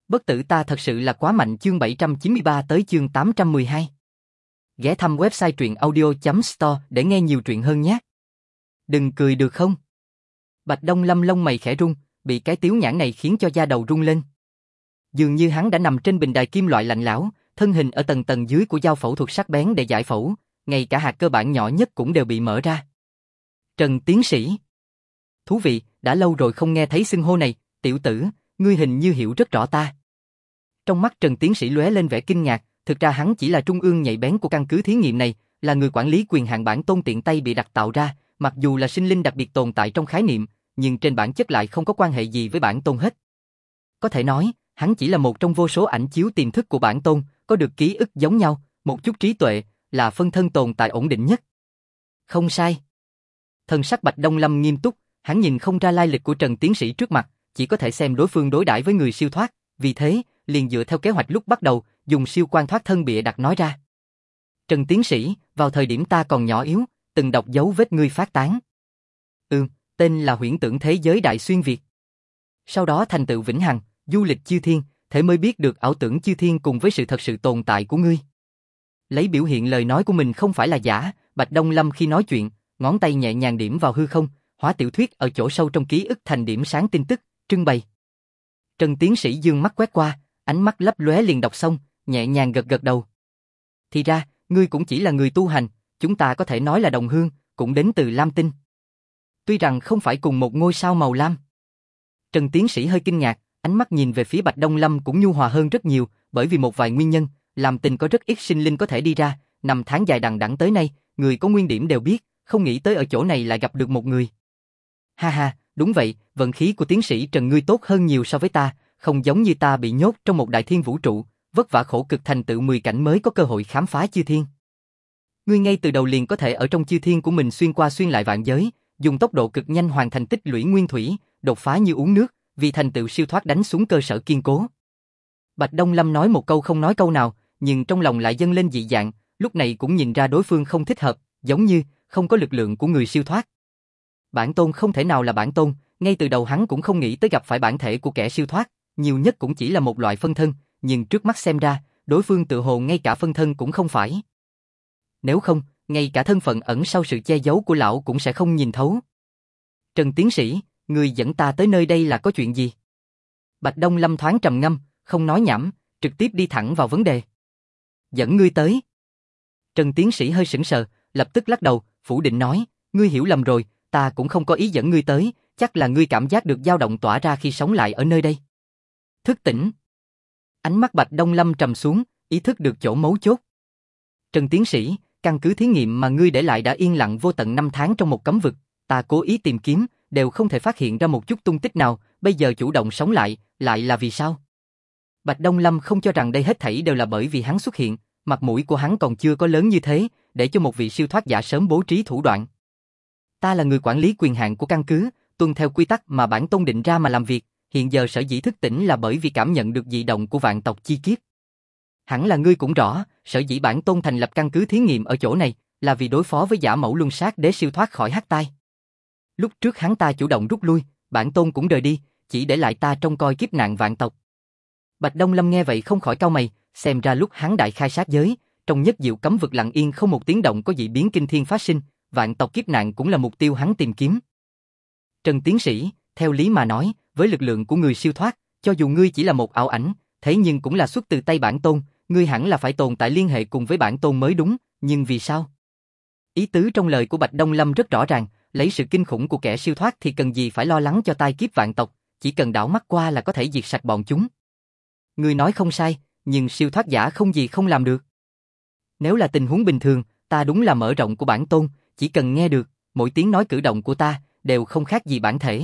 Bất tử ta thật sự là quá mạnh. Chương 793 tới chương 812. Ghé thăm website truyện audio.store để nghe nhiều truyện hơn nhé. Đừng cười được không? Bạch Đông Lâm lông mày khẽ rung, bị cái tiếu nhãn này khiến cho da đầu rung lên. Dường như hắn đã nằm trên bình đài kim loại lạnh lẽo, thân hình ở tầng tầng dưới của dao phẫu thuật sắc bén để giải phẫu, ngay cả hạt cơ bản nhỏ nhất cũng đều bị mở ra. Trần tiến sĩ. Thú vị, đã lâu rồi không nghe thấy xưng hô này, tiểu tử, ngươi hình như hiểu rất rõ ta. Trong mắt Trần tiến sĩ lóe lên vẻ kinh ngạc, thực ra hắn chỉ là trung ương nhạy bén của căn cứ thí nghiệm này, là người quản lý quyền hạn bản tôn tiện tay bị đặt tạo ra, mặc dù là sinh linh đặc biệt tồn tại trong khái niệm, nhưng trên bản chất lại không có quan hệ gì với bản tôn hết. Có thể nói, hắn chỉ là một trong vô số ảnh chiếu tiềm thức của bản tôn, có được ký ức giống nhau, một chút trí tuệ, là phân thân tồn tại ổn định nhất. Không sai. Thần sắc Bạch Đông Lâm nghiêm túc, hắn nhìn không ra lai lịch của Trần tiến sĩ trước mặt, chỉ có thể xem đối phương đối đãi với người siêu thoát, vì thế, liền dựa theo kế hoạch lúc bắt đầu, dùng siêu quan thoát thân bịa đặt nói ra. Trần tiến sĩ, vào thời điểm ta còn nhỏ yếu, từng đọc dấu vết ngươi phát tán. Tên là huyễn tưởng thế giới đại xuyên Việt. Sau đó thành tựu vĩnh hằng, du lịch chư thiên, thế mới biết được ảo tưởng chư thiên cùng với sự thật sự tồn tại của ngươi. Lấy biểu hiện lời nói của mình không phải là giả, Bạch Đông Lâm khi nói chuyện, ngón tay nhẹ nhàng điểm vào hư không, hóa tiểu thuyết ở chỗ sâu trong ký ức thành điểm sáng tin tức, trưng bày. Trần tiến sĩ dương mắt quét qua, ánh mắt lấp lóe liền đọc xong, nhẹ nhàng gật gật đầu. Thì ra, ngươi cũng chỉ là người tu hành, chúng ta có thể nói là đồng hương, cũng đến từ Lam Tinh. Tuy rằng không phải cùng một ngôi sao màu lam. Trần tiến sĩ hơi kinh ngạc, ánh mắt nhìn về phía Bạch Đông Lâm cũng nhu hòa hơn rất nhiều, bởi vì một vài nguyên nhân, Lam Tinh có rất ít sinh linh có thể đi ra, năm tháng dài đằng đẵng tới nay, người có nguyên điểm đều biết, không nghĩ tới ở chỗ này lại gặp được một người. Ha ha, đúng vậy, vận khí của tiến sĩ Trần ngươi tốt hơn nhiều so với ta, không giống như ta bị nhốt trong một đại thiên vũ trụ, vất vả khổ cực thành tựu 10 cảnh mới có cơ hội khám phá chư thiên. Ngươi ngay từ đầu liền có thể ở trong chư thiên của mình xuyên qua xuyên lại vạn giới, dùng tốc độ cực nhanh hoàn thành tích lũy nguyên thủy, đột phá như uống nước, vì thành tựu siêu thoát đánh xuống cơ sở kiên cố. Bạch Đông Lâm nói một câu không nói câu nào, nhưng trong lòng lại dâng lên dị dạng, lúc này cũng nhìn ra đối phương không thích hợp, giống như không có lực lượng của người siêu thoát. Bản tôn không thể nào là bản tôn, ngay từ đầu hắn cũng không nghĩ tới gặp phải bản thể của kẻ siêu thoát, nhiều nhất cũng chỉ là một loại phân thân, nhưng trước mắt xem ra, đối phương tự hồ ngay cả phân thân cũng không phải. Nếu không, ngay cả thân phận ẩn sau sự che giấu của lão cũng sẽ không nhìn thấu. Trần tiến sĩ, người dẫn ta tới nơi đây là có chuyện gì? Bạch Đông Lâm thoáng trầm ngâm, không nói nhảm, trực tiếp đi thẳng vào vấn đề. Dẫn ngươi tới. Trần tiến sĩ hơi sững sờ, lập tức lắc đầu, phủ định nói, ngươi hiểu lầm rồi, ta cũng không có ý dẫn ngươi tới, chắc là ngươi cảm giác được dao động tỏa ra khi sống lại ở nơi đây. Thức tỉnh. Ánh mắt Bạch Đông Lâm trầm xuống, ý thức được chỗ mấu chốt. Trần tiến sĩ, căn cứ thí nghiệm mà ngươi để lại đã yên lặng vô tận 5 tháng trong một cấm vực, ta cố ý tìm kiếm, đều không thể phát hiện ra một chút tung tích nào, bây giờ chủ động sống lại là vì sao? Bạch Đông Lâm không cho rằng đây hết thảy đều là bởi vì hắn xuất hiện, mặt mũi của hắn còn chưa có lớn như thế, để cho một vị siêu thoát giả sớm bố trí thủ đoạn. Ta là người quản lý quyền hạn của căn cứ, tuân theo quy tắc mà bản tôn định ra mà làm việc, hiện giờ sở dĩ thức tỉnh là bởi vì cảm nhận được dị động của vạn tộc chi kiếp. Hẳn là ngươi cũng rõ, sở dĩ bản tôn thành lập căn cứ thí nghiệm ở chỗ này, là vì đối phó với giả mẫu luân sát đế siêu thoát khỏi hắc tai. Lúc trước hắn ta chủ động rút lui, bản tôn cũng rời đi, chỉ để lại ta trông coi kiếp nạn vạn tộc. Bạch Đông Lâm nghe vậy không khỏi cau mày, xem ra lúc hắn đại khai sát giới, trong nhất diệu cấm vực lặng yên không một tiếng động có dị biến kinh thiên phát sinh, vạn tộc kiếp nạn cũng là mục tiêu hắn tìm kiếm. Trần tiến sĩ, theo lý mà nói, với lực lượng của người siêu thoát, cho dù ngươi chỉ là một ảo ảnh, thế nhưng cũng là xuất từ tay bản tôn, ngươi hẳn là phải tồn tại liên hệ cùng với bản tôn mới đúng, nhưng vì sao? Ý tứ trong lời của Bạch Đông Lâm rất rõ ràng, lấy sự kinh khủng của kẻ siêu thoát thì cần gì phải lo lắng cho tai kiếp vạn tộc, chỉ cần đảo mắt qua là có thể diệt sạch bọn chúng. Ngươi nói không sai, nhưng siêu thoát giả không gì không làm được. Nếu là tình huống bình thường, ta đúng là mở rộng của bản tôn, chỉ cần nghe được, mỗi tiếng nói cử động của ta, đều không khác gì bản thể.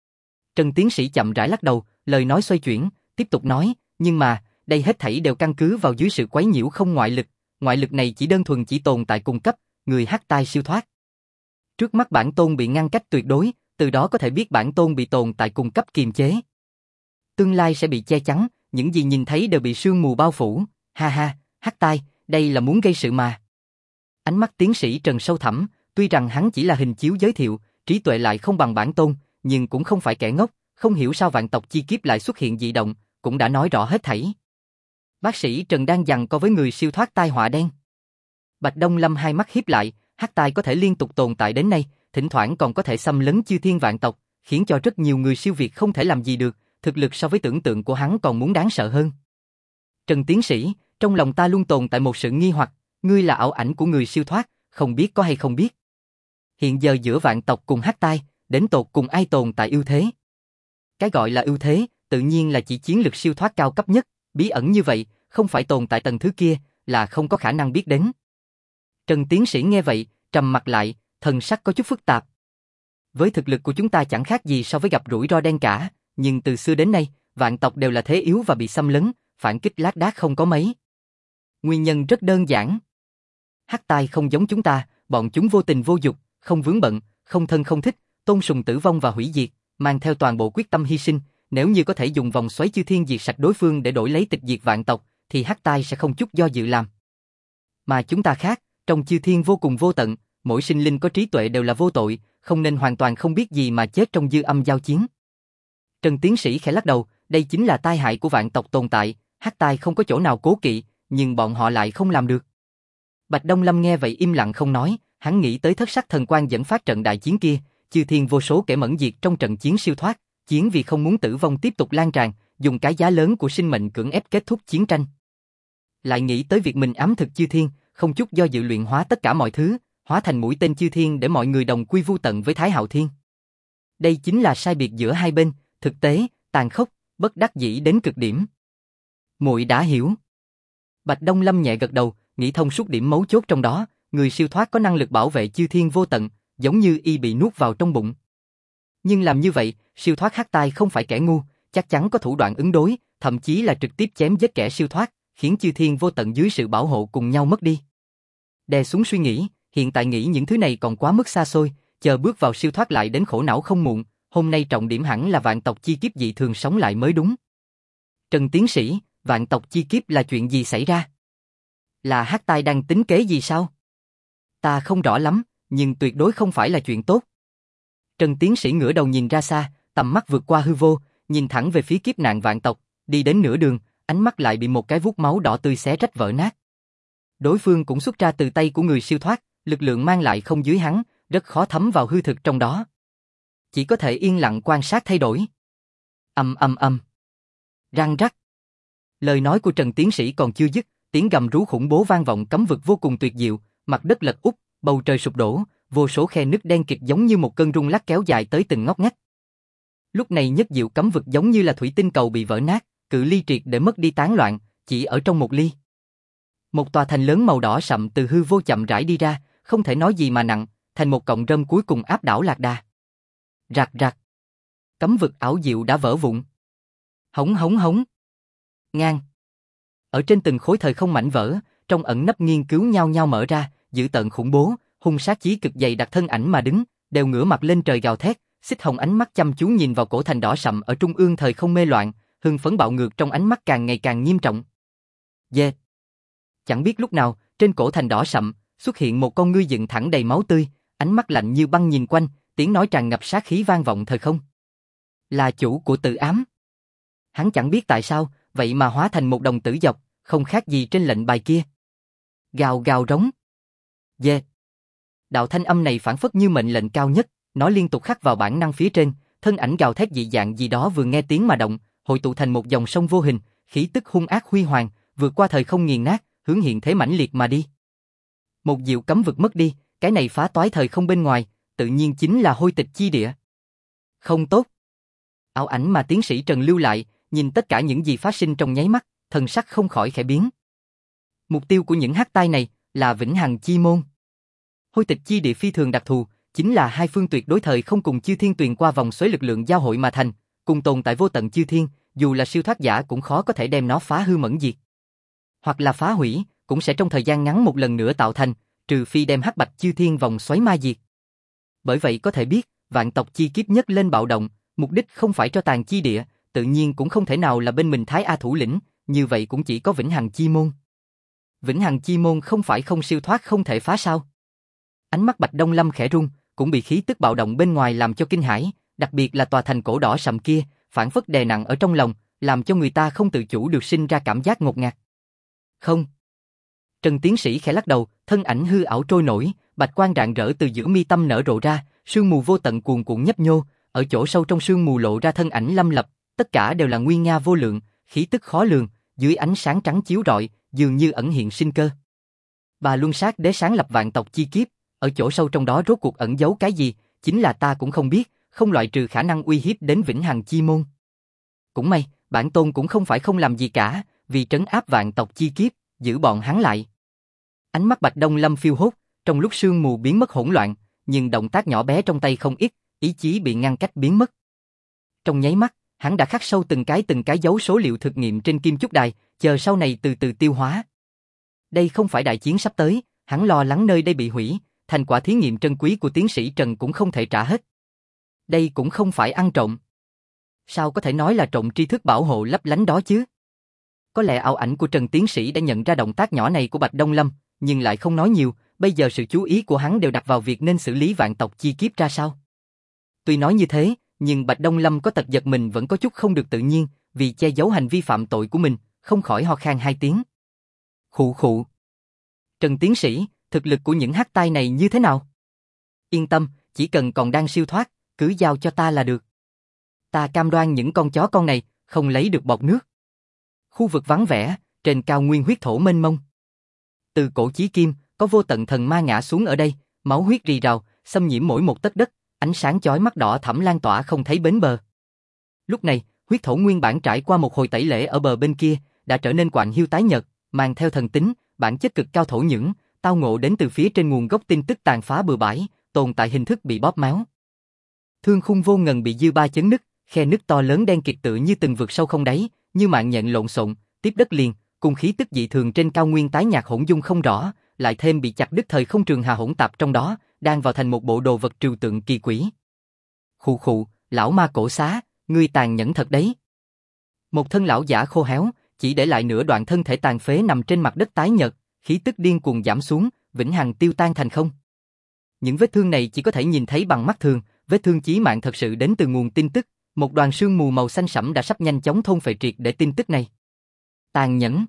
Trần tiến sĩ chậm rãi lắc đầu, lời nói xoay chuyển, tiếp tục nói, nhưng mà, đây hết thảy đều căn cứ vào dưới sự quấy nhiễu không ngoại lực này chỉ đơn thuần chỉ tồn tại cung cấp, người hắc tai siêu thoát. Trước mắt bản tôn bị ngăn cách tuyệt đối, từ đó có thể biết bản tôn bị tồn tại cung cấp kiềm chế. Tương lai sẽ bị che chắn, những gì nhìn thấy đều bị sương mù bao phủ, ha ha, hắc tai, đây là muốn gây sự mà. Ánh mắt tiến sĩ Trần sâu thẳm, tuy rằng hắn chỉ là hình chiếu giới thiệu, trí tuệ lại không bằng bản tôn, nhưng cũng không phải kẻ ngốc, không hiểu sao vạn tộc chi kiếp lại xuất hiện dị động, cũng đã nói rõ hết thảy. Bác sĩ Trần đang giằng co với người siêu thoát tai họa đen. Bạch Đông Lâm hai mắt híp lại, hắc tai có thể liên tục tồn tại đến nay, thỉnh thoảng còn có thể xâm lấn chư thiên vạn tộc, khiến cho rất nhiều người siêu việt không thể làm gì được, thực lực so với tưởng tượng của hắn còn muốn đáng sợ hơn. Trần tiến sĩ, trong lòng ta luôn tồn tại một sự nghi hoặc, ngươi là ảo ảnh của người siêu thoát, không biết có hay không biết. Hiện giờ giữa vạn tộc cùng hắc tai, đến tột cùng ai tồn tại ưu thế? Cái gọi là ưu thế, tự nhiên là chỉ chiến lực siêu thoát cao cấp nhất, bí ẩn như vậy, không phải tồn tại tầng thứ kia, là không có khả năng biết đến. Trần tiến sĩ nghe vậy, trầm mặt lại, thần sắc có chút phức tạp. Với thực lực của chúng ta chẳng khác gì so với gặp rủi ro đen cả, nhưng từ xưa đến nay, vạn tộc đều là thế yếu và bị xâm lấn, phản kích lác đác không có mấy. Nguyên nhân rất đơn giản. Hắc tai không giống chúng ta, bọn chúng vô tình vô dục, không vướng bận, không thân không thích, tôn sùng tử vong và hủy diệt, mang theo toàn bộ quyết tâm hy sinh, nếu như có thể dùng vòng xoáy chư thiên diệt sạch đối phương để đổi lấy tịch diệt vạn tộc, thì hắc tai sẽ không chút do dự làm. Mà chúng ta khác, trong chư thiên vô cùng vô tận, mỗi sinh linh có trí tuệ đều là vô tội, không nên hoàn toàn không biết gì mà chết trong dư âm giao chiến. Trần tiến sĩ khẽ lắc đầu, đây chính là tai hại của vạn tộc tồn tại, hắc tai không có chỗ nào cố kỵ, nhưng bọn họ lại không làm được. Bạch Đông Lâm nghe vậy im lặng không nói, hắn nghĩ tới thất sắc thần quan dẫn phát trận đại chiến kia, chư thiên vô số kẻ mẫn diệt trong trận chiến siêu thoát, chiến vì không muốn tử vong tiếp tục lan tràn, dùng cái giá lớn của sinh mệnh cưỡng ép kết thúc chiến tranh. Lại nghĩ tới việc mình ám thực chư thiên, không chút do dự luyện hóa tất cả mọi thứ, hóa thành mũi tên chư thiên để mọi người đồng quy vu tận với Thái Hạo Thiên. Đây chính là sai biệt giữa hai bên, thực tế, tàn khốc, bất đắc dĩ đến cực điểm. Muội đã hiểu. Bạch Đông Lâm nhẹ gật đầu, nghĩ thông suốt điểm mấu chốt trong đó, người siêu thoát có năng lực bảo vệ chư thiên vô tận, giống như y bị nuốt vào trong bụng. Nhưng làm như vậy, siêu thoát hắc tai không phải kẻ ngu, chắc chắn có thủ đoạn ứng đối, thậm chí là trực tiếp chém giết kẻ siêu thoát, khiến chư thiên vô tận dưới sự bảo hộ cùng nhau mất đi. Đè xuống suy nghĩ, hiện tại nghĩ những thứ này còn quá mức xa xôi, chờ bước vào siêu thoát lại đến khổ não không muộn, hôm nay trọng điểm hẳn là vạn tộc chi kiếp dị thường sống lại mới đúng. Trần tiến sĩ, vạn tộc chi kiếp là chuyện gì xảy ra? Là hắc tai đang tính kế gì sao? Ta không rõ lắm, nhưng tuyệt đối không phải là chuyện tốt. Trần tiến sĩ ngửa đầu nhìn ra xa, tầm mắt vượt qua hư vô, nhìn thẳng về phía kiếp nạn vạn tộc, đi đến nửa đường, ánh mắt lại bị một cái vuốt máu đỏ tươi xé rách vỡ nát. Đối phương cũng xuất ra từ tay của người siêu thoát, lực lượng mang lại không dưới hắn, rất khó thấm vào hư thực trong đó. Chỉ có thể yên lặng quan sát thay đổi. Ầm ầm ầm. Răng rắc. Lời nói của Trần tiến sĩ còn chưa dứt, tiếng gầm rú khủng bố vang vọng cấm vực vô cùng tuyệt diệu, mặt đất lật úp, bầu trời sụp đổ, vô số khe nứt đen kịt giống như một cơn rung lắc kéo dài tới từng ngóc ngách. Lúc này nhất diệu cấm vực giống như là thủy tinh cầu bị vỡ nát, cự ly triệt để mất đi tán loạn, chỉ ở trong một ly. Một tòa thành lớn màu đỏ sậm từ hư vô chậm rãi đi ra, không thể nói gì mà nặng, thành một cọng rơm cuối cùng áp đảo lạc đà. Rạc rạc. Cấm vực ảo diệu đã vỡ vụn. Hống hống hống. Ngang. Ở trên từng khối thời không mảnh vỡ, trong ẩn nấp nghiên cứu nhau nhau mở ra, dữ tợn khủng bố, hung sát chí cực dày đặt thân ảnh mà đứng, đều ngửa mặt lên trời gào thét, xích hồng ánh mắt chăm chú nhìn vào cổ thành đỏ sậm ở trung ương thời không mê loạn, hưng phấn bạo ngược trong ánh mắt càng ngày càng nghiêm trọng. Yeah. Chẳng biết lúc nào, trên cổ thành đỏ sậm, xuất hiện một con ngươi dựng thẳng đầy máu tươi, ánh mắt lạnh như băng nhìn quanh, tiếng nói tràn ngập sát khí vang vọng thời không. Là chủ của Tự Ám. Hắn chẳng biết tại sao, vậy mà hóa thành một đồng tử dọc, không khác gì trên lệnh bài kia. Gào gào rống. Yeah. Đạo thanh âm này phản phất như mệnh lệnh cao nhất, nó liên tục khắc vào bản năng phía trên, thân ảnh gào thét dị dạng gì đó vừa nghe tiếng mà động, hội tụ thành một dòng sông vô hình, khí tức hung ác huy hoàng, vượt qua thời không nghiền nát, hướng hiện thế mãnh liệt mà đi. Một diệu cấm vực mất đi, cái này phá toái thời không bên ngoài, tự nhiên chính là hôi tịch chi địa. Không tốt. Ảo ảnh mà tiến sĩ Trần lưu lại, nhìn tất cả những gì phát sinh trong nháy mắt, thần sắc không khỏi khẽ biến. Mục tiêu của những hắc tai này là Vĩnh Hằng Chi Môn. Hôi tịch chi địa phi thường đặc thù, chính là hai phương tuyệt đối thời không cùng chư thiên tuyền qua vòng xoáy lực lượng giao hội mà thành, cùng tồn tại vô tận chư thiên, dù là siêu thoát giả cũng khó có thể đem nó phá hư mẫn diệt. Hoặc là phá hủy, cũng sẽ trong thời gian ngắn một lần nữa tạo thành, trừ phi đem hắc bạch chư thiên vòng xoáy ma diệt. Bởi vậy có thể biết, vạn tộc chi kiếp nhất lên bạo động, mục đích không phải cho tàn chi địa, tự nhiên cũng không thể nào là bên mình Thái A thủ lĩnh, như vậy cũng chỉ có Vĩnh Hằng Chi Môn. Vĩnh Hằng Chi Môn không phải không siêu thoát không thể phá sao? Ánh mắt Bạch Đông Lâm khẽ rung, cũng bị khí tức bạo động bên ngoài làm cho kinh hãi, đặc biệt là tòa thành cổ đỏ sậm kia, phản phất đè nặng ở trong lòng, làm cho người ta không tự chủ được sinh ra cảm giác ngột ngạt. Không. Trần tiến sĩ khẽ lắc đầu, thân ảnh hư ảo trôi nổi, bạch quang rạng rỡ từ giữa mi tâm nở rộ ra, sương mù vô tận cuồn cuộn nhấp nhô, ở chỗ sâu trong sương mù lộ ra thân ảnh lâm lập, tất cả đều là nguy nga vô lượng, khí tức khó lường, dưới ánh sáng trắng chiếu rọi, dường như ẩn hiện sinh cơ. Bà Luân Sát Đế sáng lập vạn tộc chi kiếp, ở chỗ sâu trong đó rốt cuộc ẩn giấu cái gì, chính là ta cũng không biết, không loại trừ khả năng uy hiếp đến vĩnh hằng chi môn. Cũng may, bản tôn cũng không phải không làm gì cả, vì trấn áp vạn tộc chi kiếp, giữ bọn hắn lại. Ánh mắt Bạch Đông Lâm phiêu hốt, trong lúc sương mù biến mất hỗn loạn, nhưng động tác nhỏ bé trong tay không ít, ý chí bị ngăn cách biến mất. Trong nháy mắt, hắn đã khắc sâu từng cái dấu số liệu thực nghiệm trên kim chúc đài, chờ sau này từ từ tiêu hóa. Đây không phải đại chiến sắp tới, hắn lo lắng nơi đây bị hủy, thành quả thí nghiệm trân quý của tiến sĩ Trần cũng không thể trả hết. Đây cũng không phải ăn trộm. Sao có thể nói là trộm tri thức bảo hộ lấp lánh đó chứ? Có lẽ ảo ảnh của Trần tiến sĩ đã nhận ra động tác nhỏ này của Bạch Đông Lâm, nhưng lại không nói nhiều, bây giờ sự chú ý của hắn đều đặt vào việc nên xử lý vạn tộc chi kiếp ra sao. Tuy nói như thế, nhưng Bạch Đông Lâm có tật giật mình vẫn có chút không được tự nhiên, vì che giấu hành vi phạm tội của mình, không khỏi ho khan hai tiếng. Khụ khụ. Trần tiến sĩ, thực lực của những hắc tai này như thế nào? Yên tâm, chỉ cần còn đang siêu thoát, cứ giao cho ta là được. Ta cam đoan những con chó con này không lấy được bọt nước. Khu vực vắng vẻ, trên cao nguyên huyết thổ mênh mông. Từ cổ chí kim, có vô tận thần ma ngã xuống ở đây, máu huyết rì rào, xâm nhiễm mỗi một tấc đất, ánh sáng chói mắt đỏ thẫm lan tỏa không thấy bến bờ. Lúc này, huyết thổ nguyên bản trải qua một hồi tẩy lễ ở bờ bên kia, đã trở nên quạnh hiu tái nhợt, mang theo thần tính, bản chất cực cao thổ nhưỡng, tao ngộ đến từ phía trên nguồn gốc tin tức tàn phá bừa bãi, tồn tại hình thức bị bóp méo. Thương khung vô ngần bị dư ba chấn nứt, khe nứt to lớn đen kịt tựa như từng vực sâu không đáy, như mạng nhện lộn xộn, tiếp đất liền, cùng khí tức dị thường trên cao nguyên tái nhạt hỗn dung không rõ, lại thêm bị chặt đứt thời không trường hà hỗn tạp trong đó, đang vào thành một bộ đồ vật trừu tượng kỳ quỷ. Khụ khụ, lão ma cổ xá, ngươi tàn nhẫn thật đấy. Một thân lão giả khô héo, chỉ để lại nửa đoạn thân thể tàn phế nằm trên mặt đất tái nhợt, khí tức điên cuồng giảm xuống, vĩnh hằng tiêu tan thành không. Những vết thương này chỉ có thể nhìn thấy bằng mắt thường, vết thương chí mạng thật sự đến từ nguồn tin tức, một đoàn sương mù màu xanh sẫm đã sắp nhanh chóng thôn phệ triệt để tin tức này. Tàn nhẫn.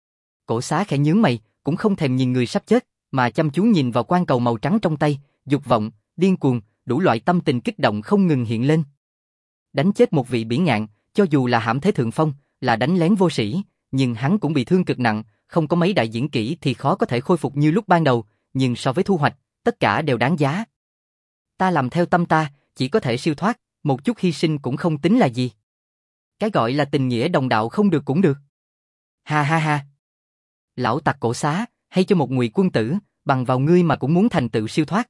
Cổ xá khẽ nhướng mày, cũng không thèm nhìn người sắp chết, mà chăm chú nhìn vào quan cầu màu trắng trong tay, dục vọng, điên cuồng, đủ loại tâm tình kích động không ngừng hiện lên. Đánh chết một vị bỉ ngạn, cho dù là hãm thế thượng phong, là đánh lén vô sĩ, nhưng hắn cũng bị thương cực nặng, không có mấy đại diễn kỹ thì khó có thể khôi phục như lúc ban đầu, nhưng so với thu hoạch, tất cả đều đáng giá. Ta làm theo tâm ta, chỉ có thể siêu thoát, một chút hy sinh cũng không tính là gì. Cái gọi là tình nghĩa đồng đạo không được cũng được. Ha ha ha. Lão tặc cổ xá, hay cho một ngụy quân tử, bằng vào ngươi mà cũng muốn thành tựu siêu thoát.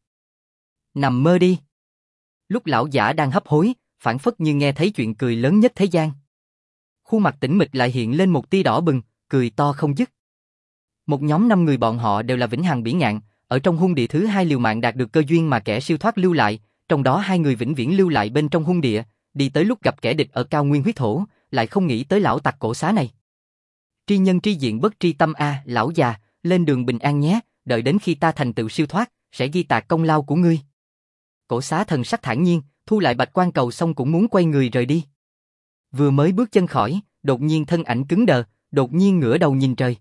Nằm mơ đi. Lúc lão giả đang hấp hối, phảng phất như nghe thấy chuyện cười lớn nhất thế gian. Khuôn mặt tĩnh mịch lại hiện lên một tia đỏ bừng, cười to không dứt. Một nhóm 5 người bọn họ đều là vĩnh hằng bỉ ngạn, ở trong hung địa thứ 2 liều mạng đạt được cơ duyên mà kẻ siêu thoát lưu lại, trong đó 2 người vĩnh viễn lưu lại bên trong hung địa, đi tới lúc gặp kẻ địch ở cao nguyên huyết thổ, lại không nghĩ tới lão tặc cổ xá này. Tri nhân tri diện bất tri tâm a, lão già, lên đường bình an nhé, đợi đến khi ta thành tựu siêu thoát, sẽ ghi tạc công lao của ngươi. Cổ xá thần sắc thản nhiên, thu lại bạch quan cầu xong cũng muốn quay người rời đi. Vừa mới bước chân khỏi, đột nhiên thân ảnh cứng đờ, đột nhiên ngửa đầu nhìn trời.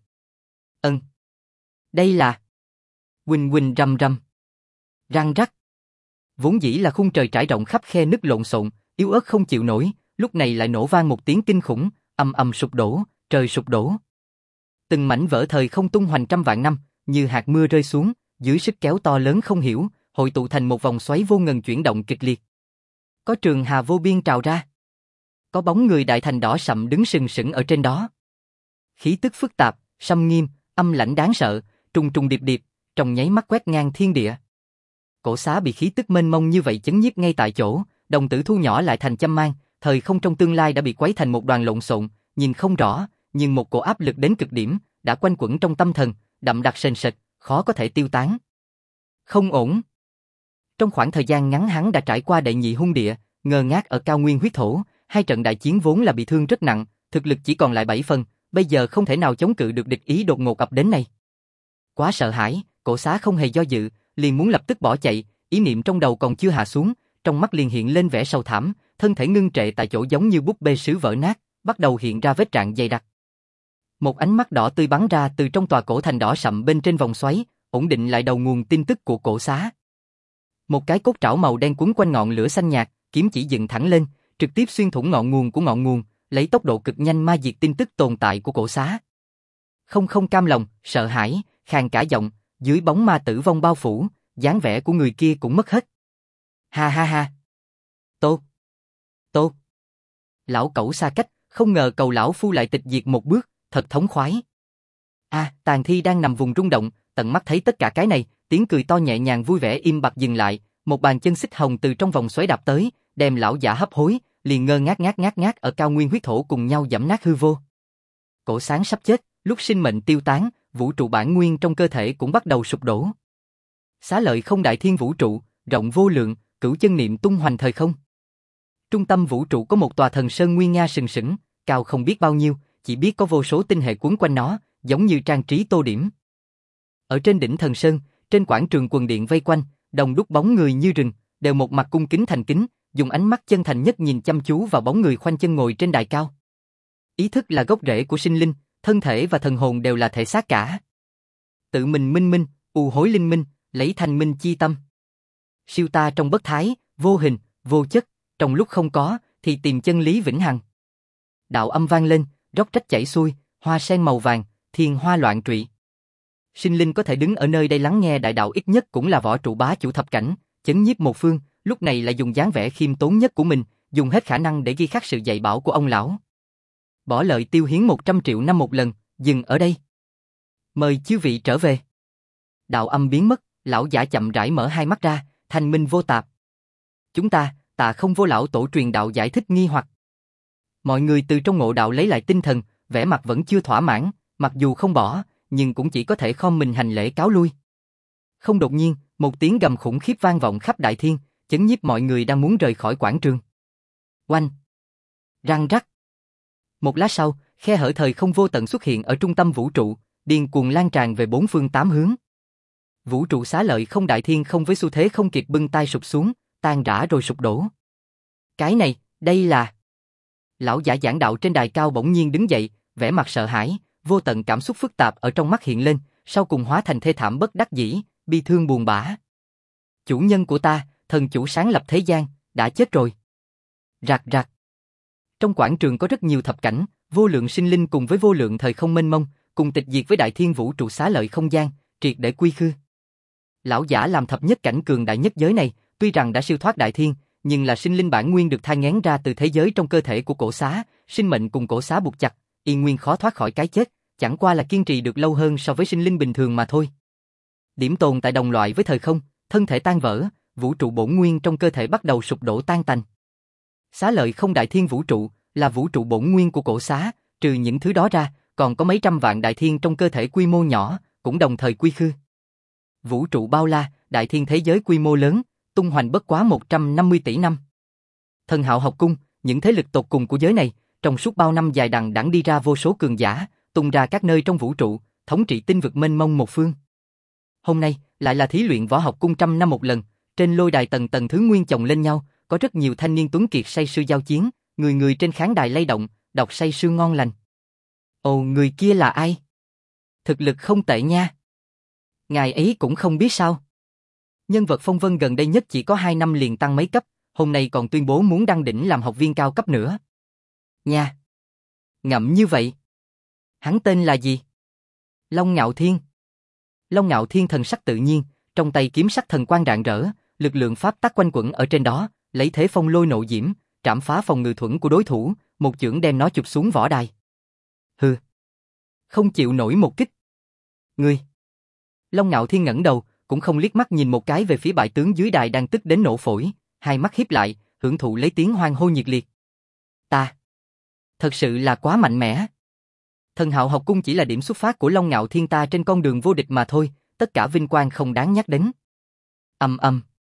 Đây là... Huỳnh huỳnh rầm rầm. Răng rắc. Vốn dĩ là khung trời trải rộng khắp khe nứt lộn xộn, yếu ớt không chịu nổi, lúc này lại nổ vang một tiếng kinh khủng, ầm ầm sụp đổ, trời sụp đổ. Từng mảnh vỡ thời không tung hoành trăm vạn năm, như hạt mưa rơi xuống, dưới sức kéo to lớn không hiểu, hội tụ thành một vòng xoáy vô ngần chuyển động kịch liệt. Có trường hà vô biên trào ra. Có bóng người đại thành đỏ sậm đứng sừng sững ở trên đó. Khí tức phức tạp, sâm nghiêm, âm lãnh đáng sợ, trùng trùng điệp điệp, trong nháy mắt quét ngang thiên địa. Cổ xá bị khí tức mênh mông như vậy chấn nhiếp ngay tại chỗ, đồng tử thu nhỏ lại thành châm mang, thời không trong tương lai đã bị quấy thành một đoàn lộn xộn, nhìn không rõ, nhưng một cổ áp lực đến cực điểm đã quanh quẩn trong tâm thần, đậm đặc sền sệt, khó có thể tiêu tán. Không ổn. Trong khoảng thời gian ngắn hắn đã trải qua đệ nhị hung địa, ngơ ngác ở cao nguyên huyết thổ, 2 trận đại chiến vốn là bị thương rất nặng, thực lực chỉ còn lại 7 phần, bây giờ không thể nào chống cự được địch ý đột ngột ập đến này. Quá sợ hãi, cổ xá không hề do dự, liền muốn lập tức bỏ chạy, ý niệm trong đầu còn chưa hạ xuống, trong mắt liền hiện lên vẻ sầu thảm, thân thể ngưng trệ tại chỗ giống như búp bê sứ vỡ nát, bắt đầu hiện ra vết rạn dày đặc. Một ánh mắt đỏ tươi bắn ra từ trong tòa cổ thành đỏ sậm bên trên vòng xoáy, ổn định lại đầu nguồn tin tức của cổ xá. Một cái cốt trảo màu đen quấn quanh ngọn lửa xanh nhạt, kiếm chỉ dựng thẳng lên, trực tiếp xuyên thủng ngọn nguồn của ngọn nguồn, lấy tốc độ cực nhanh ma diệt tin tức tồn tại của cổ xá. Không cam lòng, sợ hãi, khàn cả giọng, dưới bóng ma tử vong bao phủ, dáng vẻ của người kia cũng mất hết. Ha ha ha. Tốt. Tốt. Lão cẩu xa cách, không ngờ cầu lão phu lại tịch diệt một bước, thật thống khoái. Tàn thi đang nằm vùng rung động, tận mắt thấy tất cả cái này, tiếng cười to nhẹ nhàng vui vẻ im bặt dừng lại, một bàn chân xích hồng từ trong vòng xoáy đạp tới, đem lão giả hấp hối, liền ngơ ngác ở cao nguyên huyết thổ cùng nhau giẫm nát hư vô. Cổ sáng sắp chết, lúc sinh mệnh tiêu tán, vũ trụ bản nguyên trong cơ thể cũng bắt đầu sụp đổ. Xá lợi không đại thiên vũ trụ, rộng vô lượng, cửu chân niệm tung hoành thời không. Trung tâm vũ trụ có một tòa thần sơn nguy nga sừng sững, cao không biết bao nhiêu, chỉ biết có vô số tinh hệ quấn quanh nó, giống như trang trí tô điểm. Ở trên đỉnh thần sơn, trên quảng trường quần điện vây quanh, đông đúc bóng người như rừng, đều một mặt cung kính thành kính, dùng ánh mắt chân thành nhất nhìn chăm chú vào bóng người khoanh chân ngồi trên đài cao. Ý thức là gốc rễ của sinh linh, thân thể và thần hồn đều là thể xác cả. Tự mình minh minh, u hối linh minh, lấy thanh minh chi tâm. Siêu ta trong bất thái, vô hình, vô chất, trong lúc không có, thì tìm chân lý vĩnh hằng. Đạo âm vang lên, róc rách chảy xuôi, hoa sen màu vàng, thiên hoa loạn trụy. Sinh linh có thể đứng ở nơi đây lắng nghe đại đạo ít nhất cũng là võ trụ bá chủ thập cảnh, chấn nhiếp một phương, lúc này lại dùng dáng vẻ khiêm tốn nhất của mình, dùng hết khả năng để ghi khắc sự dạy bảo của ông lão. Bỏ lợi tiêu hiến 100 triệu năm một lần, dừng ở đây. Mời chư vị trở về. Đạo âm biến mất, lão giả chậm rãi mở hai mắt ra, thanh minh vô tạp. Chúng ta, tạ không vô lão tổ truyền đạo giải thích nghi hoặc. Mọi người từ trong ngộ đạo lấy lại tinh thần, vẻ mặt vẫn chưa thỏa mãn, mặc dù không bỏ, nhưng cũng chỉ có thể khom mình hành lễ cáo lui. Không đột nhiên, một tiếng gầm khủng khiếp vang vọng khắp đại thiên, chấn nhiếp mọi người đang muốn rời khỏi quảng trường. Oanh! Răng rắc! Một lát sau, khe hở thời không vô tận xuất hiện ở trung tâm vũ trụ, điên cuồng lan tràn về bốn phương tám hướng. Vũ trụ xá lợi không đại thiên không với xu thế không kịp bưng tay sụp xuống, tan rã rồi sụp đổ. Cái này, đây là... Lão giả giảng đạo trên đài cao bỗng nhiên đứng dậy, vẻ mặt sợ hãi, vô tận cảm xúc phức tạp ở trong mắt hiện lên, sau cùng hóa thành thê thảm bất đắc dĩ, bi thương buồn bã. Chủ nhân của ta, thần chủ sáng lập thế gian, đã chết rồi. Rạc rạc. Trong quảng trường có rất nhiều thập cảnh, vô lượng sinh linh cùng với vô lượng thời không mênh mông, cùng tịch diệt với đại thiên vũ trụ xá lợi không gian, triệt để quy khư. Lão giả làm thập nhất cảnh cường đại nhất giới này, tuy rằng đã siêu thoát đại thiên, nhưng là sinh linh bản nguyên được thai nghén ra từ thế giới trong cơ thể của cổ xá, sinh mệnh cùng cổ xá buộc chặt, y nguyên khó thoát khỏi cái chết, chẳng qua là kiên trì được lâu hơn so với sinh linh bình thường mà thôi. Điểm tồn tại đồng loại với thời không, thân thể tan vỡ, vũ trụ bổn nguyên trong cơ thể bắt đầu sụp đổ tan tành. Xá lợi không đại thiên vũ trụ là vũ trụ bổn nguyên của cổ xá, trừ những thứ đó ra, còn có mấy trăm vạn đại thiên trong cơ thể quy mô nhỏ, cũng đồng thời quy khư. Vũ trụ bao la, đại thiên thế giới quy mô lớn, tung hoành bất quá 150 tỷ năm. Thần Hạo học cung, những thế lực tột cùng của giới này, trong suốt bao năm dài đằng đẵng đi ra vô số cường giả, tung ra các nơi trong vũ trụ, thống trị tinh vực mênh mông một phương. Hôm nay, lại là thí luyện võ học cung 100 năm một lần, trên lôi đài tầng tầng thứ nguyên chồng lên nhau, có rất nhiều thanh niên tuấn kiệt say sưa giao chiến, người người trên khán đài lay động, đọc say sưa ngon lành. Ồ, người kia là ai? Thực lực không tệ nha. Ngài ấy cũng không biết sao. Nhân vật phong vân gần đây nhất chỉ có 2 năm liền tăng mấy cấp, hôm nay còn tuyên bố muốn đăng đỉnh làm học viên cao cấp nữa. Nha. Ngậm như vậy. Hắn tên là gì? Long Ngạo Thiên. Long Ngạo Thiên thần sắc tự nhiên, trong tay kiếm sắc thần quang rạng rỡ, lực lượng pháp tắc quanh quẩn ở trên đó, lấy thế phong lôi nộ diễm, trảm phá phòng ngự thuẫn của đối thủ, một chưởng đem nó chụp xuống võ đài. Hừ. Không chịu nổi một kích. Ngươi. Long Ngạo Thiên ngẩng đầu, cũng không liếc mắt nhìn một cái về phía bại tướng dưới đài đang tức đến nổ phổi, hai mắt híp lại, hưởng thụ lấy tiếng hoan hô nhiệt liệt. Ta. Thật sự là quá mạnh mẽ. Thần Hạo học cung chỉ là điểm xuất phát của Long Ngạo Thiên ta trên con đường vô địch mà thôi, tất cả vinh quang không đáng nhắc đến. Ầm ầm.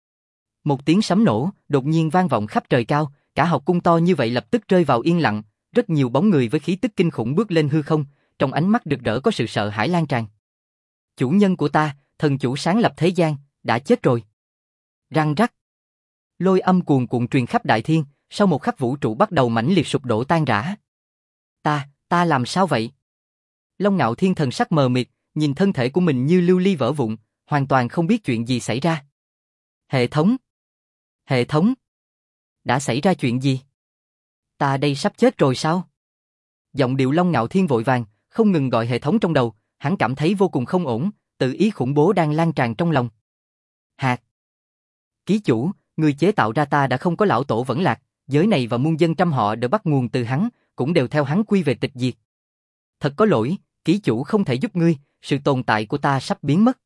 Một tiếng sấm nổ, đột nhiên vang vọng khắp trời cao, cả học cung to như vậy lập tức rơi vào yên lặng, rất nhiều bóng người với khí tức kinh khủng bước lên hư không, trong ánh mắt rực rỡ có sự sợ hãi lan tràn. Chủ nhân của ta, thần chủ sáng lập thế gian, đã chết rồi. Răng rắc. Lôi âm cuồn cuộn truyền khắp đại thiên, sau một khắc vũ trụ bắt đầu mãnh liệt sụp đổ tan rã. Ta làm sao vậy? Long Ngạo Thiên thần sắc mờ mịt, nhìn thân thể của mình như lưu ly vỡ vụn, hoàn toàn không biết chuyện gì xảy ra. Hệ thống, đã xảy ra chuyện gì? Ta đây sắp chết rồi sao? Giọng điệu Long Ngạo Thiên vội vàng, không ngừng gọi hệ thống trong đầu, hắn cảm thấy vô cùng không ổn, tự ý khủng bố đang lan tràn trong lòng. Hạt! Ký chủ, người chế tạo ra ta đã không có lão tổ vẫn lạc, giới này và muôn dân trăm họ đều bắt nguồn từ hắn, cũng đều theo hắn quy về tịch diệt. Thật có lỗi, ký chủ không thể giúp ngươi, sự tồn tại của ta sắp biến mất.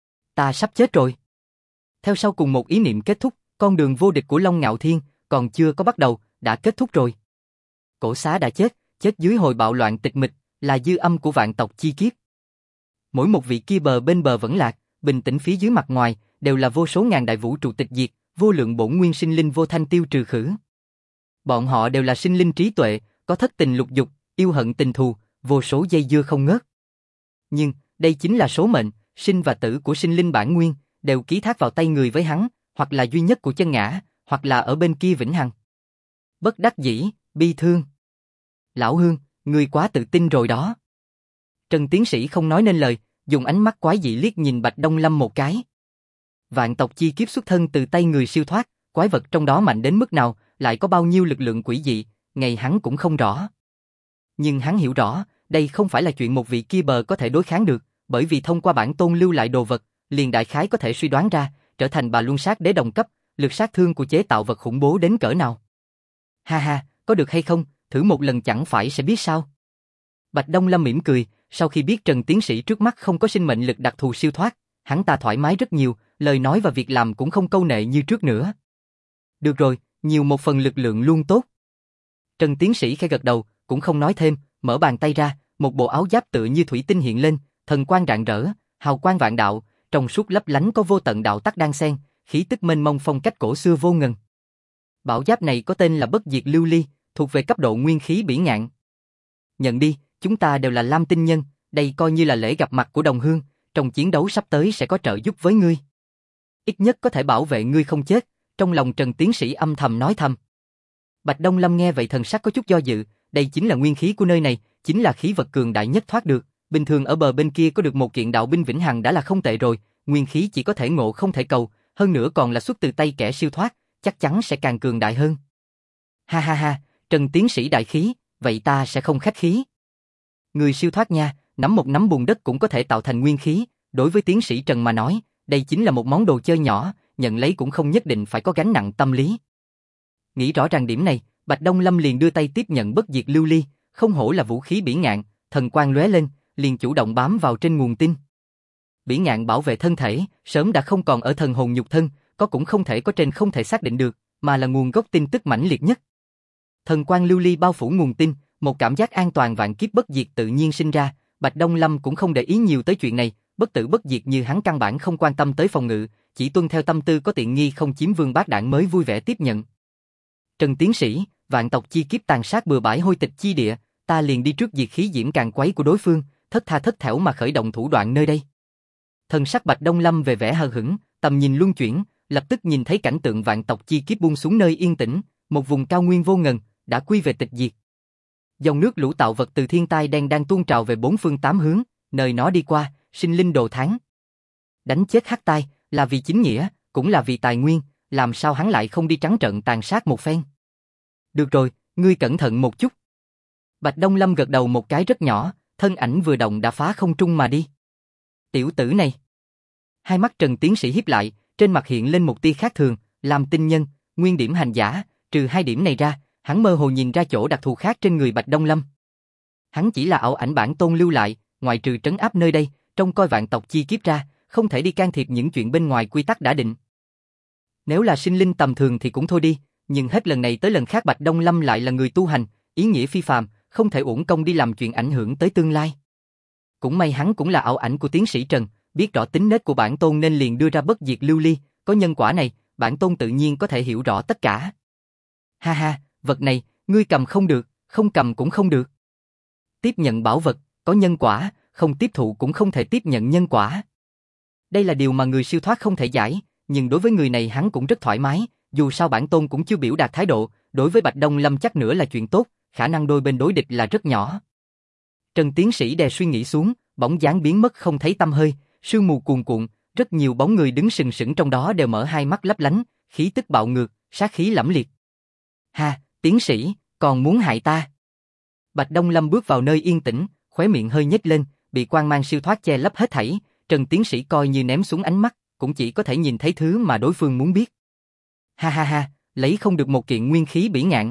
Ta sắp chết rồi. Theo sau cùng một ý niệm kết thúc, con đường vô địch của Long Ngạo Thiên còn chưa có bắt đầu, đã kết thúc rồi. Cổ xá đã chết, chết dưới hồi bạo loạn tịch mịch, là dư âm của vạn tộc chi kiếp. Mỗi một vị kia bờ bên bờ vẫn lạc, bình tĩnh phía dưới mặt ngoài, đều là vô số ngàn đại vũ trụ tịch diệt, vô lượng bổn nguyên sinh linh vô thanh tiêu trừ khử. Bọn họ đều là sinh linh trí tuệ, có thất tình lục dục, yêu hận tình thù, vô số dây dưa không ngớt. Nhưng, đây chính là số mệnh, sinh và tử của sinh linh bản nguyên, đều ký thác vào tay người với hắn, hoặc là duy nhất của chân ngã, hoặc là ở bên kia vĩnh hằng. Bất đắc dĩ, bi thương. Lão Hương, ngươi quá tự tin rồi đó. Trần Tiến Sĩ không nói nên lời, dùng ánh mắt quái dị liếc nhìn Bạch Đông Lâm một cái. Vạn tộc chi kiếp xuất thân từ tay người siêu thoát, quái vật trong đó mạnh đến mức nào, lại có bao nhiêu lực lượng quỷ dị, ngày hắn cũng không rõ. Nhưng hắn hiểu rõ, đây không phải là chuyện một vị kia bờ có thể đối kháng được, bởi vì thông qua bản tôn lưu lại đồ vật, liền đại khái có thể suy đoán ra, trở thành bà luân sát đế đồng cấp, lực sát thương của chế tạo vật khủng bố đến cỡ nào. Ha ha, có được hay không, thử một lần chẳng phải sẽ biết sao. Bạch Đông Lâm mỉm cười, sau khi biết Trần Tiến Sĩ trước mắt không có sinh mệnh lực đặc thù siêu thoát, hắn ta thoải mái rất nhiều, lời nói và việc làm cũng không câu nệ như trước nữa. Được rồi, nhiều một phần lực lượng luôn tốt. Trần Tiến Sĩ khẽ gật đầu, cũng không nói thêm, mở bàn tay ra, một bộ áo giáp tựa như thủy tinh hiện lên, thần quang rạng rỡ, hào quang vạn đạo, trong suốt lấp lánh có vô tận đạo tắc đan xen, khí tức mênh mông phong cách cổ xưa vô ngần. Bảo giáp này có tên là Bất Diệt Lưu Ly, thuộc về cấp độ nguyên khí bỉ ngạn. Nhận đi, chúng ta đều là Lam Tinh nhân, đây coi như là lễ gặp mặt của đồng hương, trong chiến đấu sắp tới sẽ có trợ giúp với ngươi. Ít nhất có thể bảo vệ ngươi không chết, trong lòng Trần Tiến Sĩ âm thầm nói thầm. Bạch Đông Lâm nghe vậy thần sắc có chút do dự, đây chính là nguyên khí của nơi này, chính là khí vật cường đại nhất thoát được, bình thường ở bờ bên kia có được một kiện đạo binh vĩnh hằng đã là không tệ rồi, nguyên khí chỉ có thể ngộ không thể cầu, hơn nữa còn là xuất từ tay kẻ siêu thoát, chắc chắn sẽ càng cường đại hơn. Ha ha ha, Trần Tiến Sĩ đại khí, vậy ta sẽ không khách khí. Người siêu thoát nha, nắm một nắm bùn đất cũng có thể tạo thành nguyên khí, đối với Tiến Sĩ Trần mà nói, đây chính là một món đồ chơi nhỏ, nhận lấy cũng không nhất định phải có gánh nặng tâm lý. Nghĩ rõ ràng điểm này, Bạch Đông Lâm liền đưa tay tiếp nhận Bất Diệt Lưu Ly, không hổ là vũ khí bỉ ngạn, thần quang lóe lên, liền chủ động bám vào trên nguồn tinh. Bỉ ngạn bảo vệ thân thể, sớm đã không còn ở thần hồn nhục thân, có cũng không thể có trên không thể xác định được, mà là nguồn gốc tin tức mãnh liệt nhất. Thần quang lưu ly bao phủ nguồn tin, một cảm giác an toàn vạn kiếp bất diệt tự nhiên sinh ra, Bạch Đông Lâm cũng không để ý nhiều tới chuyện này, bất tử bất diệt như hắn căn bản không quan tâm tới phòng ngự, chỉ tuân theo tâm tư có tiện nghi không chiếm vương bát đảng mới vui vẻ tiếp nhận. Trần Tiến Sĩ, vạn tộc chi kiếp tàn sát bừa bãi hôi tịch chi địa, ta liền đi trước diệt khí diễm càn quấy của đối phương, thất tha thất thểu mà khởi động thủ đoạn nơi đây. Thần sắc Bạch Đông Lâm về vẻ hờ hững, tầm nhìn luân chuyển, lập tức nhìn thấy cảnh tượng vạn tộc chi kiếp buông xuống nơi yên tĩnh, một vùng cao nguyên vô ngần, đã quy về tịch diệt. Dòng nước lũ tạo vật từ thiên tai đen đang tuôn trào về bốn phương tám hướng, nơi nó đi qua, sinh linh đồ thán. Đánh chết Hắc Tai, là vì chính nghĩa, cũng là vì tài nguyên, làm sao hắn lại không đi trắng trợn tàn sát một phen. Được rồi, ngươi cẩn thận một chút. Bạch Đông Lâm gật đầu một cái rất nhỏ, thân ảnh vừa động đã phá không trung mà đi. Tiểu tử này. Hai mắt Trần Tiến Sĩ híp lại, trên mặt hiện lên một tia khác thường, làm tinh nhân, nguyên điểm hành giả, trừ hai điểm này ra, hắn mơ hồ nhìn ra chỗ đặc thù khác trên người Bạch Đông Lâm. Hắn chỉ là ảo ảnh bản tôn lưu lại, ngoại trừ trấn áp nơi đây, trông coi vạn tộc chi kiếp ra, không thể đi can thiệp những chuyện bên ngoài quy tắc đã định. Nếu là sinh linh tầm thường thì cũng thôi đi, nhưng hết lần này tới lần khác Bạch Đông Lâm lại là người tu hành, ý nghĩa phi phàm, không thể uổng công đi làm chuyện ảnh hưởng tới tương lai. Cũng may hắn cũng là ảo ảnh của Tiến Sĩ Trần, biết rõ tính nết của bản tôn nên liền đưa ra bất diệt lưu ly, có nhân quả này, bản tôn tự nhiên có thể hiểu rõ tất cả. Ha ha, vật này, ngươi cầm không được, không cầm cũng không được. Tiếp nhận bảo vật, có nhân quả, không tiếp thụ cũng không thể tiếp nhận nhân quả. Đây là điều mà người siêu thoát không thể giải, nhưng đối với người này hắn cũng rất thoải mái, dù sao bản tôn cũng chưa biểu đạt thái độ, đối với Bạch Đông Lâm chắc nữa là chuyện tốt, khả năng đôi bên đối địch là rất nhỏ. Trần tiến sĩ đè suy nghĩ xuống, bóng dáng biến mất không thấy tăm hơi, sương mù cuồn cuộn, rất nhiều bóng người đứng sừng sững trong đó đều mở hai mắt lấp lánh, khí tức bạo ngược, sát khí lẫm liệt. Ha, tiến sĩ, còn muốn hại ta? Bạch Đông Lâm bước vào nơi yên tĩnh, khóe miệng hơi nhếch lên, bị quang mang siêu thoát che lấp hết thảy, Trần tiến sĩ coi như ném xuống ánh mắt, cũng chỉ có thể nhìn thấy thứ mà đối phương muốn biết. Ha ha ha, lấy không được một kiện nguyên khí bỉ ngạn.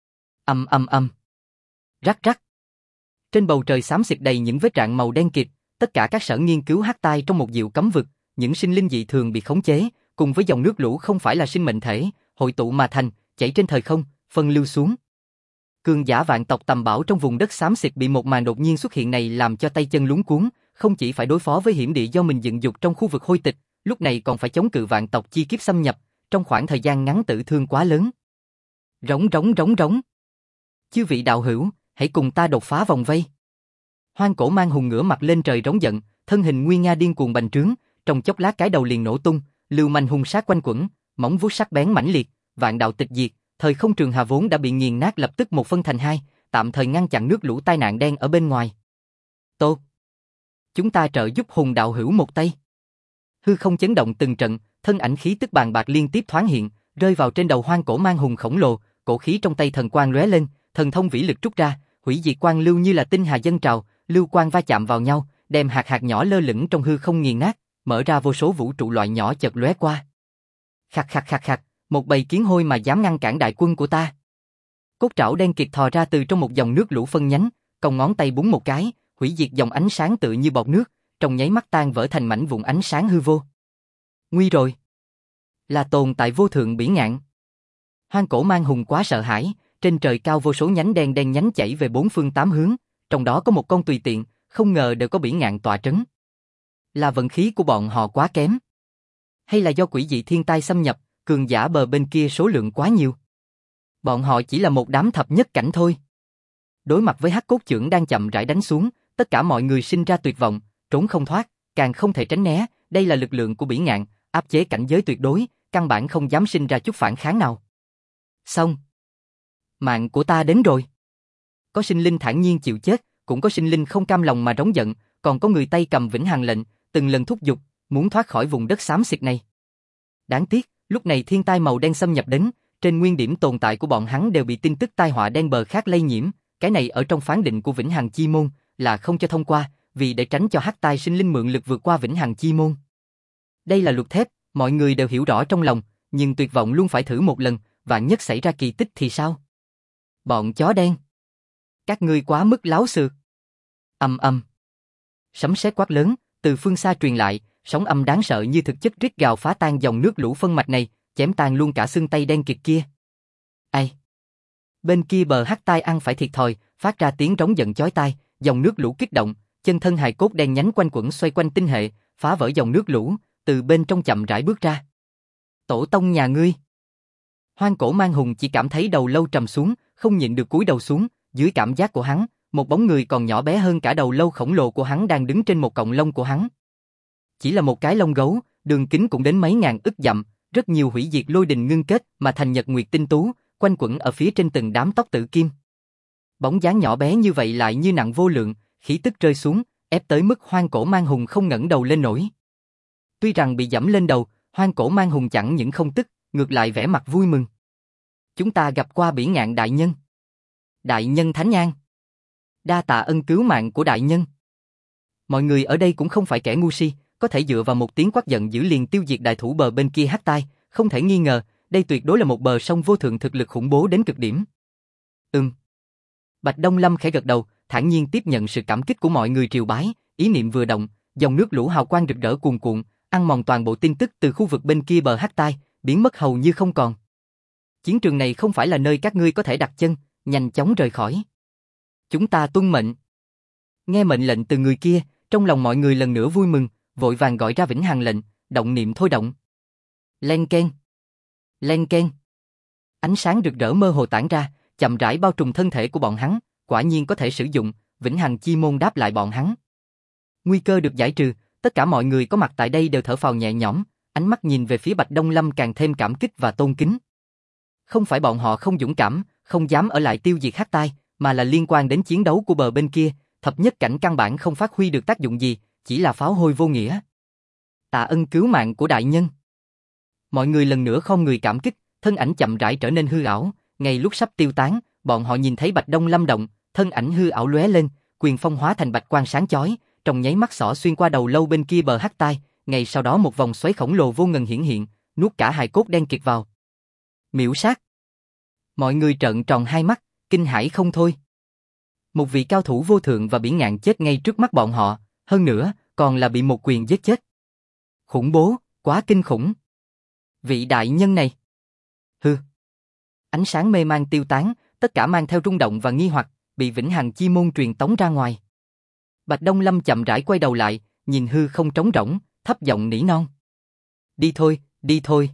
Âm. Rắc rắc. Trên bầu trời xám xịt đầy những vết rạn màu đen kịt, tất cả các sở nghiên cứu hắc tai trong một diệu cấm vực, những sinh linh dị thường bị khống chế, cùng với dòng nước lũ không phải là sinh mệnh thể, hội tụ mà thành, chảy trên thời không, phân lưu xuống. Cường giả vạn tộc tầm bảo trong vùng đất xám xịt bị một màn đột nhiên xuất hiện này làm cho tay chân luống cuống, không chỉ phải đối phó với hiểm địa do mình dựng dục trong khu vực hôi tịch, lúc này còn phải chống cự vạn tộc chi kiếp xâm nhập, trong khoảng thời gian ngắn tử thương quá lớn. Rống. Chư vị đạo hữu, hãy cùng ta đột phá vòng vây. Hoang Cổ Mang Hùng ngửa mặt lên trời rống giận, thân hình nguy nga điên cuồng bành trướng, trong chốc lát cái đầu liền nổ tung, lưu manh hung sát quanh quẩn, móng vuốt sắc bén mãnh liệt, vạn đạo tịch diệt, thời không trường hà vốn đã bị nghiền nát lập tức một phân thành hai, tạm thời ngăn chặn nước lũ tai nạn đen ở bên ngoài. Tốt, chúng ta trợ giúp Hùng đạo hữu một tay. Hư không chấn động từng trận, thân ảnh khí tức bàn bạc liên tiếp thoáng hiện, rơi vào trên đầu Hoang Cổ Mang Hùng khổng lồ, cổ khí trong tay thần quang lóe lên, thần thông vĩ lực trút ra, hủy diệt quang lưu như là tinh hà dâng trào, lưu quang va chạm vào nhau, đem hạt nhỏ lơ lửng trong hư không nghiền nát, mở ra vô số vũ trụ loại nhỏ chợt lóe qua. Khạc, một bầy kiến hôi mà dám ngăn cản đại quân của ta. Cốt trảo đen kịt thò ra từ trong một dòng nước lũ phân nhánh, cong ngón tay búng một cái, hủy diệt dòng ánh sáng tựa như bọt nước, trong nháy mắt tan vỡ thành mảnh vụn ánh sáng hư vô. Nguy rồi, là tồn tại vô thượng bỉ ngạn. Hoang Cổ Mang Hùng quá sợ hãi, trên trời cao vô số nhánh đen nhánh chảy về bốn phương tám hướng, trong đó có một con tùy tiện, không ngờ đều có bỉ ngạn tọa trấn. Là vận khí của bọn họ quá kém, hay là do quỷ dị thiên tai xâm nhập, cường giả bờ bên kia số lượng quá nhiều. Bọn họ chỉ là một đám thập nhất cảnh thôi. Đối mặt với hắc cốt chưởng đang chậm rãi đánh xuống, tất cả mọi người sinh ra tuyệt vọng, trốn không thoát, càng không thể tránh né, đây là lực lượng của bỉ ngạn, áp chế cảnh giới tuyệt đối, căn bản không dám sinh ra chút phản kháng nào. Xong. Mạng của ta đến rồi. Có sinh linh thản nhiên chịu chết, cũng có sinh linh không cam lòng mà rống giận, còn có người tay cầm vĩnh hằng lệnh, từng lần thúc giục, muốn thoát khỏi vùng đất xám xịt này. Đáng tiếc, lúc này thiên tai màu đen xâm nhập đến, trên nguyên điểm tồn tại của bọn hắn đều bị tin tức tai họa đen bờ khác lây nhiễm, cái này ở trong phán định của vĩnh hằng chi môn là không cho thông qua, vì để tránh cho hắc tai sinh linh mượn lực vượt qua vĩnh hằng chi môn. Đây là luật thép, mọi người đều hiểu rõ trong lòng, nhưng tuyệt vọng luôn phải thử một lần, vạn nhất xảy ra kỳ tích thì sao? Bọn chó đen, các ngươi quá mức láo xược. Âm. Sấm sét quát lớn, từ phương xa truyền lại, sóng âm đáng sợ như thực chất rít gào phá tan dòng nước lũ phân mạch này, chém tan luôn cả xương tay đen kịt kia. Ai? Bên kia bờ hắc tai ăn phải thiệt thòi, phát ra tiếng rống giận chói tai, dòng nước lũ kích động, chân thân hài cốt đen nhánh quanh quẩn xoay quanh tinh hệ, phá vỡ dòng nước lũ, từ bên trong chậm rãi bước ra. Tổ tông nhà ngươi. Hoang Cổ Mang Hùng chỉ cảm thấy đầu lâu trầm xuống, không nhịn được cúi đầu xuống, dưới cảm giác của hắn, một bóng người còn nhỏ bé hơn cả đầu lâu khổng lồ của hắn đang đứng trên một cọng lông của hắn. Chỉ là một cái lông gấu, đường kính cũng đến mấy ngàn ức dặm, rất nhiều hủy diệt lôi đình ngưng kết mà thành nhật nguyệt tinh tú, quanh quẩn ở phía trên từng đám tóc tử kim. Bóng dáng nhỏ bé như vậy lại như nặng vô lượng, khí tức rơi xuống, ép tới mức Hoang Cổ Mang Hùng không ngẩng đầu lên nổi. Tuy rằng bị giẫm lên đầu, Hoang Cổ Mang Hùng chẳng những không tức, ngược lại vẻ mặt vui mừng. Chúng ta gặp qua bỉ ngạn đại nhân. Đại nhân Thánh Nhan. Đa tạ ân cứu mạng của đại nhân. Mọi người ở đây cũng không phải kẻ ngu si, có thể dựa vào một tiếng quát giận dữ liền tiêu diệt đại thủ bờ bên kia hắc tai, không thể nghi ngờ, đây tuyệt đối là một bờ sông vô thượng thực lực khủng bố đến cực điểm. Bạch Đông Lâm khẽ gật đầu, thản nhiên tiếp nhận sự cảm kích của mọi người triều bái, ý niệm vừa động, dòng nước lũ hào quang rực rỡ cuồn cuộn, ăn mòn toàn bộ tin tức từ khu vực bên kia bờ hắc tai, biến mất hầu như không còn. Chiến trường này không phải là nơi các ngươi có thể đặt chân, nhanh chóng rời khỏi. Chúng ta tuân mệnh. Nghe mệnh lệnh từ người kia, trong lòng mọi người lần nữa vui mừng, vội vàng gọi ra vĩnh hằng lệnh, động niệm thôi động. Len keng. Len keng. Ánh sáng rực rỡ mơ hồ tản ra, chậm rãi bao trùm thân thể của bọn hắn, quả nhiên có thể sử dụng, vĩnh hằng chi môn đáp lại bọn hắn. Nguy cơ được giải trừ, tất cả mọi người có mặt tại đây đều thở phào nhẹ nhõm, ánh mắt nhìn về phía Bạch Đông Lâm càng thêm cảm kích và tôn kính. Không phải bọn họ không dũng cảm, không dám ở lại tiêu diệt hắc tai, mà là liên quan đến chiến đấu của bờ bên kia, thập nhất cảnh căn bản không phát huy được tác dụng gì, chỉ là pháo hôi vô nghĩa. Tạ ân cứu mạng của đại nhân. Mọi người lần nữa khom người cảm kích, thân ảnh chậm rãi trở nên hư ảo, ngay lúc sắp tiêu tán, bọn họ nhìn thấy Bạch Đông Lâm động, thân ảnh hư ảo lóe lên, quyền phong hóa thành bạch quang sáng chói, trong nháy mắt xỏ xuyên qua đầu lâu bên kia bờ hắc tai, ngay sau đó một vòng xoáy khổng lồ vô ngần hiển hiện, nuốt cả hài cốt đen kịt vào. Miểu sát. Mọi người trợn tròn hai mắt, kinh hãi không thôi. Một vị cao thủ vô thượng và bỉ ngạn chết ngay trước mắt bọn họ, hơn nữa, còn là bị một quyền giết chết. Khủng bố, quá kinh khủng. Vị đại nhân này. Hừ. Ánh sáng mê mang tiêu tán, tất cả mang theo rung động và nghi hoặc, bị Vĩnh Hằng Chi môn truyền tống ra ngoài. Bạch Đông Lâm chậm rãi quay đầu lại, nhìn hư không trống rỗng, thấp giọng nỉ non. Đi thôi, đi thôi.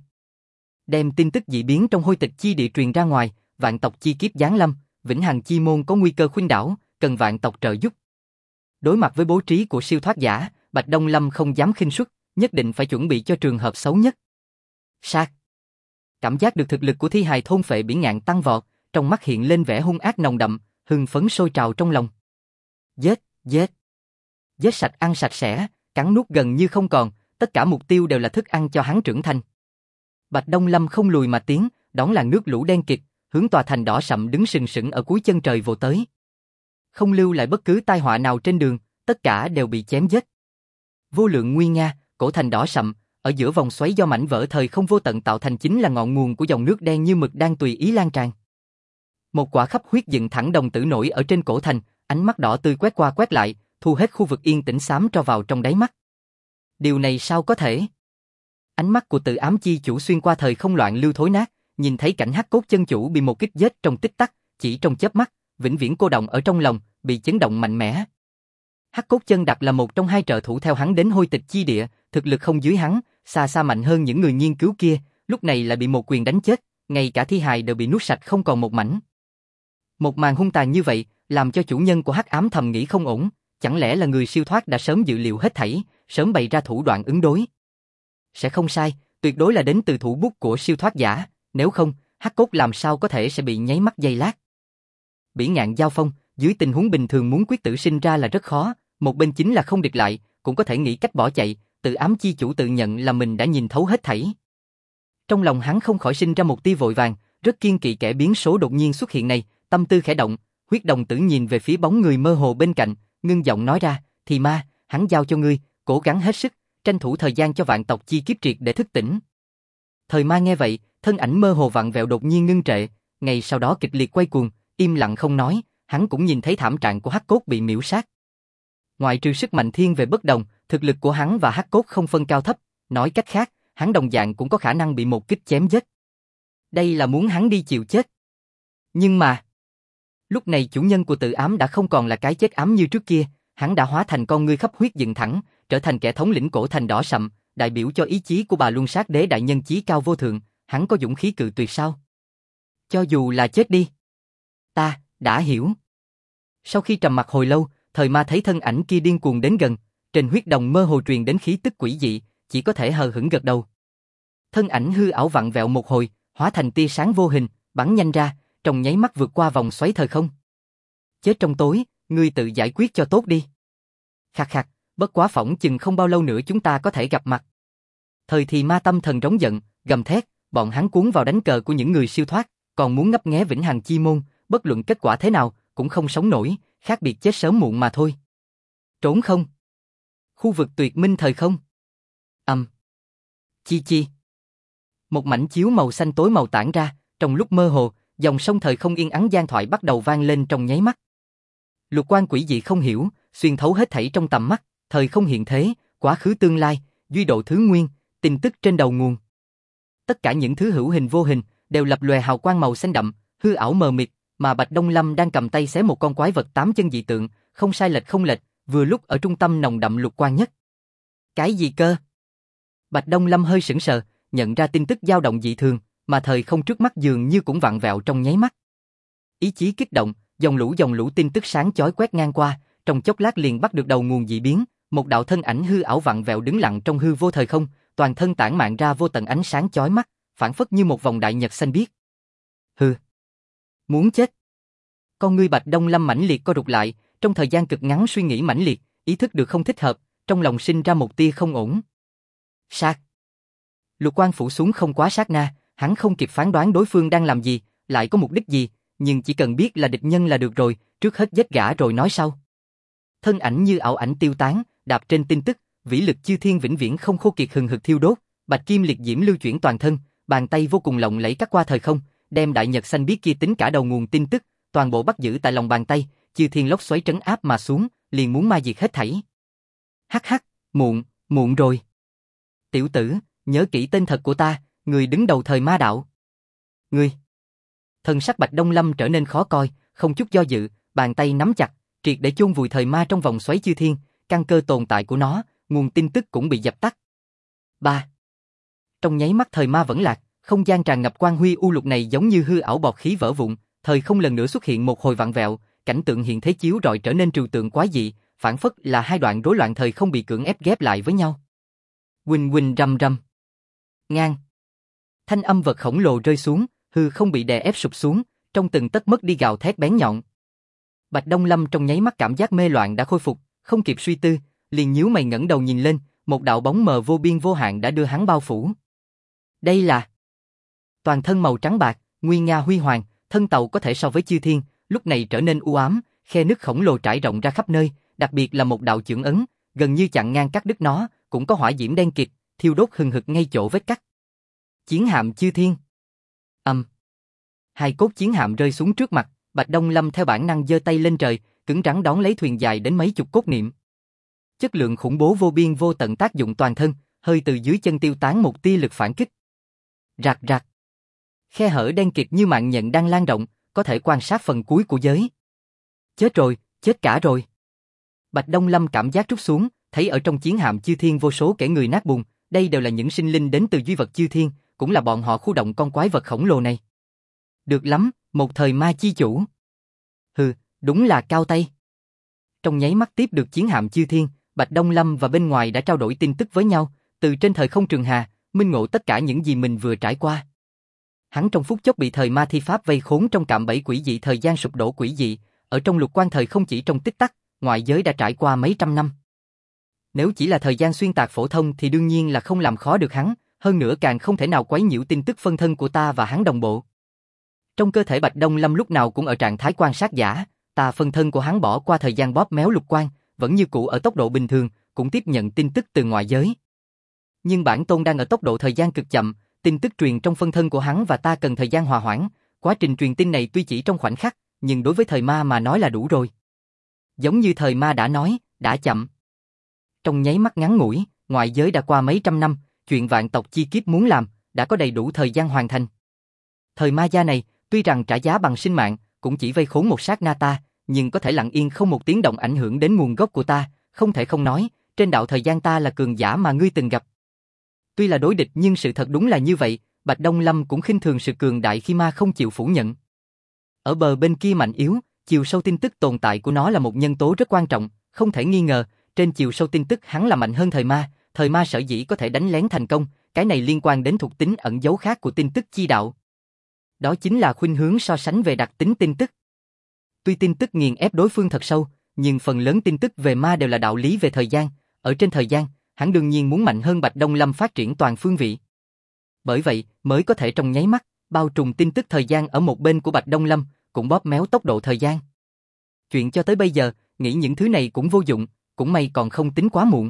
Đem tin tức dị biến trong hôi tịch chi địa truyền ra ngoài, vạn tộc chi kiếp giáng lâm, Vĩnh Hằng Chi môn có nguy cơ khuynh đảo, cần vạn tộc trợ giúp. Đối mặt với bố trí của siêu thoát giả, Bạch Đông Lâm không dám khinh suất, nhất định phải chuẩn bị cho trường hợp xấu nhất. Sát. Cảm giác được thực lực của thi hài thôn phệ bỉ ngạn tăng vọt, trong mắt hiện lên vẻ hung ác nồng đậm, hưng phấn sôi trào trong lòng. Giết, giết. Giết sạch ăn sạch sẽ, cắn nuốt gần như không còn, tất cả mục tiêu đều là thức ăn cho hắn trưởng thành. Bạch Đông Lâm không lùi mà tiến, đón làn nước lũ đen kịt, hướng tòa thành đỏ sậm đứng sừng sững ở cuối chân trời vồ tới. Không lưu lại bất cứ tai họa nào trên đường, tất cả đều bị chém giết. Vô lượng nguy nga, cổ thành đỏ sậm, ở giữa vòng xoáy do mảnh vỡ thời không vô tận tạo thành chính là ngọn nguồn của dòng nước đen như mực đang tùy ý lan tràn. Một quả khắp huyết dựng thẳng đồng tử nổi ở trên cổ thành, ánh mắt đỏ tươi quét qua quét lại, thu hết khu vực yên tĩnh xám cho vào trong đáy mắt. Điều này sao có thể? Ánh mắt của Tự Ám chi chủ xuyên qua thời không loạn lưu thối nát, nhìn thấy cảnh Hắc Cốt chân chủ bị một kích giết trong tích tắc, chỉ trong chớp mắt, vĩnh viễn cô đọng ở trong lòng, bị chấn động mạnh mẽ. Hắc Cốt chân đặc là một trong hai trợ thủ theo hắn đến hôi tịch chi địa, thực lực không dưới hắn, xa xa mạnh hơn những người nghiên cứu kia, lúc này lại bị một quyền đánh chết, ngay cả thi hài đều bị nuốt sạch không còn một mảnh. Một màn hung tàn như vậy, làm cho chủ nhân của Hắc Ám thầm nghĩ không ổn, chẳng lẽ là người siêu thoát đã sớm dự liệu hết thảy, sớm bày ra thủ đoạn ứng đối. Sẽ không sai, tuyệt đối là đến từ thủ bút của siêu thoát giả, nếu không, Hắc Cốt làm sao có thể sẽ bị nháy mắt giây lát. Bỉ ngạn giao phong, dưới tình huống bình thường muốn quyết tử sinh ra là rất khó, một bên chính là không địch lại, cũng có thể nghĩ cách bỏ chạy, Tự Ám chi chủ tự nhận là mình đã nhìn thấu hết thảy. Trong lòng hắn không khỏi sinh ra một tia vội vàng, rất kiêng kỵ kẻ biến số đột nhiên xuất hiện này, tâm tư khẽ động, huyết đồng tử nhìn về phía bóng người mơ hồ bên cạnh, ngưng giọng nói ra, thì ma, hắn giao cho ngươi, cố gắng hết sức, tranh thủ thời gian cho vạn tộc chi kiếp triệt để thức tỉnh. Thời ma nghe vậy, thân ảnh mơ hồ vặn vẹo đột nhiên ngưng trệ, ngay sau đó kịch liệt quay cuồng, im lặng không nói, hắn cũng nhìn thấy thảm trạng của Hắc Cốt bị miểu sát. Ngoại trừ sức mạnh thiên về bất đồng, thực lực của hắn và Hắc Cốt không phân cao thấp, nói cách khác, hắn đồng dạng cũng có khả năng bị một kích chém giết. Đây là muốn hắn đi chịu chết. Nhưng mà, lúc này chủ nhân của Tự Ám đã không còn là cái chết ám như trước kia, hắn đã hóa thành con ngươi khắp huyết dựng thẳng, trở thành kẻ thống lĩnh cổ thành đỏ sậm, đại biểu cho ý chí của Bà Luân Sát Đế đại nhân chí cao vô thượng, hắn có dũng khí cự tuyệt sao? Cho dù là chết đi. Ta đã hiểu. Sau khi trầm mặc hồi lâu, Thời ma thấy thân ảnh kia điên cuồng đến gần, trên huyết đồng mơ hồ truyền đến khí tức quỷ dị, chỉ có thể hờ hững gật đầu. Thân ảnh hư ảo vặn vẹo một hồi, hóa thành tia sáng vô hình, bắn nhanh ra, trong nháy mắt vượt qua vòng xoáy thời không. Chết trong tối, ngươi tự giải quyết cho tốt đi. Khạc khạc, bất quá phỏng chừng không bao lâu nữa chúng ta có thể gặp mặt. Thời thì ma tâm thần rống giận, gầm thét, bọn hắn cuốn vào đánh cờ của những người siêu thoát, còn muốn ngấp nghé Vĩnh Hằng Chi môn, bất luận kết quả thế nào, cũng không sống nổi, khác biệt chết sớm muộn mà thôi. Trốn không? Khu vực tuyệt minh thời không? Chi chi. Một mảnh chiếu màu xanh tối màu tản ra, trong lúc mơ hồ, dòng sông thời không yên ắng gian thoại bắt đầu vang lên trong nháy mắt. Lục quan quỷ dị không hiểu, xuyên thấu hết thảy trong tầm mắt, thời không hiện thế, quá khứ tương lai, duy độ thứ nguyên, tin tức trên đầu nguồn. Tất cả những thứ hữu hình vô hình đều lập lòe hào quang màu xanh đậm, hư ảo mờ mịt, mà Bạch Đông Lâm đang cầm tay xé một con quái vật 8 chân dị tượng, không sai lệch không lệch, vừa lúc ở trung tâm nồng đậm lục quan nhất. Cái gì cơ? Bạch Đông Lâm hơi sững sờ, nhận ra tin tức dao động dị thường, mà thời không trước mắt dường như cũng vặn vẹo trong nháy mắt. Ý chí kích động, dòng lũ tin tức sáng chói quét ngang qua, trong chốc lát liền bắt được đầu nguồn dị biến, một đạo thân ảnh hư ảo vặn vẹo đứng lặng trong hư vô thời không, toàn thân tản mạn ra vô tận ánh sáng chói mắt, phản phất như một vòng đại nhật xanh biếc. Hừ, muốn chết. Con ngươi Bạch Đông Lâm mãnh liệt co rụt lại, trong thời gian cực ngắn suy nghĩ mãnh liệt, ý thức được không thích hợp, trong lòng sinh ra một tia không ổn. Sát. Lục quang phủ xuống không quá sát na, hắn không kịp phán đoán đối phương đang làm gì, lại có mục đích gì, nhưng chỉ cần biết là địch nhân là được rồi, trước hết giết gã rồi nói sau. Thân ảnh như ảo ảnh tiêu tán, đạp trên tin tức, vĩ lực chư thiên vĩnh viễn không khô kiệt hừng hực thiêu đốt, bạch kim liệt diễm lưu chuyển toàn thân, bàn tay vô cùng lộng lẫy cắt qua thời không, đem đại nhật xanh biếc kia tính cả đầu nguồn tin tức, toàn bộ bắt giữ tại lòng bàn tay, chư thiên lốc xoáy trấn áp mà xuống, liền muốn ma diệt hết thảy. Hắc hắc, muộn rồi. Tiểu tử, nhớ kỹ tên thật của ta, người đứng đầu thời ma đạo. Ngươi. Thân sắc Bạch Đông Lâm trở nên khó coi, không chút do dự, bàn tay nắm chặt, triệt để chôn vùi thời ma trong vòng xoáy chư thiên, căn cơ tồn tại của nó, nguồn tin tức cũng bị dập tắt. 3. Trong nháy mắt thời ma vẫn lạc, không gian tràn ngập quang huy u lục này giống như hư ảo bọt khí vỡ vụn, thời không lần nữa xuất hiện một hồi vặn vẹo, cảnh tượng hiện thế chiếu rọi trở nên trừu tượng quái dị, phản phất là hai đoạn rối loạn thời không bị cưỡng ép ghép lại với nhau. Huỳnh huỳnh rầm rầm. Ngang. Thanh âm vật khổng lồ rơi xuống, hư không bị đè ép sụp xuống, trong từng tấc mất đi gào thét bén nhọn. Bạch Đông Lâm trong nháy mắt cảm giác mê loạn đã khôi phục, không kịp suy tư, liền nhíu mày ngẩng đầu nhìn lên, một đạo bóng mờ vô biên vô hạn đã đưa hắn bao phủ. Đây là toàn thân màu trắng bạc, nguy nga huy hoàng, thân tàu có thể so với chư thiên, lúc này trở nên u ám, khe nứt khổng lồ trải rộng ra khắp nơi, đặc biệt là một đạo chưởng ấn, gần như chặn ngang cắt đứt nó, cũng có hỏa diễm đen kịt, thiêu đốt hừng hực ngay chỗ vết cắt. Chiến hạm chư thiên. Hai cốt chiến hạm rơi xuống trước mặt, Bạch Đông Lâm theo bản năng giơ tay lên trời, cứng rắn đón lấy thuyền dài đến mấy chục cốt niệm. Chất lượng khủng bố vô biên vô tận tác dụng toàn thân, hơi từ dưới chân tiêu tán một tia lực phản kích. Rạc rạc. Khe hở đen kịt như mạng nhện đang lan rộng, có thể quan sát phần cuối của giới. Chết rồi, chết cả rồi. Bạch Đông Lâm cảm giác trút xuống, thấy ở trong chiến hạm chư thiên vô số kẻ người nát bùn, đây đều là những sinh linh đến từ duy vật chư thiên, cũng là bọn họ khu động con quái vật khổng lồ này. Được lắm, một thời ma chi chủ. Hừ, đúng là cao tay. Trong nháy mắt tiếp được chiến hạm chư thiên, Bạch Đông Lâm và bên ngoài đã trao đổi tin tức với nhau, từ trên thời không trường hà, minh ngộ tất cả những gì mình vừa trải qua. Hắn trong phút chốc bị thời ma thi pháp vây khốn trong cạm bẫy quỷ dị thời gian sụp đổ quỷ dị, ở trong lục quan thời không chỉ trong tích tắc, ngoại giới đã trải qua mấy trăm năm. Nếu chỉ là thời gian xuyên tạc phổ thông thì đương nhiên là không làm khó được hắn, hơn nữa càng không thể nào quấy nhiễu tin tức phân thân của ta và hắn đồng bộ. Trong cơ thể Bạch Đông Lâm lúc nào cũng ở trạng thái quan sát giả, ta phân thân của hắn bỏ qua thời gian bóp méo lục quan, vẫn như cũ ở tốc độ bình thường, cũng tiếp nhận tin tức từ ngoại giới. Nhưng bản tôn đang ở tốc độ thời gian cực chậm, tin tức truyền trong phân thân của hắn và ta cần thời gian hòa hoãn, quá trình truyền tin này tuy chỉ trong khoảnh khắc, nhưng đối với thời ma mà nói là đủ rồi. Giống như thời ma đã nói, đã chậm. Trong nháy mắt ngắn ngủi, ngoại giới đã qua mấy trăm năm, chuyện vạn tộc chi kiếp muốn làm, đã có đầy đủ thời gian hoàn thành. Thời ma gia này, tuy rằng trả giá bằng sinh mạng, cũng chỉ vây khốn một sát na ta, nhưng có thể lặng yên không một tiếng động ảnh hưởng đến nguồn gốc của ta, không thể không nói, trên đạo thời gian ta là cường giả mà ngươi từng gặp. Tuy là đối địch nhưng sự thật đúng là như vậy, Bạch Đông Lâm cũng khinh thường sự cường đại khi ma không chịu phủ nhận. Ở bờ bên kia mạnh yếu, chiều sâu tin tức tồn tại của nó là một nhân tố rất quan trọng, không thể nghi ngờ, trên chiều sâu tin tức hắn là mạnh hơn thời ma sở dĩ có thể đánh lén thành công, cái này liên quan đến thuộc tính ẩn dấu khác của tin tức chi đạo. Đó chính là khuynh hướng so sánh về đặc tính tin tức. Tuy tin tức nghiền ép đối phương thật sâu, nhưng phần lớn tin tức về ma đều là đạo lý về thời gian, ở trên thời gian, hắn đương nhiên muốn mạnh hơn Bạch Đông Lâm phát triển toàn phương vị. Bởi vậy, mới có thể trong nháy mắt, bao trùm tin tức thời gian ở một bên của Bạch Đông Lâm, cũng bóp méo tốc độ thời gian. Chuyện cho tới bây giờ, nghĩ những thứ này cũng vô dụng, cũng may còn không tính quá muộn.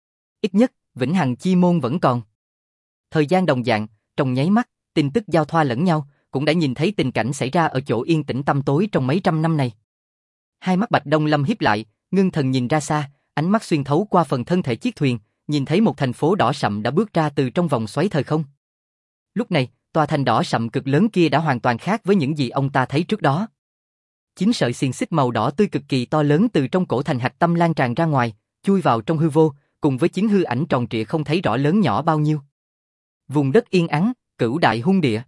Ít nhất, vĩnh hằng chi môn vẫn còn. Thời gian đồng dạng, trong nháy mắt, tin tức giao thoa lẫn nhau, cũng đã nhìn thấy tình cảnh xảy ra ở chỗ yên tĩnh tăm tối trong mấy trăm năm này. Hai mắt Bạch Đông Lâm híp lại, ngưng thần nhìn ra xa, ánh mắt xuyên thấu qua phần thân thể chiếc thuyền, nhìn thấy một thành phố đỏ sậm đã bước ra từ trong vòng xoáy thời không. Lúc này, tòa thành đỏ sậm cực lớn kia đã hoàn toàn khác với những gì ông ta thấy trước đó. 9 sợi xiềng xích màu đỏ tươi cực kỳ to lớn từ trong cổ thành hạch tâm lan tràn ra ngoài, chui vào trong hư vô, cùng với 9 hư ảnh tròn trịa không thấy rõ lớn nhỏ bao nhiêu. Vùng đất yên ắng, Cửu Đại Hung Địa.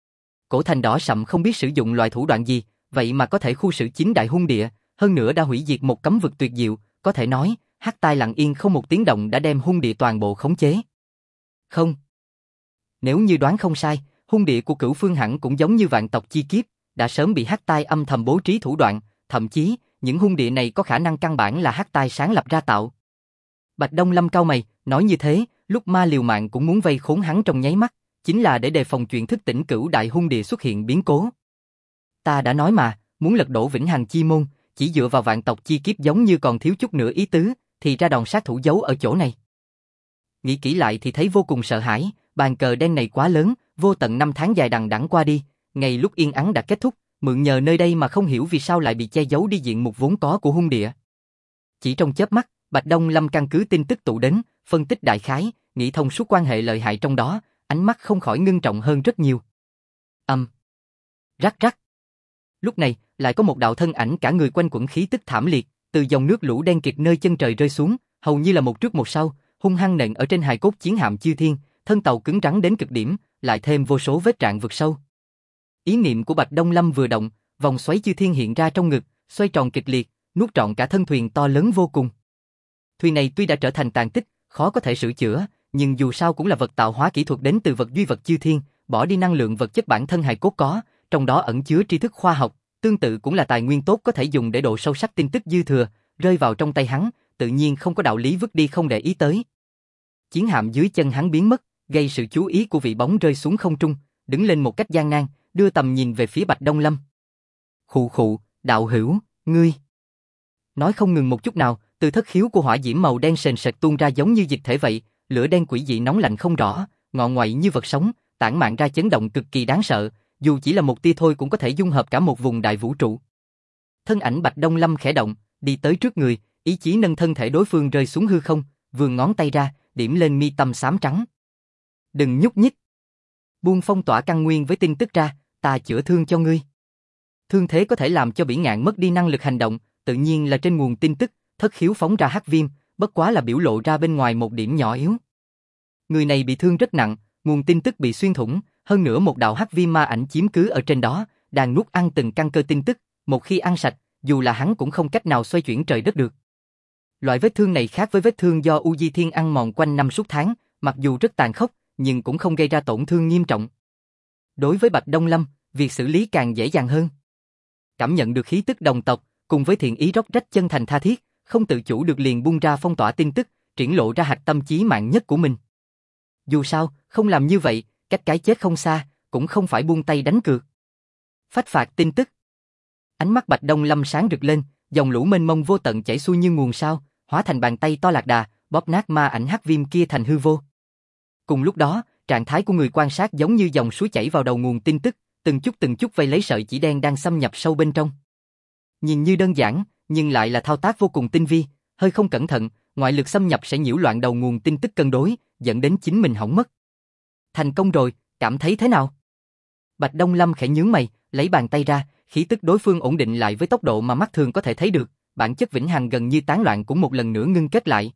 Cổ thành đỏ sậm không biết sử dụng loại thủ đoạn gì, vậy mà có thể khu xử 9 đại hung địa, hơn nữa đã hủy diệt một cấm vực tuyệt diệu, có thể nói, hắc tai lặng yên không một tiếng động đã đem hung địa toàn bộ khống chế. Không. Nếu như đoán không sai, hung địa của Cửu Phương hẳn cũng giống như vạn tộc chi kiếp, đã sớm bị Hắc Tai âm thầm bố trí thủ đoạn, thậm chí, những hung địa này có khả năng căn bản là Hắc Tai sáng lập ra tạo. Bạch Đông Lâm cau mày, nói như thế, lúc ma liều mạng cũng muốn vây khốn hắn trong nháy mắt, chính là để đề phòng chuyện thức tỉnh cửu đại hung địa xuất hiện biến cố. Ta đã nói mà, muốn lật đổ Vĩnh Hằng Chi Môn, chỉ dựa vào vạn tộc chi kiếp giống như còn thiếu chút nữa ý tứ, thì ra đòn sát thủ giấu ở chỗ này. Nghĩ kỹ lại thì thấy vô cùng sợ hãi, bàn cờ đen này quá lớn, vô tận năm tháng dài đằng đẵng qua đi, ngay lúc yên ắng đã kết thúc, mượn nhờ nơi đây mà không hiểu vì sao lại bị che giấu đi diện mục vốn có của hung địa. Chỉ trong chớp mắt, Bạch Đông Lâm căn cứ tin tức tụ đến, phân tích đại khái, nghĩ thông suốt quan hệ lợi hại trong đó, ánh mắt không khỏi ngưng trọng hơn rất nhiều. Rắc rắc. Lúc này, lại có một đạo thân ảnh cả người quanh quẩn khí tức thảm liệt, từ dòng nước lũ đen kịt nơi chân trời rơi xuống, hầu như là một trước một sau, hung hăng nện ở trên hài cốt chiến hạm Chư Thiên, thân tàu cứng rắn đến cực điểm, lại thêm vô số vết rạn vực sâu. Ý niệm của Bạch Đông Lâm vừa động, vòng xoáy Chư Thiên hiện ra trong ngực, xoay tròn kịch liệt, nuốt trọn cả thân thuyền to lớn vô cùng. Thuyền này tuy đã trở thành tàn tích, khó có thể sửa chữa, nhưng dù sao cũng là vật tạo hóa kỹ thuật đến từ vật duy vật Chư Thiên, bỏ đi năng lượng vật chất bản thân hài cốt có, trong đó ẩn chứa tri thức khoa học, tương tự cũng là tài nguyên tốt có thể dùng để độ sâu sắc tin tức dư thừa, rơi vào trong tay hắn, tự nhiên không có đạo lý vứt đi không để ý tới. Chiến hạm dưới chân hắn biến mất, gây sự chú ý của vị bóng rơi xuống không trung, đứng lên một cách gian nan, đưa tầm nhìn về phía Bạch Đông Lâm. Khụ khụ, đạo hữu, ngươi. Nói không ngừng một chút nào, từ thất khiếu của hỏa diễm màu đen sền sệt tuôn ra giống như dịch thể vậy, lửa đen quỷ dị nóng lạnh không rõ, ngọ ngoại như vật sống, tản mạn ra chấn động cực kỳ đáng sợ, dù chỉ là một tia thôi cũng có thể dung hợp cả một vùng đại vũ trụ. Thân ảnh Bạch Đông Lâm khẽ động, đi tới trước người, ý chí nâng thân thể đối phương rơi xuống hư không, vươn ngón tay ra, điểm lên mi tâm xám trắng. Đừng nhúc nhích. Buông phong tỏa căn nguyên với tin tức ra, ta chữa thương cho ngươi. Thương thế có thể làm cho Bỉ Ngạn mất đi năng lực hành động, tự nhiên là trên nguồn tin tức, thất khiếu phóng ra hắc viêm, bất quá là biểu lộ ra bên ngoài một điểm nhỏ yếu. Người này bị thương rất nặng, nguồn tin tức bị xuyên thủng, hơn nữa một đạo hắc viêm ma ảnh chiếm cứ ở trên đó, đang nuốt ăn từng căn cơ tin tức, một khi ăn sạch, dù là hắn cũng không cách nào xoay chuyển trời đất được. Loại vết thương này khác với vết thương do U Di Thiên ăn mòn quanh năm suốt tháng, mặc dù rất tàn khốc, nhưng cũng không gây ra tổn thương nghiêm trọng. Đối với Bạch Đông Lâm, việc xử lý càng dễ dàng hơn. Cảm nhận được khí tức đồng tộc, cùng với thiện ý róc rách chân thành tha thiết, không tự chủ được liền buông ra phong tỏa tin tức, triển lộ ra hạch tâm chí mạng nhất của mình. Dù sao, không làm như vậy, cách cái chết không xa, cũng không phải buông tay đánh cược. Phách phạt tin tức. Ánh mắt Bạch Đông Lâm sáng rực lên, dòng lũ mênh mông vô tận chảy xuôi như nguồn sao, hóa thành bàn tay to lạc đà, bóp nát ma ảnh hắc viêm kia thành hư vô. Cùng lúc đó, trạng thái của người quan sát giống như dòng suối chảy vào đầu nguồn tin tức, từng chút vây lấy sợi chỉ đen đang xâm nhập sâu bên trong. Nhìn như đơn giản, nhưng lại là thao tác vô cùng tinh vi, hơi không cẩn thận, ngoại lực xâm nhập sẽ nhiễu loạn đầu nguồn tin tức cân đối, dẫn đến chính mình hỏng mất. Thành công rồi, cảm thấy thế nào? Bạch Đông Lâm khẽ nhướng mày, lấy bàn tay ra, khí tức đối phương ổn định lại với tốc độ mà mắt thường có thể thấy được, bản chất vĩnh hằng gần như tán loạn cũng một lần nữa ngưng kết lại.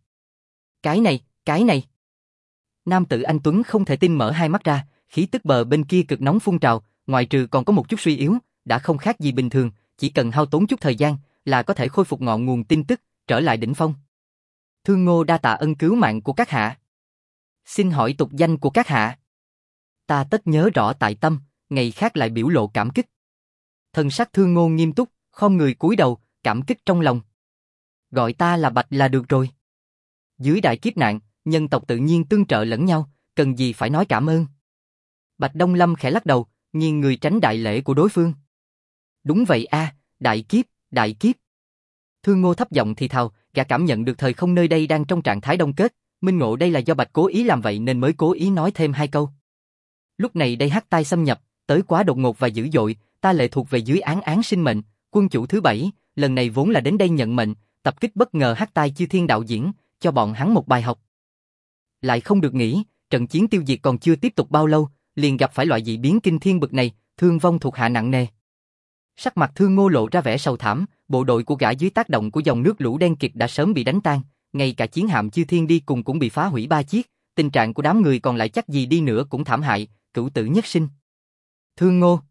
Cái này. Nam tử anh tuấn không thể tin mở hai mắt ra, khí tức bờ bên kia cực nóng phun trào, ngoài trừ còn có một chút suy yếu, đã không khác gì bình thường, chỉ cần hao tốn chút thời gian là có thể khôi phục ngọn nguồn tin tức, trở lại đỉnh phong. Thương Ngô đa tạ ân cứu mạng của các hạ. Xin hỏi tục danh của các hạ. Ta tất nhớ rõ tại tâm, ngày khác lại biểu lộ cảm kích. Thần sắc Thương Ngô nghiêm túc, khom người cúi đầu, cảm kích trong lòng. Gọi ta là Bạch là được rồi. Dưới đại kiếp nạn, nhân tộc tự nhiên tương trợ lẫn nhau, cần gì phải nói cảm ơn. Bạch Đông Lâm khẽ lắc đầu, nghiêng người tránh đại lễ của đối phương. Đúng vậy a, đại kiếp. Thương Ngô thấp giọng thì thào, gã cảm nhận được thời không nơi đây đang trong trạng thái đông kết, minh ngộ đây là do Bạch cố ý làm vậy nên mới cố ý nói thêm hai câu. Lúc này đây hắc tai xâm nhập, tới quá đột ngột và dữ dội, ta lệ thuộc về dưới án sinh mệnh, quân chủ thứ 7, lần này vốn là đến đây nhận mệnh, tập kích bất ngờ hắc tai Chư Thiên đạo diễn, cho bọn hắn một bài học. Lại không được nghĩ, trận chiến tiêu diệt còn chưa tiếp tục bao lâu, liền gặp phải loại dị biến kinh thiên bực này, thương vong thuộc hạ nặng nề. Sắc mặt Thương Ngô lộ ra vẻ sầu thảm, bộ đội của gã dưới tác động của dòng nước lũ đen kịt đã sớm bị đánh tan, ngay cả chiến hạm Chư Thiên đi cùng cũng bị phá hủy 3 chiếc, tình trạng của đám người còn lại chắc gì đi nữa cũng thảm hại, cửu tử nhất sinh. Thương Ngô.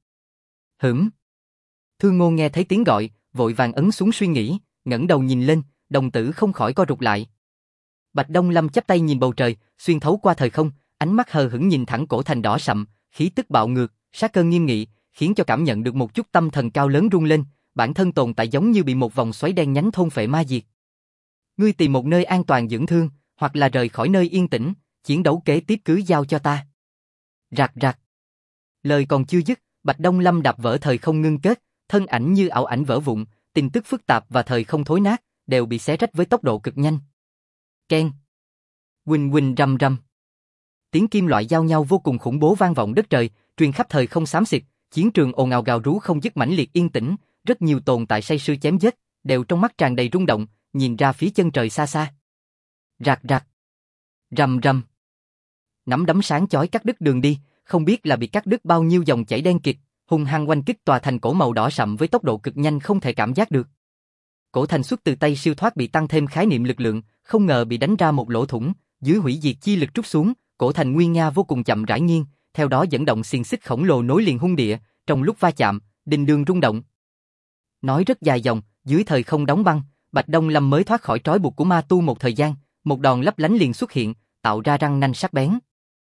Thương Ngô nghe thấy tiếng gọi, vội vàng ấn xuống suy nghĩ, ngẩng đầu nhìn lên, đồng tử không khỏi co rụt lại. Bạch Đông Lâm chắp tay nhìn bầu trời, xuyên thấu qua thời không, ánh mắt hờ hững nhìn thẳng cổ thành đỏ sậm, khí tức bạo ngược, sát cơ nghiêm nghị, khiến cho cảm nhận được một chút tâm thần cao lớn rung lên, bản thân tồn tại giống như bị một vòng xoáy đen nhánh thôn phệ ma diệt. Ngươi tìm một nơi an toàn dưỡng thương, hoặc là rời khỏi nơi yên tĩnh, chiến đấu kế tiếp cứ giao cho ta. Rạc rạc. Lời còn chưa dứt, Bạch Đông Lâm đạp vỡ thời không ngưng kết, thân ảnh như ảo ảnh vỡ vụn, tin tức phức tạp và thời không thối nát, đều bị xé rách với tốc độ cực nhanh. Keng. Huỳnh huỳnh rầm rầm. Tiếng kim loại giao nhau vô cùng khủng bố vang vọng đất trời, truyền khắp thời không xám xịt, chiến trường ồn ào gào rú không dứt mãnh liệt yên tĩnh, rất nhiều tồn tại say sưa chém giết, đều trong mắt tràn đầy rung động, nhìn ra phía chân trời xa xa. Rạc rạc. Rầm rầm. Nắm đấm sáng chói cắt đứt đường đi, không biết là bị cắt đứt bao nhiêu dòng chảy đen kịt, hung hăng oanh kích tòa thành cổ màu đỏ sậm với tốc độ cực nhanh không thể cảm giác được. Cổ thành xuất từ tay siêu thoát bị tăng thêm khái niệm lực lượng, không ngờ bị đánh ra một lỗ thủng, dưới hủy diệt chi lực trút xuống, cổ thành nguy nga vô cùng chậm rãi nghiêng, theo đó dẫn động xiềng xích khổng lồ nối liền hung địa, trong lúc va chạm, đình đương rung động. Nói rất dài dòng, dưới thời không đóng băng, Bạch Đông Lâm mới thoát khỏi trói buộc của ma tu một thời gian, một đòn lấp lánh liền xuất hiện, tạo ra răng nanh sắc bén.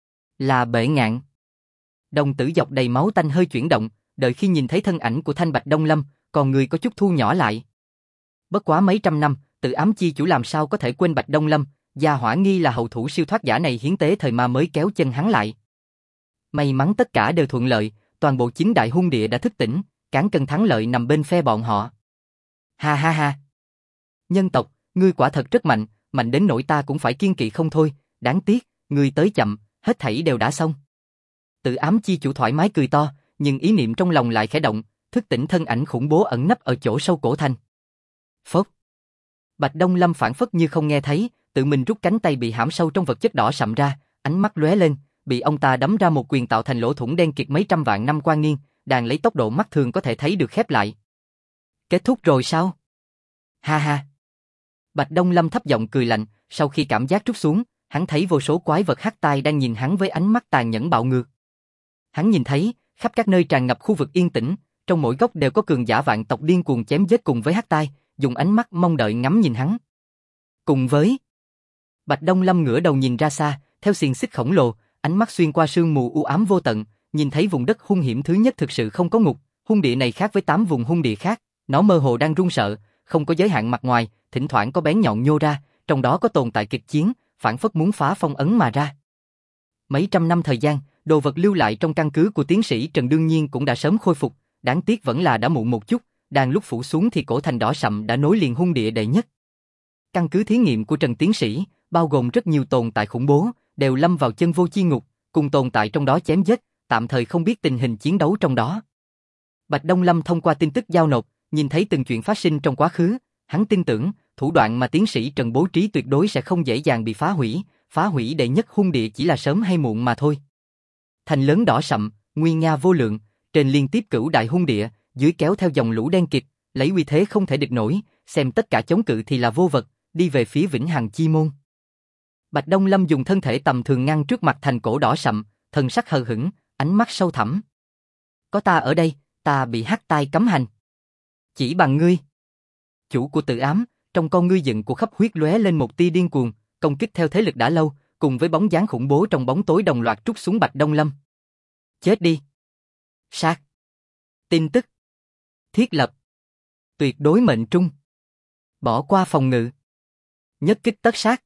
Là bệ ngạn. Đồng tử dọc đầy máu tanh hơi chuyển động, đợi khi nhìn thấy thân ảnh của thanh Bạch Đông Lâm, còn người có chút thu nhỏ lại. Bất quá mấy trăm năm, Tự Ám chi chủ làm sao có thể quên Bạch Đông Lâm, gia hỏa nghi là hậu thủ siêu thoát giả này hiến tế thời ma mới kéo chân hắn lại. May mắn tất cả đều thuận lợi, toàn bộ 9 đại hung địa đã thức tỉnh, cán cân thắng lợi nằm bên phe bọn họ. Ha ha ha. Nhân tộc, ngươi quả thật rất mạnh, mạnh đến nỗi ta cũng phải kiên kỵ không thôi, đáng tiếc, ngươi tới chậm, hết thảy đều đã xong. Tự Ám chi chủ thoải mái cười to, nhưng ý niệm trong lòng lại khẽ động, thức tỉnh thân ảnh khủng bố ẩn nấp ở chỗ sâu cổ thành. Phốc. Bạch Đông Lâm phản phất như không nghe thấy, tự mình rút cánh tay bị hãm sâu trong vật chất đỏ sậm ra, ánh mắt lóe lên, bị ông ta đấm ra một quyền tạo thành lỗ thủng đen kịt mấy trăm vạn năm qua nghiêng, đang lấy tốc độ mắt thường có thể thấy được khép lại. Kết thúc rồi sao? Ha ha. Bạch Đông Lâm thấp giọng cười lạnh, sau khi cảm giác trút xuống, hắn thấy vô số quái vật hắc tai đang nhìn hắn với ánh mắt tàn nhẫn bạo ngược. Hắn nhìn thấy, khắp các nơi tràn ngập khu vực yên tĩnh, trong mỗi góc đều có cường giả vạn tộc điên cuồng chém giết cùng với hắc tai, dùng ánh mắt mong đợi ngắm nhìn hắn. Cùng với Bạch Đông Lâm ngửa đầu nhìn ra xa, theo xiềng xích khổng lồ, ánh mắt xuyên qua sương mù u ám vô tận, nhìn thấy vùng đất hung hiểm thứ nhất thực sự không có ngục, hung địa này khác với 8 vùng hung địa khác, nó mơ hồ đang run sợ, không có giới hạn mặt ngoài, thỉnh thoảng có bén nhọn nhô ra, trong đó có tồn tại kịch chiến, phản phất muốn phá phong ấn mà ra. Mấy trăm năm thời gian, đồ vật lưu lại trong căn cứ của tiến sĩ Trần đương nhiên cũng đã sớm khôi phục, đáng tiếc vẫn là đã muộn một chút, đang lúc phủ xuống thì cổ thành đỏ sậm đã nối liền hung địa đệ nhất. Căn cứ thí nghiệm của Trần tiến sĩ, bao gồm rất nhiều tồn tại khủng bố, đều lâm vào chân vô chi ngục, cùng tồn tại trong đó chém giết, tạm thời không biết tình hình chiến đấu trong đó. Bạch Đông Lâm thông qua tin tức giao nộp, nhìn thấy từng chuyện phát sinh trong quá khứ, hắn tin tưởng, thủ đoạn mà tiến sĩ Trần bố trí tuyệt đối sẽ không dễ dàng bị phá hủy đệ nhất hung địa chỉ là sớm hay muộn mà thôi. Thành lớn đỏ sậm, nguy nga vô lượng, trên liên tiếp cửu đại hung địa, dưới kéo theo dòng lũ đen kịt, lấy uy thế không thể địch nổi, xem tất cả chống cự thì là vô vật, đi về phía Vĩnh Hằng Chi Môn. Bạch Đông Lâm dùng thân thể tầm thường ngăn trước mặt thành cổ đỏ sậm, thần sắc hờ hững, ánh mắt sâu thẳm. Có ta ở đây, ta bị hắc tai cấm hành. Chỉ bằng ngươi. Chủ của Tự Ám, trong con ngươi giận của khắp huyết lóe lên một tia điên cuồng, công kích theo thế lực đã lâu, cùng với bóng dáng khủng bố trong bóng tối đồng loạt trút xuống Bạch Đông Lâm. Chết đi. Sát. Tin tức. Thiết lập. Tuyệt đối mệnh trung. Bỏ qua phòng ngự. Nhất kích tất sát.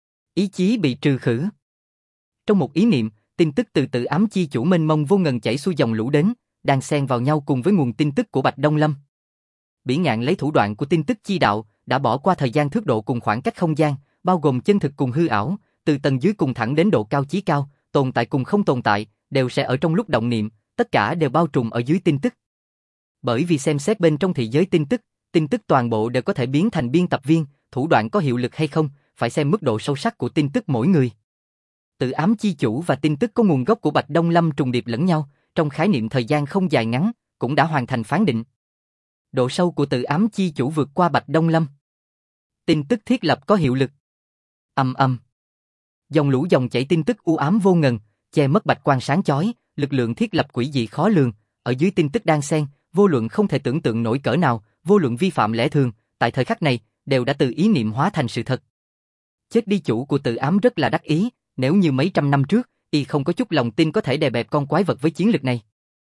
Ý chí bị trừ khử. Trong một ý niệm, tin tức từ Tự Ám chi chủ mênh mông vô ngần chảy xuôi dòng lũ đến, đang xen vào nhau cùng với nguồn tin tức của Bạch Đông Lâm. Bỉ Ngạn lấy thủ đoạn của tin tức chi đạo, đã bỏ qua thời gian thước độ cùng khoảng cách không gian, bao gồm chân thực cùng hư ảo, từ tầng dưới cùng thẳng đến độ cao chí cao, tồn tại cùng không tồn tại, đều sẽ ở trong lúc động niệm, tất cả đều bao trùm ở dưới tin tức. Bởi vì xem xét bên trong thị giới tin tức toàn bộ đều có thể biến thành biên tập viên, thủ đoạn có hiệu lực hay không, phải xem mức độ sâu sắc của tin tức mỗi người. Tự Ám chi chủ và tin tức có nguồn gốc của Bạch Đông Lâm trùng điệp lẫn nhau, trong khái niệm thời gian không dài ngắn, cũng đã hoàn thành phán định. Độ sâu của Tự Ám chi chủ vượt qua Bạch Đông Lâm. Tin tức thiết lập có hiệu lực. Ầm ầm. Dòng lũ dòng chảy tin tức u ám vô ngần, che mất bạch quang sáng chói, lực lượng thiết lập quỷ dị khó lường, ở dưới tin tức đan xen, vô luận không thể tưởng tượng nổi cỡ nào, vô luận vi phạm lẽ thường, tại thời khắc này, đều đã từ ý niệm hóa thành sự thật. Chết đi chủ của Tự Ám rất là đắc ý, nếu như mấy trăm năm trước, y không có chút lòng tin có thể đè bẹp con quái vật với chiến lực này.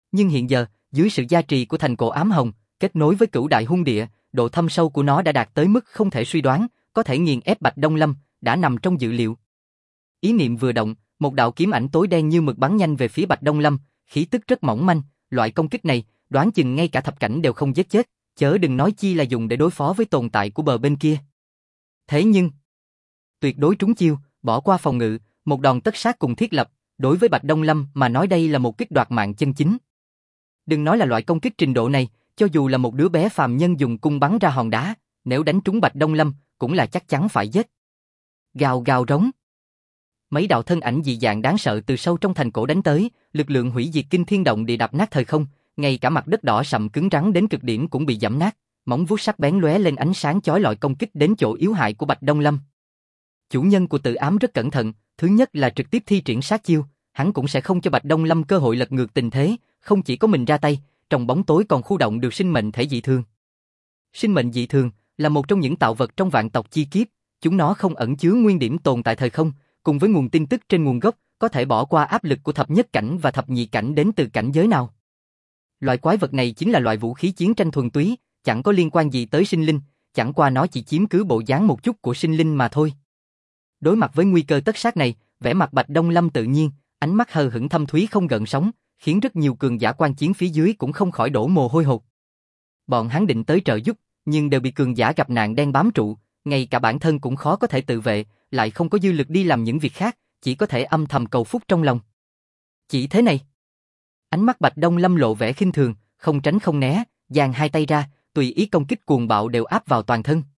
Nhưng hiện giờ, dưới sự gia trì của thành cổ ám hồng, kết nối với cửu đại hung địa, độ thâm sâu của nó đã đạt tới mức không thể suy đoán, có thể nghiền ép Bạch Đông Lâm, đã nằm trong dự liệu. Ý niệm vừa động, một đạo kiếm ảnh tối đen như mực bắn nhanh về phía Bạch Đông Lâm, khí tức rất mỏng manh, loại công kích này, đoán chừng ngay cả thập cảnh đều không giết chết, chớ đừng nói chi là dùng để đối phó với tồn tại của bờ bên kia. Thế nhưng, tuyệt đối trúng chiêu, bỏ qua phòng ngự, một đòn tất sát cùng thiết lập, đối với Bạch Đông Lâm mà nói đây là một kích đoạt mạng chân chính. Đừng nói là loại công kích trình độ này, cho dù là một đứa bé phàm nhân dùng cung bắn ra hòn đá, nếu đánh trúng Bạch Đông Lâm, cũng là chắc chắn phải giết. Gào gào rống. Mấy đạo thân ảnh dị dạng đáng sợ từ sâu trong thành cổ đánh tới, lực lượng hủy diệt kinh thiên động địa đạp nát thời không, ngay cả mặt đất đỏ sậm cứng rắn đến cực điểm cũng bị giẫm nát, móng vuốt sắc bén lóe lên ánh sáng chói lọi công kích đến chỗ yếu hại của Bạch Đông Lâm. Chủ nhân của Tự Ám rất cẩn thận, thứ nhất là trực tiếp thi triển sát chiêu, hắn cũng sẽ không cho Bạch Đông Lâm cơ hội lật ngược tình thế, không chỉ có mình ra tay, trong bóng tối còn khu động được sinh mệnh thể dị thường. Sinh mệnh dị thường là một trong những tạo vật trong vạn tộc chi kiếp, chúng nó không ẩn chứa nguyên điểm tồn tại thời không, cùng với nguồn tin tức trên nguồn gốc, có thể bỏ qua áp lực của thập nhất cảnh và thập nhị cảnh đến từ cảnh giới nào. Loại quái vật này chính là loại vũ khí chiến tranh thuần túy, chẳng có liên quan gì tới sinh linh, chẳng qua nó chỉ chiếm cứ bộ dáng một chút của sinh linh mà thôi. Đối mặt với nguy cơ tất sát này, vẻ mặt Bạch Đông Lâm tự nhiên, ánh mắt hờ hững thâm thúy không gợn sóng, khiến rất nhiều cường giả quan chiến phía dưới cũng không khỏi đổ mồ hôi hột. Bọn hắn định tới trợ giúp, nhưng đều bị cường giả gặp nạn đen bám trụ, ngay cả bản thân cũng khó có thể tự vệ, lại không có dư lực đi làm những việc khác, chỉ có thể âm thầm cầu phúc trong lòng. Chỉ thế này. Ánh mắt Bạch Đông Lâm lộ vẻ khinh thường, không tránh không né, giang hai tay ra, tùy ý công kích cuồng bạo đều áp vào toàn thân.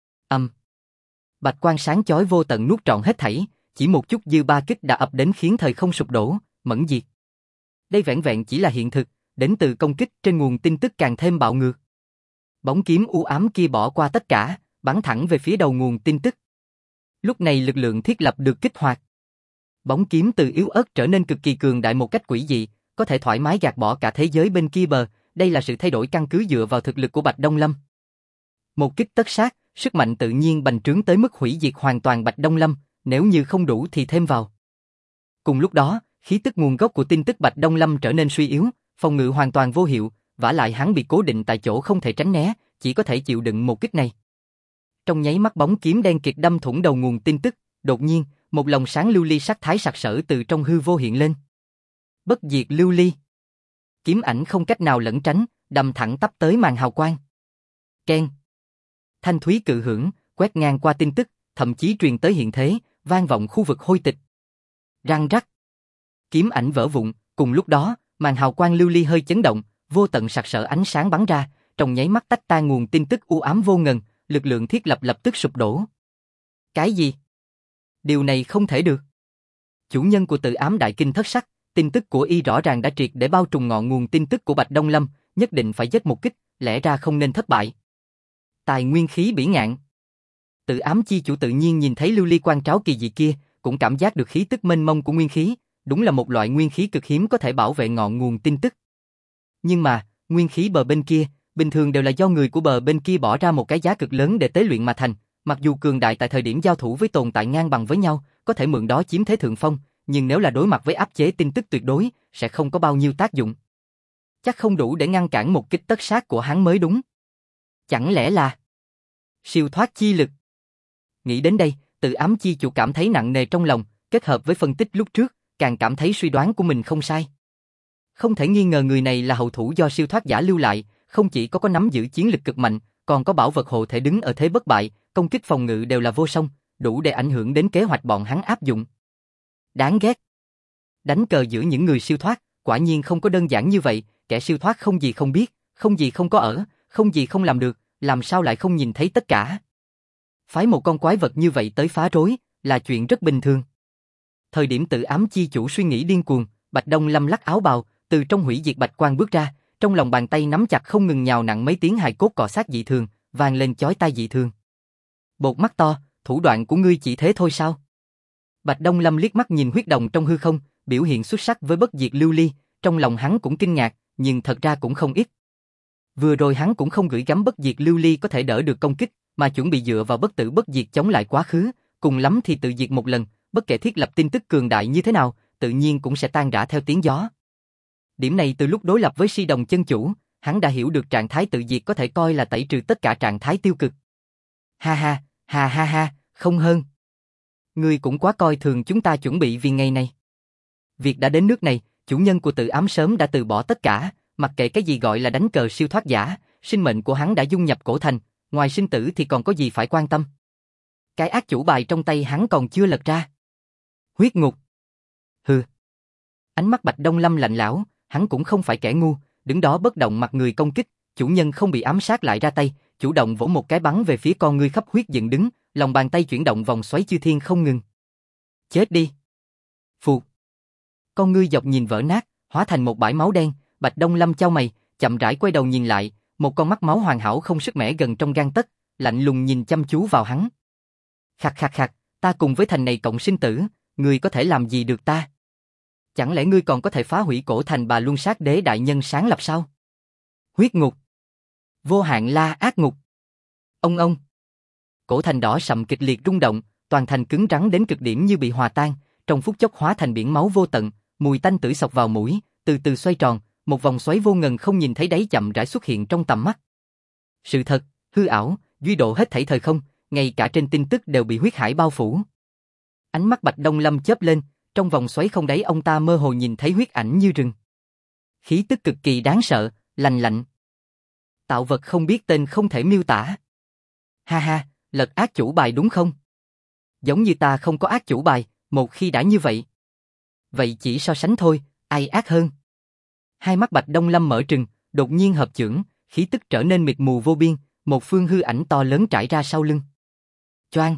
Bạch quang sáng chói vô tận nuốt trọn hết thảy, chỉ một chút dư ba kích đã ập đến khiến thời không sụp đổ, mẫn diệt. Đây vẻn vẹn chỉ là hiện thực, đến từ công kích trên nguồn tin tức càng thêm bạo ngược. Bóng kiếm u ám kia bỏ qua tất cả, bắn thẳng về phía đầu nguồn tin tức. Lúc này lực lượng thiết lập được kích hoạt. Bóng kiếm từ yếu ớt trở nên cực kỳ cường đại một cách quỷ dị, có thể thoải mái gạt bỏ cả thế giới bên kia bờ, đây là sự thay đổi căn cứ dựa vào thực lực của Bạch Đông Lâm. Một kích tất sát, sức mạnh tự nhiên bành trướng tới mức hủy diệt hoàn toàn Bạch Đông Lâm, nếu như không đủ thì thêm vào. Cùng lúc đó, khí tức nguồn gốc của tin tức Bạch Đông Lâm trở nên suy yếu, phòng ngự hoàn toàn vô hiệu, vả lại hắn bị cố định tại chỗ không thể tránh né, chỉ có thể chịu đựng một kích này. Trong nháy mắt bóng kiếm đen kịt đâm thủng đầu nguồn tin tức, đột nhiên, một lồng sáng lưu ly sắc thái sặc sỡ từ trong hư vô hiện lên. Bất diệt lưu ly. Kiếm ảnh không cách nào lẩn tránh, đâm thẳng tắp tới màn hào quang. Keng. Thanh thúy cự hưởng, quét ngang qua tin tức, thậm chí truyền tới hiện thế, vang vọng khu vực hôi tịch. Răng rắc. Kiếm ảnh vỡ vụn, cùng lúc đó, màn hào quang lưu ly hơi chấn động, vô tận sặc sỡ ánh sáng bắn ra, trong nháy mắt tách tan nguồn tin tức u ám vô ngần, lực lượng thiết lập lập tức sụp đổ. Cái gì? Điều này không thể được. Chủ nhân của Tự Ám đại kinh thất sắc, tin tức của y rõ ràng đã triệt để bao trùm ngọn nguồn tin tức của Bạch Đông Lâm, nhất định phải giết một kích, lẽ ra không nên thất bại. Tài nguyên khí bỉ ngạn. Tự Ám chi chủ tự nhiên nhìn thấy lưu ly quang tráo kỳ dị kia, cũng cảm giác được khí tức mênh mông của nguyên khí, đúng là một loại nguyên khí cực hiếm có thể bảo vệ ngọn nguồn tin tức. Nhưng mà, nguyên khí bờ bên kia, bình thường đều là do người của bờ bên kia bỏ ra một cái giá cực lớn để tế luyện mà thành, mặc dù cường đại tại thời điểm giao thủ với tồn tại ngang bằng với nhau, có thể mượn đó chiếm thế thượng phong, nhưng nếu là đối mặt với áp chế tin tức tuyệt đối, sẽ không có bao nhiêu tác dụng. Chắc không đủ để ngăn cản một kích tất sát của hắn mới đúng. Chẳng lẽ là siêu thoát chi lực? Nghĩ đến đây, Tự Ám chi chủ cảm thấy nặng nề trong lòng, kết hợp với phân tích lúc trước, càng cảm thấy suy đoán của mình không sai. Không thể nghi ngờ người này là hậu thủ do siêu thoát giả lưu lại, không chỉ có nắm giữ chiến lực cực mạnh, còn có bảo vật hộ thể đứng ở thế bất bại, công kích phòng ngự đều là vô song, đủ để ảnh hưởng đến kế hoạch bọn hắn áp dụng. Đáng ghét. Đánh cờ giữa những người siêu thoát, quả nhiên không có đơn giản như vậy, kẻ siêu thoát không gì không biết, không gì không có ở, không gì không làm được, làm sao lại không nhìn thấy tất cả. Phái một con quái vật như vậy tới phá rối, là chuyện rất bình thường. Thời điểm Tự Ám chi chủ suy nghĩ điên cuồng, Bạch Đông Lâm lắc áo bào, từ trong hủy diệt bạch quang bước ra, trong lòng bàn tay nắm chặt không ngừng nhào nặng mấy tiếng hài cốt cọ sát dị thường, vang lên chói tai dị thường. Bột mắt to, thủ đoạn của ngươi chỉ thế thôi sao? Bạch Đông Lâm liếc mắt nhìn huyết đồng trong hư không, biểu hiện xuất sắc với bất diệt lưu ly, trong lòng hắn cũng kinh ngạc, nhưng thật ra cũng không ít. Vừa rồi hắn cũng không gửi gắm bất diệt lưu ly có thể đỡ được công kích, mà chuẩn bị dựa vào bất tử bất diệt chống lại quá khứ, cùng lắm thì tự diệt một lần, bất kể thiết lập tin tức cường đại như thế nào, tự nhiên cũng sẽ tan rã theo tiếng gió. Điểm này từ lúc đối lập với Si Đồng chân chủ, hắn đã hiểu được trạng thái tự diệt có thể coi là tẩy trừ tất cả trạng thái tiêu cực. Ha ha, không hơn. Ngươi cũng quá coi thường chúng ta chuẩn bị vì ngày này. Việc đã đến nước này, chủ nhân của Tự Ám sớm đã từ bỏ tất cả, mặc kệ cái gì gọi là đánh cờ siêu thoát giả, sinh mệnh của hắn đã dung nhập cổ thành, ngoài sinh tử thì còn có gì phải quan tâm. Cái ác chủ bài trong tay hắn còn chưa lật ra. Huyết ngục. Hừ. Ánh mắt Bạch Đông Lâm lạnh lẽo, hắn cũng không phải kẻ ngu, đứng đó bất động mặt người công kích, chủ nhân không bị ám sát lại ra tay, chủ động vỗ một cái bắn về phía con ngươi khắp huyết dựng đứng, lòng bàn tay chuyển động vòng xoáy chư thiên không ngừng. Chết đi. Phù. Con ngươi dọc nhìn vỡ nát, hóa thành một bãi máu đen, Bạch Đông Lâm chau mày, chậm rãi quay đầu nhìn lại, một con mắt máu hoàn hảo không sức mẻ gần trong gang tấc, lạnh lùng nhìn chăm chú vào hắn. Khạc, ta cùng với thành này cộng sinh tử, ngươi có thể làm gì được ta? Chẳng lẽ ngươi còn có thể phá hủy cổ thành Bà Luân Sát Đế đại nhân sáng lập sao? Huyết ngục. Vô hạn la ác ngục. Ông. Cổ thành đỏ sậm kịch liệt rung động, toàn thành cứng rắn đến cực điểm như bị hòa tan, trong phút chốc hóa thành biển máu vô tận, mùi tanh tưởi xộc vào mũi, từ từ xoay tròn, một vòng xoáy vô ngần không nhìn thấy đáy chậm rãi xuất hiện trong tầm mắt. Sự thật, hư ảo, duy độ hết thảy thời không, ngay cả trên tin tức đều bị huyết hải bao phủ. Ánh mắt Bạch Đông Lâm chớp lên, trong vòng xoáy không đáy ông ta mơ hồ nhìn thấy huyết ảnh như rừng. Khí tức cực kỳ đáng sợ, lạnh lạnh. Tạo vật không biết tên không thể miêu tả. Ha, lật ác chủ bài đúng không? Giống như ta không có ác chủ bài, một khi đã như vậy. Vậy chỉ so sánh thôi, ai ác hơn? Hai mắt Bạch Đông Lâm mở trừng, đột nhiên hợp chưởng, khí tức trở nên mịt mù vô biên, một phương hư ảnh to lớn trải ra sau lưng. Choang!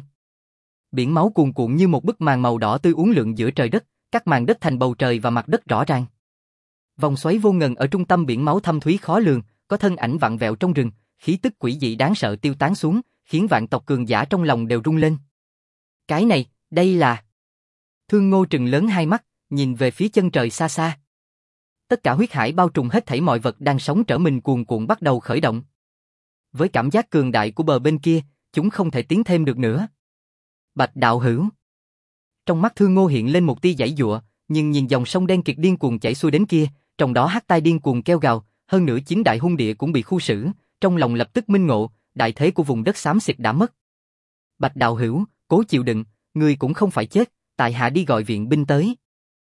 Biển máu cuồn cuộn như một bức màn màu đỏ tươi uốn lượn giữa trời đất, cắt màn đất thành bầu trời và mặt đất rõ ràng. Vòng xoáy vô ngần ở trung tâm biển máu thâm thúy khó lường, có thân ảnh vặn vẹo trong rừng, khí tức quỷ dị đáng sợ tiêu tán xuống, khiến vạn tộc cường giả trong lòng đều rung lên. Cái này, đây là... Thương Ngô trừng lớn hai mắt, nhìn về phía chân trời xa xa. Tất cả huyết hải bao trùm hết thảy mọi vật đang sống trở mình cuồn cuộn bắt đầu khởi động. Với cảm giác cường đại của bờ bên kia, chúng không thể tiến thêm được nữa. Bạch đạo hữu. Trong mắt Thương Ngô hiện lên một tia giãy giụa, nhưng nhìn dòng sông đen kịt điên cuồng chảy xuôi đến kia, trong đó hắc tai điên cuồng kêu gào, hơn nữa 9 đại hung địa cũng bị khu xử, trong lòng lập tức minh ngộ, đại thế của vùng đất xám xịt đã mất. Bạch đạo hữu, cố chịu đựng, ngươi cũng không phải chết, tại hạ đi gọi viện binh tới.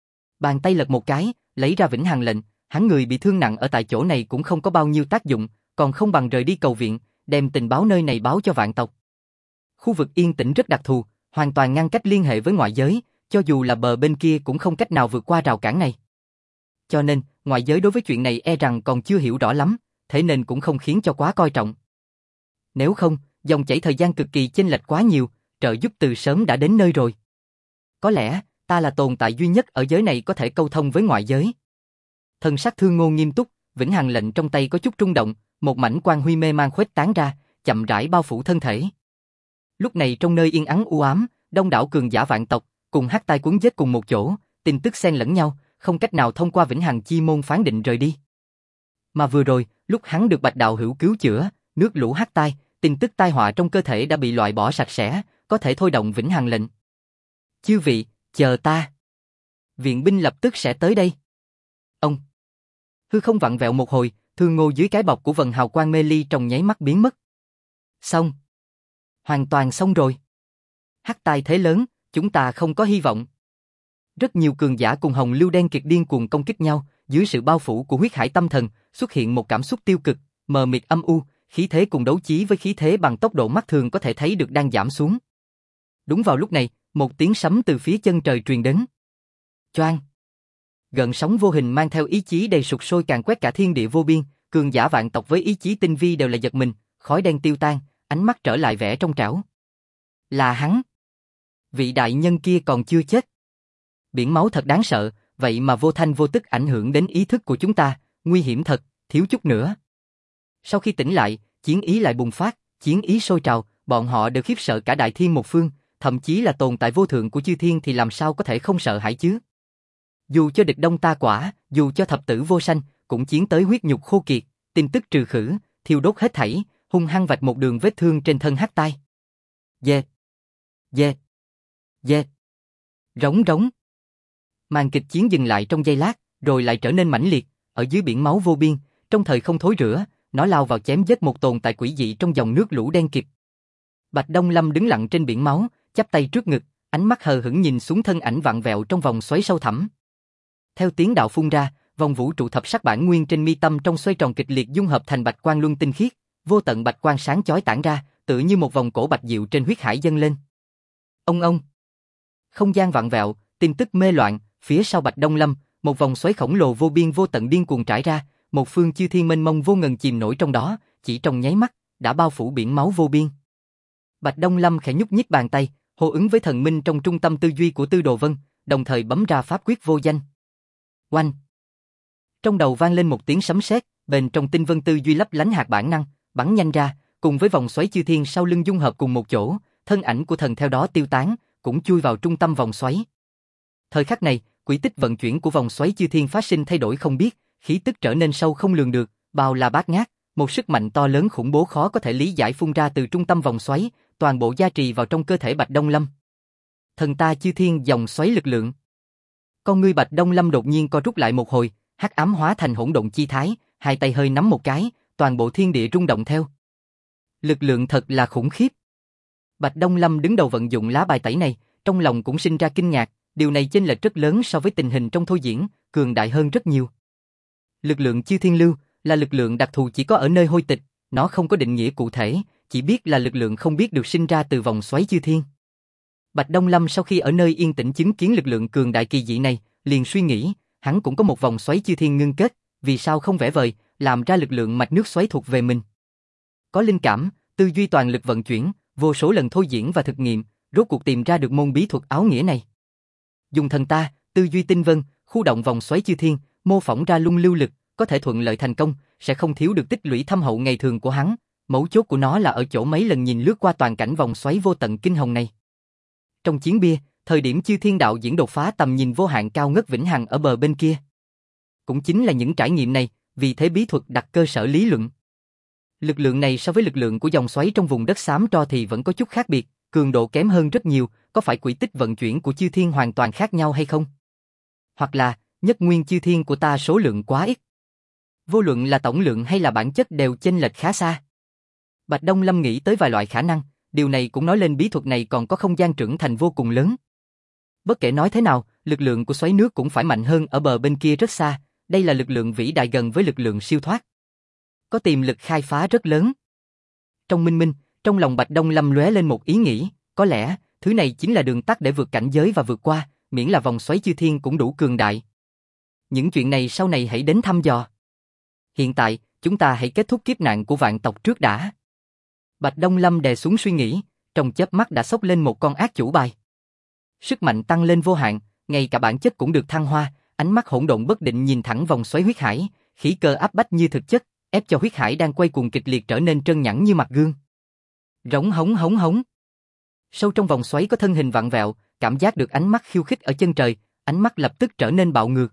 Bàn tay lật một cái, lấy ra vĩnh hằng lệnh, hắn người bị thương nặng ở tại chỗ này cũng không có bao nhiêu tác dụng, còn không bằng rời đi cầu viện, đem tình báo nơi này báo cho vạn tộc. Khu vực yên tĩnh rất đặc thù, hoàn toàn ngăn cách liên hệ với ngoại giới, cho dù là bờ bên kia cũng không cách nào vượt qua rào cản này. Cho nên, ngoại giới đối với chuyện này e rằng còn chưa hiểu rõ lắm, thế nên cũng không khiến cho quá coi trọng. Nếu không, dòng chảy thời gian cực kỳ chênh lệch quá nhiều, trợ giúp từ sớm đã đến nơi rồi. Có lẽ, ta là tồn tại duy nhất ở giới này có thể câu thông với ngoại giới. Thần sắc Thương Ngô nghiêm túc, vĩnh hằng lệnh trong tay có chút rung động, một mảnh quang huy mê man khuếch tán ra, chậm rãi bao phủ thân thể. Lúc này trong nơi yên ắng u ám, đông đảo cường giả vạn tộc, cùng hắc tai cuốn giết cùng một chỗ, tin tức xen lẫn nhau, không cách nào thông qua vĩnh hằng chi môn phán định rời đi. Mà vừa rồi, lúc hắn được Bạch đạo hữu cứu chữa, nước lũ hắc tai, tin tức tai họa trong cơ thể đã bị loại bỏ sạch sẽ, có thể thôi động vĩnh hằng lệnh. Chư vị, chờ ta. Viện binh lập tức sẽ tới đây. Ông. Hư không vặn vẹo một hồi, Thương Ngô dưới cái bọc của vần hào quang mê ly trong nháy mắt biến mất. Xong. Hoàn toàn xong rồi. Hắc tai thế lớn, chúng ta không có hy vọng. Rất nhiều cường giả cùng hồng lưu đen kiệt điên cuồng công kích nhau, dưới sự bao phủ của huyết hải tâm thần, xuất hiện một cảm xúc tiêu cực, mờ mịt âm u, khí thế cùng đấu chí với khí thế bằng tốc độ mắt thường có thể thấy được đang giảm xuống. Đúng vào lúc này, một tiếng sấm từ phía chân trời truyền đến. Choang. Gợn sóng vô hình mang theo ý chí đầy sục sôi càn quét cả thiên địa vô biên, cường giả vạn tộc với ý chí tinh vi đều là giật mình, khói đen tiêu tan, ánh mắt trở lại vẻ trong trẻo. Là hắn. Vị đại nhân kia còn chưa chết. Biển máu thật đáng sợ, vậy mà vô thanh vô tức ảnh hưởng đến ý thức của chúng ta, nguy hiểm thật, thiếu chút nữa. Sau khi tỉnh lại, chiến ý lại bùng phát, chiến ý sôi trào, bọn họ đều khiếp sợ cả đại thiên một phương, thậm chí là tồn tại vô thượng của chư thiên thì làm sao có thể không sợ hãi chứ. Dù cho địch đông ta quả, dù cho thập tử vô sanh, cũng chiến tới huyết nhục khô kiệt, tin tức trừ khử, thiêu đốt hết thảy, hung hăng vạch một đường vết thương trên thân hắc tai. Yeah. Yeah. Yeah. Rống rống. Màn kịch chiến dừng lại trong giây lát, rồi lại trở nên mãnh liệt, ở dưới biển máu vô biên, trong thời không thối rữa, nó lao vào chém giết một tồn tại quỷ dị trong dòng nước lũ đen kịt. Bạch Đông Lâm đứng lặng trên biển máu, chắp tay trước ngực, ánh mắt hờ hững nhìn xuống thân ảnh vặn vẹo trong vòng xoáy sâu thẳm. Theo tiếng đạo phun ra, vòng vũ trụ thập sắc bản nguyên trên mi tâm trong xoay tròn kịch liệt dung hợp thành bạch quang luân tinh khiết, vô tận bạch quang sáng chói tản ra, tựa như một vòng cổ bạch diệu trên huyết hải dâng lên. Ông. Không gian vặn vẹo, tin tức mê loạn, phía sau Bạch Đông Lâm, một vòng xoáy khổng lồ vô biên vô tận điên cuồng trải ra, một phương chư thiên mênh mông vô ngần chìm nổi trong đó, chỉ trong nháy mắt đã bao phủ biển máu vô biên. Bạch Đông Lâm khẽ nhúc nhích bàn tay, hô ứng với thần minh trong trung tâm tư duy của Tư Đồ Vân, đồng thời bấm ra pháp quyết vô danh. Oanh! Trong đầu vang lên một tiếng sấm sét, bên trong tinh vân tư duy lấp lánh hạt bản năng, bắn nhanh ra, cùng với vòng xoáy chư thiên sau lưng dung hợp cùng một chỗ, thân ảnh của thần theo đó tiêu tán, cũng chui vào trung tâm vòng xoáy. Thời khắc này, quỹ tích vận chuyển của vòng xoáy chư thiên phát sinh thay đổi không biết, khí tức trở nên sâu không lường được, bao la bát ngát, một sức mạnh to lớn khủng bố khó có thể lý giải phun ra từ trung tâm vòng xoáy, toàn bộ gia trì vào trong cơ thể Bạch Đông Lâm. Thần ta chư thiên dòng xoáy lực lượng. Con ngươi Bạch Đông Lâm đột nhiên co rút lại một hồi, hắc ám hóa thành hỗn độn chi thái, hai tay hơi nắm một cái, toàn bộ thiên địa rung động theo. Lực lượng thật là khủng khiếp. Bạch Đông Lâm đứng đầu vận dụng lá bài tẩy này, trong lòng cũng sinh ra kinh ngạc, điều này chênh lệch rất lớn so với tình hình trong thôi diễn, cường đại hơn rất nhiều. Lực lượng chư thiên lưu là lực lượng đặc thù chỉ có ở nơi hôi tịch, nó không có định nghĩa cụ thể, chỉ biết là lực lượng không biết được sinh ra từ vòng xoáy chư thiên. Bạch Đông Lâm sau khi ở nơi yên tĩnh chứng kiến lực lượng cường đại kỳ dị này, liền suy nghĩ, hắn cũng có một vòng xoáy chư thiên ngưng kết, vì sao không vẽ vời, làm ra lực lượng mạch nước xoáy thuộc về mình. Có linh cảm, tư duy toàn lực vận chuyển, vô số lần thôi diễn và thực nghiệm, rốt cuộc tìm ra được môn bí thuật áo nghĩa này. Dùng thần ta, tư duy tinh vân, khu động vòng xoáy chư thiên, mô phỏng ra lung lưu lực, có thể thuận lợi thành công, sẽ không thiếu được tích lũy thâm hậu ngày thường của hắn. Mấu chốt của nó là ở chỗ mấy lần nhìn lướt qua toàn cảnh vòng xoáy vô tận kinh hồng này. Trong chiến bia, thời điểm chư thiên đạo diễn đột phá tầm nhìn vô hạn cao ngất vĩnh hằng ở bờ bên kia. Cũng chính là những trải nghiệm này, vì thế bí thuật đặt cơ sở lý luận. Lực lượng này so với lực lượng của dòng xoáy trong vùng đất xám tro thì vẫn có chút khác biệt, cường độ kém hơn rất nhiều, có phải quỹ tích vận chuyển của chư thiên hoàn toàn khác nhau hay không? Hoặc là, nhất nguyên chư thiên của ta số lượng quá ít. Vô luận là tổng lượng hay là bản chất đều chênh lệch khá xa. Bạch Đông Lâm nghĩ tới vài loại khả năng, điều này cũng nói lên bí thuật này còn có không gian trưởng thành vô cùng lớn. Bất kể nói thế nào, lực lượng của xoáy nước cũng phải mạnh hơn ở bờ bên kia rất xa, đây là lực lượng vĩ đại gần với lực lượng siêu thoát. Có tiềm lực khai phá rất lớn. Trong minh minh, trong lòng Bạch Đông Lâm lóe lên một ý nghĩ, có lẽ, thứ này chính là đường tắt để vượt cảnh giới và vượt qua, miễn là vòng xoáy chư thiên cũng đủ cường đại. Những chuyện này sau này hãy đến thăm dò. Hiện tại, chúng ta hãy kết thúc kiếp nạn của vạn tộc trước đã. Bạch Đông Lâm đè xuống suy nghĩ, trong chớp mắt đã xốc lên một con ác chủ bài. Sức mạnh tăng lên vô hạn, ngay cả bản chất cũng được thăng hoa, ánh mắt hỗn độn bất định nhìn thẳng vòng xoáy huyết hải, khí cơ áp bách như thực chất, ép cho huyết hải đang quay cuồng kịch liệt trở nên trơn nhẵn như mặt gương. Rống hống hống hống. Sâu trong vòng xoáy có thân hình vặn vẹo, cảm giác được ánh mắt khiêu khích ở chân trời, ánh mắt lập tức trở nên bạo ngược.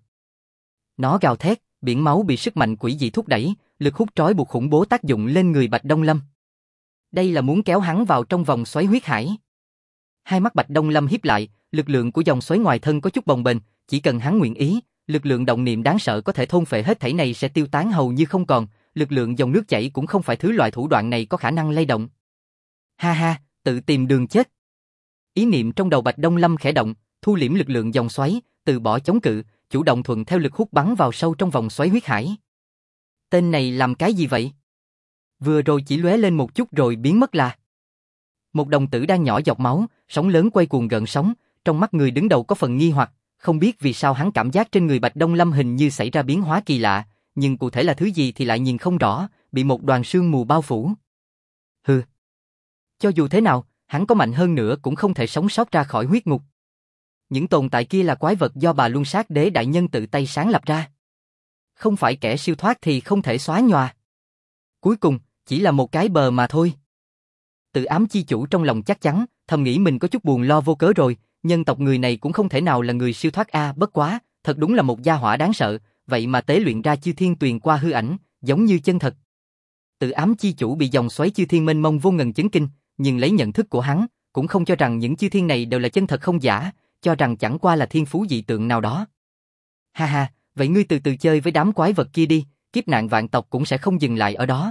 Nó gào thét, biển máu bị sức mạnh quỷ dị thúc đẩy, lực hút trói buộc khủng bố tác dụng lên người Bạch Đông Lâm. Đây là muốn kéo hắn vào trong vòng xoáy huyết hải. Hai mắt Bạch Đông Lâm híp lại, lực lượng của dòng xoáy ngoài thân có chút bồng bềnh, chỉ cần hắn nguyện ý, lực lượng động niệm đáng sợ có thể thôn phệ hết thảy này sẽ tiêu tán hầu như không còn, lực lượng dòng nước chảy cũng không phải thứ loại thủ đoạn này có khả năng lay động. Ha ha, tự tìm đường chết. Ý niệm trong đầu Bạch Đông Lâm khẽ động, thu liễm lực lượng dòng xoáy, từ bỏ chống cự, chủ động thuận theo lực hút bắn vào sâu trong vòng xoáy huyết hải. Tên này làm cái gì vậy? Vừa rồi chỉ lóe lên một chút rồi biến mất là. Một đồng tử đang nhỏ giọt máu, sóng lớn quay cuồng gợn sóng, trong mắt người đứng đầu có phần nghi hoặc, không biết vì sao hắn cảm giác trên người Bạch Đông Lâm hình như xảy ra biến hóa kỳ lạ, nhưng cụ thể là thứ gì thì lại nhìn không rõ, bị một đoàn sương mù bao phủ. Hừ. Cho dù thế nào, hắn có mạnh hơn nữa cũng không thể sống sót ra khỏi huyết ngục. Những tồn tại kia là quái vật do Bà Luân Sát Đế đại nhân tự tay sáng lập ra. Không phải kẻ siêu thoát thì không thể xóa nhòa. Cuối cùng, chỉ là một cái bờ mà thôi. Tự ám chi chủ trong lòng chắc chắn, thầm nghĩ mình có chút buồn lo vô cớ rồi, nhân tộc người này cũng không thể nào là người siêu thoát bất quá, thật đúng là một gia hỏa đáng sợ, vậy mà tế luyện ra chư thiên tuyền qua hư ảnh, giống như chân thật. Tự ám chi chủ bị dòng xoáy chư thiên mênh mông vô ngần chấn kinh, nhưng lấy nhận thức của hắn, cũng không cho rằng những chư thiên này đều là chân thật không giả, cho rằng chẳng qua là thiên phú dị tượng nào đó. Ha ha, Vậy ngươi từ từ chơi với đám quái vật kia đi, kiếp nạn vạn tộc cũng sẽ không dừng lại ở đó.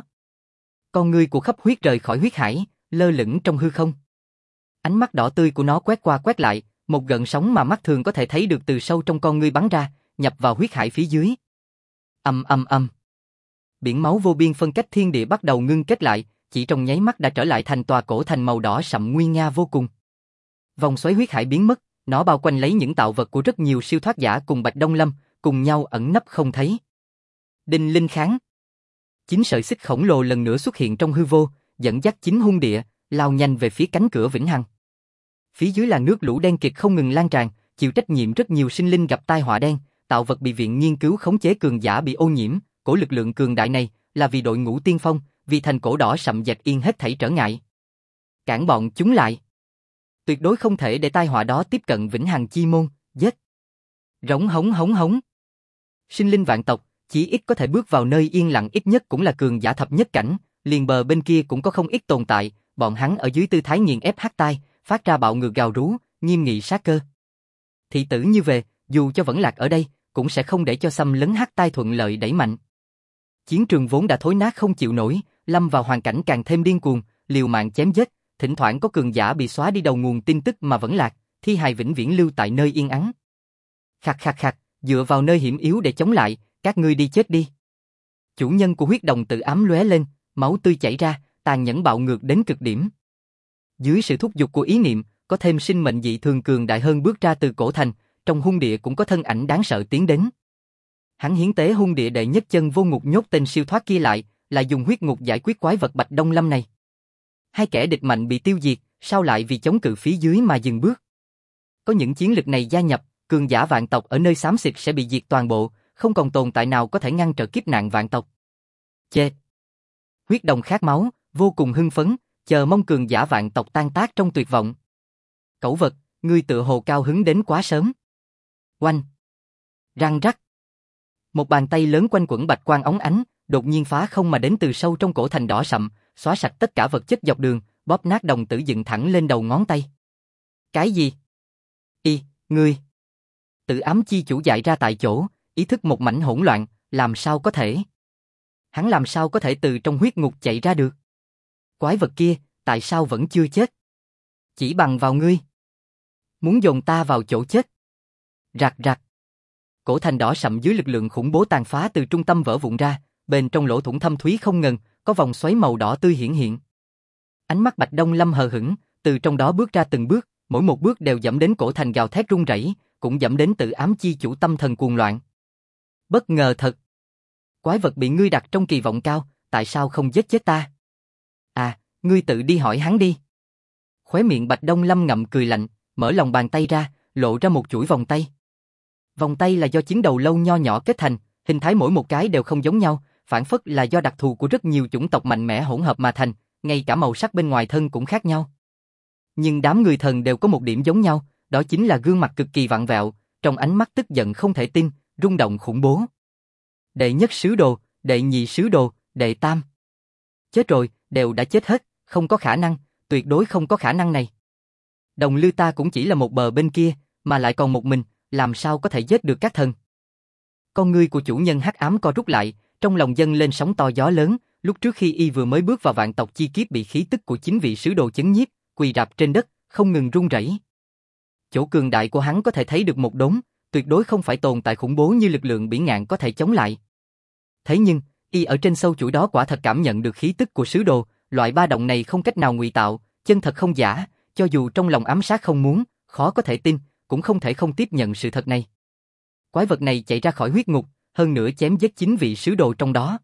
Con ngươi của Khắp Huyết rời khỏi huyết hải, lơ lửng trong hư không. Ánh mắt đỏ tươi của nó quét qua quét lại, một gợn sóng mà mắt thường có thể thấy được từ sâu trong con ngươi bắn ra, nhập vào huyết hải phía dưới. Ầm ầm ầm. Biển máu vô biên phân cách thiên địa bắt đầu ngưng kết lại, chỉ trong nháy mắt đã trở lại thành tòa cổ thành màu đỏ sậm nguy nga vô cùng. Vòng xoáy huyết hải biến mất, nó bao quanh lấy những tạo vật của rất nhiều siêu thoát giả cùng Bạch Đông Lâm, cùng nhau ẩn nấp không thấy. Đinh linh kháng. 9 sợi xích khổng lồ lần nữa xuất hiện trong hư vô, dẫn dắt 9 hung địa, lao nhanh về phía cánh cửa vĩnh hằng. Phía dưới là nước lũ đen kịt không ngừng lan tràn, chịu trách nhiệm rất nhiều sinh linh gặp tai họa đen, tạo vật bị viện nghiên cứu khống chế cường giả bị ô nhiễm, cổ lực lượng cường đại này là vì đội ngũ tiên phong, vì thành cổ đỏ sậm dạt yên hết thảy trở ngại. Cản bọn chúng lại. Tuyệt đối không thể để tai họa đó tiếp cận vĩnh hằng chi môn, giết. Rống hống hống hống. Sinh linh vạn tộc, chỉ ít có thể bước vào nơi yên lặng ít nhất cũng là cường giả thập nhất cảnh, liền bờ bên kia cũng có không ít tồn tại, bọn hắn ở dưới tư thái nghiền ép Hắc Tai, phát ra bạo ngược gào rú, nghiêm nghị sát cơ. Thị tử như về, dù cho vẫn lạc ở đây, cũng sẽ không để cho xâm lấn Hắc Tai thuận lợi đẩy mạnh. Chiến trường vốn đã thối nát không chịu nổi, lâm vào hoàn cảnh càng thêm điên cuồng, liều mạng chém giết, thỉnh thoảng có cường giả bị xóa đi đầu nguồn tin tức mà vẫn lạc, thi hài vĩnh viễn lưu tại nơi yên ắng. Khạc khạc khạc, dựa vào nơi hiểm yếu để chống lại, các ngươi đi chết đi. Chủ nhân của huyết đồng tự ám lóe lên, máu tươi chảy ra, tàn nhẫn bạo ngược đến cực điểm. Dưới sự thúc giục của ý niệm, có thêm sinh mệnh dị thường cường đại hơn bước ra từ cổ thành, trong hung địa cũng có thân ảnh đáng sợ tiến đến. Hắn hiến tế hung địa đệ nhất chân vô ngục nhốt tên siêu thoát kia lại, là dùng huyết ngục giải quyết quái vật Bạch Đông Lâm này. Hai kẻ địch mạnh bị tiêu diệt, sao lại vì chống cự phía dưới mà dừng bước? Có những chiến lực này gia nhập, cường giả vạn tộc ở nơi xám xịt sẽ bị diệt toàn bộ, không còn tồn tại nào có thể ngăn trở kiếp nạn vạn tộc. Chết! Huyết đồng khát máu, vô cùng hưng phấn, chờ mong cường giả vạn tộc tan tác trong tuyệt vọng. Cẩu vật, ngươi tựa hồ cao hứng đến quá sớm. Oanh! Răng rắc! Một bàn tay lớn quanh quẩn bạch quang óng ánh, đột nhiên phá không mà đến từ sâu trong cổ thành đỏ sậm, xóa sạch tất cả vật chất dọc đường, bóp nát đồng tử dựng thẳng lên đầu ngón tay. Cái gì? Ngươi! Tự ám chi chủ dại ra tại chỗ, ý thức một mảnh hỗn loạn, làm sao có thể? Hắn làm sao có thể từ trong huyết ngục chạy ra được? Quái vật kia, tại sao vẫn chưa chết? Chỉ bằng vào ngươi. Muốn dồn ta vào chỗ chết. Rạc rạc. Cổ thành đỏ sậm dưới lực lượng khủng bố tàn phá từ trung tâm vỡ vụn ra, bên trong lỗ thủng thâm thúy không ngừng, có vòng xoáy màu đỏ tươi hiển hiện. Ánh mắt Bạch Đông Lâm hờ hững, từ trong đó bước ra từng bước, mỗi một bước đều dẫm đến cổ thành gào thét rung rẩy, cũng dẫm đến tự ám chi chủ tâm thần cuồng loạn. Bất ngờ thật. Quái vật bị ngươi đặt trong kỳ vọng cao, tại sao không giết chết ta? À, ngươi tự đi hỏi hắn đi. Khóe miệng Bạch Đông Lâm ngậm cười lạnh, mở lòng bàn tay ra, lộ ra một chuỗi vòng tay. Vòng tay là do chín đầu lâu nho nhỏ kết thành, hình thái mỗi một cái đều không giống nhau, phản phất là do đặc thù của rất nhiều chủng tộc mạnh mẽ hỗn hợp mà thành, ngay cả màu sắc bên ngoài thân cũng khác nhau. Nhưng đám người thần đều có một điểm giống nhau, đó chính là gương mặt cực kỳ vặn vẹo, trong ánh mắt tức giận không thể tin, rung động khủng bố. Đệ nhất sứ đồ, đệ nhị sứ đồ, đệ tam. Chết rồi, đều đã chết hết, không có khả năng, tuyệt đối không có khả năng này. Đồng Lư ta cũng chỉ là một bờ bên kia, mà lại còn một mình, làm sao có thể giết được các thần? Con ngươi của chủ nhân hắc ám co rút lại, trong lòng dâng lên sóng to gió lớn, lúc trước khi y vừa mới bước vào vạn tộc chi kiếp bị khí tức của 9 vị sứ đồ chấn nhiếp, quỳ rạp trên đất, không ngừng run rẩy. Chỗ cường đại của hắn có thể thấy được một đống, tuyệt đối không phải tồn tại khủng bố như lực lượng bỉ ngạn có thể chống lại. Thế nhưng, y ở trên sâu chuỗi đó quả thật cảm nhận được khí tức của sứ đồ, loại ba động này không cách nào ngụy tạo, chân thật không giả, cho dù trong lòng ám sát không muốn, khó có thể tin, cũng không thể không tiếp nhận sự thật này. Quái vật này chạy ra khỏi huyết ngục, hơn nữa chém giết 9 vị sứ đồ trong đó.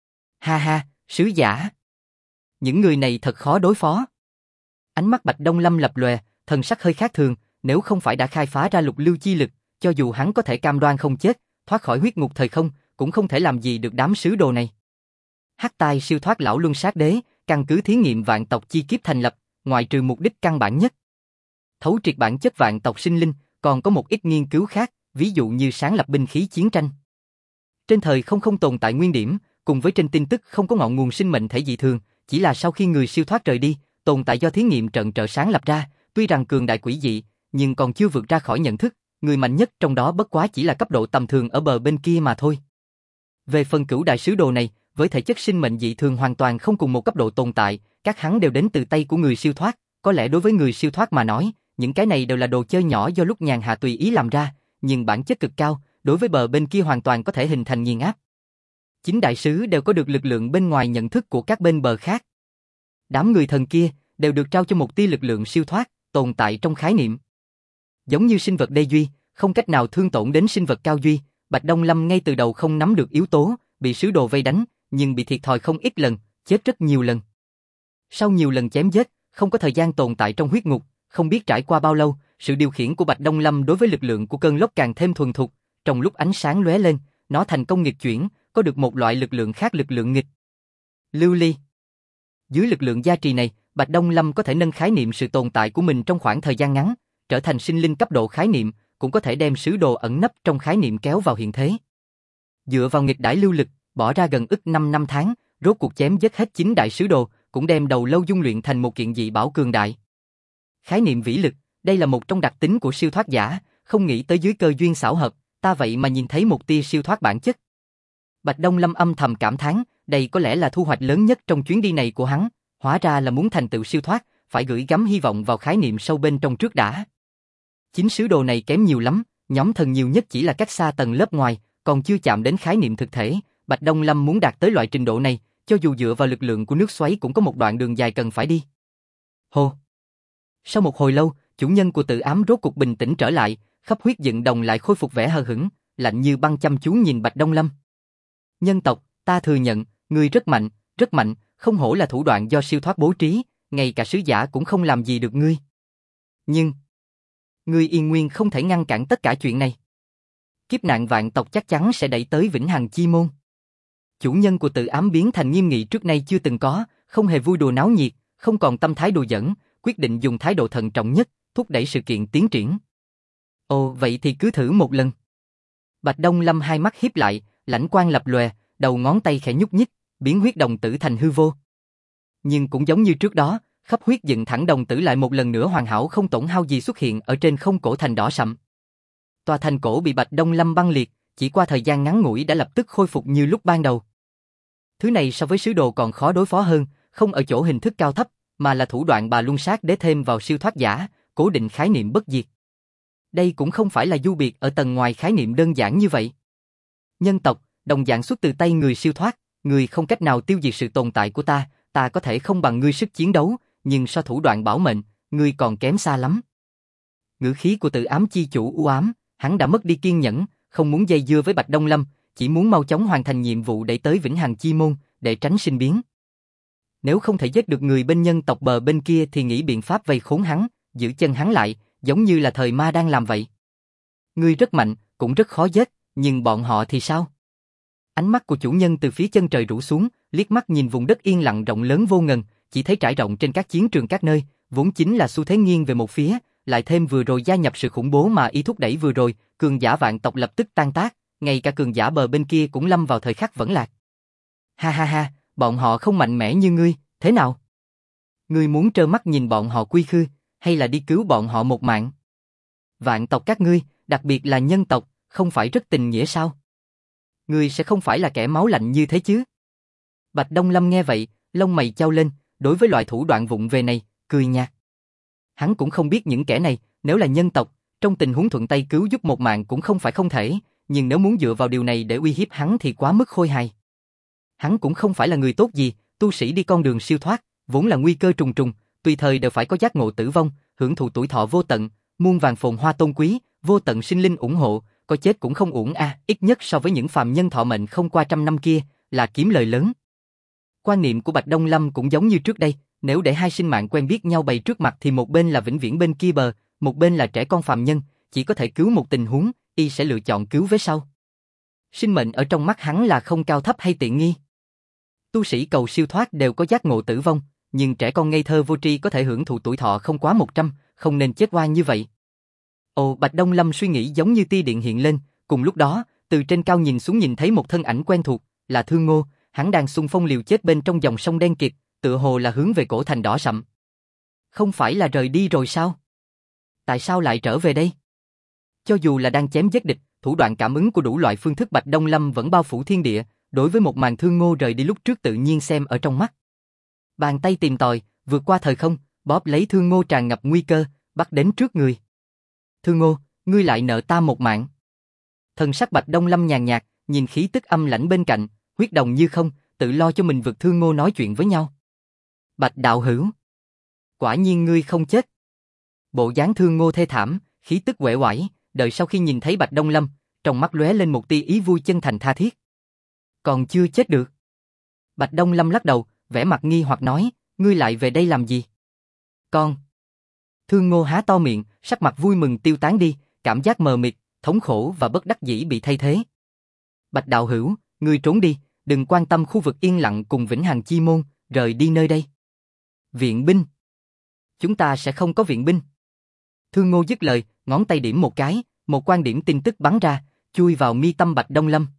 Ha ha, sứ giả. Những người này thật khó đối phó. Ánh mắt Bạch Đông Lâm lập lòe, thần sắc hơi khác thường, nếu không phải đã khai phá ra lục lưu chi lực, cho dù hắn có thể cam đoan không chết, thoát khỏi huyết ngục thời không, cũng không thể làm gì được đám sứ đồ này. Hắc Tai siêu thoát lão luân sát đế, căn cứ thí nghiệm vạn tộc chi kiếp thành lập, ngoại trừ mục đích căn bản nhất thấu triệt bản chất vạn tộc sinh linh, còn có một ít nghiên cứu khác, ví dụ như sáng lập binh khí chiến tranh. Trên thời không tồn tại nguyên điểm, cùng với trên tin tức không có ngọn nguồn sinh mệnh thể dị thường, chỉ là sau khi người siêu thoát rời đi, tồn tại do thí nghiệm trận trợ sáng lập ra, tuy rằng cường đại quỷ dị, nhưng còn chưa vượt ra khỏi nhận thức, người mạnh nhất trong đó bất quá chỉ là cấp độ tầm thường ở bờ bên kia mà thôi. Về phần cửu đại sứ đồ này, với thể chất sinh mệnh dị thường hoàn toàn không cùng một cấp độ tồn tại, các hắn đều đến từ tay của người siêu thoát, có lẽ đối với người siêu thoát mà nói, những cái này đều là đồ chơi nhỏ do lúc nhàn hạ tùy ý làm ra, nhưng bản chất cực cao, đối với bờ bên kia hoàn toàn có thể hình thành nghiền áp. Chính đại sứ đều có được lực lượng bên ngoài nhận thức của các bên bờ khác. Đám người thần kia đều được trao cho một tia lực lượng siêu thoát, tồn tại trong khái niệm. Giống như sinh vật đê duy, không cách nào thương tổn đến sinh vật cao duy, Bạch Đông Lâm ngay từ đầu không nắm được yếu tố, bị sứ đồ vây đánh, nhưng bị thiệt thòi không ít lần, chết rất nhiều lần. Sau nhiều lần chém giết, không có thời gian tồn tại trong huyết ngục, không biết trải qua bao lâu, sự điều khiển của Bạch Đông Lâm đối với lực lượng của cơn lốc càng thêm thuần thục, trong lúc ánh sáng lóe lên, nó thành công nghịch chuyển, có được một loại lực lượng khác, lực lượng nghịch lưu ly. Dưới lực lượng gia trì này, Bạch Đông Lâm có thể nâng khái niệm sự tồn tại của mình trong khoảng thời gian ngắn, trở thành sinh linh cấp độ khái niệm, cũng có thể đem sứ đồ ẩn nấp trong khái niệm kéo vào hiện thế. Dựa vào nghịch đãi lưu lực, bỏ ra gần ức 5 năm tháng, rốt cuộc chém giết hết 9 đại sứ đồ, cũng đem đầu lâu dung luyện thành một kiện dị bảo cường đại. Khái niệm vĩ lực, đây là một trong đặc tính của siêu thoát giả, không nghĩ tới dưới cơ duyên xảo hợp, ta vậy mà nhìn thấy một tia siêu thoát bản chất. Bạch Đông Lâm âm thầm cảm thán, đây có lẽ là thu hoạch lớn nhất trong chuyến đi này của hắn, hóa ra là muốn thành tựu siêu thoát, phải gửi gắm hy vọng vào khái niệm sâu bên trong trước đã. Chính sứ đồ này kém nhiều lắm, nhóm thần nhiều nhất chỉ là cách xa tầng lớp ngoài, còn chưa chạm đến khái niệm thực thể. Bạch Đông Lâm muốn đạt tới loại trình độ này, cho dù dựa vào lực lượng của nước xoáy cũng có một đoạn đường dài cần phải đi. Hồ! Sau một hồi lâu, chủ nhân của tự ám rốt cuộc bình tĩnh trở lại, khắp huyết dựng đồng lại khôi phục vẻ hờ hững, lạnh như băng chăm chú nhìn Bạch Đông Lâm. Nhân tộc, ta thừa nhận, ngươi rất mạnh, không hổ là thủ đoạn do siêu thoát bố trí, ngay cả sứ giả cũng không làm gì được ngươi. Nhưng, ngươi yên nguyên không thể ngăn cản tất cả chuyện này. Kiếp nạn vạn tộc chắc chắn sẽ đẩy tới vĩnh hằng chi môn. Chủ nhân của tự ám biến thành nghiêm nghị trước nay chưa từng có, không hề vui đùa náo nhiệt, không còn tâm thái đùa giỡn, quyết định dùng thái độ thận trọng nhất, thúc đẩy sự kiện tiến triển. Ồ, vậy thì cứ thử một lần. Bạch Đông Lâm hai mắt híp lại, lãnh quang lập lòe, đầu ngón tay khẽ nhúc nhích, biến huyết đồng tử thành hư vô. Nhưng cũng giống như trước đó, khắp huyết dựng thẳng đồng tử lại một lần nữa hoàn hảo không tổn hao gì xuất hiện ở trên không cổ thành đỏ sậm. Tòa thành cổ bị Bạch Đông Lâm băng liệt, chỉ qua thời gian ngắn ngủi đã lập tức khôi phục như lúc ban đầu. Thứ này so với sứ đồ còn khó đối phó hơn, không ở chỗ hình thức cao thấp, mà là thủ đoạn bà luân sát để thêm vào siêu thoát giả, cố định khái niệm bất diệt. Đây cũng không phải là du biệt ở tầng ngoài khái niệm đơn giản như vậy. Nhân tộc, đồng dạng xuất từ tay người siêu thoát, người không cách nào tiêu diệt sự tồn tại của ta, ta có thể không bằng ngươi sức chiến đấu, nhưng so thủ đoạn bảo mệnh, ngươi còn kém xa lắm. Ngữ khí của tự ám chi chủ u ám, hắn đã mất đi kiên nhẫn, không muốn dây dưa với Bạch Đông Lâm, chỉ muốn mau chóng hoàn thành nhiệm vụ để tới vĩnh hằng chi môn, để tránh sinh biến. Nếu không thể giết được người bên nhân tộc bờ bên kia thì nghĩ biện pháp vây khốn hắn, giữ chân hắn lại, giống như là thời ma đang làm vậy. Ngươi rất mạnh, cũng rất khó giết, nhưng bọn họ thì sao? Ánh mắt của chủ nhân từ phía chân trời rủ xuống, liếc mắt nhìn vùng đất yên lặng rộng lớn vô ngần, chỉ thấy trải rộng trên các chiến trường các nơi, vốn chính là xu thế nghiêng về một phía, lại thêm vừa rồi gia nhập sự khủng bố mà y thúc đẩy vừa rồi, cường giả vạn tộc lập tức tan tác, ngay cả cường giả bờ bên kia cũng lâm vào thời khắc vẫn lạc. Ha ha ha, bọn họ không mạnh mẽ như ngươi, thế nào? Ngươi muốn trơ mắt nhìn bọn họ quy khư, hay là đi cứu bọn họ một mạng? Vạn tộc các ngươi, đặc biệt là nhân tộc, không phải rất tình nghĩa sao? Ngươi sẽ không phải là kẻ máu lạnh như thế chứ? Bạch Đông Lâm nghe vậy, lông mày chau lên, đối với loại thủ đoạn vụng về này, cười nhạt. Hắn cũng không biết những kẻ này, nếu là nhân tộc, trong tình huống thuận tay cứu giúp một mạng cũng không phải không thể, nhưng nếu muốn dựa vào điều này để uy hiếp hắn thì quá mức khôi hài. Hắn cũng không phải là người tốt gì, tu sĩ đi con đường siêu thoát, vốn là nguy cơ trùng trùng, tùy thời đều phải có giác ngộ tử vong, hưởng thụ tuổi thọ vô tận, muôn vàng phồn hoa tôn quý, vô tận sinh linh ủng hộ, có chết cũng không uổng a, ít nhất so với những phàm nhân thọ mệnh không qua trăm năm kia, là kiếm lời lớn. Quan niệm của Bạch Đông Lâm cũng giống như trước đây, nếu để hai sinh mạng quen biết nhau bày trước mặt thì một bên là vĩnh viễn bên kia bờ, một bên là trẻ con phàm nhân, chỉ có thể cứu một tình huống, y sẽ lựa chọn cứu với sau. Sinh mệnh ở trong mắt hắn là không cao thấp hay tiện nghi. Tu sĩ cầu siêu thoát đều có giác ngộ tử vong, nhưng trẻ con ngây thơ vô tri có thể hưởng thụ tuổi thọ không quá 100, không nên chết oan như vậy. Ồ, Bạch Đông Lâm suy nghĩ giống như tia điện hiện lên, cùng lúc đó, từ trên cao nhìn xuống nhìn thấy một thân ảnh quen thuộc, là Thương Ngô, hắn đang xung phong liều chết bên trong dòng sông đen kịt, tựa hồ là hướng về cổ thành đỏ sậm. Không phải là rời đi rồi sao? Tại sao lại trở về đây? Cho dù là đang chém giết địch, thủ đoạn cảm ứng của đủ loại phương thức Bạch Đông Lâm vẫn bao phủ thiên địa, đối với một màn Thương Ngô rời đi lúc trước tự nhiên xem ở trong mắt. Bàn tay tìm tòi, vượt qua thời không, bóp lấy Thương Ngô tràn ngập nguy cơ, bắt đến trước người. Thương Ngô, ngươi lại nợ ta một mạng. Thần sắc Bạch Đông Lâm nhàn nhạt, nhìn khí tức âm lãnh bên cạnh, huyết đồng như không, tự lo cho mình vượt Thương Ngô nói chuyện với nhau. Bạch đạo hữu, quả nhiên ngươi không chết. Bộ dáng Thương Ngô thê thảm, khí tức uể oải, đợi sau khi nhìn thấy Bạch Đông Lâm, trong mắt lóe lên một tia ý vui chân thành tha thiết. Còn chưa chết được. Bạch Đông Lâm lắc đầu, vẻ mặt nghi hoặc nói, ngươi lại về đây làm gì? Con. Thương Ngô há to miệng, sắc mặt vui mừng tiêu tán đi, cảm giác mờ mịt, thống khổ và bất đắc dĩ bị thay thế. Bạch đạo hữu, ngươi trốn đi, đừng quan tâm khu vực yên lặng cùng Vĩnh Hằng Chi Môn, rời đi nơi đây. Viện binh. Chúng ta sẽ không có viện binh. Thương Ngô dứt lời, ngón tay điểm một cái, một quan điểm tin tức bắn ra, chui vào mi tâm Bạch Đông Lâm.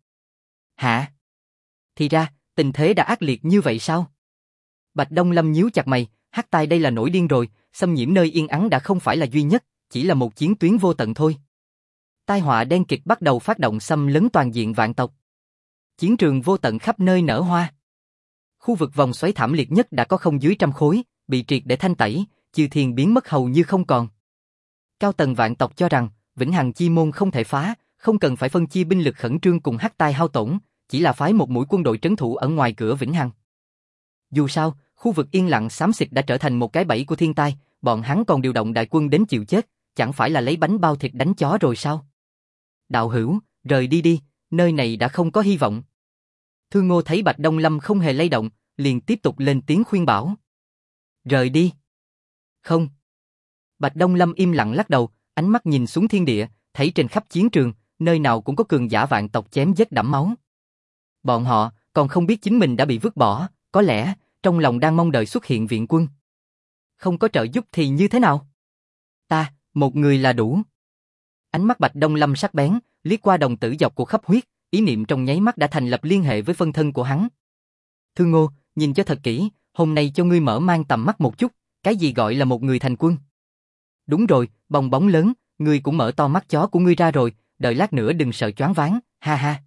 Hả? Thì ra, tình thế đã ác liệt như vậy sao? Bạch Đông Lâm nhíu chặt mày, hắc tai đây là nổi điên rồi, xâm nhiễm nơi yên ắng đã không phải là duy nhất, chỉ là một chiến tuyến vô tận thôi. Tai họa đen kịt bắt đầu phát động xâm lấn toàn diện vạn tộc. Chiến trường vô tận khắp nơi nở hoa. Khu vực vòng xoáy thảm liệt nhất đã có không dưới 100 khối, bị triệt để thanh tẩy, chư thiên biến mất hầu như không còn. Cao tầng vạn tộc cho rằng, Vĩnh Hằng Chi Môn không thể phá, không cần phải phân chia binh lực khẩn trương cùng hắc tai hao tổn, chỉ là phái một mũi quân đội trấn thủ ở ngoài cửa Vĩnh Hằng. Dù sao, khu vực yên lặng xám xịt đã trở thành một cái bẫy của thiên tai, bọn hắn còn điều động đại quân đến chịu chết, chẳng phải là lấy bánh bao thịt đánh chó rồi sao? Đạo hữu, rời đi đi, nơi này đã không có hy vọng. Thương Ngô thấy Bạch Đông Lâm không hề lay động, liền tiếp tục lên tiếng khuyên bảo. Rời đi. Không. Bạch Đông Lâm im lặng lắc đầu, ánh mắt nhìn xuống thiên địa, thấy trên khắp chiến trường, nơi nào cũng có cường giả vạn tộc chém giết đẫm máu. Bọn họ còn không biết chính mình đã bị vứt bỏ, có lẽ trong lòng đang mong đợi xuất hiện viện quân. Không có trợ giúp thì như thế nào? Ta, một người là đủ. Ánh mắt Bạch Đông Lâm sắc bén, liếc qua đồng tử dọc của khắp huyết, ý niệm trong nháy mắt đã thành lập liên hệ với phân thân của hắn. Thương Ngô, nhìn cho thật kỹ, hôm nay cho ngươi mở mang tầm mắt một chút, cái gì gọi là một người thành quân? Đúng rồi, bong bóng lớn, ngươi cũng mở to mắt chó của ngươi ra rồi, đợi lát nữa đừng sợ choáng váng, ha ha.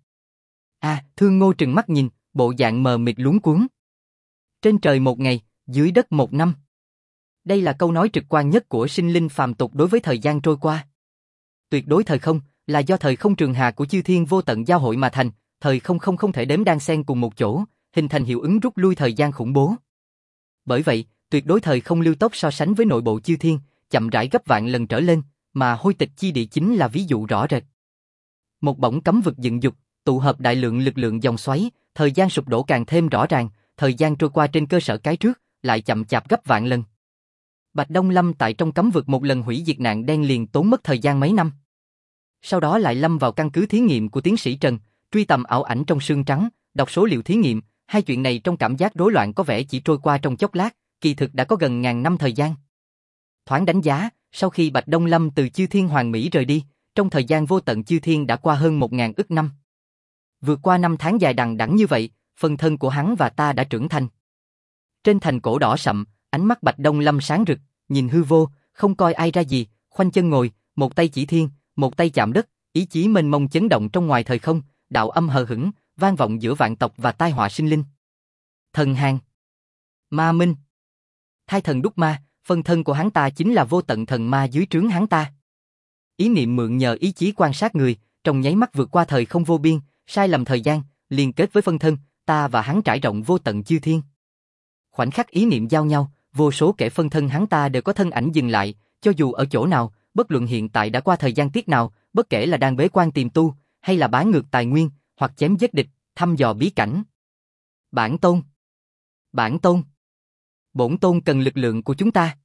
Thương Ngô trừng mắt nhìn, bộ dạng mờ mịt luống cuống. Trên trời một ngày, dưới đất một năm. Đây là câu nói trực quan nhất của sinh linh phàm tục đối với thời gian trôi qua. Tuyệt đối thời không là do thời không trường hà của chư thiên vô tận giao hội mà thành, thời không không thể đếm đan xen cùng một chỗ, hình thành hiệu ứng rút lui thời gian khủng bố. Bởi vậy, tuyệt đối thời không lưu tốc so sánh với nội bộ chư thiên, chậm rãi gấp vạn lần trở lên, mà hôi tịch chi địa chính là ví dụ rõ rệt. Một bổng cấm vực dựng dục, tụ hợp đại lượng lực lượng dòng xoáy, thời gian sụp đổ càng thêm rõ ràng, thời gian trôi qua trên cơ sở cái trước, lại chậm chạp gấp vạn lần. Bạch Đông Lâm tại trong cấm vực một lần hủy diệt nạn đen liền tốn mất thời gian mấy năm. Sau đó lại lâm vào căn cứ thí nghiệm của tiến sĩ Trần, truy tầm ảo ảnh trong sương trắng, đọc số liệu thí nghiệm, hai chuyện này trong cảm giác rối loạn có vẻ chỉ trôi qua trong chốc lát, kỳ thực đã có gần ngàn năm thời gian. Thoáng đánh giá, sau khi Bạch Đông Lâm từ chư thiên hoàng mỹ rời đi, trong thời gian vô tận chư thiên đã qua hơn 1000 ức năm. Vượt qua năm tháng dài đằng đẵng như vậy, phần thân của hắn và ta đã trưởng thành. Trên thành cổ đỏ sậm, ánh mắt Bạch Đông Lâm sáng rực, nhìn hư vô, không coi ai ra gì, khoanh chân ngồi, một tay chỉ thiên, một tay chạm đất, ý chí mênh mông chấn động trong ngoài thời không, đạo âm hờ hững, vang vọng giữa vạn tộc và tai họa sinh linh. Thần Hàng, Ma Minh, Thai Thần Đúc Ma, phân thân của hắn ta chính là vô tận thần ma dưới trướng hắn ta. Ý niệm mượn nhờ ý chí quan sát người, trong nháy mắt vượt qua thời không vô biên, sai lầm thời gian, liên kết với phân thân, ta và hắn trải rộng vô tận chư thiên. Khoảnh khắc ý niệm giao nhau, vô số kẻ phân thân hắn ta đều có thân ảnh dừng lại, cho dù ở chỗ nào, bất luận hiện tại đã qua thời gian tiết nào, bất kể là đang bế quan tìm tu, hay là bá ngược tài nguyên, hoặc chém giết địch, thăm dò bí cảnh. Bản tôn, bản tôn, bổn tôn cần lực lượng của chúng ta.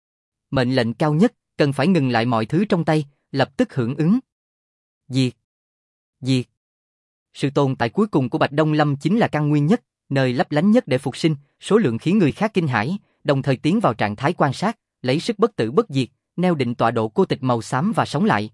Mệnh lệnh cao nhất, cần phải ngừng lại mọi thứ trong tay, lập tức hưởng ứng. Diệt, diệt. Sự tồn tại cuối cùng của Bạch Đông Lâm chính là căn nguyên nhất, nơi lấp lánh nhất để phục sinh, số lượng khiến người khác kinh hãi, đồng thời tiến vào trạng thái quan sát, lấy sức bất tử bất diệt, neo định tọa độ cô tịch màu xám và sống lại.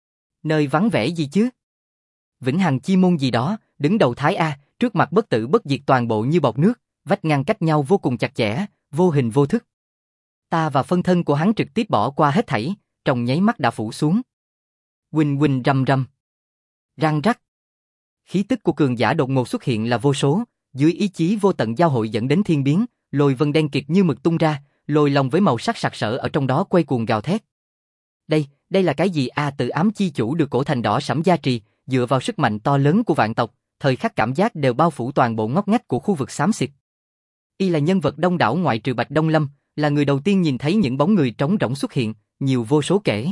Nơi vắng vẻ gì chứ? Vĩnh Hằng Chi Môn gì đó, đứng đầu Thái A, trước mặt bất tử bất diệt toàn bộ như bọt nước, vách ngăn cách nhau vô cùng chặt chẽ, vô hình vô thức. Ta và phân thân của hắn trực tiếp bỏ qua hết thảy, trong nháy mắt đã phủ xuống. Huỳnh huỳnh rầm rầm. Răng rắc. Khí tức của cường giả đột ngột xuất hiện là vô số, dưới ý chí vô tận giao hội dẫn đến thiên biến, lôi vân đen kịt như mực tung ra, lôi long với màu sắc sặc sỡ ở trong đó quay cuồng gào thét. Đây là cái gì a? Tự ám chi chủ được cổ thành đỏ sẫm gia trì, dựa vào sức mạnh to lớn của vạn tộc, thời khắc cảm giác đều bao phủ toàn bộ ngóc ngách của khu vực xám xịt. Y là nhân vật đông đảo ngoại trừ Bạch Đông Lâm, là người đầu tiên nhìn thấy những bóng người trống rỗng xuất hiện, nhiều vô số kể.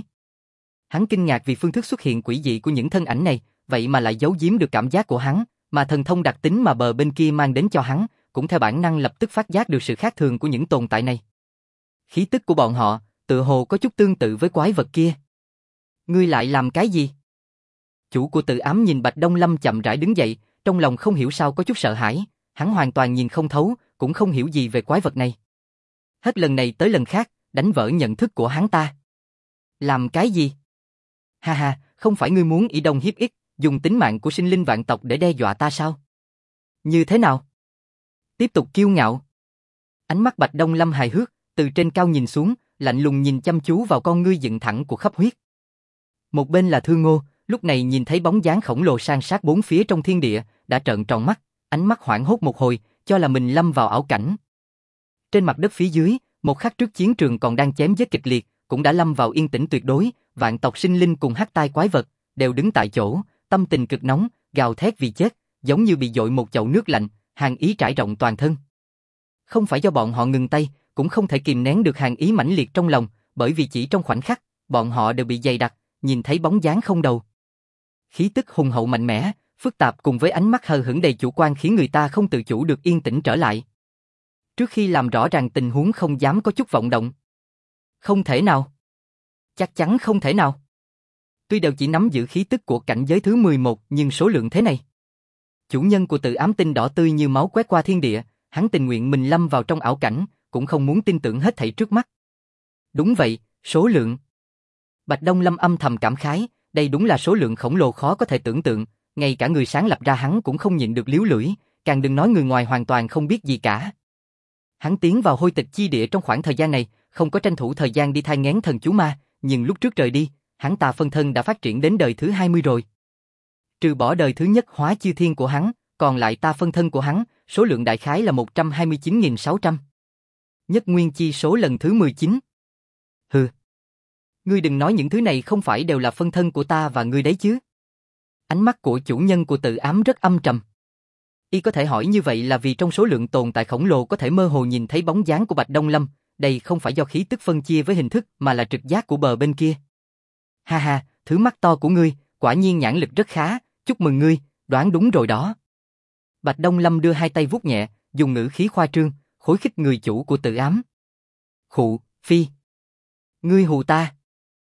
Hắn kinh ngạc vì phương thức xuất hiện quỷ dị của những thân ảnh này, vậy mà lại giấu giếm được cảm giác của hắn, mà thần thông đặc tính mà bờ bên kia mang đến cho hắn, cũng theo bản năng lập tức phát giác được sự khác thường của những tồn tại này. Khí tức của bọn họ, tựa hồ có chút tương tự với quái vật kia. Ngươi lại làm cái gì? Chủ của Tự Ám nhìn Bạch Đông Lâm chậm rãi đứng dậy, trong lòng không hiểu sao có chút sợ hãi, hắn hoàn toàn nhìn không thấu, cũng không hiểu gì về quái vật này. Hết lần này tới lần khác, đánh vỡ nhận thức của hắn ta. Làm cái gì? Ha ha, không phải ngươi muốn以đông hiếp ít, dùng tính mạng của sinh linh vạn tộc để đe dọa ta sao? Như thế nào? Tiếp tục kiêu ngạo. Ánh mắt Bạch Đông Lâm hài hước, từ trên cao nhìn xuống, lạnh lùng nhìn chăm chú vào con ngươi dựng thẳng của Khắp Huyết. Một bên là Thương Ngô, lúc này nhìn thấy bóng dáng khổng lồ san sát bốn phía trong thiên địa, đã trợn tròn mắt, ánh mắt hoảng hốt một hồi, cho là mình lâm vào ảo cảnh. Trên mặt đất phía dưới, một khắc trước chiến trường còn đang chém giết kịch liệt, cũng đã lâm vào yên tĩnh tuyệt đối, vạn tộc sinh linh cùng hắc tai quái vật, đều đứng tại chỗ, tâm tình cực nóng, gào thét vì chết, giống như bị dội một chậu nước lạnh, hàn ý trải rộng toàn thân. Không phải do bọn họ ngừng tay, cũng không thể kìm nén được hàn ý mãnh liệt trong lòng, bởi vì chỉ trong khoảnh khắc, bọn họ đều bị dày đặc, nhìn thấy bóng dáng không đầu. Khí tức hùng hậu mạnh mẽ, phức tạp cùng với ánh mắt hờ hững đầy chủ quan khiến người ta không tự chủ được yên tĩnh trở lại. Trước khi làm rõ ràng tình huống không dám có chút vọng động. Không thể nào. Chắc chắn không thể nào. Tuy đều chỉ nắm giữ khí tức của cảnh giới thứ 11 nhưng số lượng thế này. Chủ nhân của Tự Ám tinh đỏ tươi như máu quét qua thiên địa, hắn tình nguyện mình lâm vào trong ảo cảnh, cũng không muốn tin tưởng hết thảy trước mắt. Đúng vậy, số lượng. Bạch Đông Lâm âm thầm cảm khái, đây đúng là số lượng khổng lồ khó có thể tưởng tượng, ngay cả người sáng lập ra hắn cũng không nhịn được líu lưỡi, càng đừng nói người ngoài hoàn toàn không biết gì cả. Hắn tiến vào hôi tịch chi địa trong khoảng thời gian này, không có tranh thủ thời gian đi thai nghén thần chú ma, nhưng lúc trước rời đi, hắn ta phân thân đã phát triển đến đời thứ 20 rồi. Trừ bỏ đời thứ nhất hóa chư thiên của hắn, còn lại ta phân thân của hắn, số lượng đại khái là 129.600. Nhất nguyên chi số lần thứ 19. Hừ. Ngươi đừng nói những thứ này không phải đều là phân thân của ta và ngươi đấy chứ. Ánh mắt của chủ nhân của Tự Ám rất âm trầm. Y có thể hỏi như vậy là vì trong số lượng tồn tại khổng lồ có thể mơ hồ nhìn thấy bóng dáng của Bạch Đông Lâm, đây không phải do khí tức phân chia với hình thức mà là trực giác của bờ bên kia. Ha ha, thứ mắt to của ngươi, quả nhiên nhãn lực rất khá, chúc mừng ngươi, đoán đúng rồi đó. Bạch Đông Lâm đưa hai tay vuốt nhẹ, dùng ngữ khí khoa trương, khối khích người chủ của Tự Ám. Khụ, phi. Ngươi hù ta.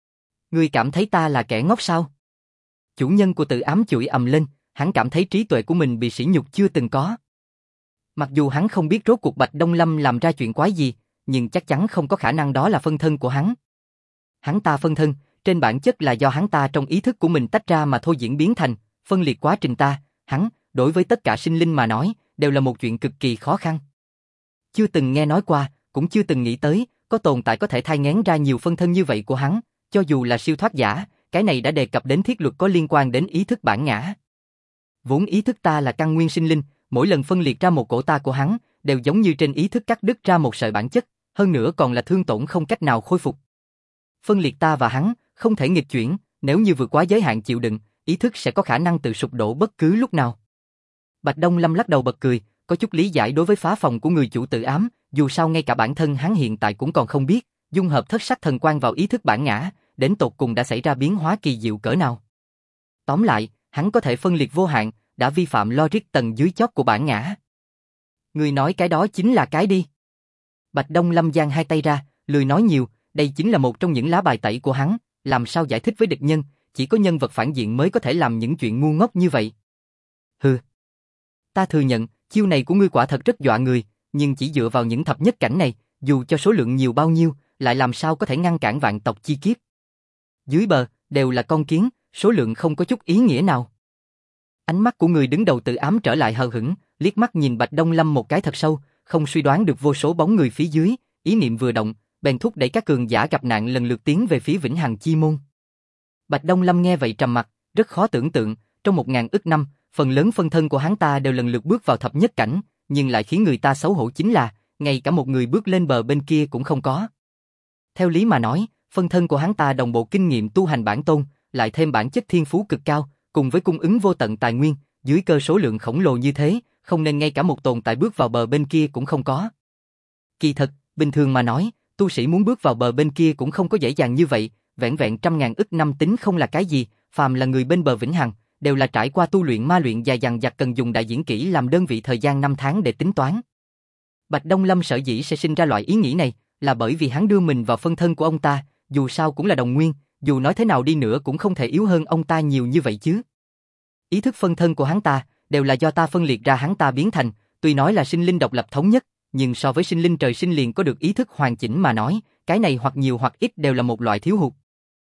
Ngươi cảm thấy ta là kẻ ngốc sao? Chủ nhân của Tự Ám chửi ầm lên, hắn cảm thấy trí tuệ của mình bị sỉ nhục chưa từng có. Mặc dù hắn không biết rốt cuộc Bạch Đông Lâm làm ra chuyện quái gì, nhưng chắc chắn không có khả năng đó là phân thân của hắn. Hắn ta phân thân, trên bản chất là do hắn ta trong ý thức của mình tách ra mà thôi diễn biến thành, phân liệt quá trình ta, hắn, đối với tất cả sinh linh mà nói, đều là một chuyện cực kỳ khó khăn. Chưa từng nghe nói qua, cũng chưa từng nghĩ tới, có tồn tại có thể thai nghén ra nhiều phân thân như vậy của hắn, cho dù là siêu thoát giả, cái này đã đề cập đến thiết luật có liên quan đến ý thức bản ngã. Vốn ý thức ta là căn nguyên sinh linh, mỗi lần phân liệt ra một cổ ta của hắn, đều giống như trên ý thức cắt đứt ra một sợi bản chất, hơn nữa còn là thương tổn không cách nào khôi phục. Phân liệt ta và hắn, không thể nghịch chuyển, nếu như vượt quá giới hạn chịu đựng, ý thức sẽ có khả năng tự sụp đổ bất cứ lúc nào. Bạch Đông Lâm lắc đầu bật cười, có chút lý giải đối với phá phòng của người chủ Tự Ám, dù sao ngay cả bản thân hắn hiện tại cũng còn không biết, dung hợp thất sắc thần quang vào ý thức bản ngã, đến tột cùng đã xảy ra biến hóa kỳ diệu cỡ nào. Tóm lại, hắn có thể phân liệt vô hạn, đã vi phạm logic tầng dưới chót của bản ngã. Người nói cái đó chính là cái đi. Bạch Đông Lâm giang hai tay ra, lười nói nhiều, đây chính là một trong những lá bài tẩy của hắn, làm sao giải thích với địch nhân, chỉ có nhân vật phản diện mới có thể làm những chuyện ngu ngốc như vậy. Hừ. Ta thừa nhận, chiêu này của ngươi quả thật rất dọa người, nhưng chỉ dựa vào những thập nhất cảnh này, dù cho số lượng nhiều bao nhiêu, lại làm sao có thể ngăn cản vạn tộc chi kiếp. Dưới bờ, đều là con kiến, số lượng không có chút ý nghĩa nào. Ánh mắt của người đứng đầu Tự Ám trở lại hờ hững, liếc mắt nhìn Bạch Đông Lâm một cái thật sâu, không suy đoán được vô số bóng người phía dưới, ý niệm vừa động, bèn thúc đẩy các cường giả gặp nạn lần lượt tiến về phía Vĩnh Hằng Chi Môn. Bạch Đông Lâm nghe vậy trầm mặt, rất khó tưởng tượng, trong 1000 ức năm, phần lớn phân thân của hắn ta đều lần lượt bước vào thập nhất cảnh, nhưng lại khiến người ta xấu hổ chính là, ngay cả một người bước lên bờ bên kia cũng không có. Theo lý mà nói, phân thân của hắn ta đồng bộ kinh nghiệm tu hành bản tôn, lại thêm bản chất thiên phú cực cao, cùng với cung ứng vô tận tài nguyên, dưới cơ số lượng khổng lồ như thế, không nên ngay cả một tồn tại bước vào bờ bên kia cũng không có. Kỳ thật, bình thường mà nói, tu sĩ muốn bước vào bờ bên kia cũng không có dễ dàng như vậy, vẹn vẹn 100.000 ức năm tính không là cái gì, phàm là người bên bờ vĩnh hằng, đều là trải qua tu luyện ma luyện dài dằng dặc cần dùng đại diễn kỹ làm đơn vị thời gian 5 tháng để tính toán. Bạch Đông Lâm sở dĩ sẽ sinh ra loại ý nghĩ này, là bởi vì hắn đưa mình vào phân thân của ông ta, dù sao cũng là đồng nguyên, dù nói thế nào đi nữa cũng không thể yếu hơn ông ta nhiều như vậy chứ. Ý thức phân thân của hắn ta, đều là do ta phân liệt ra hắn ta biến thành, tuy nói là sinh linh độc lập thống nhất, nhưng so với sinh linh trời sinh liền có được ý thức hoàn chỉnh mà nói, cái này hoặc nhiều hoặc ít đều là một loại thiếu hụt.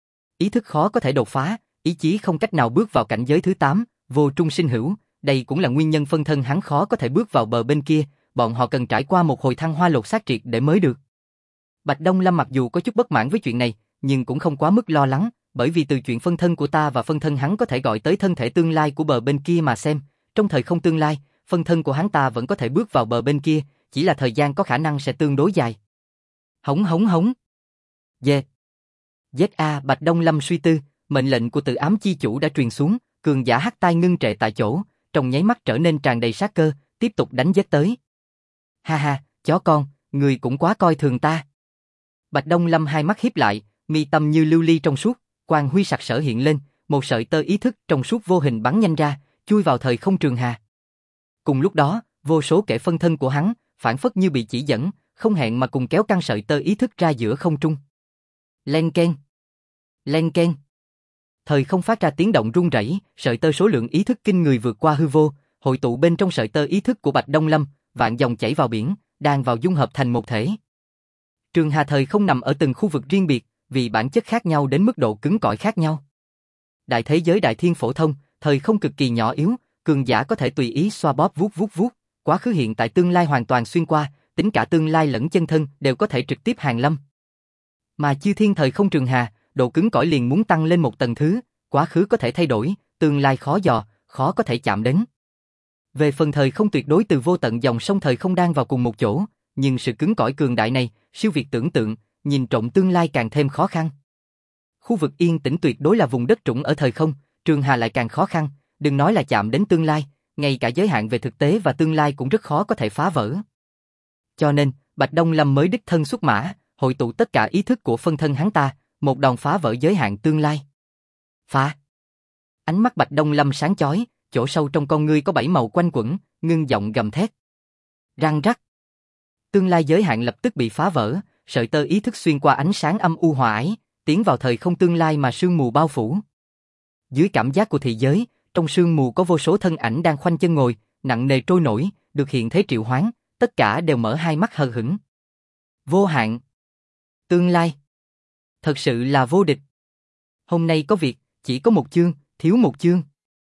Ý thức khó có thể đột phá, ý chí không cách nào bước vào cảnh giới thứ 8, vô trung sinh hữu, đây cũng là nguyên nhân phân thân hắn khó có thể bước vào bờ bên kia, bọn họ cần trải qua một hồi thăng hoa lột xác triệt để mới được. Bạch Đông Lâm mặc dù có chút bất mãn với chuyện này, nhưng cũng không quá mức lo lắng, bởi vì từ chuyện phân thân của ta và phân thân hắn có thể gọi tới thân thể tương lai của bờ bên kia mà xem, trong thời không tương lai, phân thân của hắn ta vẫn có thể bước vào bờ bên kia, chỉ là thời gian có khả năng sẽ tương đối dài. Hống hống hống. Dê. Giết a, Bạch Đông Lâm suy tư, mệnh lệnh của Tự Ám chi chủ đã truyền xuống, cường giả hắc tai ngưng trệ tại chỗ, trong nháy mắt trở nên tràn đầy sát cơ, tiếp tục đánh giết tới. Ha ha, chó con, người cũng quá coi thường ta. Bạch Đông Lâm hai mắt híp lại, mi tâm như lưu ly trong suốt, quang huy sặc sỡ hiện lên, một sợi tơ ý thức trong suốt vô hình bắn nhanh ra, chui vào thời không trường hà. Cùng lúc đó, vô số kẻ phân thân của hắn, phản phất như bị chỉ dẫn, không hẹn mà cùng kéo căng sợi tơ ý thức ra giữa không trung. Len keng. Len keng. Thời không phát ra tiếng động rung rẩy, sợi tơ số lượng ý thức kinh người vượt qua hư vô, hội tụ bên trong sợi tơ ý thức của Bạch Đông Lâm, vạn dòng chảy vào biển, đang vào dung hợp thành một thể. Trường hà thời không nằm ở từng khu vực riêng biệt, vì bản chất khác nhau đến mức độ cứng cỏi khác nhau. Đại thế giới đại thiên phổ thông, thời không cực kỳ nhỏ yếu, cường giả có thể tùy ý xoa bóp vuốt, quá khứ hiện tại tương lai hoàn toàn xuyên qua, tính cả tương lai lẫn chân thân đều có thể trực tiếp hàng lâm. Mà chư thiên thời không trường hà, độ cứng cỏi liền muốn tăng lên một tầng thứ, quá khứ có thể thay đổi, tương lai khó dò, khó có thể chạm đến. Về phần thời không tuyệt đối từ vô tận dòng sông thời không đang vào cùng một chỗ, nhưng sự cứng cỏi cường đại này, siêu việt tưởng tượng, nhìn trộm tương lai càng thêm khó khăn. Khu vực yên tĩnh tuyệt đối là vùng đất trũng ở thời không, trường hà lại càng khó khăn, đừng nói là chạm đến tương lai, ngay cả giới hạn về thực tế và tương lai cũng rất khó có thể phá vỡ. Cho nên, Bạch Đông Lâm mới đích thân xuất mã, hội tụ tất cả ý thức của phân thân hắn ta, một đòn phá vỡ giới hạn tương lai. Phá! Ánh mắt Bạch Đông Lâm sáng chói, chỗ sâu trong con ngươi có 7 màu quanh quẩn, ngưng giọng gầm thét. Răng rắc! Tương lai giới hạn lập tức bị phá vỡ, sợi tơ ý thức xuyên qua ánh sáng âm u hòa ái, tiến vào thời không tương lai mà sương mù bao phủ. Dưới cảm giác của thị giới, trong sương mù có vô số thân ảnh đang khoanh chân ngồi, nặng nề trôi nổi, được hiện thế triệu hoán, tất cả đều mở hai mắt hờ hững. Vô hạn. Tương lai. Thật sự là vô địch. Hôm nay có việc, chỉ có một chương, thiếu một chương.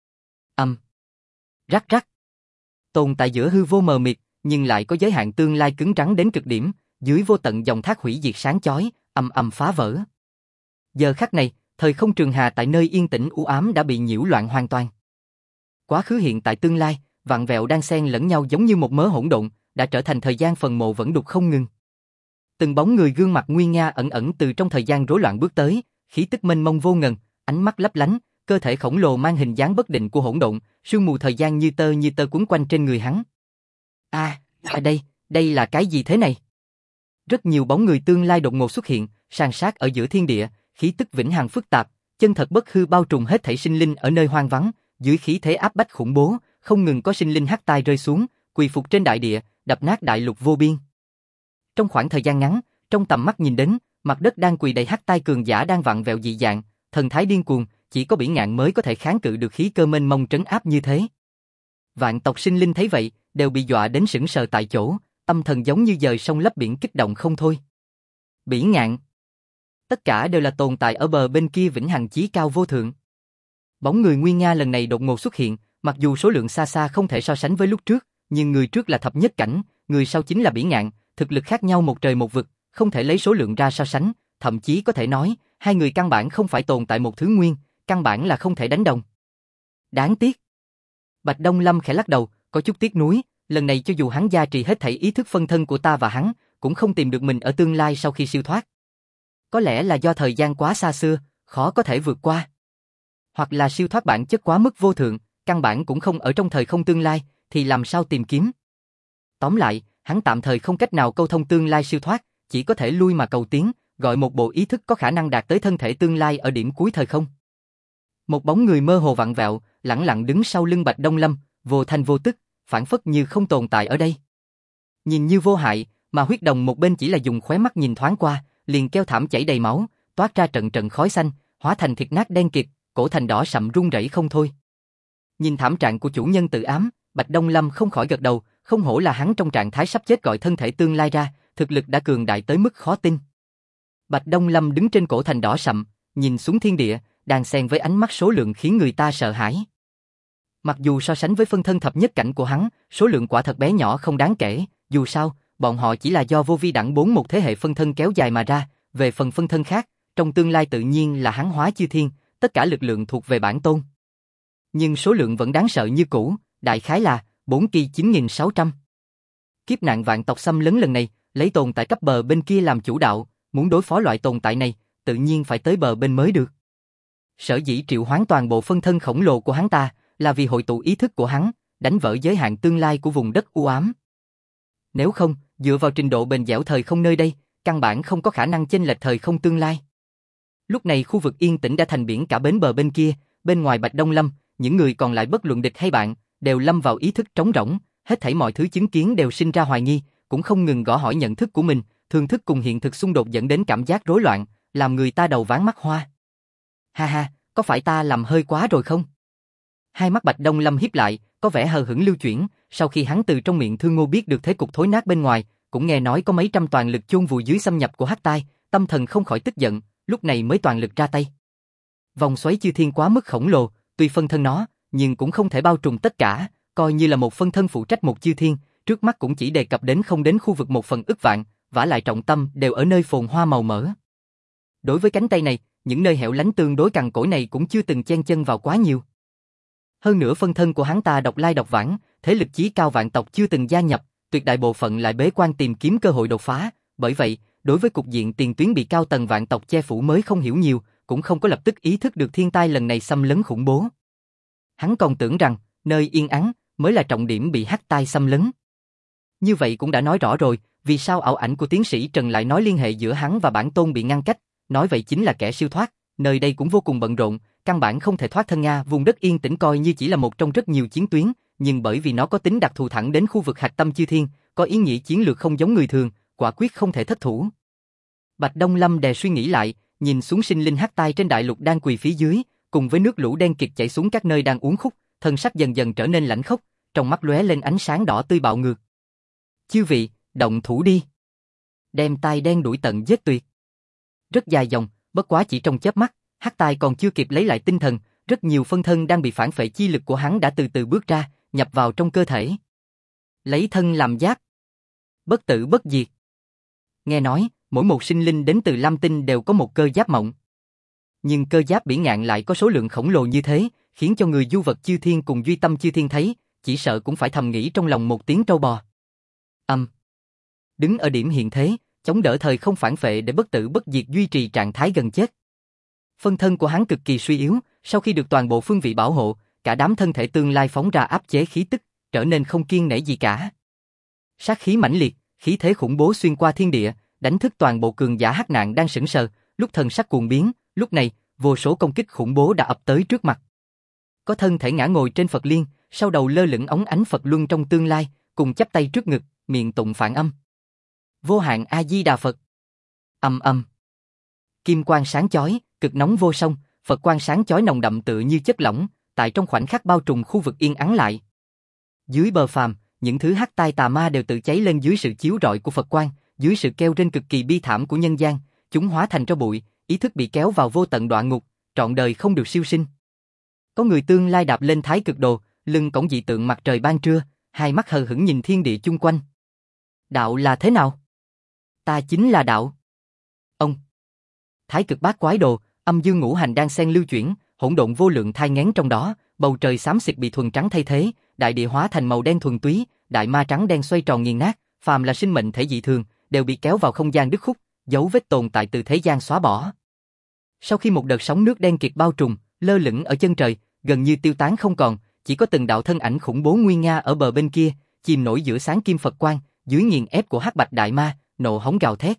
Rắc rắc. Tồn tại giữa hư vô mờ mịt, nhưng lại có giới hạn tương lai cứng rắn đến cực điểm, dưới vô tận dòng thác hủy diệt sáng chói, phá vỡ. Giờ khắc này, thời không trường hà tại nơi yên tĩnh u ám đã bị nhiễu loạn hoàn toàn. Quá khứ hiện tại tương lai, vặn vẹo đang xen lẫn nhau giống như một mớ hỗn độn, đã trở thành thời gian phần mộ vẫn đục không ngừng. Từng bóng người gương mặt nguy nga ẩn ẩn từ trong thời gian rối loạn bước tới, khí tức mênh mông vô ngần, ánh mắt lấp lánh, cơ thể khổng lồ mang hình dáng bất định của hỗn độn, sương mù thời gian như tơ quấn quanh trên người hắn. Đây là cái gì thế này? Rất nhiều bóng người tương lai đột ngột xuất hiện, san sát ở giữa thiên địa, khí tức vĩnh hằng phức tạp, chân thật bất hư bao trùm hết thảy sinh linh ở nơi hoang vắng, dưới khí thế áp bách khủng bố, không ngừng có sinh linh hắc tai rơi xuống, quỳ phục trên đại địa, đập nát đại lục vô biên. Trong khoảng thời gian ngắn, trong tầm mắt nhìn đến, mặt đất đang quỳ đầy hắc tai cường giả đang vặn vẹo dị dạng, thần thái điên cuồng, chỉ có Bỉ Ngạn mới có thể kháng cự được khí cơ mênh mông trấn áp như thế. Vạn tộc sinh linh thấy vậy, đều bị dọa đến sững sờ tại chỗ, tâm thần giống như dời sông lấp biển kích động không thôi. Bỉ Ngạn. Tất cả đều là tồn tại ở bờ bên kia vĩnh hằng chí cao vô thượng. Bóng người nguy nga lần này đột ngột xuất hiện, mặc dù số lượng xa xa không thể so sánh với lúc trước, nhưng người trước là thập nhất cảnh, người sau chính là Bỉ Ngạn, thực lực khác nhau một trời một vực, không thể lấy số lượng ra so sánh, thậm chí có thể nói, hai người căn bản không phải tồn tại một thứ nguyên, căn bản là không thể đánh đồng. Đáng tiếc. Bạch Đông Lâm khẽ lắc đầu, có chút tiếc nuối, lần này cho dù hắn gia trì hết thảy ý thức phân thân của ta và hắn, cũng không tìm được mình ở tương lai sau khi siêu thoát. Có lẽ là do thời gian quá xa xưa, khó có thể vượt qua. Hoặc là siêu thoát bản chất quá mức vô thượng, căn bản cũng không ở trong thời không tương lai, thì làm sao tìm kiếm. Tóm lại, hắn tạm thời không cách nào câu thông tương lai siêu thoát, chỉ có thể lui mà cầu tiến, gọi một bộ ý thức có khả năng đạt tới thân thể tương lai ở điểm cuối thời không. Một bóng người mơ hồ vặn vẹo, lẳng lặng đứng sau lưng Bạch Đông Lâm, vô thanh vô tức, phảng phất như không tồn tại ở đây. Nhìn như vô hại, mà huyết đồng một bên chỉ là dùng khóe mắt nhìn thoáng qua, liền kêu thảm chảy đầy máu, toát ra trận trận khói xanh, hóa thành thịt nát đen kịt, cổ thành đỏ sậm run rẩy không thôi. Nhìn thảm trạng của chủ nhân tự ám, Bạch Đông Lâm không khỏi gật đầu, không hổ là hắn trong trạng thái sắp chết gọi thân thể tương lai ra, thực lực đã cường đại tới mức khó tin. Bạch Đông Lâm đứng trên cổ thành đỏ sậm, nhìn xuống thiên địa, đan xen với ánh mắt số lượng khiến người ta sợ hãi. Mặc dù so sánh với phân thân thập nhất cảnh của hắn, số lượng quả thật bé nhỏ không đáng kể, dù sao, bọn họ chỉ là do vô vi đẳng 4 một thế hệ phân thân kéo dài mà ra, về phần phân thân khác, trong tương lai tự nhiên là hắn hóa chư thiên, tất cả lực lượng thuộc về bản tôn. Nhưng số lượng vẫn đáng sợ như cũ, đại khái là 4 kỳ 9600. Kiếp nạn vạn tộc xâm lấn lần này, lấy tồn tại cấp bờ bên kia làm chủ đạo, muốn đối phó loại tồn tại này, tự nhiên phải tới bờ bên mới được. Sở dĩ triệu hoán toàn bộ phân thân khổng lồ của hắn ta, là vì hội tụ ý thức của hắn, đánh vỡ giới hạn tương lai của vùng đất u ám. Nếu không, dựa vào trình độ bền dẻo thời không nơi đây, căn bản không có khả năng chênh lệch thời không tương lai. Lúc này khu vực yên tĩnh đã thành biển cả bến bờ bên kia, bên ngoài Bạch Đông Lâm, những người còn lại bất luận địch hay bạn, đều lâm vào ý thức trống rỗng, hết thảy mọi thứ chứng kiến đều sinh ra hoài nghi, cũng không ngừng gõ hỏi nhận thức của mình, thường thức cùng hiện thực xung đột dẫn đến cảm giác rối loạn, làm người ta đầu váng mắt hoa. Ha ha, có phải ta làm hơi quá rồi không? Hai mắt Bạch Đông Lâm híp lại, có vẻ hờ hững lưu chuyển, sau khi hắn từ trong miệng Thương Ngô biết được thế cục thối nát bên ngoài, cũng nghe nói có mấy trăm toàn lực chôn vùi dưới xâm nhập của Hắc Tai, tâm thần không khỏi tức giận, lúc này mới toàn lực ra tay. Vòng xoáy chư thiên quá mức khổng lồ, tuy phân thân nó, nhưng cũng không thể bao trùm tất cả, coi như là một phân thân phụ trách một chư thiên, trước mắt cũng chỉ đề cập đến không đến khu vực 1/1000, vả lại trọng tâm đều ở nơi phồn hoa màu mỡ. Đối với cánh tay này, những nơi hẻo lánh tương đối cằn cỗi này cũng chưa từng chen chân vào quá nhiều. Hơn nữa phân thân của hắn ta độc lai độc vãng, thế lực chí cao vạn tộc chưa từng gia nhập, tuyệt đại bộ phận lại bế quan tìm kiếm cơ hội đột phá, bởi vậy, đối với cục diện tiền tuyến bị cao tầng vạn tộc che phủ mới không hiểu nhiều, cũng không có lập tức ý thức được thiên tai lần này xâm lấn khủng bố. Hắn còn tưởng rằng, nơi yên ắng mới là trọng điểm bị Hắc Tai xâm lấn. Như vậy cũng đã nói rõ rồi, vì sao ảo ảnh của tiến sĩ Trần lại nói liên hệ giữa hắn và bản tôn bị ngăn cách, nói vậy chính là kẻ siêu thoát, nơi đây cũng vô cùng bận rộn, căn bản không thể thoát thân Nga, vùng đất yên tĩnh coi như chỉ là một trong rất nhiều chiến tuyến, nhưng bởi vì nó có tính đặc thù thẳng đến khu vực hạch tâm chư thiên, có ý nghĩa chiến lược không giống người thường, quả quyết không thể thất thủ. Bạch Đông Lâm đè suy nghĩ lại, nhìn xuống sinh linh Hắc Tai trên đại lục đang quỳ phía dưới, cùng với nước lũ đen kịt chảy xuống các nơi đang uốn khúc, thân sắc dần dần trở nên lãnh khốc, trong mắt lóe lên ánh sáng đỏ tươi bạo ngược. Chư vị, động thủ đi. Đem tai đen đuổi tận giết tuyệt. Rất dài dòng, bất quá chỉ trong chớp mắt, Hắc Tai còn chưa kịp lấy lại tinh thần, rất nhiều phân thân đang bị phản phệ chi lực của hắn đã từ từ bước ra, nhập vào trong cơ thể. Lấy thân làm giáp. Bất tử bất diệt. Nghe nói, mỗi một sinh linh đến từ Lam Tinh đều có một cơ giáp mộng. Nhưng cơ giáp bỉ ngạn lại có số lượng khổng lồ như thế, khiến cho người du vật chư thiên cùng duy tâm chư thiên thấy, chỉ sợ cũng phải thầm nghĩ trong lòng một tiếng trâu bò. Đứng ở điểm hiện thế, chống đỡ thời không phản phệ để bất tử bất diệt duy trì trạng thái gần chết. Phân thân của hắn cực kỳ suy yếu, sau khi được toàn bộ phương vị bảo hộ, cả đám thân thể tương lai phóng ra áp chế khí tức, trở nên không kiêng nể gì cả. Sát khí mãnh liệt, khí thế khủng bố xuyên qua thiên địa, đánh thức toàn bộ cường giả Hắc Nạn đang sững sờ, lúc thần sắc cuồng biến, lúc này, vô số công kích khủng bố đã ập tới trước mặt. Có thân thể ngã ngồi trên Phật Liên, sau đầu lơ lửng óng ánh Phật luân trong tương lai, cùng chắp tay trước ngực, miệng tụng phản âm. Vô hạn A Di Đà Phật. Âm âm. Kim quang sáng chói, cực nóng vô song, Phật quang sáng chói nồng đậm tựa như chất lỏng, tại trong khoảnh khắc bao trùm khu vực yên ắng lại. Dưới bờ phàm, những thứ Hắc Tai tà ma đều tự cháy lên dưới sự chiếu rọi của Phật quang, dưới sự kêu rên cực kỳ bi thảm của nhân gian, chúng hóa thành tro bụi, ý thức bị kéo vào vô tận đọa ngục, trọn đời không được siêu sinh. Có người tương lai đạp lên Thái Cực Đồ, lưng cõng dị tượng mặt trời ban trưa, hai mắt hờ hững nhìn thiên địa chung quanh. Đạo là thế nào? Ta chính là đạo. Ông. Thái Cực Bát Quái Đồ, âm dương ngũ hành đang xen lưu chuyển, hỗn độn vô lượng thai nghén trong đó, bầu trời xám xịt bị thuần trắng thay thế, đại địa hóa thành màu đen thuần túy, đại ma trắng đen xoay tròn nghiền nát, phàm là sinh mệnh thể dị thường, đều bị kéo vào không gian đứt khúc, dấu vết tồn tại từ thế gian xóa bỏ. Sau khi một đợt sóng nước đen kịt bao trùm, lơ lửng ở chân trời, gần như tiêu tán không còn, chỉ có từng đạo thân ảnh khủng bố nguy nga ở bờ bên kia, chìm nổi giữa sáng kim Phật quang, dưới nghiền ép của hắc bạch đại ma, nộ hống gào thét.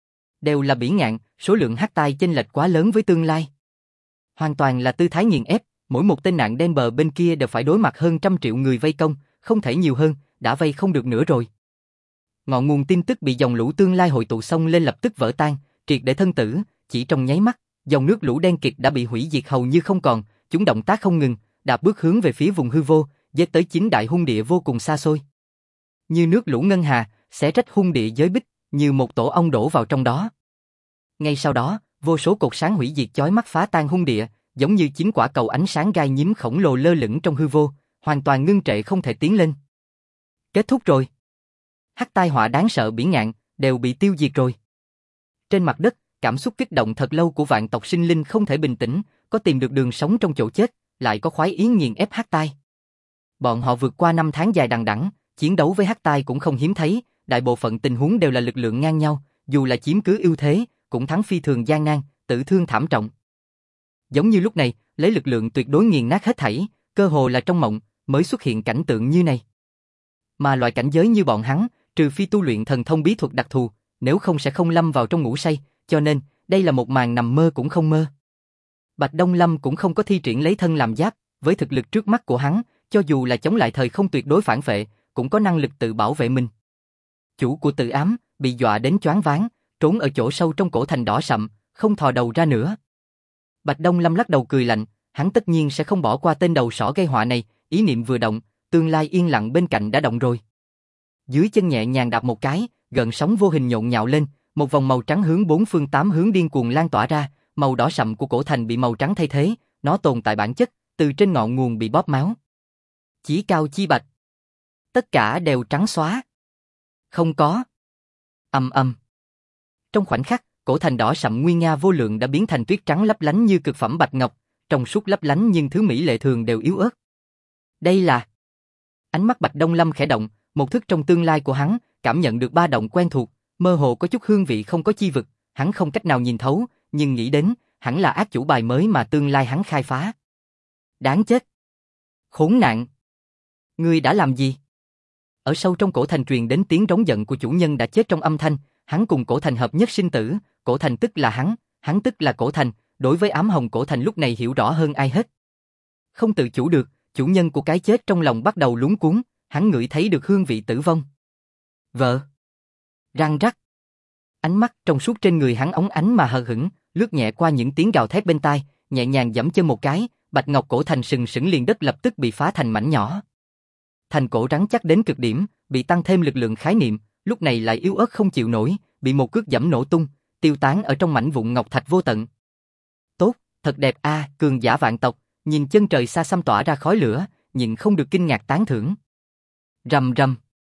Đều là bỉ ngạn, số lượng hắc tai chênh lệch quá lớn với tương lai. Hoàn toàn là tư thái nghiền ép, mỗi một tên nạn đen bờ bên kia đều phải đối mặt hơn 100 triệu người vây công, không thể nhiều hơn, đã vây không được nữa rồi. Ngọn nguồn tin tức bị dòng lũ tương lai hội tụ xông lên lập tức vỡ tan, triệt để thân tử, chỉ trong nháy mắt, dòng nước lũ đen kịt đã bị hủy diệt hầu như không còn, chúng động tác không ngừng, đạp bước hướng về phía vùng hư vô, giết tới 9 đại hung địa vô cùng xa xôi. Như nước lũ ngân hà, xé rách hung địa giới bích, như một tổ ong đổ vào trong đó. Ngay sau đó, vô số cột sáng hủy diệt chói mắt phá tan hung địa, giống như 9 quả cầu ánh sáng gai nhím khổng lồ lơ lửng trong hư vô, hoàn toàn ngưng trệ không thể tiến lên. Kết thúc rồi. Hắc tai họa đáng sợ bỉ ngạn, đều bị tiêu diệt rồi. Trên mặt đất, cảm xúc kích động thật lâu của vạn tộc sinh linh không thể bình tĩnh, có tìm được đường sống trong chỗ chết, lại có khoái ý nghiền ép hắc tai. Bọn họ vượt qua 5 tháng dài đằng đẵng, chiến đấu với hắc tai cũng không hiếm thấy, đại bộ phận tình huống đều là lực lượng ngang nhau, dù là chiếm cứ ưu thế, cũng thắng phi thường gian nan, tử thương thảm trọng. Giống như lúc này, lấy lực lượng tuyệt đối nghiền nát hết thảy, cơ hồ là trong mộng, mới xuất hiện cảnh tượng như này. Mà loại cảnh giới như bọn hắn, trừ phi tu luyện thần thông bí thuật đặc thù, nếu không sẽ không lâm vào trong ngủ say, cho nên, đây là một màn nằm mơ cũng không mơ. Bạch Đông Lâm cũng không có thi triển lấy thân làm giáp, với thực lực trước mắt của hắn, cho dù là chống lại thời không tuyệt đối phản phệ, cũng có năng lực tự bảo vệ mình. Chủ của Tự Ám, bị dọa đến choáng váng, trốn ở chỗ sâu trong cổ thành đỏ sậm, không thò đầu ra nữa. Bạch Đông Lâm lắc đầu cười lạnh, hắn tất nhiên sẽ không bỏ qua tên đầu sỏ gây họa này, ý niệm vừa động, tương lai yên lặng bên cạnh đã động rồi. Dưới chân nhẹ nhàng đạp một cái, gợn sóng vô hình nhộn nhạo lên, một vòng màu trắng hướng 4 phương 8 hướng điên cuồng lan tỏa ra, màu đỏ sậm của cổ thành bị màu trắng thay thế, nó tồn tại bản chất, từ trên ngọn nguồn bị bóp máu. Chỉ cao chi bạch. Tất cả đều trắng xóa. Không có. Ầm ầm. Trong khoảnh khắc, cổ thành đỏ sậm nguy nga vô lượng đã biến thành tuyết trắng lấp lánh như cực phẩm bạch ngọc, trong suốt lấp lánh nhưng thứ mỹ lệ thường đều yếu ớt. Đây là... Ánh mắt Bạch Đông Lâm khẽ động, một thức trong tương lai của hắn, cảm nhận được ba động quen thuộc, mơ hồ có chút hương vị không có chi vực, hắn không cách nào nhìn thấu, nhưng nghĩ đến, hẳn là ác chủ bài mới mà tương lai hắn khai phá. Đáng chết! Khốn nạn! Ngươi đã làm gì? Ở sâu trong cổ thành truyền đến tiếng rống giận của chủ nhân đã chết trong âm thanh, hắn cùng cổ thành hợp nhất sinh tử, cổ thành tức là hắn tức là cổ thành, đối với ám hồng cổ thành lúc này hiểu rõ hơn ai hết. Không tự chủ được, chủ nhân của cái chết trong lòng bắt đầu luống cuống, hắn ngửi thấy được hương vị tử vong. Vợ! Răng rắc! Ánh mắt trong suốt trên người hắn óng ánh mà hờ hững, lướt nhẹ qua những tiếng gào thét bên tai, nhẹ nhàng giẫm chân một cái, bạch ngọc cổ thành sừng sững liền đất lập tức bị phá thành mảnh nhỏ. Thành cổ rắn chắc đến cực điểm, bị tăng thêm lực lượng khái niệm, lúc này lại yếu ớt không chịu nổi, bị một cước giẫm nổ tung, tiêu tán ở trong mảnh vụn ngọc thạch vô tận. Tốt, thật đẹp a, cường giả vạn tộc, nhìn chân trời xa xăm tỏa ra khói lửa, nhịn không được kinh ngạc tán thưởng. Rầm rầm.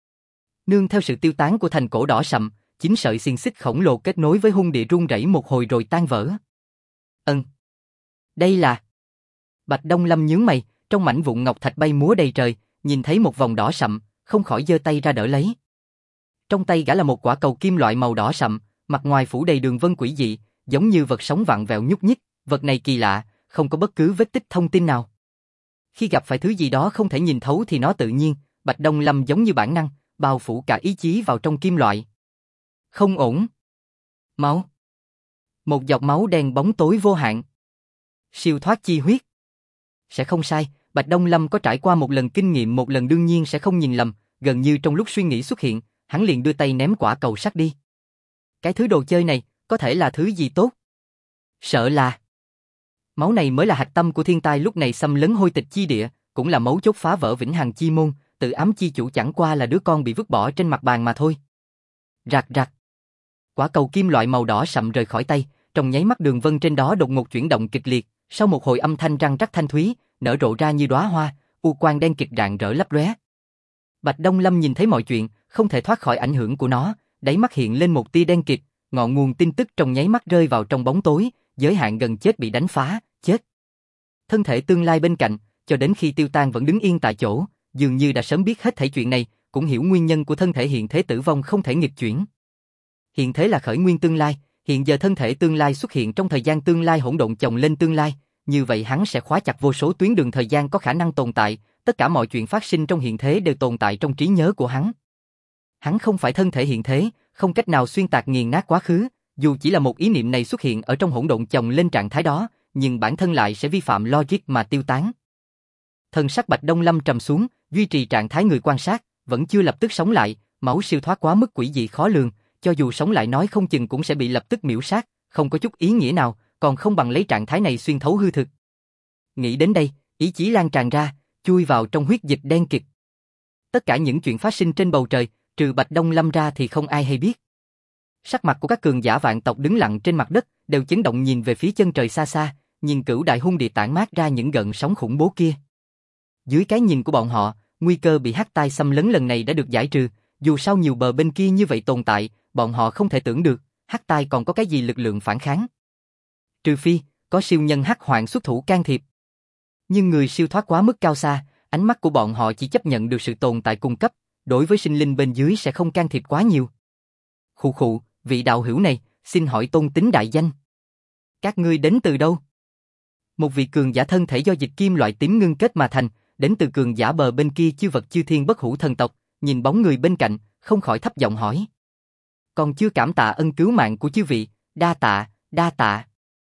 Nương theo sự tiêu tán của thành cổ đỏ sậm, 9 sợi xiềng xích khổng lồ kết nối với hung địa rung rẩy một hồi rồi tan vỡ. Đây là... Bạch Đông Lâm nhướng mày, trong mảnh vụn ngọc thạch bay múa đầy trời, nhìn thấy một vòng đỏ sậm, không khỏi giơ tay ra đỡ lấy. Trong tay gã là một quả cầu kim loại màu đỏ sậm, mặt ngoài phủ đầy đường vân quỷ dị, giống như vật sống vặn vẹo nhúc nhích, vật này kỳ lạ, không có bất cứ vết tích thông tin nào. Khi gặp phải thứ gì đó không thể nhìn thấu thì nó tự nhiên, Bạch Đông Lâm giống như bản năng, bao phủ cả ý chí vào trong kim loại. Không ổn. Máu. Một giọt máu đen bóng tối vô hạn. Siêu thoát chi huyết. Sẽ không sai, Bạch Đông Lâm có trải qua một lần kinh nghiệm, một lần đương nhiên sẽ không nhìn lầm, gần như trong lúc suy nghĩ xuất hiện, hắn liền đưa tay ném quả cầu sắt đi. Cái thứ đồ chơi này, có thể là thứ gì tốt? Sợ là... Máu này mới là hạch tâm của thiên tai lúc này xâm lấn hôi tịch chi địa, cũng là mấu chốt phá vỡ vĩnh hằng chi môn, Tự Ám chi chủ chẳng qua là đứa con bị vứt bỏ trên mặt bàn mà thôi. Rạc rạc. Quả cầu kim loại màu đỏ sậm rời khỏi tay, trong nháy mắt đường vân trên đó đột ngột chuyển động kịch liệt, sau một hồi âm thanh răng rắc thanh thúy, nở rộ ra như đóa hoa, u quang đen kịt rạng rỡ lấp lóe. Bạch Đông Lâm nhìn thấy mọi chuyện, không thể thoát khỏi ảnh hưởng của nó, đáy mắt hiện lên một tia đen kịt, ngọn nguồn tin tức trong nháy mắt rơi vào trong bóng tối, giới hạn gần chết bị đánh phá, chết. Thân thể tương lai bên cạnh, cho đến khi tiêu tan vẫn đứng yên tại chỗ, dường như đã sớm biết hết thảy chuyện này, cũng hiểu nguyên nhân của thân thể hiện thế tử vong không thể nghịch chuyển. Hiện thế là khởi nguyên tương lai, hiện giờ thân thể tương lai xuất hiện trong thời gian tương lai hỗn độn chồng lên tương lai, như vậy hắn sẽ khóa chặt vô số tuyến đường thời gian có khả năng tồn tại, tất cả mọi chuyện phát sinh trong hiện thế đều tồn tại trong trí nhớ của hắn. Hắn không phải thân thể hiện thế, không cách nào xuyên tạc nghiền nát quá khứ, dù chỉ là một ý niệm này xuất hiện ở trong hỗn độn chồng lên trạng thái đó, nhưng bản thân lại sẽ vi phạm logic mà tiêu tán. Thần sắc Bạch Đông Lâm trầm xuống, duy trì trạng thái người quan sát, vẫn chưa lập tức sống lại, máu siêu thoát quá mức quỷ dị khó lường, cho dù sống lại nói không chừng cũng sẽ bị lập tức miễu sát, không có chút ý nghĩa nào, còn không bằng lấy trạng thái này xuyên thấu hư thực. Nghĩ đến đây, ý chí lan tràn ra, chui vào trong huyết dịch đen kịt. Tất cả những chuyện phát sinh trên bầu trời, trừ Bạch Đông Lâm ra thì không ai hay biết. Sắc mặt của các cường giả vạn tộc đứng lặng trên mặt đất, đều chấn động nhìn về phía chân trời xa xa, nhìn Cửu Đại Hung Địa tản mát ra những gợn sóng khủng bố kia. Dưới cái nhìn của bọn họ, nguy cơ bị hắc tai xâm lấn lần này đã được giải trừ, dù sao nhiều bờ bên kia như vậy tồn tại, bọn họ không thể tưởng được, hắc tai còn có cái gì lực lượng phản kháng. Trừ phi, có siêu nhân hắc hoàng xuất thủ can thiệp. Nhưng người siêu thoát quá mức cao xa, ánh mắt của bọn họ chỉ chấp nhận được sự tồn tại cung cấp, đối với sinh linh bên dưới sẽ không can thiệp quá nhiều. Khụ khụ, vị đạo hữu này, xin hỏi tôn tính đại danh. Các ngươi đến từ đâu? Một vị cường giả thân thể do dịch kim loại tím ngưng kết mà thành, đến từ cường giả bờ bên kia chư vật chư thiên bất hủ thần tộc, nhìn bóng người bên cạnh, không khỏi thấp giọng hỏi. Còn chưa cảm tạ ân cứu mạng của chư vị, đa tạ, đa tạ.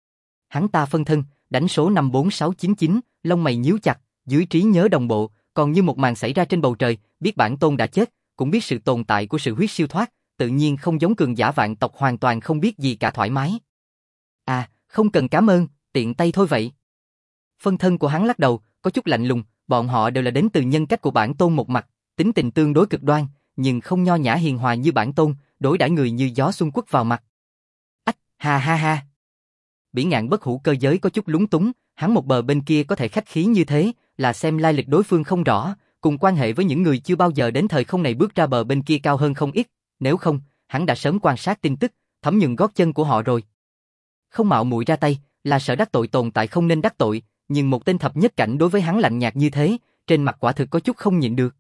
Hắn ta phân thân, đánh số 54699, lông mày nhíu chặt, dưới trí nhớ đồng bộ, còn như một màn xảy ra trên bầu trời, biết bản tôn đã chết, cũng biết sự tồn tại của sự huyết siêu thoát, tự nhiên không giống cường giả vạn tộc hoàn toàn không biết gì cả thoải mái. À, không cần cảm ơn, tiện tay thôi vậy. Phân thân của hắn lắc đầu, có chút lạnh lùng, bọn họ đều là đến từ nhân cách của bản tôn một mặt, tính tình tương đối cực đoan, nhưng không nho nhã hiền hòa như bản tôn, đối đãi người như gió xuân quất vào mặt. Ách, ha ha ha. Bỉ ngạn bất hủ cơ giới có chút lúng túng, hắn một bờ bên kia có thể khách khí như thế, là xem lai lịch đối phương không rõ, cùng quan hệ với những người chưa bao giờ đến thời không này bước ra bờ bên kia cao hơn không ít, nếu không, hắn đã sớm quan sát tin tức, thấm nhuần gót chân của họ rồi. Không mạo muội ra tay, là sợ đắc tội tồn tại không nên đắc tội, nhưng một tên thập nhất cảnh đối với hắn lạnh nhạt như thế, trên mặt quả thực có chút không nhịn được.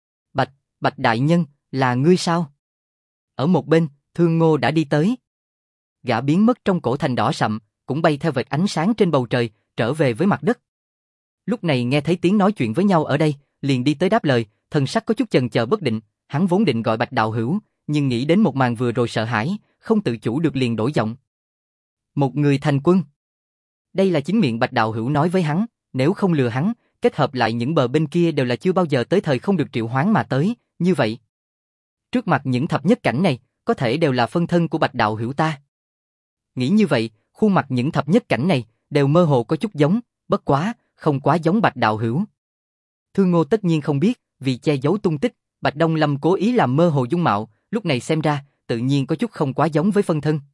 Bạch đại nhân, là ngươi sao? Ở một bên, Thương Ngô đã đi tới. Gã biến mất trong cổ thành đỏ sậm, cũng bay theo vệt ánh sáng trên bầu trời, trở về với mặt đất. Lúc này nghe thấy tiếng nói chuyện với nhau ở đây, liền đi tới đáp lời, thần sắc có chút chần chờ bất định, hắn vốn định gọi Bạch đạo hữu, nhưng nghĩ đến một màn vừa rồi sợ hãi, không tự chủ được liền đổi giọng. Một người thành quân. Đây là chính miệng Bạch đạo hữu nói với hắn, nếu không lừa hắn, kết hợp lại những bờ bên kia đều là chưa bao giờ tới thời không được triệu hoán mà tới, như vậy. Trước mặt những thập nhất cảnh này, có thể đều là phân thân của Bạch đạo hữu ta. Nghĩ như vậy, khuôn mặt những thập nhất cảnh này đều mơ hồ có chút giống, bất quá, không quá giống Bạch đạo hữu. Thương Ngô tất nhiên không biết, vì che giấu tung tích, Bạch Đông Lâm cố ý làm mơ hồ dung mạo, lúc này xem ra, tự nhiên có chút không quá giống với phân thân.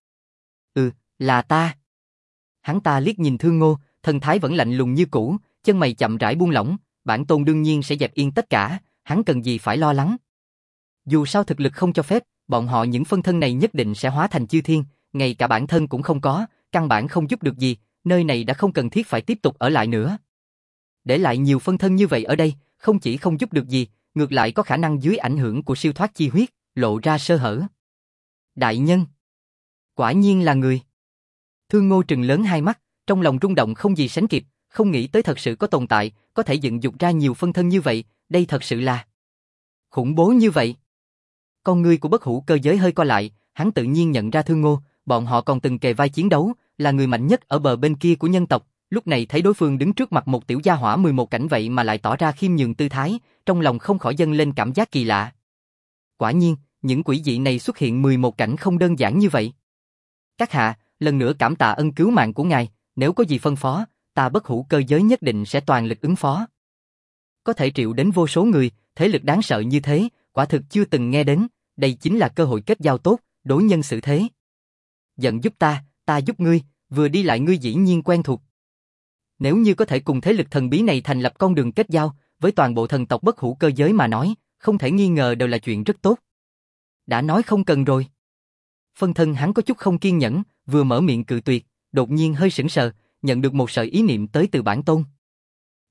Là ta. Hắn ta liếc nhìn Thương Ngô, thần thái vẫn lạnh lùng như cũ, chân mày chậm rãi buông lỏng, bản tôn đương nhiên sẽ dẹp yên tất cả, hắn cần gì phải lo lắng. Dù sao thực lực không cho phép, bọn họ những phân thân này nhất định sẽ hóa thành chư thiên, ngay cả bản thân cũng không có, căn bản không giúp được gì, nơi này đã không cần thiết phải tiếp tục ở lại nữa. Để lại nhiều phân thân như vậy ở đây, không chỉ không giúp được gì, ngược lại có khả năng dưới ảnh hưởng của siêu thoát chi huyết, lộ ra sơ hở. Đại nhân, quả nhiên là người. Thương Ngô trừng lớn hai mắt, trong lòng rung động không gì sánh kịp, không nghĩ tới thật sự có tồn tại, có thể dựng dục ra nhiều phân thân như vậy, đây thật sự là khủng bố như vậy. Con ngươi của bất hủ cơ giới hơi co lại, hắn tự nhiên nhận ra Thương Ngô, bọn họ còn từng kề vai chiến đấu, là người mạnh nhất ở bờ bên kia của nhân tộc, lúc này thấy đối phương đứng trước mặt một tiểu gia hỏa 11 cảnh vậy mà lại tỏ ra khiêm nhường tư thái, trong lòng không khỏi dâng lên cảm giác kỳ lạ. Quả nhiên, những quỷ dị này xuất hiện 11 cảnh không đơn giản như vậy. Các hạ, lần nữa cảm tạ ân cứu mạng của ngài, nếu có gì phân phó, ta bất hủ cơ giới nhất định sẽ toàn lực ứng phó. Có thể triệu đến vô số người, thế lực đáng sợ như thế, quả thực chưa từng nghe đến, đây chính là cơ hội kết giao tốt, đối nhân xử thế. Giận giúp ta giúp ngươi, vừa đi lại ngươi dĩ nhiên quen thuộc. Nếu như có thể cùng thế lực thần bí này thành lập con đường kết giao, với toàn bộ thần tộc bất hủ cơ giới mà nói, không thể nghi ngờ đều là chuyện rất tốt. Đã nói không cần rồi. Phân thân hắn có chút không kiên nhẫn, vừa mở miệng cự tuyệt, đột nhiên hơi sững sờ, nhận được một sợi ý niệm tới từ bản tôn.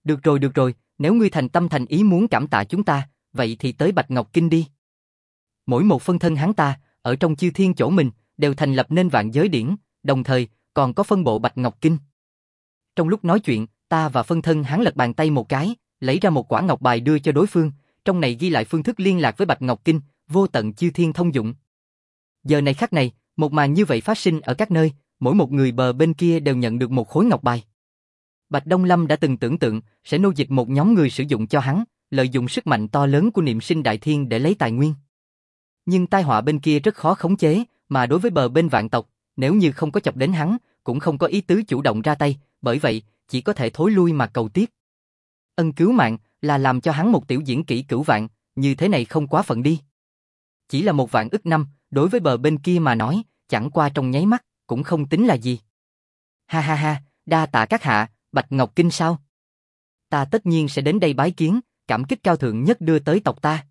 Được rồi, nếu ngươi thành tâm thành ý muốn cảm tạ chúng ta, vậy thì tới Bạch Ngọc Kinh đi. Mỗi một phân thân hắn ta, ở trong chư thiên chỗ mình, đều thành lập nên vạn giới điển, đồng thời, còn có phân bộ Bạch Ngọc Kinh. Trong lúc nói chuyện, ta và phân thân hắn lật bàn tay một cái, lấy ra một quả ngọc bài đưa cho đối phương, trong này ghi lại phương thức liên lạc với Bạch Ngọc Kinh, vô tận chư thiên thông dụng. Giờ này khắc này, một màn như vậy phát sinh ở các nơi, mỗi một người bờ bên kia đều nhận được một khối ngọc bài. Bạch Đông Lâm đã từng tưởng tượng sẽ nô dịch một nhóm người sử dụng cho hắn, lợi dụng sức mạnh to lớn của niệm sinh đại thiên để lấy tài nguyên. Nhưng tai họa bên kia rất khó khống chế, mà đối với bờ bên vạn tộc, nếu như không có chọc đến hắn, cũng không có ý tứ chủ động ra tay, bởi vậy, chỉ có thể thối lui mà cầu tiếp. Ân cứu mạng là làm cho hắn một tiểu diễn kỹ cửu vạn, như thế này không quá phận đi. Chỉ là 1.000.000 năm, đối với bờ bên kia mà nói, chẳng qua trong nháy mắt, cũng không tính là gì. Ha ha ha, đa tạ các hạ, Bạch Ngọc Kinh sao? Ta tất nhiên sẽ đến đây bái kiến, cảm kích cao thượng nhất đưa tới tộc ta.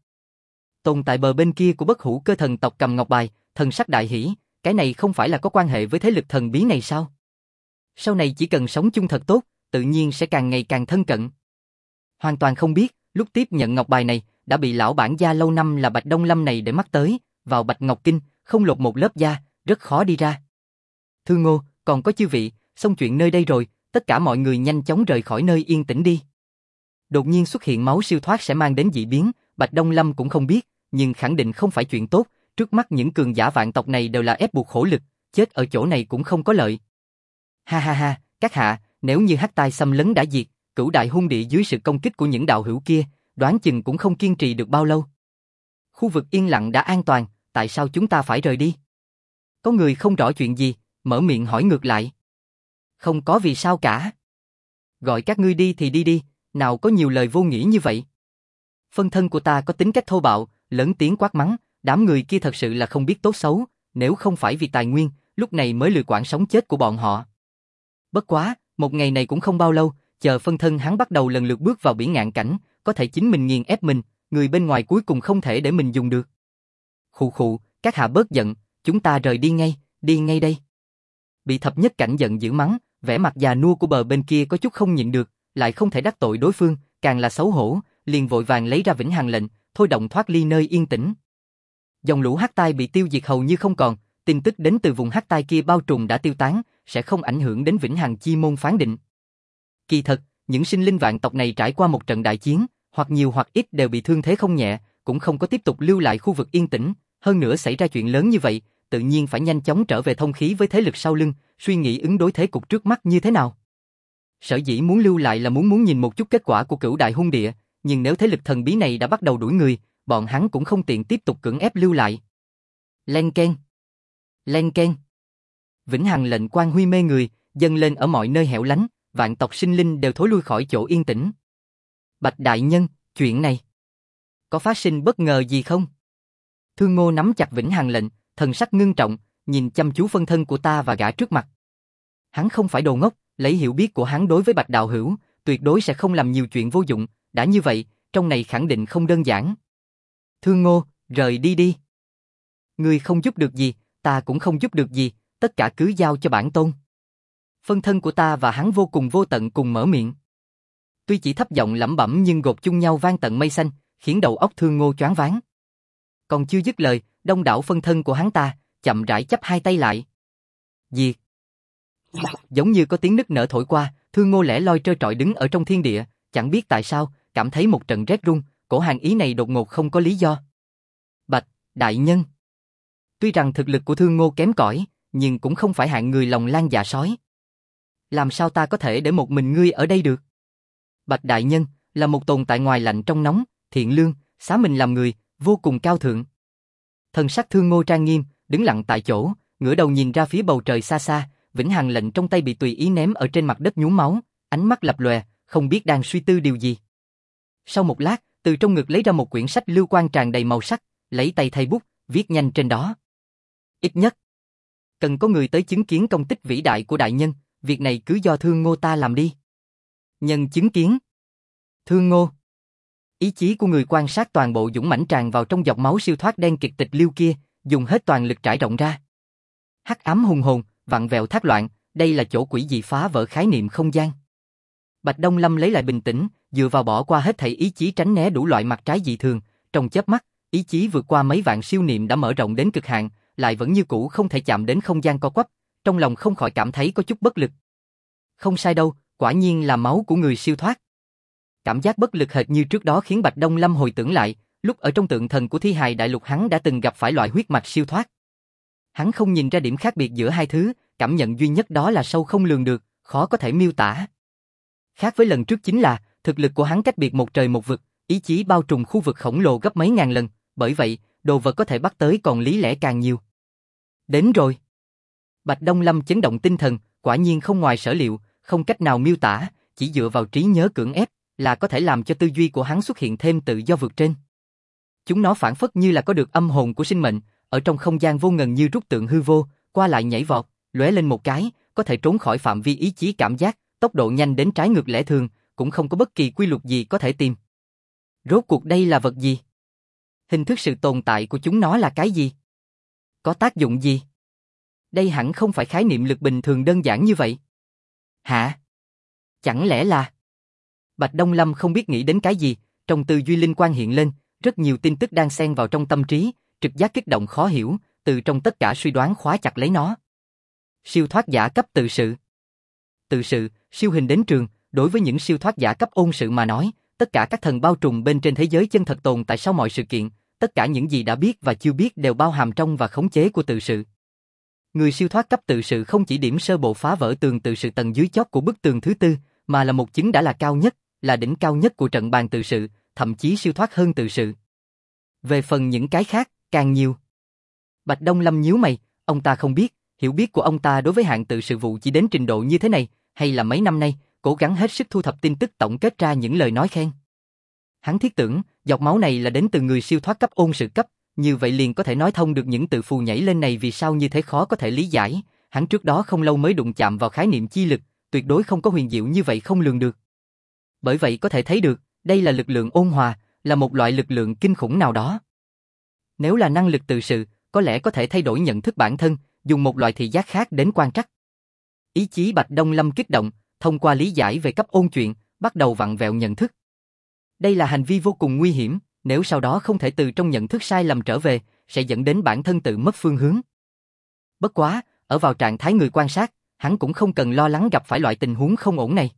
Tồn tại bờ bên kia của Bất Hủ Cơ thần tộc cầm ngọc bài, thần sắc đại hỉ, cái này không phải là có quan hệ với thế lực thần bí này sao? Sau này chỉ cần sống chung thật tốt, tự nhiên sẽ càng ngày càng thân cận. Hoàn toàn không biết, lúc tiếp nhận ngọc bài này, đã bị lão bản gia lâu năm là Bạch Đông Lâm này để mắt tới, vào Bạch Ngọc Kinh, không lột một lớp da, rất khó đi ra. Thương Ngô, còn có chư vị, xong chuyện nơi đây rồi, tất cả mọi người nhanh chóng rời khỏi nơi yên tĩnh đi. Đột nhiên xuất hiện máu siêu thoát sẽ mang đến dị biến, Bạch Đông Lâm cũng không biết, nhưng khẳng định không phải chuyện tốt, trước mắt những cường giả vạn tộc này đều là ép buộc khổ lực, chết ở chỗ này cũng không có lợi. Ha ha ha, các hạ, nếu như hắc tai xâm lấn đã diệt, Cửu Đại Hung Địa dưới sự công kích của những đạo hữu kia, đoán chừng cũng không kiên trì được bao lâu. Khu vực yên lặng đã an toàn, tại sao chúng ta phải rời đi? Có người không rõ chuyện gì, mở miệng hỏi ngược lại. Không có vì sao cả. Gọi các ngươi đi thì đi đi, nào có nhiều lời vô nghĩa như vậy. Phân thân của ta có tính cách thô bạo, lớn tiếng quát mắng, đám người kia thật sự là không biết tốt xấu, nếu không phải vì tài nguyên, lúc này mới lười quản sống chết của bọn họ. Bất quá, một ngày này cũng không bao lâu, chờ phân thân hắn bắt đầu lần lượt bước vào biển ngạn cảnh, có thể chính mình nghiền ép mình, người bên ngoài cuối cùng không thể để mình dùng được. Khụ khụ, các hạ bớt giận, chúng ta rời đi ngay đây. Bị thập nhất cảnh giận dữ mắng, vẻ mặt già nua của bờ bên kia có chút không nhịn được, lại không thể đắc tội đối phương, càng là xấu hổ, liền vội vàng lấy ra vĩnh hằng lệnh, thôi động thoát ly nơi yên tĩnh. Dòng lũ hắc tai bị tiêu diệt hầu như không còn, tin tức đến từ vùng hắc tai kia bao trùm đã tiêu tán, sẽ không ảnh hưởng đến vĩnh hằng chi môn phán định. Kỳ thật, những sinh linh vạn tộc này trải qua một trận đại chiến, hoặc nhiều hoặc ít đều bị thương thế không nhẹ, cũng không có tiếp tục lưu lại khu vực yên tĩnh, hơn nữa xảy ra chuyện lớn như vậy, tự nhiên phải nhanh chóng trở về thông khí với thế lực sau lưng, suy nghĩ ứng đối thế cục trước mắt như thế nào. Sở dĩ muốn lưu lại là muốn nhìn một chút kết quả của Cửu Đại Hung Địa, nhưng nếu thế lực thần bí này đã bắt đầu đuổi người, bọn hắn cũng không tiện tiếp tục cưỡng ép lưu lại. Len keng, len keng. Vĩnh hằng lệnh quang huy mê người, dâng lên ở mọi nơi hẻo lánh, vạn tộc sinh linh đều thối lui khỏi chỗ yên tĩnh. Bạch đại nhân, chuyện này có phát sinh bất ngờ gì không? Thương Ngô nắm chặt vĩnh hằng lệnh, thần sắc ngưng trọng, nhìn chăm chú phân thân của ta và gã trước mặt. Hắn không phải đồ ngốc, lấy hiểu biết của hắn đối với Bạch đạo hữu, tuyệt đối sẽ không làm nhiều chuyện vô dụng, đã như vậy, trong này khẳng định không đơn giản. Thương Ngô, rời đi đi. Ngươi không giúp được gì, ta cũng không giúp được gì, tất cả cứ giao cho bản tôn. Phân thân của ta và hắn vô cùng vô tận cùng mở miệng. Tuy chỉ thấp giọng lẩm bẩm nhưng gộp chung nhau vang tận mây xanh, khiến đầu óc Thương Ngô choáng váng. Còn chưa dứt lời, đông đảo phân thân của hắn ta chậm rãi chắp hai tay lại. Diệt. Giống như có tiếng nức nở thổi qua, Thương Ngô lẻ loi trơ trọi đứng ở trong thiên địa, chẳng biết tại sao, cảm thấy một trận rét run, cổ hàng ý này đột ngột không có lý do. Bạch đại nhân. Tuy rằng thực lực của Thương Ngô kém cỏi, nhưng cũng không phải hạng người lòng lang dạ sói. Làm sao ta có thể để một mình ngươi ở đây được? Bạch đại nhân là một tồn tại ngoài lạnh trong nóng, thiện lương, xá mình làm người, vô cùng cao thượng. Thần sắc Thương Ngô trang nghiêm, đứng lặng tại chỗ, ngửa đầu nhìn ra phía bầu trời xa xa, vĩnh hằng lệnh trong tay bị tùy ý ném ở trên mặt đất nhuốm máu, ánh mắt lập lòe, không biết đang suy tư điều gì. Sau một lát, từ trong ngực lấy ra một quyển sách lưu quang tràn đầy màu sắc, lấy tay thay bút, viết nhanh trên đó. Ít nhất, cần có người tới chứng kiến công tích vĩ đại của đại nhân, việc này cứ do Thương Ngô ta làm đi. Nhân chứng kiến. Thương Ngô. Ý chí của người quan sát toàn bộ dũng mãnh tràn vào trong dòng máu siêu thoát đen kịt tịch liêu kia, dùng hết toàn lực trải rộng ra. Hắc ám hùng hồn, vặn vẹo thác loạn, đây là chỗ quỷ dị phá vỡ khái niệm không gian. Bạch Đông Lâm lấy lại bình tĩnh, dựa vào bỏ qua hết thảy ý chí tránh né đủ loại mặt trái dị thường, trong chớp mắt, ý chí vượt qua mấy vạn siêu niệm đã mở rộng đến cực hạn, lại vẫn như cũ không thể chạm đến không gian co quắp, trong lòng không khỏi cảm thấy có chút bất lực. Không sai đâu, quả nhiên là máu của người siêu thoát. Cảm giác bất lực hệt như trước đó khiến Bạch Đông Lâm hồi tưởng lại, lúc ở trong tượng thần của Thi Hài Đại Lục hắn đã từng gặp phải loại huyết mạch siêu thoát. Hắn không nhìn ra điểm khác biệt giữa hai thứ, cảm nhận duy nhất đó là sâu không lường được, khó có thể miêu tả. Khác với lần trước chính là, thực lực của hắn cách biệt một trời một vực, ý chí bao trùm khu vực khổng lồ gấp mấy ngàn lần, bởi vậy, đồ vật có thể bắt tới còn lý lẽ càng nhiều. Đến rồi. Bạch Đông Lâm chấn động tinh thần, quả nhiên không ngoài sở liệu, không cách nào miêu tả, chỉ dựa vào trí nhớ cưỡng ép, là có thể làm cho tư duy của hắn xuất hiện thêm tự do vượt trên. Chúng nó phản phất như là có được âm hồn của sinh mệnh, ở trong không gian vô ngần như rút tượng hư vô, qua lại nhảy vọt, lóe lên một cái, có thể trốn khỏi phạm vi ý chí cảm giác, tốc độ nhanh đến trái ngược lẽ thường, cũng không có bất kỳ quy luật gì có thể tìm. Rốt cuộc đây là vật gì? Hình thức sự tồn tại của chúng nó là cái gì? Có tác dụng gì? Đây hẳn không phải khái niệm lực bình thường đơn giản như vậy. Hả? Chẳng lẽ là... Bạch Đông Lâm không biết nghĩ đến cái gì, trong tư duy linh quang hiện lên, rất nhiều tin tức đang xen vào trong tâm trí, trực giác kích động khó hiểu, từ trong tất cả suy đoán khóa chặt lấy nó. Siêu thoát giả cấp tự sự. Tự sự, siêu hình đến trường, đối với những siêu thoát giả cấp ôn sự mà nói, tất cả các thần bao trùm bên trên thế giới chân thật tồn tại sau mọi sự kiện, tất cả những gì đã biết và chưa biết đều bao hàm trong và khống chế của tự sự. Người siêu thoát cấp tự sự không chỉ điểm sơ bộ phá vỡ tường tự sự tầng dưới chót của bức tường thứ tư, mà là một chứng đã là cao nhất, là đỉnh cao nhất của trận bàn tự sự, thậm chí siêu thoát hơn tự sự. Về phần những cái khác, càng nhiều. Bạch Đông Lâm nhíu mày, ông ta không biết, hiểu biết của ông ta đối với hạng tự sự vụ chỉ đến trình độ như thế này, hay là mấy năm nay, cố gắng hết sức thu thập tin tức tổng kết ra những lời nói khen. Hắn thiết tưởng, giọt máu này là đến từ người siêu thoát cấp ôn sự cấp, như vậy liền có thể nói thông được những từ phù nhảy lên này vì sao như thế khó có thể lý giải, hắn trước đó không lâu mới đụng chạm vào khái niệm chi lực, tuyệt đối không có huyền diệu như vậy không lường được. Bởi vậy có thể thấy được, đây là lực lượng ôn hòa, là một loại lực lượng kinh khủng nào đó. Nếu là năng lực tự sự, có lẽ có thể thay đổi nhận thức bản thân, dùng một loại thị giác khác đến quan trắc. Ý chí Bạch Đông Lâm kích động, thông qua lý giải về cấp ôn chuyện, bắt đầu vặn vẹo nhận thức. Đây là hành vi vô cùng nguy hiểm, nếu sau đó không thể từ trong nhận thức sai lầm trở về, sẽ dẫn đến bản thân tự mất phương hướng. Bất quá, ở vào trạng thái người quan sát, hắn cũng không cần lo lắng gặp phải loại tình huống không ổn này.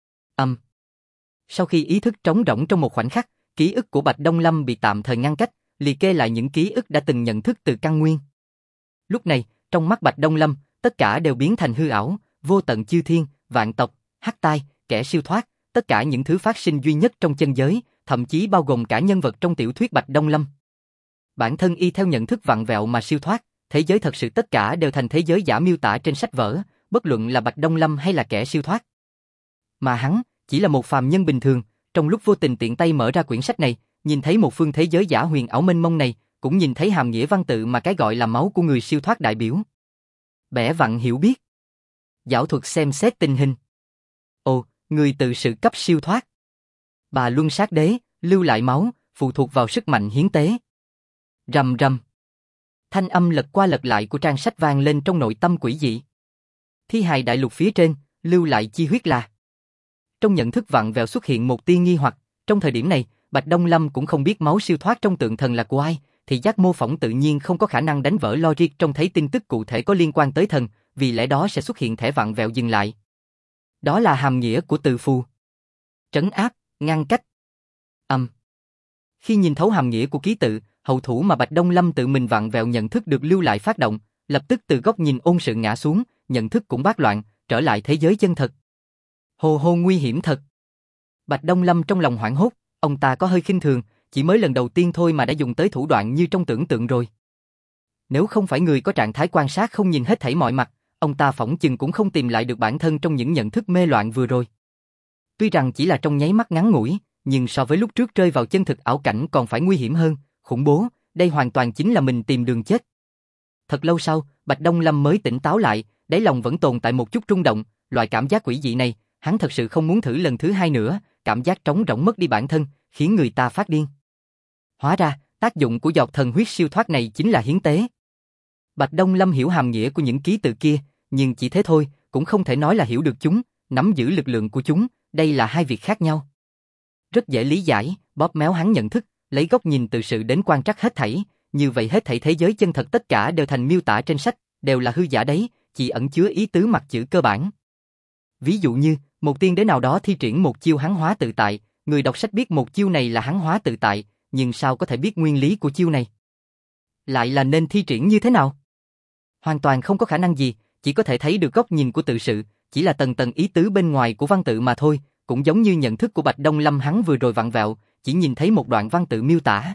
Sau khi ý thức trống rỗng trong một khoảnh khắc, ký ức của Bạch Đông Lâm bị tạm thời ngăn cách, liệt kê lại những ký ức đã từng nhận thức từ căn nguyên. Lúc này, trong mắt Bạch Đông Lâm, tất cả đều biến thành hư ảo, vô tận chư thiên, vạn tộc, hắc tai, kẻ siêu thoát, tất cả những thứ phát sinh duy nhất trong chân giới, thậm chí bao gồm cả nhân vật trong tiểu thuyết Bạch Đông Lâm. Bản thân y theo nhận thức vặn vẹo mà siêu thoát, thế giới thật sự tất cả đều thành thế giới giả miêu tả trên sách vở, bất luận là Bạch Đông Lâm hay là kẻ siêu thoát. Mà hắn, chỉ là một phàm nhân bình thường, trong lúc vô tình tiện tay mở ra quyển sách này, nhìn thấy một phương thế giới giả huyền ảo mênh mông này, cũng nhìn thấy hàm nghĩa văn tự mà cái gọi là máu của người siêu thoát đại biểu. Bẻ vặn hiểu biết. Giảo thuật xem xét tình hình. Ồ, người tự sự cấp siêu thoát. Bà Luân Sát Đế, lưu lại máu, phụ thuộc vào sức mạnh hiến tế. Rầm rầm. Thanh âm lật qua lật lại của trang sách vang lên trong nội tâm quỷ dị. Thi hài đại lục phía trên, lưu lại chi huyết là. Trong nhận thức vặn vẹo xuất hiện một tia nghi hoặc, trong thời điểm này, Bạch Đông Lâm cũng không biết máu siêu thoát trong tượng thần là của ai, thì giác mô phỏng tự nhiên không có khả năng đánh vỡ logic trong thấy tin tức cụ thể có liên quan tới thần, vì lẽ đó sẽ xuất hiện thẻ vặn vẹo dừng lại. Đó là hàm nghĩa của từ phù. Trấn áp, ngăn cách. Khi nhìn thấu hàm nghĩa của ký tự, hậu thủ mà Bạch Đông Lâm tự mình vặn vẹo nhận thức được lưu lại phát động, lập tức từ góc nhìn ôn sự ngã xuống, nhận thức cũng bát loạn, trở lại thế giới chân thật. Hồ hồ nguy hiểm thật. Bạch Đông Lâm trong lòng hoảng hốt, ông ta có hơi khinh thường, chỉ mới lần đầu tiên thôi mà đã dùng tới thủ đoạn như trong tưởng tượng rồi. Nếu không phải người có trạng thái quan sát không nhìn hết thảy mọi mặt, ông ta phỏng chừng cũng không tìm lại được bản thân trong những nhận thức mê loạn vừa rồi. Tuy rằng chỉ là trong nháy mắt ngắn ngủi, nhưng so với lúc trước rơi vào chân thực ảo cảnh còn phải nguy hiểm hơn, khủng bố, đây hoàn toàn chính là mình tìm đường chết. Thật lâu sau, Bạch Đông Lâm mới tỉnh táo lại, đáy lòng vẫn tồn tại một chút rung động, loại cảm giác quỷ dị này, hắn thật sự không muốn thử lần thứ hai nữa, cảm giác trống rỗng mất đi bản thân, khiến người ta phát điên. Hóa ra, tác dụng của giọt thần huyết siêu thoát này chính là hiến tế. Bạch Đông Lâm hiểu hàm nghĩa của những ký tự kia, nhưng chỉ thế thôi, cũng không thể nói là hiểu được chúng, nắm giữ lực lượng của chúng, đây là hai việc khác nhau. Rất dễ lý giải, bóp méo hắn nhận thức, lấy góc nhìn tự sự đến quan trắc hết thảy, như vậy hết thảy thế giới chân thật tất cả đều thành miêu tả trên sách, đều là hư giả đấy, chỉ ẩn chứa ý tứ mặt chữ cơ bản. Ví dụ như, một tiên đế nào đó thi triển một chiêu hắn hóa tự tại, người đọc sách biết một chiêu này là hắn hóa tự tại, nhưng sao có thể biết nguyên lý của chiêu này? Lại là nên thi triển như thế nào? Hoàn toàn không có khả năng gì, chỉ có thể thấy được góc nhìn của tự sự, chỉ là tầng tầng ý tứ bên ngoài của văn tự mà thôi, cũng giống như nhận thức của Bạch Đông Lâm hắn vừa rồi vặn vẹo, chỉ nhìn thấy một đoạn văn tự miêu tả.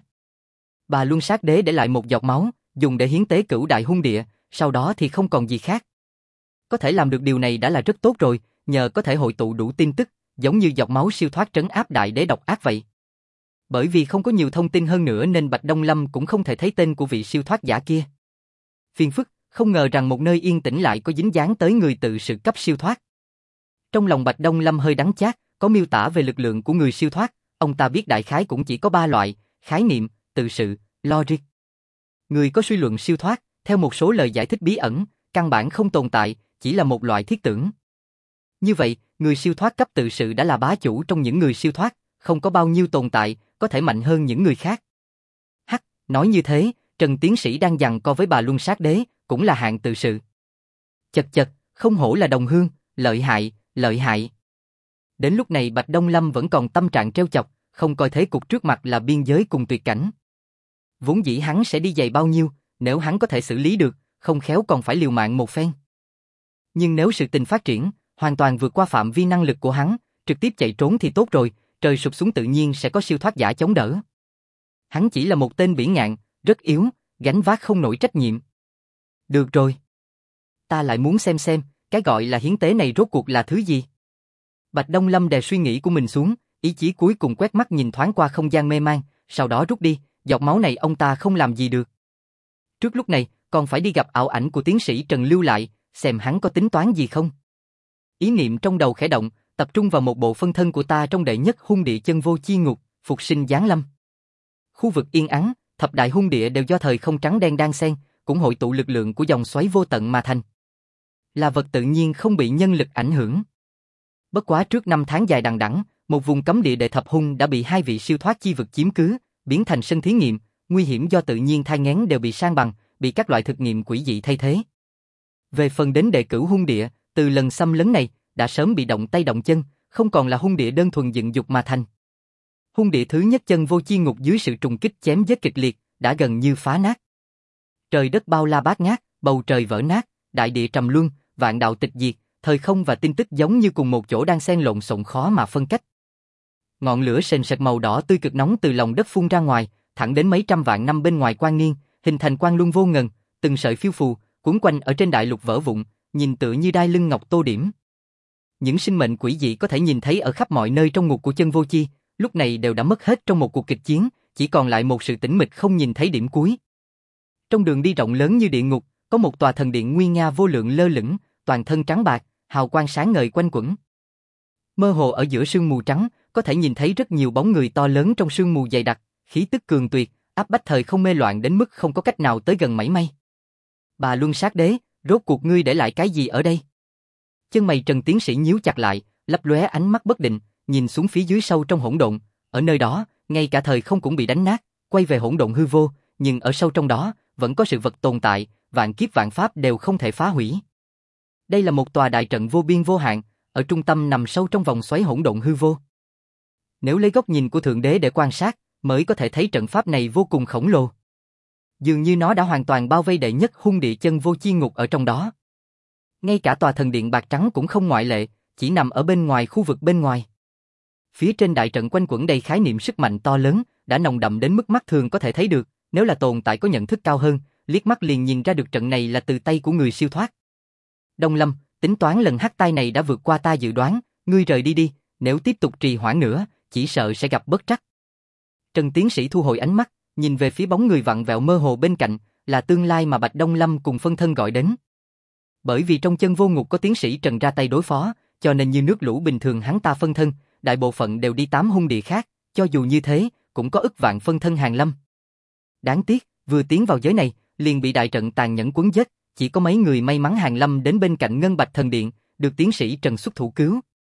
Bà Luân Sát Đế để lại một giọt máu, dùng để hiến tế Cửu Đại Hung Địa, sau đó thì không còn gì khác. Có thể làm được điều này đã là rất tốt rồi, nhờ có thể hội tụ đủ tin tức, giống như giọt máu siêu thoát trấn áp đại đế độc ác vậy. Bởi vì không có nhiều thông tin hơn nữa nên Bạch Đông Lâm cũng không thể thấy tên của vị siêu thoát giả kia. Phiền phức, không ngờ rằng một nơi yên tĩnh lại có dính dáng tới người tự sự cấp siêu thoát. Trong lòng Bạch Đông Lâm hơi đắng chát, có miêu tả về lực lượng của người siêu thoát, ông ta biết đại khái cũng chỉ có 3 loại, khái niệm, tự sự, logic. Người có suy luận siêu thoát, theo một số lời giải thích bí ẩn, căn bản không tồn tại, chỉ là một loại thiết tưởng. Như vậy, người siêu thoát cấp tự sự đã là bá chủ trong những người siêu thoát, không có bao nhiêu tồn tại, có thể mạnh hơn những người khác. Hắc, nói như thế, Trần Tiến Sĩ đang giằng co với bà Luân Sát Đế, cũng là hạng tự sự. Chật chật, không hổ là đồng hương, lợi hại, lợi hại. Đến lúc này Bạch Đông Lâm vẫn còn tâm trạng trêu chọc, không coi thế cục trước mặt là biên giới cùng tuyệt cảnh. Vốn dĩ hắn sẽ đi giày bao nhiêu, nếu hắn có thể xử lý được, không khéo còn phải liều mạng một phen. Nhưng nếu sự tình phát triển, hoàn toàn vượt qua phạm vi năng lực của hắn, trực tiếp chạy trốn thì tốt rồi, trời sụp xuống tự nhiên sẽ có siêu thoát giả chống đỡ. Hắn chỉ là một tên bỉ ngạn, rất yếu, gánh vác không nổi trách nhiệm. Được rồi. Ta lại muốn xem, cái gọi là hiến tế này rốt cuộc là thứ gì? Bạch Đông Lâm đè suy nghĩ của mình xuống, ý chí cuối cùng quét mắt nhìn thoáng qua không gian mê man, sau đó rút đi, giọt máu này ông ta không làm gì được. Trước lúc này, còn phải đi gặp ảo ảnh của tiến sĩ Trần lưu lại, xem hắn có tính toán gì không. Ý niệm trong đầu khẽ động, tập trung vào một bộ phân thân của ta trong đệ nhất hung địa chân vô chi ngục, phục sinh giáng lâm. Khu vực yên ắng, thập đại hung địa đều do thời không trắng đen đan xen, cũng hội tụ lực lượng của dòng xoáy vô tận mà thành. Là vật tự nhiên không bị nhân lực ảnh hưởng. Bất quá trước 5 tháng dài đằng đẵng, một vùng cấm địa đệ thập hung đã bị 2 vị siêu thoát chi vực chiếm cứ, biến thành sân thí nghiệm, nguy hiểm do tự nhiên thai nghén đều bị san bằng, bị các loại thực nghiệm quỷ dị thay thế. Về phần đến đệ cửu hung địa, từ lần xâm lấn này, đã sớm bị động tay động chân, không còn là hung địa đơn thuần dựng dục mà thành. Hung địa thứ nhất chân vô chi ngục dưới sự trùng kích chém giết kịch liệt, đã gần như phá nát. Trời đất bao la bát ngát, bầu trời vỡ nát, đại địa trầm luân, vạn đạo tịch diệt, thời không và tin tức giống như cùng một chỗ đang xen lộn xộn khó mà phân cách. Ngọn lửa sền sệt màu đỏ tươi cực nóng từ lòng đất phun ra ngoài, thẳng đến mấy trăm vạn năm bên ngoài quang niên, hình thành quang luân vô ngần, từng sợi phiêu phù, cuốn quanh ở trên đại lục vỡ vụn, nhìn tựa như đai lưng ngọc tô điểm. Những sinh mệnh quỷ dị có thể nhìn thấy ở khắp mọi nơi trong ngục của chân vô chi, lúc này đều đã mất hết trong một cuộc kịch chiến, chỉ còn lại một sự tĩnh mịch không nhìn thấy điểm cuối. Trong đường đi rộng lớn như địa ngục, có một tòa thần điện nguy nga vô lượng lơ lửng, toàn thân trắng bạc, hào quang sáng ngời quanh quẩn. Mơ hồ ở giữa sương mù trắng, có thể nhìn thấy rất nhiều bóng người to lớn trong sương mù dày đặc, khí tức cường tuyệt, áp bách thời không mê loạn đến mức không có cách nào tới gần mảy may. Bà Luân Sát Đế, rốt cuộc ngươi để lại cái gì ở đây? Chân mày Trần Tiến Sĩ nhíu chặt lại, lấp lóe ánh mắt bất định, nhìn xuống phía dưới sâu trong hỗn độn, ở nơi đó, ngay cả thời không cũng bị đánh nát, quay về hỗn độn hư vô, nhưng ở sâu trong đó, vẫn có sự vật tồn tại, vạn kiếp vạn pháp đều không thể phá hủy. Đây là một tòa đại trận vô biên vô hạn, ở trung tâm nằm sâu trong vòng xoáy hỗn độn hư vô. Nếu lấy góc nhìn của Thượng Đế để quan sát, mới có thể thấy trận pháp này vô cùng khổng lồ. Dường như nó đã hoàn toàn bao vây đệ nhất hung địa chân vô chi ngục ở trong đó. Ngay cả tòa thần điện bạc trắng cũng không ngoại lệ, chỉ nằm ở bên ngoài khu vực bên ngoài. Phía trên đại trận quanh quẩn đầy khái niệm sức mạnh to lớn, đã nồng đậm đến mức mắt thường có thể thấy được, nếu là tồn tại có nhận thức cao hơn, liếc mắt liền nhìn ra được trận này là từ tay của người siêu thoát. Đông Lâm, tính toán lần hắc tai này đã vượt qua ta dự đoán, ngươi rời đi đi, nếu tiếp tục trì hoãn nữa, chỉ sợ sẽ gặp bất trắc. Trần Tiến Sĩ thu hồi ánh mắt, nhìn về phía bóng người vặn vẹo mơ hồ bên cạnh, là tương lai mà Bạch Đông Lâm cùng phân thân gọi đến. Bởi vì trong chân vô ngục có tiến sĩ Trần ra tay đối phó, cho nên như nước lũ bình thường hắn ta phân thân, đại bộ phận đều đi 8 hung địa khác, cho dù như thế, cũng có ức vạn phân thân hàng lâm. Đáng tiếc, vừa tiến vào giới này, liền bị đại trận tàn nhẫn quấn giết, chỉ có mấy người may mắn hàng lâm đến bên cạnh Ngân Bạch Thần Điện, được tiến sĩ Trần xuất thủ cứu.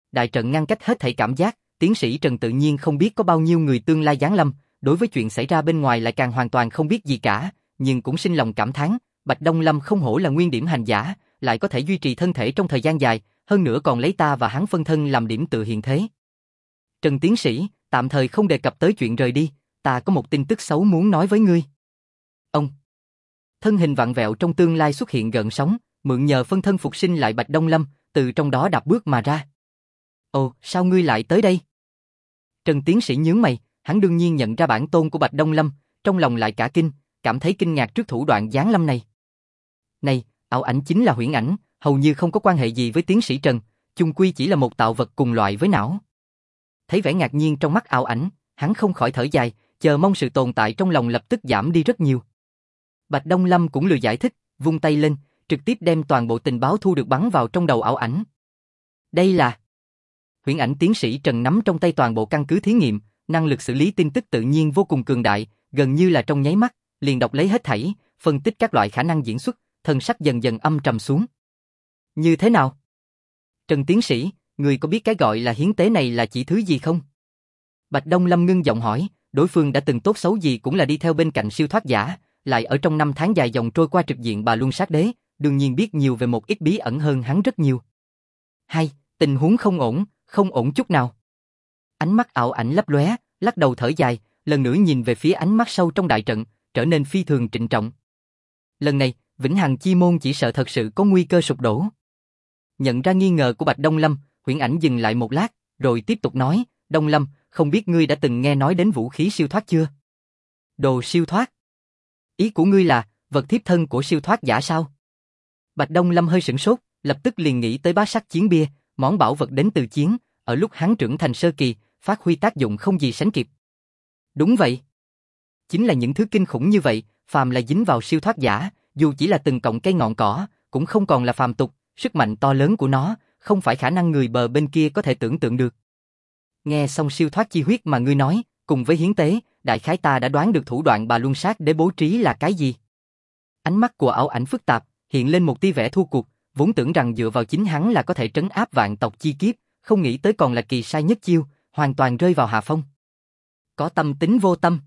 Đại trận ngăn cách hết thảy cảm giác, tiến sĩ Trần tự nhiên không biết có bao nhiêu người tương lai giáng lâm, đối với chuyện xảy ra bên ngoài lại càng hoàn toàn không biết gì cả, nhưng cũng sinh lòng cảm thán, Bạch Đông Lâm không hổ là nguyên điểm hành giả, lại có thể duy trì thân thể trong thời gian dài, hơn nữa còn lấy ta và hắn phân thân làm điểm tựa hiện thế. Trần tiến sĩ, tạm thời không đề cập tới chuyện rời đi, ta có một tin tức xấu muốn nói với ngươi. Ông. Thân hình vặn vẹo trong tương lai xuất hiện gợn sóng, mượn nhờ phân thân phục sinh lại Bạch Đông Lâm, từ trong đó đạp bước mà ra. Ồ, sao ngươi lại tới đây? Trần tiến sĩ nhướng mày, hắn đương nhiên nhận ra bản tôn của Bạch Đông Lâm, trong lòng lại cả kinh, cảm thấy kinh ngạc trước thủ đoạn giáng lâm này. Này, ảo ảnh chính là huyễn ảnh, hầu như không có quan hệ gì với tiến sĩ Trần, chung quy chỉ là một tạo vật cùng loại với não. Thấy vẻ ngạc nhiên trong mắt ảo ảnh, hắn không khỏi thở dài, chờ mong sự tồn tại trong lòng lập tức giảm đi rất nhiều. Bạch Đông Lâm cũng lười giải thích, vung tay lên, trực tiếp đem toàn bộ tình báo thu được bắn vào trong đầu ảo ảnh. Đây là huyễn ảnh tiến sĩ Trần nắm trong tay toàn bộ căn cứ thí nghiệm, năng lực xử lý tin tức tự nhiên vô cùng cường đại, gần như là trong nháy mắt, liền đọc lấy hết thảy, phân tích các loại khả năng diễn xuất, thần sắc dần dần âm trầm xuống. Như thế nào? Trần tiến sĩ, người có biết cái gọi là hiến tế này là chỉ thứ gì không? Bạch Đông Lâm ngưng giọng hỏi, đối phương đã từng tốt xấu gì cũng là đi theo bên cạnh siêu thoát giả, lại ở trong năm tháng dài dòng trôi qua trực diện Bà Luân Sát Đế, đương nhiên biết nhiều về một ít bí ẩn hơn hắn rất nhiều. Hay, tình huống không ổn chút nào. Ánh mắt ảo ảnh lấp lóe, lắc đầu thở dài, lần nữa nhìn về phía ánh mắt sâu trong đại trận, trở nên phi thường trịnh trọng. Lần này, Vĩnh Hằng Chi Môn chỉ sợ thật sự có nguy cơ sụp đổ. Nhận ra nghi ngờ của Bạch Đông Lâm, huyễn ảnh dừng lại một lát, rồi tiếp tục nói, Đông Lâm, không biết ngươi đã từng nghe nói đến vũ khí siêu thoát chưa? Đồ siêu thoát? Ý của ngươi là, vật thiếp thân của siêu thoát giả sao? Bạch Đông Lâm hơi sửng sốt, lập tức liền nghĩ tới bá sắc chiến bia, món bảo vật đến từ chiến, ở lúc hắn trưởng thành sơ kỳ, phát huy tác dụng không gì sánh kịp. Đúng vậy. Chính là những thứ kinh khủng như vậy, phàm là dính vào siêu thoát giả, dù chỉ là từng cọng cây ngọn cỏ, cũng không còn là phàm tục, sức mạnh to lớn của nó, không phải khả năng người bờ bên kia có thể tưởng tượng được. Nghe xong siêu thoát chi huyết mà ngươi nói, cùng với hiến tế, đại khái ta đã đoán được thủ đoạn Bà Luân Sát Đế bố trí là cái gì. Ánh mắt của ảo ảnh phức tạp, hiện lên một tia vẻ thua cuộc, vốn tưởng rằng dựa vào chính hắn là có thể trấn áp vạn tộc chi kiếp, không nghĩ tới còn là kỳ sai nhất chiêu, hoàn toàn rơi vào hạ phong. Có tâm tính vô tâm.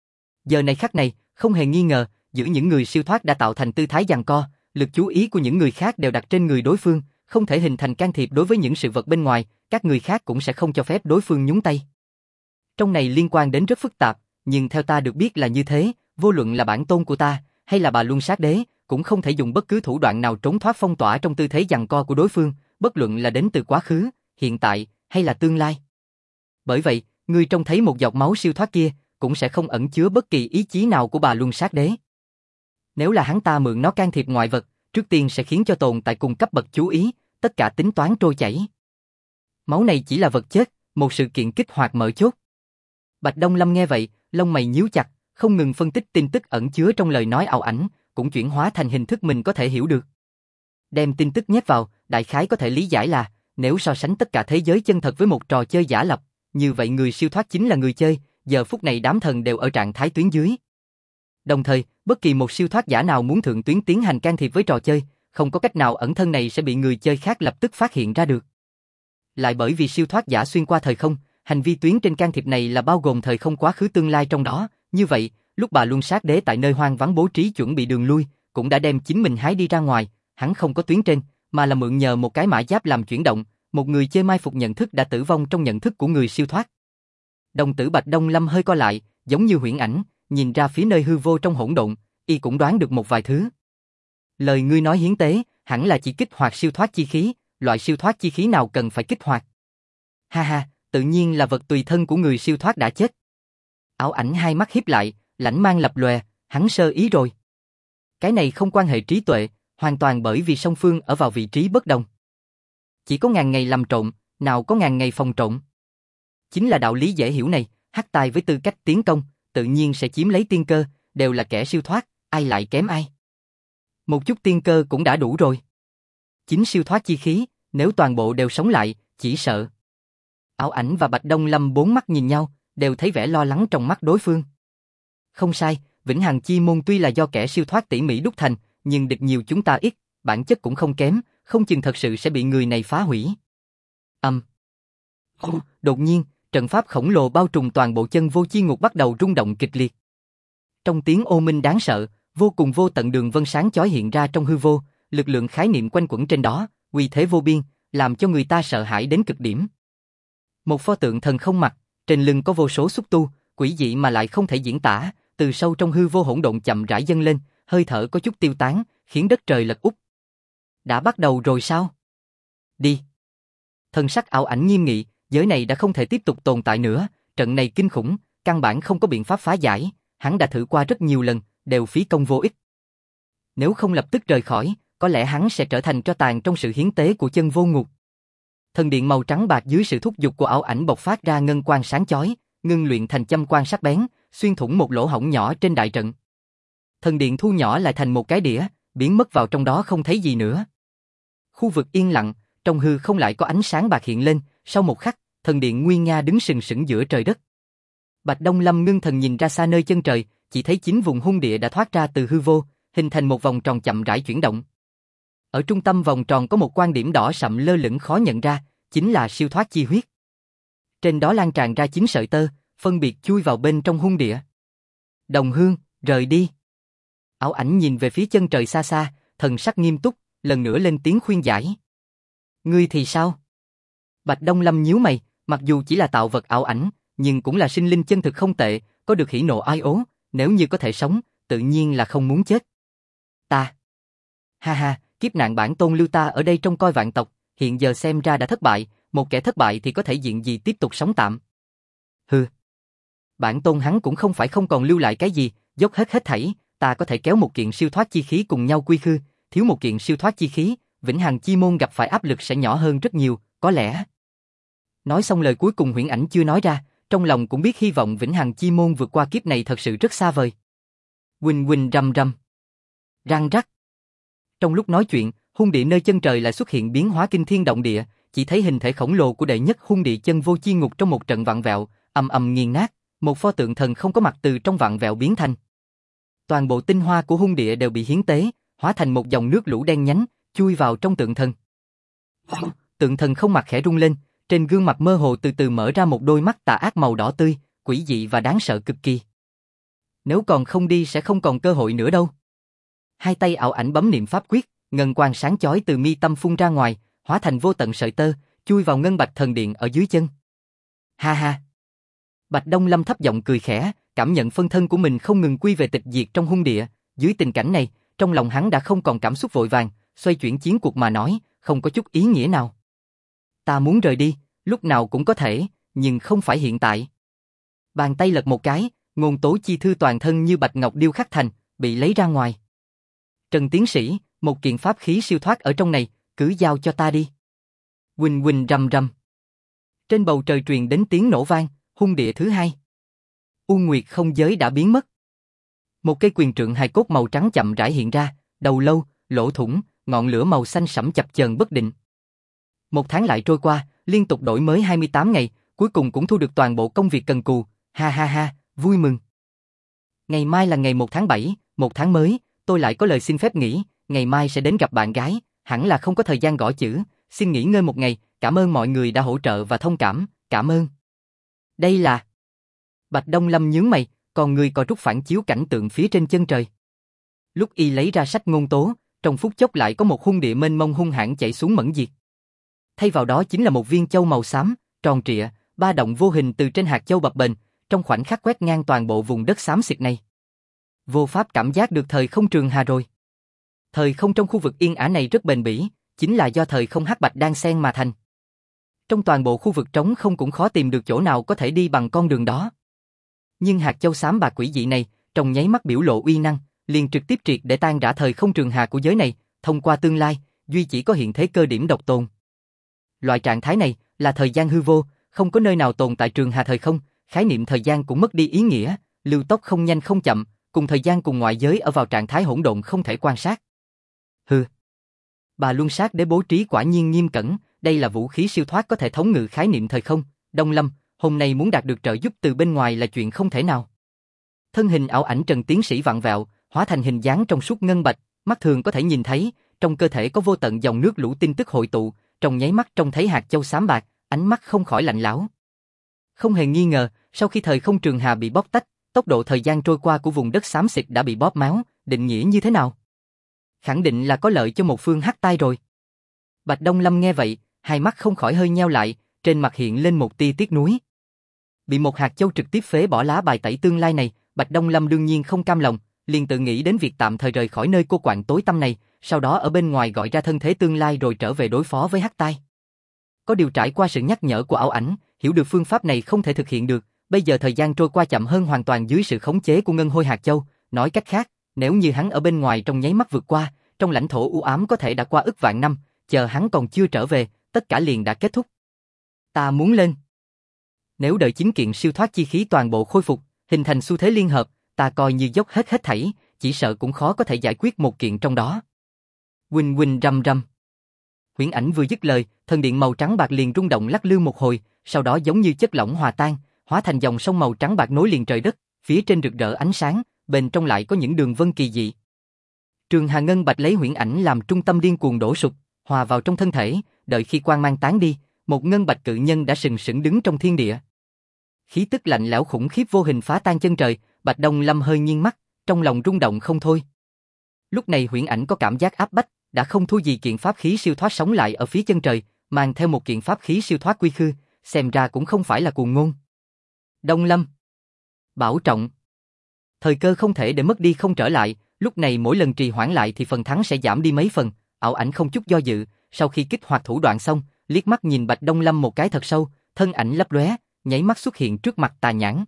Giờ này khắc này, không hề nghi ngờ, giữa những người siêu thoát đã tạo thành tư thái giằng co, lực chú ý của những người khác đều đặt trên người đối phương, không thể hình thành can thiệp đối với những sự vật bên ngoài, các người khác cũng sẽ không cho phép đối phương nhúng tay. Trong này liên quan đến rất phức tạp, nhưng theo ta được biết là như thế, vô luận là bản tôn của ta, hay là Bà Luân Sát Đế, cũng không thể dùng bất cứ thủ đoạn nào trốn thoát phong tỏa trong tư thế giằng co của đối phương, bất luận là đến từ quá khứ, hiện tại, hay là tương lai. Bởi vậy, ngươi trông thấy một giọt máu siêu thoát kia, cũng sẽ không ẩn chứa bất kỳ ý chí nào của Bà Luân Sát Đế. Nếu là hắn ta mượn nó can thiệp ngoại vật, trước tiên sẽ khiến cho tồn tại cùng cấp bậc chú ý, tất cả tính toán trôi chảy. Máu này chỉ là vật chết, một sự kiện kích hoạt mở chốt. Bạch Đông Lâm nghe vậy, lông mày nhíu chặt, không ngừng phân tích tin tức ẩn chứa trong lời nói ảo ảnh, cũng chuyển hóa thành hình thức mình có thể hiểu được. Đem tin tức nhét vào, đại khái có thể lý giải là, nếu so sánh tất cả thế giới chân thật với một trò chơi giả lập, như vậy người siêu thoát chính là người chơi, giờ phút này đám thần đều ở trạng thái tuyến dưới. Đồng thời, bất kỳ một siêu thoát giả nào muốn thượng tuyến tiến hành can thiệp với trò chơi, không có cách nào ẩn thân này sẽ bị người chơi khác lập tức phát hiện ra được. Lại bởi vì siêu thoát giả xuyên qua thời không, hành vi tuyến trên can thiệp này là bao gồm thời không quá khứ tương lai trong đó, như vậy, lúc Bà Luân Sát Đế tại nơi hoang vắng bố trí chuẩn bị đường lui, cũng đã đem chính mình hái đi ra ngoài, hắn không có tuyến trên, mà là mượn nhờ một cái mã giáp làm chuyển động, một người chơi mai phục nhận thức đã tử vong trong nhận thức của người siêu thoát. Đồng tử Bạch Đông Lâm hơi co lại, giống như huyễn ảnh, nhìn ra phía nơi hư vô trong hỗn độn, y cũng đoán được một vài thứ. Lời ngươi nói hiến tế, hẳn là chỉ kích hoạt siêu thoát chi khí, loại siêu thoát chi khí nào cần phải kích hoạt? Ha ha, tự nhiên là vật tùy thân của người siêu thoát đã chết. Ảo ảnh hai mắt híp lại, lãnh mang lập lòe, hắn sơ ý rồi. Cái này không quan hệ trí tuệ, hoàn toàn bởi vì song phương ở vào vị trí bất đồng. Chỉ có ngàn ngày làm trộn, nào có ngàn ngày phòng trộn. Chính là đạo lý dễ hiểu này, hắc tài với tư cách tiến công, tự nhiên sẽ chiếm lấy tiên cơ, đều là kẻ siêu thoát, ai lại kém ai. Một chút tiên cơ cũng đã đủ rồi. Chính siêu thoát chi khí, nếu toàn bộ đều sống lại, chỉ sợ. Ảo ảnh và Bạch Đông Lâm bốn mắt nhìn nhau, đều thấy vẻ lo lắng trong mắt đối phương. Không sai, Vĩnh Hằng Chi Môn tuy là do kẻ siêu thoát tỉ mỉ đúc thành, nhưng địch nhiều chúng ta ít, bản chất cũng không kém, không chừng thật sự sẽ bị người này phá hủy. Đột nhiên, trận pháp khổng lồ bao trùm toàn bộ chân vô chi ngục bắt đầu rung động kịch liệt. Trong tiếng ô minh đáng sợ, vô cùng vô tận đường vân sáng chói hiện ra trong hư vô, lực lượng khái niệm quanh quẩn trên đó, uy thế vô biên, làm cho người ta sợ hãi đến cực điểm. Một pho tượng thần không mặt, trên lưng có vô số xúc tu, quỷ dị mà lại không thể diễn tả, từ sâu trong hư vô hỗn độn chậm rãi dâng lên, hơi thở có chút tiêu tán, khiến đất trời lật úp. Đã bắt đầu rồi sao? Đi. Thần sắc ảo ảnh nghiêm nghị, giới này đã không thể tiếp tục tồn tại nữa, trận này kinh khủng, căn bản không có biện pháp phá giải, hắn đã thử qua rất nhiều lần, đều phí công vô ích. Nếu không lập tức rời khỏi, có lẽ hắn sẽ trở thành tro tàn trong sự hiến tế của chân vô ngục. Thần điện màu trắng bạc dưới sự thúc giục của ảo ảnh bộc phát ra ngân quang sáng chói, ngưng luyện thành châm quang sắc bén, xuyên thủng một lỗ hổng nhỏ trên đại trận. Thần điện thu nhỏ lại thành một cái đĩa, biến mất vào trong đó không thấy gì nữa. Khu vực yên lặng, trong hư không lại có ánh sáng bạc hiện lên, sau một khắc, thần điện nguy nga đứng sừng sững giữa trời đất. Bạch Đông Lâm ngưng thần nhìn ra xa nơi chân trời, chỉ thấy 9 vùng hung địa đã thoát ra từ hư vô, hình thành một vòng tròn chậm rãi chuyển động. Ở trung tâm vòng tròn có một quan điểm đỏ sậm lơ lửng khó nhận ra, chính là siêu thoát chi huyết. Trên đó lan tràn ra 9 sợi tơ, phân biệt chui vào bên trong hung địa. Đồng Hương, rời đi. Ảo ảnh nhìn về phía chân trời xa xa, thần sắc nghiêm túc, lần nữa lên tiếng khuyên giải. Ngươi thì sao? Bạch Đông Lâm nhíu mày, mặc dù chỉ là tạo vật ảo ảnh, nhưng cũng là sinh linh chân thực không tệ, có được hỉ nộ ai ố, nếu như có thể sống, tự nhiên là không muốn chết. Ta. Ha ha, kiếp nạn bản tôn lưu ta ở đây trông coi vạn tộc, hiện giờ xem ra đã thất bại, một kẻ thất bại thì có thể diện gì tiếp tục sống tạm. Hừ. Bản tôn hắn cũng không phải không còn lưu lại cái gì, dốc hết thảy, ta có thể kéo một kiện siêu thoát chi khí cùng nhau quy khư, thiếu một kiện siêu thoát chi khí, Vĩnh Hằng Chi Môn gặp phải áp lực sẽ nhỏ hơn rất nhiều, có lẽ. Nói xong lời cuối cùng Huyễn Ảnh chưa nói ra, trong lòng cũng biết hy vọng Vĩnh Hằng Chi Môn vượt qua kiếp này thật sự rất xa vời. Huỳnh huỳnh rầm rầm. Răng rắc. Trong lúc nói chuyện, hung địa nơi chân trời lại xuất hiện biến hóa kinh thiên động địa, chỉ thấy hình thể khổng lồ của đệ nhất hung địa chân vô chi ngục trong một trận vặn vẹo, ầm ầm nghiền nát, một pho tượng thần không có mặt từ trong vặn vẹo biến thành. Toàn bộ tinh hoa của hung địa đều bị hiến tế, hóa thành một dòng nước lũ đen nhánh, chui vào trong tượng thần. Tượng thần không mặt khẽ rung lên, trên gương mặt mơ hồ từ từ mở ra một đôi mắt tà ác màu đỏ tươi, quỷ dị và đáng sợ cực kỳ. Nếu còn không đi sẽ không còn cơ hội nữa đâu. Hai tay ảo ảnh bấm niệm pháp quyết, ngân quang sáng chói từ mi tâm phun ra ngoài, hóa thành vô tận sợi tơ, chui vào ngân bạch thần điện ở dưới chân. Ha ha. Bạch Đông Lâm thấp giọng cười khẽ, cảm nhận phân thân của mình không ngừng quy về tịch diệt trong hung địa. Dưới tình cảnh này, trong lòng hắn đã không còn cảm xúc vội vàng, xoay chuyển chiến cuộc mà nói, không có chút ý nghĩa nào. Ta muốn rời đi, lúc nào cũng có thể, nhưng không phải hiện tại. Bàn tay lật một cái, ngôn tố chi thư toàn thân như bạch ngọc điêu khắc thành, bị lấy ra ngoài. Trần tiến sĩ, một kiện pháp khí siêu thoát ở trong này, cứ giao cho ta đi. Huỳnh huỳnh rầm rầm. Trên bầu trời truyền đến tiếng nổ vang, hung địa thứ hai. U Nguyệt không giới đã biến mất. Một cây quyền trượng hài cốt màu trắng chậm rãi hiện ra, đầu lâu, lỗ thủng, ngọn lửa màu xanh sẫm chập chờn bất định. Một tháng lại trôi qua, liên tục đổi mới 28 ngày, cuối cùng cũng thu được toàn bộ công việc cần cù, ha ha ha, vui mừng. Ngày mai là ngày 1 tháng 7, một tháng mới, tôi lại có lời xin phép nghỉ, ngày mai sẽ đến gặp bạn gái, hẳn là không có thời gian gõ chữ, xin nghỉ ngơi một ngày, cảm ơn mọi người đã hỗ trợ và thông cảm, cảm ơn. Đây là... Bạch Đông Lâm nhướng mày, còn người có rút phản chiếu cảnh tượng phía trên chân trời. Lúc y lấy ra sách ngôn tố, trong phút chốc lại có một hung địa mênh mông hung hãn chạy xuống mẫn diệt. Thay vào đó chính là một viên châu màu xám, tròn trịa, ba động vô hình từ trên hạt châu bập bềnh, trong khoảnh khắc quét ngang toàn bộ vùng đất xám xịt này. Vô pháp cảm giác được thời không trường hà rồi. Thời không trong khu vực yên ả này rất bền bỉ, chính là do thời không hắc bạch đan xen mà thành. Trong toàn bộ khu vực trống không cũng khó tìm được chỗ nào có thể đi bằng con đường đó. Nhưng hạt châu xám bạc quỷ dị này, trong nháy mắt biểu lộ uy năng, liền trực tiếp triệt để tan rã thời không trường hà của giới này, thông qua tương lai, duy chỉ có hiện thế cơ điểm độc tồn. Loại trạng thái này là thời gian hư vô, không có nơi nào tồn tại trường hà thời không, khái niệm thời gian cũng mất đi ý nghĩa, lưu tốc không nhanh không chậm, cùng thời gian cùng ngoại giới ở vào trạng thái hỗn độn không thể quan sát. Hừ. Bà Luân Sát Đế bố trí quả nhiên nghiêm cẩn, đây là vũ khí siêu thoát có thể thống ngự khái niệm thời không. Đông Lâm, hôm nay muốn đạt được trợ giúp từ bên ngoài là chuyện không thể nào. Thân hình ảo ảnh Trần tiến sĩ vặn vẹo, hóa thành hình dáng trong suốt ngân bạch, mắt thường có thể nhìn thấy, trong cơ thể có vô tận dòng nước lũ tin tức hội tụ, trong nháy mắt trông thấy hạt châu xám bạc, ánh mắt không khỏi lạnh lẽo. Không hề nghi ngờ, sau khi thời không trường hà bị bóc tách, tốc độ thời gian trôi qua của vùng đất xám xịt đã bị bóp méo, định nghĩa như thế nào? Khẳng định là có lợi cho một phương hắc tai rồi. Bạch Đông Lâm nghe vậy, hai mắt không khỏi hơi nheo lại, trên mặt hiện lên một tia tiếc nuối. Bị một hạt châu trực tiếp phế bỏ lá bài tẩy tương lai này, Bạch Đông Lâm đương nhiên không cam lòng, liền tự nghĩ đến việc tạm thời rời khỏi nơi cô quạnh tối tăm này, sau đó ở bên ngoài gọi ra thân thế tương lai rồi trở về đối phó với hắc tai. Có điều trải qua sự nhắc nhở của ảo ảnh, hiểu được phương pháp này không thể thực hiện được, bây giờ thời gian trôi qua chậm hơn hoàn toàn dưới sự khống chế của ngân hôi hạt châu, nói cách khác, nếu như hắn ở bên ngoài trong nháy mắt vượt qua, trong lãnh thổ u ám có thể đã qua ức vạn năm, chờ hắn còn chưa trở về, tất cả liền đã kết thúc. Ta muốn lên. Nếu đợi chính kiện siêu thoát chi khí toàn bộ khôi phục, hình thành xu thế liên hợp, ta coi như dốc hết thảy, chỉ sợ cũng khó có thể giải quyết một kiện trong đó. Huỳnh huỳnh rầm rầm. Huyễn Ảnh vừa dứt lời, thần điện màu trắng bạc liền rung động lắc lư một hồi, sau đó giống như chất lỏng hòa tan, hóa thành dòng sông màu trắng bạc nối liền trời đất, phía trên rực rỡ ánh sáng, bên trong lại có những đường vân kỳ dị. Trường Hà Ngân Bạch lấy Huyễn Ảnh làm trung tâm điên cuồng đổ sụp, hòa vào trong thân thể, đợi khi quang mang tán đi, một ngân bạch cự nhân đã sừng sững đứng trong thiên địa. Khí tức lạnh lẽo khủng khiếp vô hình phá tan chân trời, Bạch Đông Lâm hơi nghiêng mắt, trong lòng rung động không thôi. Lúc này Huyễn Ảnh có cảm giác áp bách, đã không thua gì kiện pháp khí siêu thoát sống lại ở phía chân trời, mang theo một kiện pháp khí siêu thoát quy khư, xem ra cũng không phải là cuồng ngôn. Đông Lâm, bảo trọng. Thời cơ không thể để mất đi không trở lại, lúc này mỗi lần trì hoãn lại thì phần thắng sẽ giảm đi mấy phần. Ảo Ảnh không chút do dự, sau khi kích hoạt thủ đoạn xong, liếc mắt nhìn Bạch Đông Lâm một cái thật sâu, thân ảnh lấp lóe, nháy mắt xuất hiện trước mặt Tà Nhãn.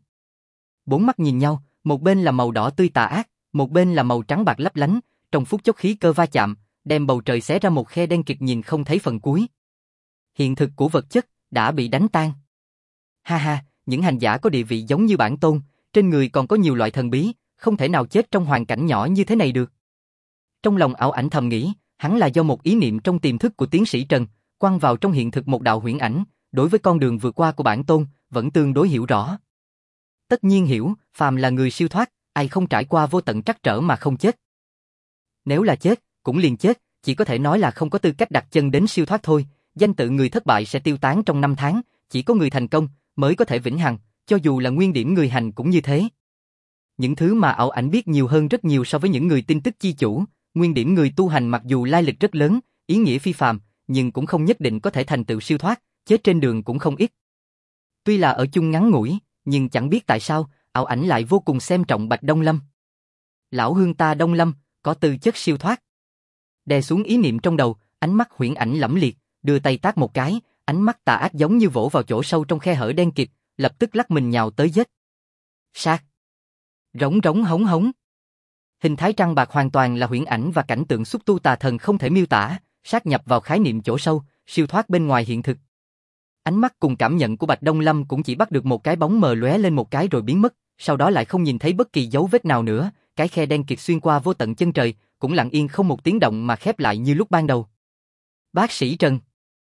Bốn mắt nhìn nhau, một bên là màu đỏ tươi tà ác, một bên là màu trắng bạc lấp lánh, trong phút chốc khí cơ va chạm, đem bầu trời xé ra một khe đen kịt nhìn không thấy phần cuối. Hiện thực của vật chất đã bị đánh tan. Ha ha, những hành giả có địa vị giống như bản tôn, trên người còn có nhiều loại thần bí, không thể nào chết trong hoàn cảnh nhỏ như thế này được. Trong lòng Ảo Ảnh thầm nghĩ, hắn là do một ý niệm trong tiềm thức của tiến sĩ Trần, quăng vào trong hiện thực một đạo huyễn ảnh, đối với con đường vượt qua của bản tôn, vẫn tương đối hiểu rõ. Tất nhiên hiểu, phàm là người siêu thoát, ai không trải qua vô tận trắc trở mà không chết. Nếu là chết, cũng liền chết, chỉ có thể nói là không có tư cách đặt chân đến siêu thoát thôi, danh tự người thất bại sẽ tiêu tán trong 5 tháng, chỉ có người thành công mới có thể vĩnh hằng, cho dù là nguyên điểm người hành cũng như thế. Những thứ mà Ảo Ảnh biết nhiều hơn rất nhiều so với những người tin tức chi chủ, nguyên điểm người tu hành mặc dù lai lịch rất lớn, ý nghĩa phi phàm, nhưng cũng không nhất định có thể thành tựu siêu thoát, chết trên đường cũng không ít. Tuy là ở chung ngắn ngủi, nhưng chẳng biết tại sao, Ảo Ảnh lại vô cùng xem trọng Bạch Đông Lâm. Lão hương ta Đông Lâm, có tư chất siêu thoát. Đè xuống ý niệm trong đầu, ánh mắt Huyễn Ảnh lẫm liệt, đưa tay tát một cái, ánh mắt tà ác giống như vỗ vào chỗ sâu trong khe hở đen kịt, lập tức lắc mình nhào tới giết. Sát. Rống rống hống hống. Hình thái trăng bạc hoàn toàn là huyễn ảnh và cảnh tượng xúc tu tà thần không thể miêu tả, sát nhập vào khái niệm chỗ sâu, siêu thoát bên ngoài hiện thực. Ánh mắt cùng cảm nhận của Bạch Đông Lâm cũng chỉ bắt được một cái bóng mờ lóe lên một cái rồi biến mất, sau đó lại không nhìn thấy bất kỳ dấu vết nào nữa, cái khe đen kịt xuyên qua vô tận chân trời, cũng lặng yên không một tiếng động mà khép lại như lúc ban đầu. Bác sĩ Trần.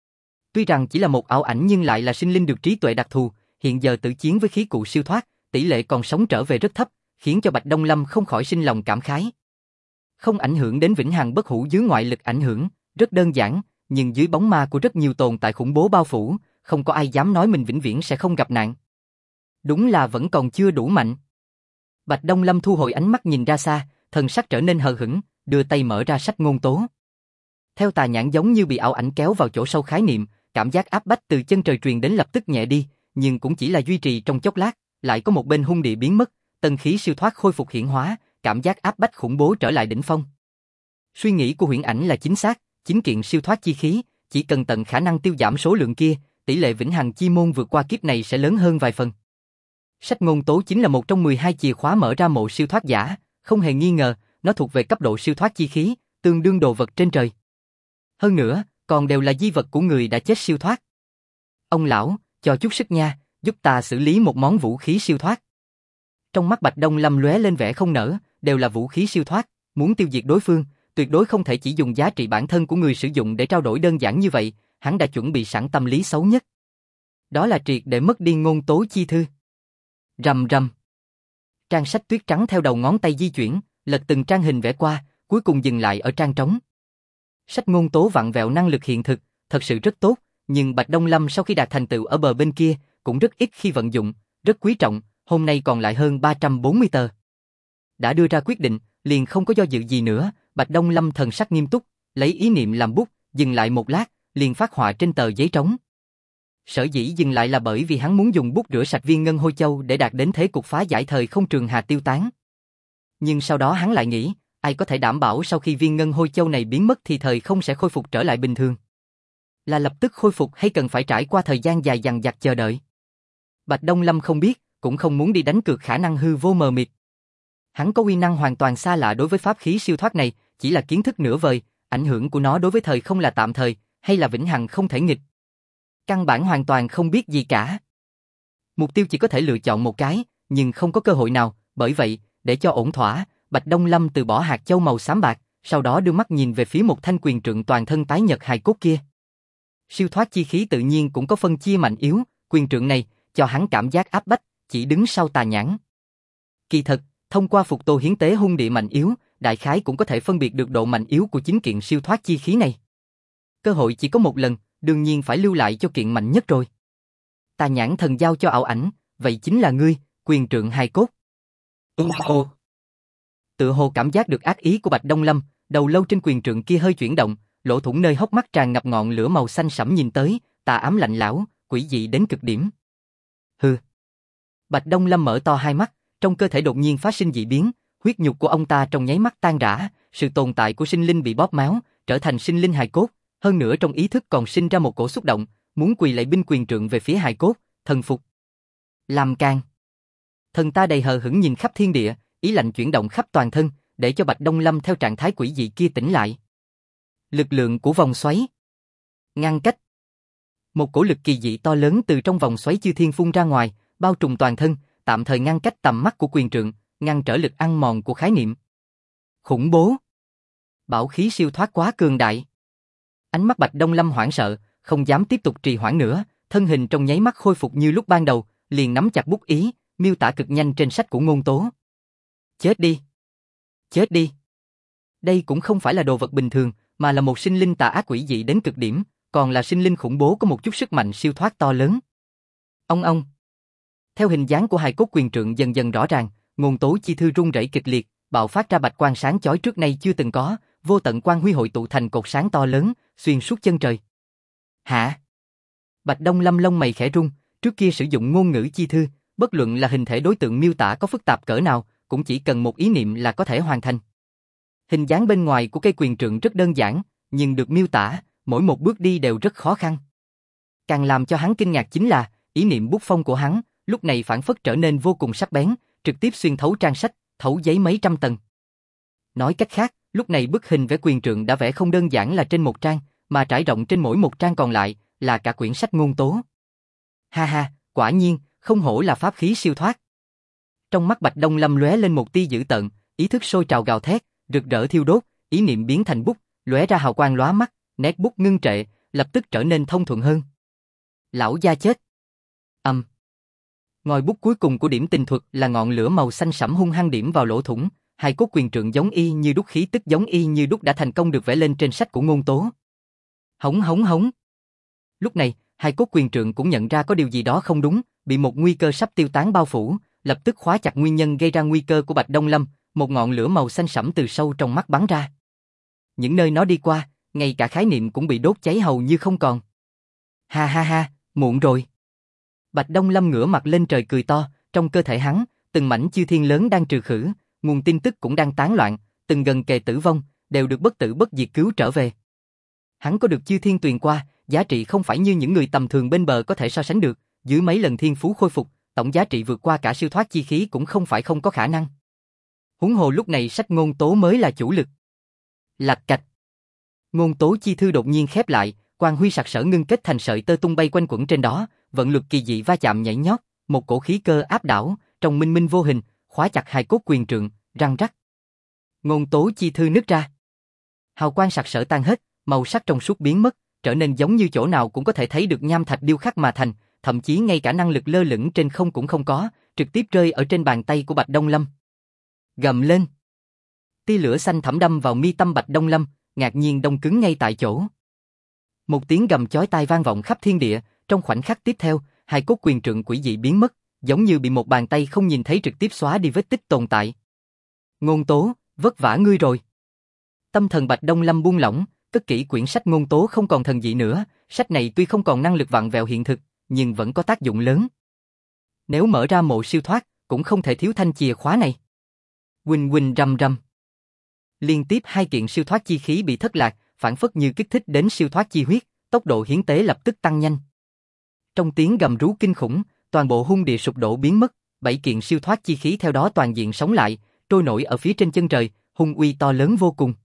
Tuy rằng chỉ là một ảo ảnh nhưng lại là sinh linh được trí tuệ đặc thù, hiện giờ tự chiến với khí cụ siêu thoát, tỷ lệ còn sống trở về rất thấp, khiến cho Bạch Đông Lâm không khỏi sinh lòng cảm khái. Không ảnh hưởng đến vĩnh hằng bất hủ dưới ngoại lực ảnh hưởng, rất đơn giản, nhưng dưới bóng ma của rất nhiều tồn tại khủng bố bao phủ, không có ai dám nói mình vĩnh viễn sẽ không gặp nạn. Đúng là vẫn còn chưa đủ mạnh. Bạch Đông Lâm thu hồi ánh mắt nhìn ra xa, thần sắc trở nên hờ hững, đưa tay mở ra sách ngôn tố. Theo tà nhãn giống như bị ảo ảnh kéo vào chỗ sâu khái niệm, cảm giác áp bách từ chân trời truyền đến lập tức nhẹ đi, nhưng cũng chỉ là duy trì trong chốc lát, lại có một bên hung địa biến mất, tân khí siêu thoát khôi phục hiển hóa, cảm giác áp bách khủng bố trở lại đỉnh phong. Suy nghĩ của Huyễn Ảnh là chính xác, chính kiện siêu thoát chi khí, chỉ cần tận khả năng tiêu giảm số lượng kia, tỷ lệ vĩnh hằng chi môn vượt qua kiếp này sẽ lớn hơn vài phần. Sách ngôn tố chính là một trong 12 chìa khóa mở ra mộ siêu thoát giả, không hề nghi ngờ, nó thuộc về cấp độ siêu thoát chi khí, tương đương đồ vật trên trời. Hơn nữa, còn đều là di vật của người đã chết siêu thoát. Ông lão, cho chút sức nha, giúp ta xử lý một món vũ khí siêu thoát. Trong mắt Bạch Đông Lâm lóe lên vẻ không nỡ, đều là vũ khí siêu thoát, muốn tiêu diệt đối phương, tuyệt đối không thể chỉ dùng giá trị bản thân của người sử dụng để trao đổi đơn giản như vậy, hắn đã chuẩn bị sẵn tâm lý xấu nhất. Đó là triệt để mất đi ngôn tố chi thư. Rầm rầm. Trang sách tuyết trắng theo đầu ngón tay di chuyển, lật từng trang hình vẽ qua, cuối cùng dừng lại ở trang trống. Sách ngôn tố vặn vẹo năng lực hiện thực, thật sự rất tốt, nhưng Bạch Đông Lâm sau khi đạt thành tựu ở bờ bên kia, cũng rất ít khi vận dụng, rất quý trọng, hôm nay còn lại hơn 340 tờ. Đã đưa ra quyết định, liền không có do dự gì nữa, Bạch Đông Lâm thần sắc nghiêm túc, lấy ý niệm làm bút, dừng lại một lát, liền phát họa trên tờ giấy trống. Sở dĩ dừng lại là bởi vì hắn muốn dùng bút rửa sạch viên ngân hôi châu để đạt đến thế cục phá giải thời không trường hà tiêu tán. Nhưng sau đó hắn lại nghĩ, ai có thể đảm bảo sau khi viên ngân hôi châu này biến mất thì thời không sẽ khôi phục trở lại bình thường? Là lập tức khôi phục hay cần phải trải qua thời gian dài dằng dặc chờ đợi? Bạch Đông Lâm không biết, cũng không muốn đi đánh cược khả năng hư vô mờ mịt. Hắn có uy năng hoàn toàn xa lạ đối với pháp khí siêu thoát này, chỉ là kiến thức nửa vời, ảnh hưởng của nó đối với thời không là tạm thời, hay là vĩnh hằng không thể nghịch. Căn bản hoàn toàn không biết gì cả. Mục tiêu chỉ có thể lựa chọn một cái, nhưng không có cơ hội nào, bởi vậy, để cho ổn thỏa, Bạch Đông Lâm từ bỏ hạt châu màu xám bạc, sau đó đưa mắt nhìn về phía một thanh quyền trượng toàn thân tái nhật hài cốt kia. Siêu thoát chi khí tự nhiên cũng có phân chia mạnh yếu, quyền trượng này, cho hắn cảm giác áp bách, chỉ đứng sau tà nhãn. Kỳ thật, thông qua phục tô hiến tế hung địa mạnh yếu, đại khái cũng có thể phân biệt được độ mạnh yếu của chính kiện siêu thoát chi khí này. Cơ hội chỉ có một lần, đương nhiên phải lưu lại cho kiện mạnh nhất rồi. Tà nhãn thần giao cho ảo ảnh, vậy chính là ngươi, quyền trượng hài cốt. Ô. Tự hồ cảm giác được ác ý của Bạch Đông Lâm, đầu lâu trên quyền trượng kia hơi chuyển động, lỗ thủng nơi hốc mắt tràn ngập ngọn lửa màu xanh sẫm nhìn tới, tà ám lạnh lẽo, quỷ dị đến cực điểm. Hừ. Bạch Đông Lâm mở to hai mắt, trong cơ thể đột nhiên phát sinh dị biến, huyết nhục của ông ta trong nháy mắt tan rã, sự tồn tại của sinh linh bị bóp méo, trở thành sinh linh hài cốt, hơn nữa trong ý thức còn sinh ra một cổ xúc động, muốn quỳ lạy binh quyền trượng về phía hài cốt, thần phục. Làm càn. Thần ta đầy hờ hững nhìn khắp thiên địa, ý lạnh chuyển động khắp toàn thân, để cho Bạch Đông Lâm theo trạng thái quỷ dị kia tỉnh lại. Lực lượng của vòng xoáy. Ngăn cách. Một cổ lực kỳ dị to lớn từ trong vòng xoáy chư thiên phun ra ngoài, bao trùm toàn thân, tạm thời ngăn cách tầm mắt của quyền trượng, ngăn trở lực ăn mòn của khái niệm. Khủng bố. Bảo khí siêu thoát quá cường đại. Ánh mắt Bạch Đông Lâm hoảng sợ, không dám tiếp tục trì hoãn nữa, thân hình trong nháy mắt khôi phục như lúc ban đầu, liền nắm chặt bút ý, miêu tả cực nhanh trên sách của Ngôn Tố. Chết đi. Chết đi. Đây cũng không phải là đồ vật bình thường, mà là một sinh linh tà ác quỷ dị đến cực điểm, còn là sinh linh khủng bố có một chút sức mạnh siêu thoát to lớn. Ông. Theo hình dáng của hài cốt quyền trượng dần dần rõ ràng, Ngôn Tố chi thư rung rẩy kịch liệt, bạo phát ra bạch quang sáng chói trước nay chưa từng có, vô tận quang huy hội tụ thành cột sáng to lớn, xuyên suốt chân trời. Hả? Bạch Đông Lâm lông mày khẽ rung, trước kia sử dụng ngôn ngữ chi thư, bất luận là hình thể đối tượng miêu tả có phức tạp cỡ nào, cũng chỉ cần một ý niệm là có thể hoàn thành. Hình dáng bên ngoài của cây quyền trượng rất đơn giản, nhưng được miêu tả, mỗi một bước đi đều rất khó khăn. Càng làm cho hắn kinh ngạc chính là, ý niệm bút phong của hắn, lúc này phản phất trở nên vô cùng sắc bén, trực tiếp xuyên thấu trang sách, thấu giấy mấy trăm tầng. Nói cách khác, lúc này bức hình vẽ quyền trượng đã vẽ không đơn giản là trên một trang, mà trải rộng trên mỗi một trang còn lại, là cả quyển sách Ngôn Tố. Ha ha, quả nhiên, không hổ là pháp khí siêu thoát. Trong mắt Bạch Đông Lâm lóe lên một tia dữ tợn, ý thức sôi trào gào thét, rực rỡ thiêu đốt, ý niệm biến thành bút, lóe ra hào quang lóa mắt, nét bút ngưng trệ, lập tức trở nên thông thuận hơn. Lão gia chết. Ngòi bút cuối cùng của điểm tình thuật là ngọn lửa màu xanh sẫm hung hăng điểm vào lỗ thủng, hài cốt quyền trượng giống y như đúc khí tức giống y như đúc đã thành công được vẽ lên trên sách của Ngôn Tố. Hống. Lúc này, hài cốt quyền trượng cũng nhận ra có điều gì đó không đúng, bị một nguy cơ sắp tiêu tán bao phủ, lập tức khóa chặt nguyên nhân gây ra nguy cơ của Bạch Đông Lâm, một ngọn lửa màu xanh sẫm từ sâu trong mắt bắn ra. Những nơi nó đi qua, ngay cả khái niệm cũng bị đốt cháy hầu như không còn. Ha, muộn rồi. Bạch Đông Lâm ngửa mặt lên trời cười to, trong cơ thể hắn, từng mảnh chư thiên lớn đang trừ khử, nguồn tin tức cũng đang tán loạn, từng gần kề tử vong, đều được bất tử bất diệt cứu trở về. Hắn có được chư thiên tuyền qua, giá trị không phải như những người tầm thường bên bờ có thể so sánh được, dưới mấy lần thiên phú khôi phục, tổng giá trị vượt qua cả siêu thoát chi khí cũng không phải không có khả năng. Huống hồ lúc này sách Ngôn Tố mới là chủ lực. Lạch cạch. Ngôn Tố chi thư đột nhiên khép lại, quang huy sặc sỡ ngưng kết thành sợi tơ tung bay quanh quẩn trên đó, vận luật kỳ dị va chạm nhảy nhót, một cổ khí cơ áp đảo, trong minh minh vô hình, khóa chặt hài cốt quyền trượng, răng rắc. Ngôn Tố chi thư nứt ra. Hào quang sặc sỡ tan hết, màu sắc trong suốt biến mất, trở nên giống như chỗ nào cũng có thể thấy được nham thạch điêu khắc mà thành, thậm chí ngay cả năng lực lơ lửng trên không cũng không có, trực tiếp rơi ở trên bàn tay của Bạch Đông Lâm. Gầm lên. Tia lửa xanh thẳm đâm vào mi tâm Bạch Đông Lâm, ngạc nhiên đông cứng ngay tại chỗ. Một tiếng gầm chói tai vang vọng khắp thiên địa, trong khoảnh khắc tiếp theo, hai cốt quyền trượng quỷ dị biến mất, giống như bị một bàn tay không nhìn thấy trực tiếp xóa đi vết tích tồn tại. Ngôn Tố, vất vả ngươi rồi. Tâm thần Bạch Đông Lâm buông lỏng, cất kỹ quyển sách Ngôn Tố không còn thần dị nữa, sách này tuy không còn năng lực vặn vẹo hiện thực, nhưng vẫn có tác dụng lớn. Nếu mở ra mộ siêu thoát, cũng không thể thiếu thanh chìa khóa này. Huỳnh huỳnh rầm rầm. Liên tiếp hai kiện siêu thoát chi khí bị thất lạc, phản phất như kích thích đến siêu thoát chi huyết, tốc độ hiến tế lập tức tăng nhanh. Trong tiếng gầm rú kinh khủng, toàn bộ hung địa sụp đổ biến mất, 7 kiện siêu thoát chi khí theo đó toàn diện sống lại, trôi nổi ở phía trên chân trời, hung uy to lớn vô cùng.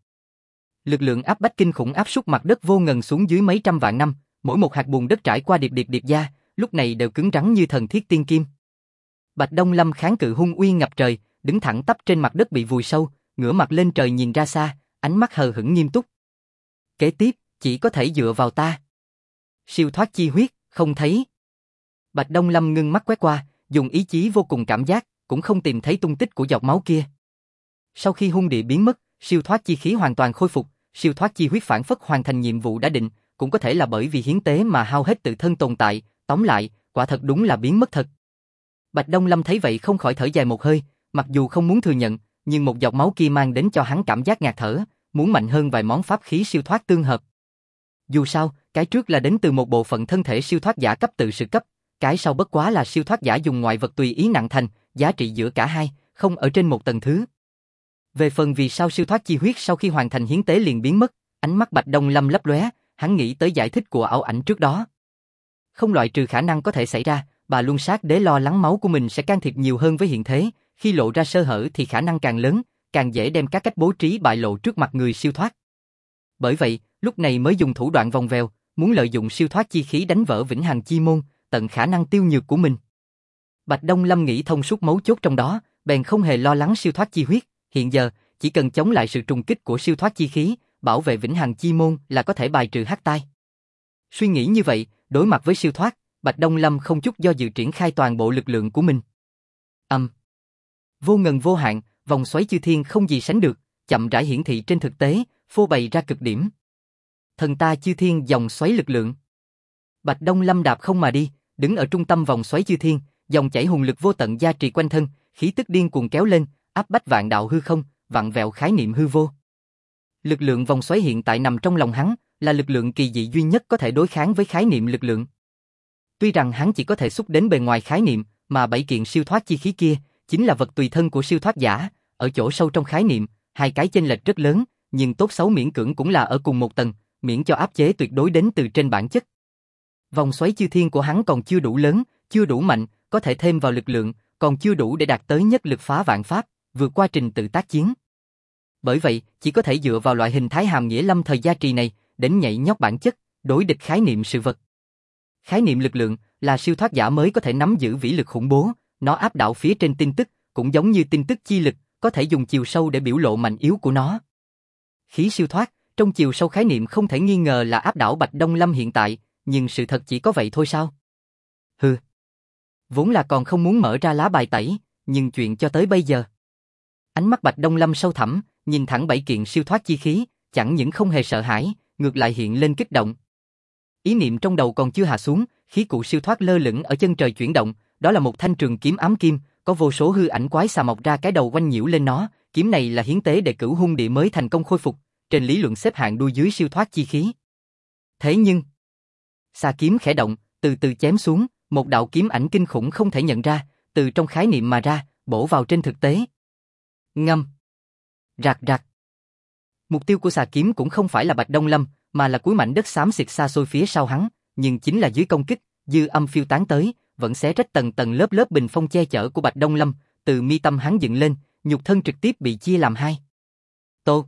Lực lượng áp bách kinh khủng áp sút mặt đất vô ngần xuống dưới mấy trăm vạn năm, mỗi một hạt bùn đất trải qua điệp điệp gia, lúc này đều cứng rắn như thần thiết tiên kim. Bạch Đông Lâm kháng cự hung uy ngập trời, đứng thẳng tắp trên mặt đất bị vùi sâu, ngửa mặt lên trời nhìn ra xa, ánh mắt hờ hững nghiêm túc. Kế tiếp, chỉ có thể dựa vào ta. Siêu thoát chi huyết, không thấy. Bạch Đông Lâm ngưng mắt quét qua, dùng ý chí vô cùng cảm giác, cũng không tìm thấy tung tích của giọt máu kia. Sau khi hung địa biến mất, siêu thoát chi khí hoàn toàn khôi phục, siêu thoát chi huyết phản phất hoàn thành nhiệm vụ đã định, cũng có thể là bởi vì hiến tế mà hao hết tự thân tồn tại, tóm lại, quả thật đúng là biến mất thật. Bạch Đông Lâm thấy vậy không khỏi thở dài một hơi, mặc dù không muốn thừa nhận, nhưng một giọt máu kia mang đến cho hắn cảm giác ngạt thở, muốn mạnh hơn vài món pháp khí siêu thoát tương hợp. Dù sao, cái trước là đến từ một bộ phận thân thể siêu thoát giả cấp tự sự cấp, cái sau bất quá là siêu thoát giả dùng ngoại vật tùy ý nặng thành, giá trị giữa cả hai, không ở trên một tầng thứ. Về phần vì sao siêu thoát chi huyết sau khi hoàn thành hiến tế liền biến mất, ánh mắt Bạch Đông Lâm lấp lóe, hắn nghĩ tới giải thích của ảo ảnh trước đó. Không loại trừ khả năng có thể xảy ra, bà Luân Sát Đế lo lắng máu của mình sẽ can thiệp nhiều hơn với hiện thế, khi lộ ra sơ hở thì khả năng càng lớn, càng dễ đem các cách bố trí bại lộ trước mặt người siêu thoát. Bởi vậy, lúc này mới dùng thủ đoạn vòng vèo, muốn lợi dụng siêu thoát chi khí đánh vỡ vĩnh hằng chi môn, tận khả năng tiêu nhược của mình. Bạch Đông Lâm nghĩ thông suốt mấu chốt trong đó, bèn không hề lo lắng siêu thoát chi huyết, hiện giờ, chỉ cần chống lại sự trùng kích của siêu thoát chi khí, bảo vệ vĩnh hằng chi môn là có thể bài trừ hắc tai. Suy nghĩ như vậy, đối mặt với siêu thoát, Bạch Đông Lâm không chút do dự triển khai toàn bộ lực lượng của mình. Vô ngần vô hạn, vòng xoáy chư thiên không gì sánh được, chậm rãi hiển thị trên thực tế, phô bày ra cực điểm. Thần ta chư thiên dòng xoáy lực lượng. Bạch Đông Lâm đạp không mà đi, đứng ở trung tâm vòng xoáy chư thiên, dòng chảy hùng lực vô tận gia trì quanh thân, khí tức điên cuồng kéo lên, áp bách vạn đạo hư không, vặn vẹo khái niệm hư vô. Lực lượng vòng xoáy hiện tại nằm trong lòng hắn, là lực lượng kỳ dị duy nhất có thể đối kháng với khái niệm lực lượng. Tuy rằng hắn chỉ có thể xúc đến bề ngoài khái niệm, mà 7 kiện siêu thoát chi khí kia chính là vật tùy thân của siêu thoát giả, ở chỗ sâu trong khái niệm, hai cái chênh lệch rất lớn, nhưng tốt xấu miễn cưỡng cũng là ở cùng một tầng, miễn cho áp chế tuyệt đối đến từ trên bản chất. Vòng xoáy chư thiên của hắn còn chưa đủ lớn, chưa đủ mạnh, có thể thêm vào lực lượng, còn chưa đủ để đạt tới nhất lực phá vạn pháp, vượt qua trình tự tác chiến. Bởi vậy, chỉ có thể dựa vào loại hình thái hàm nghĩa lâm thời gia trì này, đến nhảy nhót bản chất, đối địch khái niệm sự vật. Khái niệm lực lượng là siêu thoát giả mới có thể nắm giữ vĩ lực khủng bố, nó áp đảo phía trên tin tức, cũng giống như tin tức chi lực, có thể dùng chiều sâu để biểu lộ mạnh yếu của nó. Khí siêu thoát, trong chiều sâu khái niệm không thể nghi ngờ là áp đảo Bạch Đông Lâm hiện tại, nhưng sự thật chỉ có vậy thôi sao? Hừ. Vốn là còn không muốn mở ra lá bài tẩy, nhưng chuyện cho tới bây giờ. Ánh mắt Bạch Đông Lâm sâu thẳm, nhìn thẳng 7 kiện siêu thoát chi khí, chẳng những không hề sợ hãi, ngược lại hiện lên kích động. Ý niệm trong đầu còn chưa hạ xuống, khí cụ siêu thoát lơ lửng ở chân trời chuyển động, đó là một thanh trường kiếm ám kim, có vô số hư ảnh quái xà mọc ra cái đầu quanh nhiễu lên nó, kiếm này là hiến tế để cửu hung địa mới thành công khôi phục, trên lý luận xếp hạng đuôi dưới siêu thoát chi khí. Thế nhưng, xà kiếm khẽ động, từ từ chém xuống, một đạo kiếm ảnh kinh khủng không thể nhận ra, từ trong khái niệm mà ra, bổ vào trên thực tế. Ngâm. Rạc rạc. Mục tiêu của xà kiếm cũng không phải là Bạch Đông Lâm, mà là cuối mảnh đất xám xịt xa xôi phía sau hắn, nhưng chính là dưới công kích, dư âm phiêu tán tới, vẫn xé rách tầng tầng lớp lớp bình phong che chở của Bạch Đông Lâm, từ mi tâm hắn dựng lên, nhục thân trực tiếp bị chia làm hai. Tô.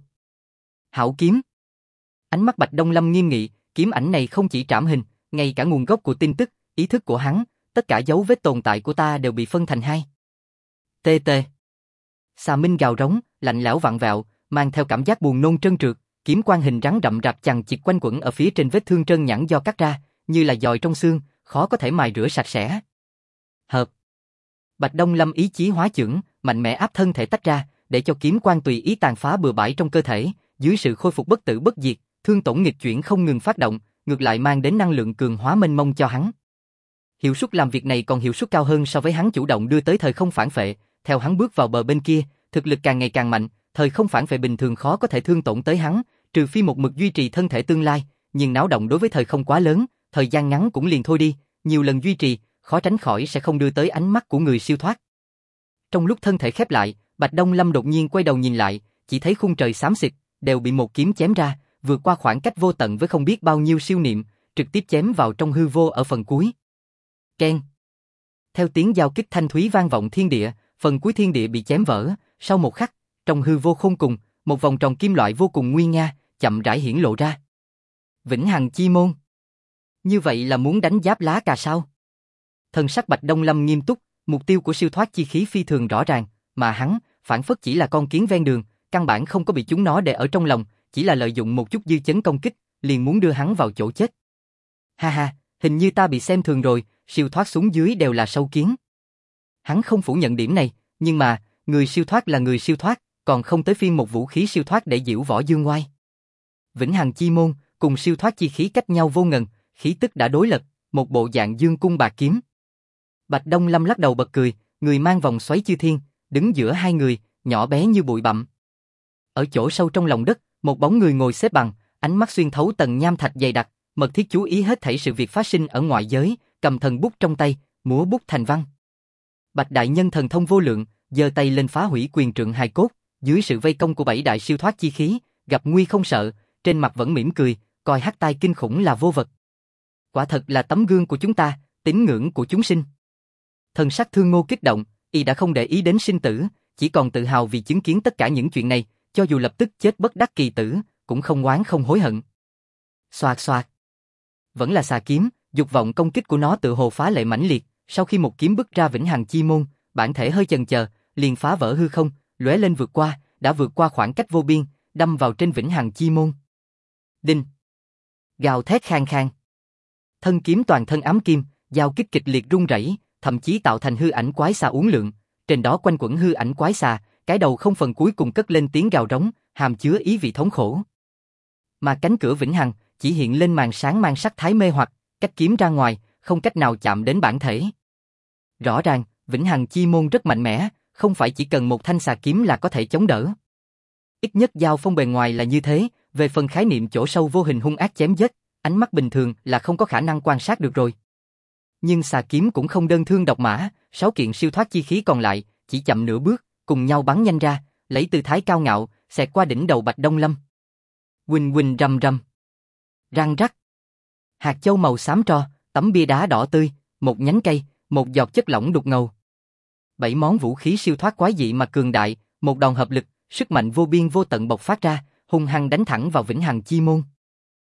Hảo kiếm. Ánh mắt Bạch Đông Lâm nghiêm nghị, kiếm ảnh này không chỉ trảm hình, ngay cả nguồn gốc của tin tức, ý thức của hắn, tất cả dấu vết tồn tại của ta đều bị phân thành hai. Tê tê. Xà Minh gào rống, lạnh lẽo vặn vẹo, mang theo cảm giác buồn nôn trơn trượt, kiếm quang hình rắn rậm rạp chằng chịt quanh quẩn ở phía trên vết thương trơn nhẵn do cắt ra, như là dòi trong xương, khó có thể mài rửa sạch sẽ. Hợp. Bạch Đông Lâm ý chí hóa chưởng, mạnh mẽ áp thân thể tách ra, để cho kiếm quang tùy ý tàn phá bừa bãi trong cơ thể, dưới sự khôi phục bất tử bất diệt, thương tổn nghịch chuyển không ngừng phát động, ngược lại mang đến năng lượng cường hóa mênh mông cho hắn. Hiệu suất làm việc này còn hiệu suất cao hơn so với hắn chủ động đưa tới thời không phản phệ, theo hắn bước vào bờ bên kia, thực lực càng ngày càng mạnh, thời không phản phệ bình thường khó có thể thương tổn tới hắn, trừ phi một mực duy trì thân thể tương lai, nhưng náo động đối với thời không quá lớn, thời gian ngắn cũng liền thôi đi, nhiều lần duy trì, khó tránh khỏi sẽ không đưa tới ánh mắt của người siêu thoát. Trong lúc thân thể khép lại, Bạch Đông Lâm đột nhiên quay đầu nhìn lại, chỉ thấy khung trời xám xịt, đều bị một kiếm chém ra, vượt qua khoảng cách vô tận với không biết bao nhiêu siêu niệm, trực tiếp chém vào trong hư vô ở phần cuối. Keng. Theo tiếng giao kích thanh thúy vang vọng thiên địa, phần cuối thiên địa bị chém vỡ, sau một khắc, trong hư vô khôn cùng, một vòng tròn kim loại vô cùng nguy nga, chậm rãi hiển lộ ra. Vĩnh Hằng Chi Môn. Như vậy là muốn đánh giáp lá cà sao? Thần sắc Bạch Đông Lâm nghiêm túc, mục tiêu của siêu thoát chi khí phi thường rõ ràng, mà hắn, phản phất chỉ là con kiến ven đường, căn bản không có bị chúng nó để ở trong lòng, chỉ là lợi dụng một chút dư chấn công kích, liền muốn đưa hắn vào chỗ chết. Ha ha, hình như ta bị xem thường rồi, siêu thoát xuống dưới đều là sâu kiến. Hắn không phủ nhận điểm này, nhưng mà, người siêu thoát là người siêu thoát, còn không tới phiên một vũ khí siêu thoát để diễu võ dương ngoai. Vĩnh Hằng Chi Môn cùng siêu thoát chi khí cách nhau vô ngần, khí tức đã đối lập, một bộ dạng dương cung bạc kiếm. Bạch Đông Lâm lắc đầu bật cười, người mang vòng xoáy chư thiên, đứng giữa hai người, nhỏ bé như bụi bặm. Ở chỗ sâu trong lòng đất, một bóng người ngồi xếp bằng, ánh mắt xuyên thấu tầng nham thạch dày đặc, mật thiết chú ý hết thảy sự việc phát sinh ở ngoại giới, cầm thần bút trong tay, múa bút thành văn. Bạch đại nhân thần thông vô lượng, giơ tay lên phá hủy quyền trượng hài cốt, dưới sự vây công của bảy đại siêu thoát chi khí, gặp nguy không sợ, trên mặt vẫn mỉm cười, coi hắc tai kinh khủng là vô vật. Quả thật là tấm gương của chúng ta, tín ngưỡng của chúng sinh. Thần sắc Thương Ngô kích động, y đã không để ý đến sinh tử, chỉ còn tự hào vì chứng kiến tất cả những chuyện này, cho dù lập tức chết bất đắc kỳ tử, cũng không oán không hối hận. Xoạt xoạt. Vẫn là xà kiếm, dục vọng công kích của nó tự hồ phá lệ mãnh liệt, sau khi một kiếm bứt ra Vĩnh Hằng Chi Môn, bản thể hơi chần chờ, liền phá vỡ hư không, lóe lên vượt qua, đã vượt qua khoảng cách vô biên, đâm vào trên Vĩnh Hằng Chi Môn. Đinh. Gào thét khang khang. Thân kiếm toàn thân ám kim, giao kích kịch liệt rung rẩy, thậm chí tạo thành hư ảnh quái xà uốn lượn, trên đó quanh quẩn hư ảnh quái xà, cái đầu không phần cuối cùng cất lên tiếng gào rống, hàm chứa ý vị thống khổ. Mà cánh cửa Vĩnh Hằng chỉ hiện lên màn sáng mang sắc thái mê hoặc, cách kiếm ra ngoài, không cách nào chạm đến bản thể. Rõ ràng, Vĩnh Hằng Chi Môn rất mạnh mẽ, không phải chỉ cần một thanh xà kiếm là có thể chống đỡ. Ít nhất giao phong bề ngoài là như thế, về phần khái niệm chỗ sâu vô hình hung ác chém giết, ánh mắt bình thường là không có khả năng quan sát được rồi. Nhưng xà kiếm cũng không đơn thương độc mã, 6 kiện siêu thoát chi khí còn lại, chỉ chậm nửa bước, cùng nhau bắn nhanh ra, lấy tư thái cao ngạo, xẹt qua đỉnh đầu Bạch Đông Lâm. Huỳnh huỳnh rầm rầm. Răng rắc. Hạt châu màu xám tro, tấm bia đá đỏ tươi, một nhánh cây, một giọt chất lỏng đục ngầu. 7 món vũ khí siêu thoát quái dị mà cường đại, một đòn hợp lực, sức mạnh vô biên vô tận bộc phát ra, hung hăng đánh thẳng vào Vĩnh Hằng Chi Môn.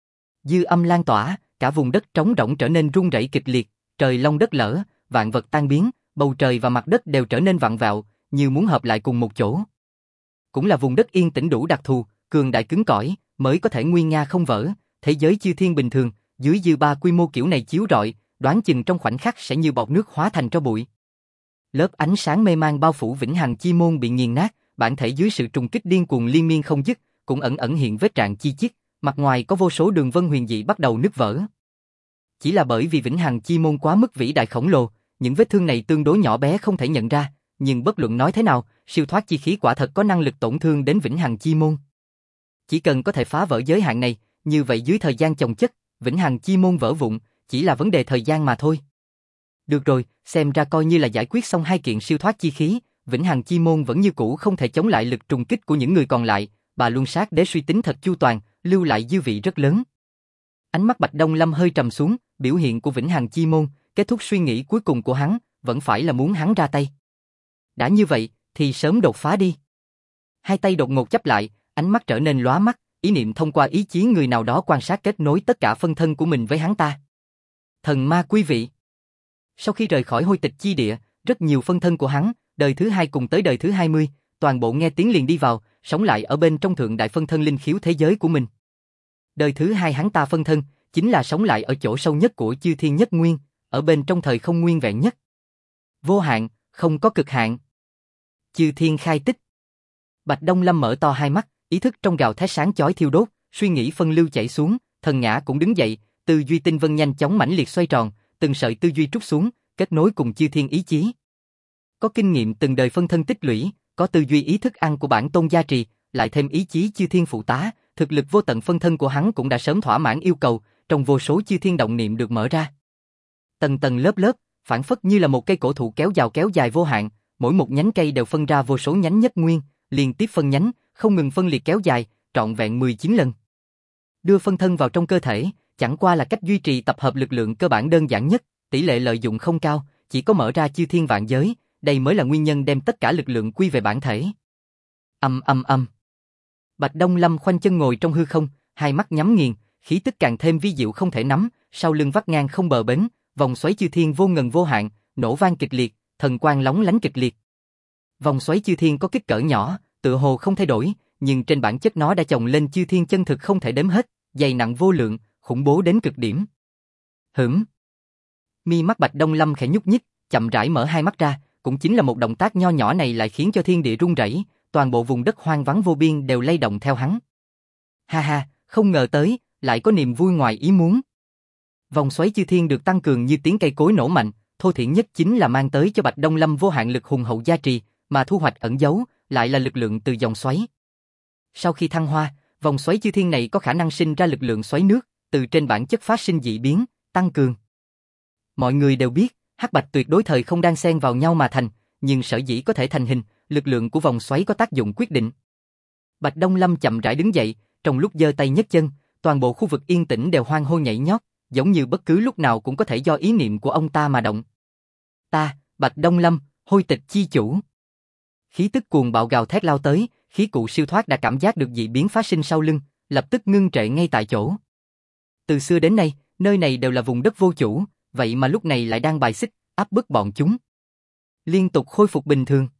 Dư âm lan tỏa, cả vùng đất trống rỗng trở nên rung rẩy kịch liệt, trời long đất lở, vạn vật tan biến, bầu trời và mặt đất đều trở nên vặn vẹo, như muốn hợp lại cùng một chỗ. Cũng là vùng đất yên tĩnh đủ đặc thù, cường đại cứng cỏi, mới có thể nguy nga không vỡ, thế giới chư thiên bình thường, dưới dư ba quy mô kiểu này chiếu rọi, đoán chừng trong khoảnh khắc sẽ như bọt nước hóa thành tro bụi. Lớp ánh sáng mê man bao phủ Vĩnh Hằng Chi Môn bị nghiền nát, bản thể dưới sự trùng kích điên cuồng liên miên không dứt, cũng ẩn ẩn hiện vết rạn chi chít, mặt ngoài có vô số đường vân huyền dị bắt đầu nứt vỡ. Chỉ là bởi vì Vĩnh Hằng Chi Môn quá mức vĩ đại khổng lồ, những vết thương này tương đối nhỏ bé không thể nhận ra, nhưng bất luận nói thế nào, siêu thoát chi khí quả thật có năng lực tổn thương đến Vĩnh Hằng Chi Môn. Chỉ cần có thể phá vỡ giới hạn này, như vậy dưới thời gian chồng chất, Vĩnh Hằng Chi Môn vỡ vụn, chỉ là vấn đề thời gian mà thôi. Được rồi, xem ra coi như là giải quyết xong 2 kiện siêu thoát chi khí, Vĩnh Hằng Chi Môn vẫn như cũ không thể chống lại lực trùng kích của những người còn lại, Bà Luân Sát Đế suy tính thật chu toàn, lưu lại dư vị rất lớn. Ánh mắt Bạch Đông Lâm hơi trầm xuống, biểu hiện của Vĩnh Hằng Chi Môn, kết thúc suy nghĩ cuối cùng của hắn, vẫn phải là muốn hắn ra tay. Đã như vậy, thì sớm đột phá đi. Hai tay đột ngột chắp lại, ánh mắt trở nên lóa mắt, ý niệm thông qua ý chí người nào đó quan sát kết nối tất cả phân thân của mình với hắn ta. Thần ma quý vị. Sau khi rời khỏi hôi tịch chi địa, rất nhiều phân thân của hắn, đời thứ 2 cùng tới đời thứ 20, toàn bộ nghe tiếng liền đi vào, sống lại ở bên trong thượng đại phân thân linh khiếu thế giới của mình. Đời thứ 2 hắn ta phân thân, chính là sống lại ở chỗ sâu nhất của chư thiên nhất nguyên, ở bên trong thời không nguyên vẹn nhất. Vô hạn, không có cực hạn. Chư thiên khai tích. Bạch Đông Lâm mở to hai mắt, ý thức trong gào thét sáng chói thiêu đốt, suy nghĩ phân lưu chảy xuống, thần ngã cũng đứng dậy, Tư duy tinh vân nhanh chóng mãnh liệt xoay tròn, từng sợi tư duy trút xuống, kết nối cùng chư thiên ý chí. Có kinh nghiệm từng đời phân thân tích lũy, có tư duy ý thức ăn của bản tôn gia trì, lại thêm ý chí chư thiên phụ tá, thực lực vô tận phân thân của hắn cũng đã sớm thỏa mãn yêu cầu, trong vô số chư thiên động niệm được mở ra. Tầng tầng lớp lớp, phản phất như là một cây cổ thụ kéo dài vô hạn, mỗi một nhánh cây đều phân ra vô số nhánh nhất nguyên, liên tiếp phân nhánh, không ngừng phân liệt kéo dài, trọn vẹn 19 lần. Đưa phân thân vào trong cơ thể, chẳng qua là cách duy trì tập hợp lực lượng cơ bản đơn giản nhất, tỷ lệ lợi dụng không cao, chỉ có mở ra chư thiên vạn giới, đây mới là nguyên nhân đem tất cả lực lượng quy về bản thể. Âm. Bạch Đông Lâm khoanh chân ngồi trong hư không, hai mắt nhắm nghiền, khí tức càng thêm vi diệu không thể nắm, sau lưng vắt ngang không bờ bến, vòng xoáy chư thiên vô ngần vô hạn, nổ vang kịch liệt, thần quang lóng lánh kịch liệt. Vòng xoáy chư thiên có kích cỡ nhỏ, tựa hồ không thay đổi, nhưng trên bản chất nó đã chồng lên chư thiên chân thực không thể đếm hết, dày nặng vô lượng, khủng bố đến cực điểm. Mi mắt Bạch Đông Lâm khẽ nhúc nhích, chậm rãi mở hai mắt ra, cũng chính là một động tác nho nhỏ này lại khiến cho thiên địa rung rẩy, toàn bộ vùng đất hoang vắng vô biên đều lay động theo hắn. Ha ha, không ngờ tới, lại có niềm vui ngoài ý muốn. Vòng xoáy chư thiên được tăng cường như tiếng cây cối nổ mạnh, thô thiển nhất chính là mang tới cho Bạch Đông Lâm vô hạn lực hùng hậu gia trì, mà thu hoạch ẩn giấu lại là lực lượng từ dòng xoáy. Sau khi thăng hoa, vòng xoáy chư thiên này có khả năng sinh ra lực lượng xoáy nước, từ trên bản chất phát sinh dị biến, tăng cường. Mọi người đều biết, hắc bạch tuyệt đối thời không đang xen vào nhau mà thành, nhưng sở dĩ có thể thành hình, lực lượng của vòng xoáy có tác dụng quyết định. Bạch Đông Lâm chậm rãi đứng dậy, trong lúc giơ tay nhấc chân, toàn bộ khu vực yên tĩnh đều hoang hô nhảy nhót, giống như bất cứ lúc nào cũng có thể do ý niệm của ông ta mà động. Ta, Bạch Đông Lâm, hôi tịch chi chủ. Khí tức cuồng bạo gào thét lao tới, khí cụ siêu thoát đã cảm giác được dị biến phát sinh sau lưng, lập tức ngưng trệ ngay tại chỗ. Từ xưa đến nay, nơi này đều là vùng đất vô chủ, vậy mà lúc này lại đang bài xích, áp bức bọn chúng. Liên tục khôi phục bình thường.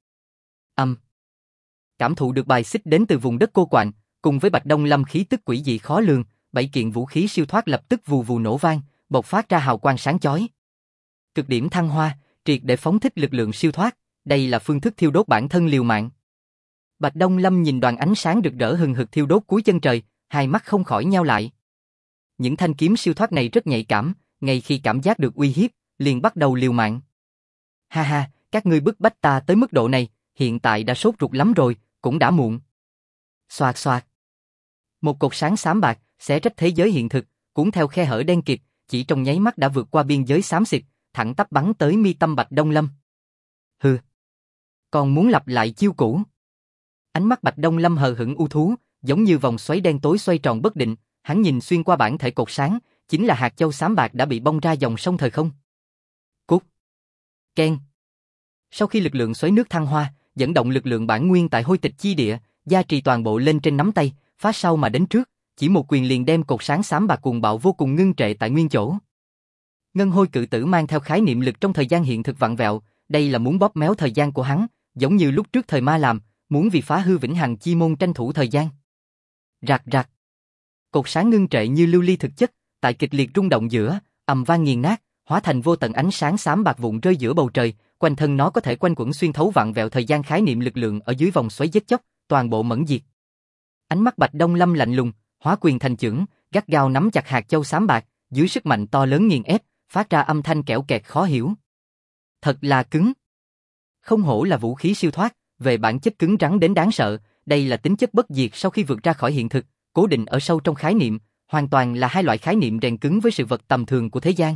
Cảm thụ được bài xích đến từ vùng đất cô quạnh, cùng với Bạch Đông Lâm khí tức quỷ dị khó lường, 7 kiện vũ khí siêu thoát lập tức vù vù nổ vang, bộc phát ra hào quang sáng chói. Cực điểm thăng hoa, triệt để phóng thích lực lượng siêu thoát, đây là phương thức thiêu đốt bản thân liều mạng. Bạch Đông Lâm nhìn đoàn ánh sáng rực rỡ hừng hực thiêu đốt cuối chân trời, hai mắt không khỏi nheo lại. Những thanh kiếm siêu thoát này rất nhạy cảm, ngay khi cảm giác được uy hiếp, liền bắt đầu liều mạng. Ha ha, các ngươi bức bách ta tới mức độ này, hiện tại đã sốt ruột lắm rồi, cũng đã muộn. Xoạt xoạt. Một cột sáng xám bạc, xé rách thế giới hiện thực, cuốn theo khe hở đen kịt, chỉ trong nháy mắt đã vượt qua biên giới xám xịt, thẳng tắp bắn tới mi tâm Bạch Đông Lâm. Hừ, còn muốn lặp lại chiêu cũ. Ánh mắt Bạch Đông Lâm hờ hững u thú, giống như vòng xoáy đen tối xoay tròn bất định, hắn nhìn xuyên qua bản thể cột sáng, chính là hạt châu xám bạc đã bị bong ra dòng sông thời không. Cút. Keng. Sau khi lực lượng xoáy nước thăng hoa, dẫn động lực lượng bản nguyên tại hôi tịch chi địa, gia trì toàn bộ lên trên nắm tay, phá sau mà đến trước, chỉ một quyền liền đem cột sáng xám bạc cuồng bạo vô cùng ngưng trệ tại nguyên chỗ. Ngân hôi cự tử mang theo khái niệm lực trong thời gian hiện thực vặn vẹo, đây là muốn bóp méo thời gian của hắn, giống như lúc trước thời ma làm, muốn vì phá hư vĩnh hằng chi môn tranh thủ thời gian. Rạc rạc. Cột sáng ngưng trệ như lưu ly thực chất, tại kịch liệt rung động giữa, ầm vang nghiền nát, hóa thành vô tận ánh sáng xám bạc vụn rơi giữa bầu trời, quanh thân nó có thể quanh quẩn xuyên thấu vặn vẹo thời gian khái niệm lực lượng ở dưới vòng xoáy giết chóc, toàn bộ mẫn diệt. Ánh mắt Bạch Đông Lâm lạnh lùng, hóa quyền thành chưởng, gắt gao nắm chặt hạt châu xám bạc, dưới sức mạnh to lớn nghiền ép, phát ra âm thanh kẽo kẹt khó hiểu. Thật là cứng. Không hổ là vũ khí siêu thoát, về bản chất cứng rắn đến đáng sợ, đây là tính chất bất diệt sau khi vượt ra khỏi hiện thực, cố định ở sâu trong khái niệm, hoàn toàn là hai loại khái niệm rèn cứng với sự vật tầm thường của thế gian.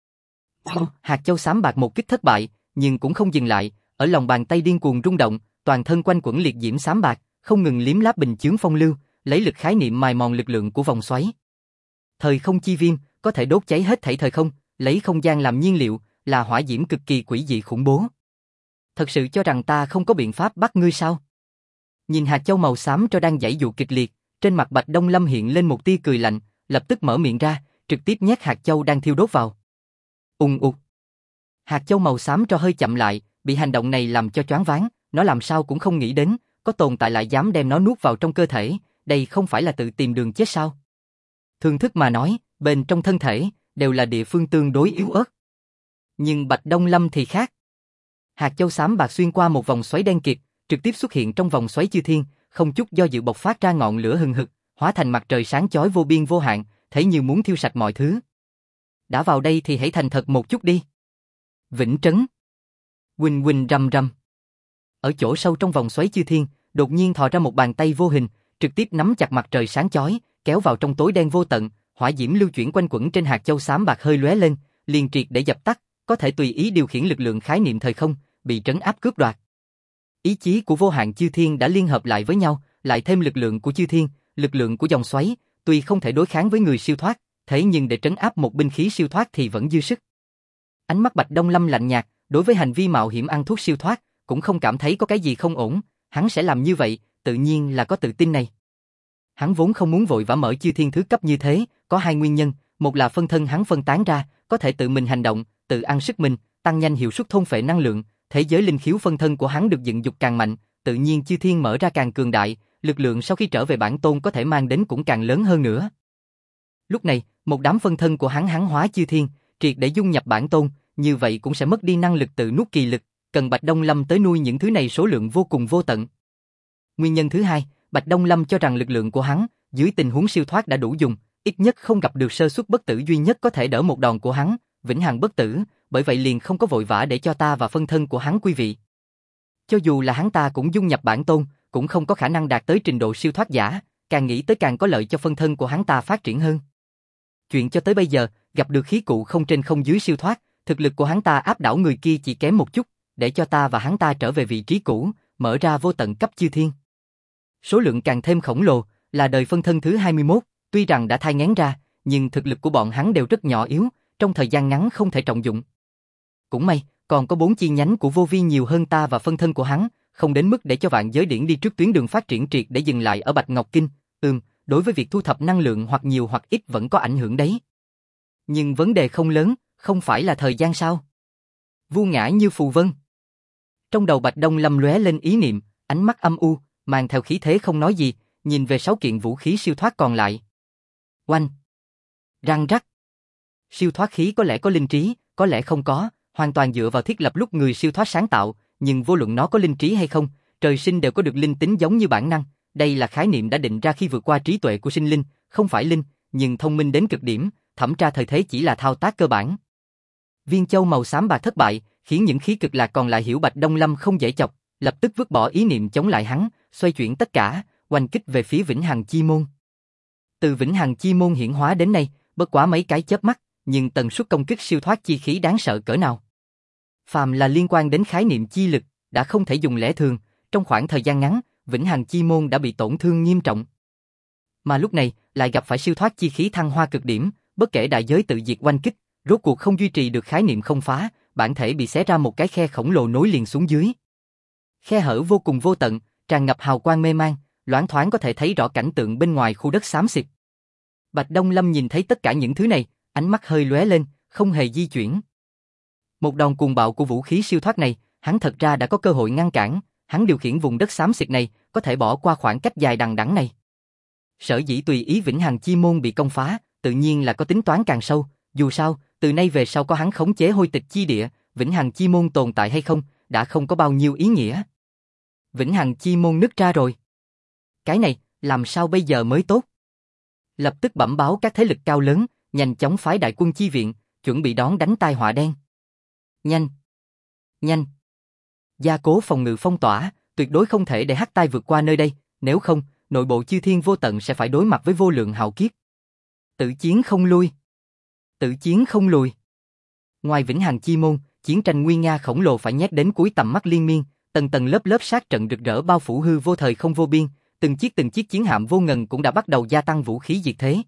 Hạt châu xám bạc một kích thất bại, nhưng cũng không dừng lại, ở lòng bàn tay điên cuồng rung động, toàn thân quanh quẩn liệt diễm xám bạc, không ngừng liếm láp bình chướng phong lưu, lấy lực khái niệm mài mòn lực lượng của vòng xoáy. Thời không chi viêm có thể đốt cháy hết thảy thời không, lấy không gian làm nhiên liệu, là hỏa diễm cực kỳ quỷ dị khủng bố. Thật sự cho rằng ta không có biện pháp bắt ngươi sao? Nhìn hạt châu màu xám cho đang giãy dụ kịch liệt, trên mặt Bạch Đông Lâm hiện lên một tia cười lạnh, lập tức mở miệng ra, trực tiếp nhét hạt châu đang thiêu đốt vào. Ùng ục. Hạt châu màu xám cho hơi chậm lại, bị hành động này làm cho choáng váng, nó làm sao cũng không nghĩ đến, có tồn tại lại dám đem nó nuốt vào trong cơ thể, đây không phải là tự tìm đường chết sao? Thường thức mà nói, bên trong thân thể đều là địa phương tương đối yếu ớt. Nhưng Bạch Đông Lâm thì khác. Hạt châu xám bạc xuyên qua một vòng xoáy đen kịt, trực tiếp xuất hiện trong vòng xoáy chư thiên, không chút do dự bộc phát ra ngọn lửa hừng hực, hóa thành mặt trời sáng chói vô biên vô hạn, thấy như muốn thiêu sạch mọi thứ. đã vào đây thì hãy thành thật một chút đi. Vĩnh Trấn. Huỳnh huỳnh rầm rầm. Ở chỗ sâu trong vòng xoáy chư thiên, đột nhiên thò ra một bàn tay vô hình, trực tiếp nắm chặt mặt trời sáng chói, kéo vào trong tối đen vô tận, hỏa diễm lưu chuyển quanh quẩn trên hạt châu xám bạc hơi lóe lên, liền triệt để dập tắt, có thể tùy ý điều khiển lực lượng khái niệm thời không, bị trấn áp cướp đoạt. Ý chí của vô hạn chư thiên đã liên hợp lại với nhau, lại thêm lực lượng của chư thiên, lực lượng của dòng xoáy, tuy không thể đối kháng với người siêu thoát, thế nhưng để trấn áp một binh khí siêu thoát thì vẫn dư sức. Ánh mắt Bạch Đông Lâm lạnh nhạt, đối với hành vi mạo hiểm ăn thuốc siêu thoát, cũng không cảm thấy có cái gì không ổn, hắn sẽ làm như vậy, tự nhiên là có tự tin này. Hắn vốn không muốn vội vã mở chư thiên thứ cấp như thế, có hai nguyên nhân, một là phân thân hắn phân tán ra, có thể tự mình hành động, tự ăn sức mình, tăng nhanh hiệu suất thôn phệ năng lượng, thế giới linh khiếu phân thân của hắn được dựng dục càng mạnh, tự nhiên chư thiên mở ra càng cường đại, lực lượng sau khi trở về bản tôn có thể mang đến cũng càng lớn hơn nữa. Lúc này, một đám phân thân của hắn hóa chư thiên, triệt để dung nhập bản tôn, như vậy cũng sẽ mất đi năng lực tự nuốt kỳ lực, cần Bạch Đông Lâm tới nuôi những thứ này số lượng vô cùng vô tận. Nguyên nhân thứ hai, Bạch Đông Lâm cho rằng lực lượng của hắn, dưới tình huống siêu thoát đã đủ dùng, ít nhất không gặp được sơ suất bất tử duy nhất có thể đỡ một đòn của hắn, vĩnh hằng bất tử, bởi vậy liền không có vội vã để cho ta và phân thân của hắn quý vị. Cho dù là hắn ta cũng dung nhập bản tôn, cũng không có khả năng đạt tới trình độ siêu thoát giả, càng nghĩ tới càng có lợi cho phân thân của hắn ta phát triển hơn. Chuyện cho tới bây giờ, gặp được khí cụ không trên không dưới siêu thoát, thực lực của hắn ta áp đảo người kia chỉ kém một chút, để cho ta và hắn ta trở về vị trí cũ, mở ra vô tận cấp chư thiên. Số lượng càng thêm khổng lồ, là đời phân thân thứ 21, tuy rằng đã thai nghén ra, nhưng thực lực của bọn hắn đều rất nhỏ yếu, trong thời gian ngắn không thể trọng dụng. Cũng may, còn có 4 chi nhánh của vô vi nhiều hơn ta và phân thân của hắn, không đến mức để cho vạn giới điển đi trước tuyến đường phát triển triệt để dừng lại ở Bạch Ngọc Kinh. Đối với việc thu thập năng lượng hoặc nhiều hoặc ít vẫn có ảnh hưởng đấy. Nhưng vấn đề không lớn, không phải là thời gian sao? Vu ngã như phù vân. Trong đầu Bạch Đông Lâm lóe lên ý niệm, ánh mắt âm u, mang theo khí thế không nói gì, nhìn về 6 kiện vũ khí siêu thoát còn lại. Oanh! Răng rắc! Siêu thoát khí có lẽ có linh trí, có lẽ không có, hoàn toàn dựa vào thiết lập lúc người siêu thoát sáng tạo, nhưng vô luận nó có linh trí hay không, trời sinh đều có được linh tính giống như bản năng. Đây là khái niệm đã định ra khi vượt qua trí tuệ của sinh linh, không phải linh, nhưng thông minh đến cực điểm, thẩm tra thời thế chỉ là thao tác cơ bản. Viên châu màu xám bạc thất bại, khiến những khí cực lạc còn lại hiểu Bạch Đông Lâm không dễ chọc, lập tức vứt bỏ ý niệm chống lại hắn, xoay chuyển tất cả, oanh kích về phía Vĩnh Hằng Chi Môn. Từ Vĩnh Hằng Chi Môn hiển hóa đến nay, bất quá mấy cái chớp mắt, nhưng tần suất công kích siêu thoát chi khí đáng sợ cỡ nào. Phàm là liên quan đến khái niệm chi lực, đã không thể dùng lẽ thường, trong khoảng thời gian ngắn, Vĩnh Hằng Chi Môn đã bị tổn thương nghiêm trọng. Mà lúc này, lại gặp phải siêu thoát chi khí thăng hoa cực điểm, bất kể đại giới tự diệt oanh kích, rốt cuộc không duy trì được khái niệm không phá, bản thể bị xé ra một cái khe khổng lồ nối liền xuống dưới. Khe hở vô cùng vô tận, tràn ngập hào quang mê man, loáng thoáng có thể thấy rõ cảnh tượng bên ngoài khu đất xám xịt. Bạch Đông Lâm nhìn thấy tất cả những thứ này, ánh mắt hơi lóe lên, không hề di chuyển. Một đòn cuồng bạo của vũ khí siêu thoát này, hắn thật ra đã có cơ hội ngăn cản, hắn điều khiển vùng đất xám xịt này, có thể bỏ qua khoảng cách dài đằng đẵng này. Sở dĩ tùy ý Vĩnh Hằng Chi Môn bị công phá, tự nhiên là có tính toán càng sâu, dù sao, từ nay về sau có hắn khống chế hôi tịch chi địa, Vĩnh Hằng Chi Môn tồn tại hay không, đã không có bao nhiêu ý nghĩa. Vĩnh Hằng Chi Môn nứt ra rồi. Cái này, làm sao bây giờ mới tốt? Lập tức bẩm báo các thế lực cao lớn, nhanh chóng phái đại quân chi viện, chuẩn bị đón đánh tai họa đen. Nhanh! Nhanh! Gia cố phòng ngự phong tỏa, tuyệt đối không thể để hắc tai vượt qua nơi đây, nếu không, nội bộ chư thiên vô tận sẽ phải đối mặt với vô lượng hạo kiếp. Tự chiến không lui! Tự chiến không lùi! Ngoài Vĩnh Hằng Chi Môn, chiến tranh nguy nga khổng lồ phải nhét đến cuối tầm mắt liên miên, tầng tầng lớp lớp sát trận rực rỡ bao phủ hư vô thời không vô biên, từng chiếc chiến hạm vô ngần cũng đã bắt đầu gia tăng vũ khí diệt thế.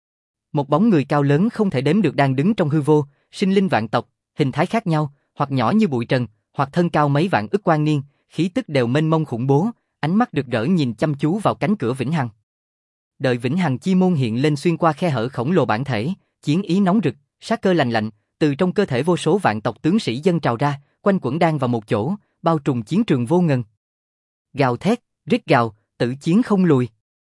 Một bóng người cao lớn không thể đếm được đang đứng trong hư vô, sinh linh vạn tộc, hình thái khác nhau, hoặc nhỏ như bụi trần, hoặc thân cao mấy vạn ức quang niên, khí tức đều mênh mông khủng bố, ánh mắt rực rỡ nhìn chăm chú vào cánh cửa Vĩnh Hằng. Đợi Vĩnh Hằng Chi Môn hiện lên xuyên qua khe hở khổng lồ bản thể, chiến ý nóng rực, sát cơ lành lạnh, từ trong cơ thể vô số vạn tộc tướng sĩ dâng trào ra, quanh quẩn đang vào một chỗ, bao trùm chiến trường vô ngần. Gào thét, rít gào, tự chiến không lùi.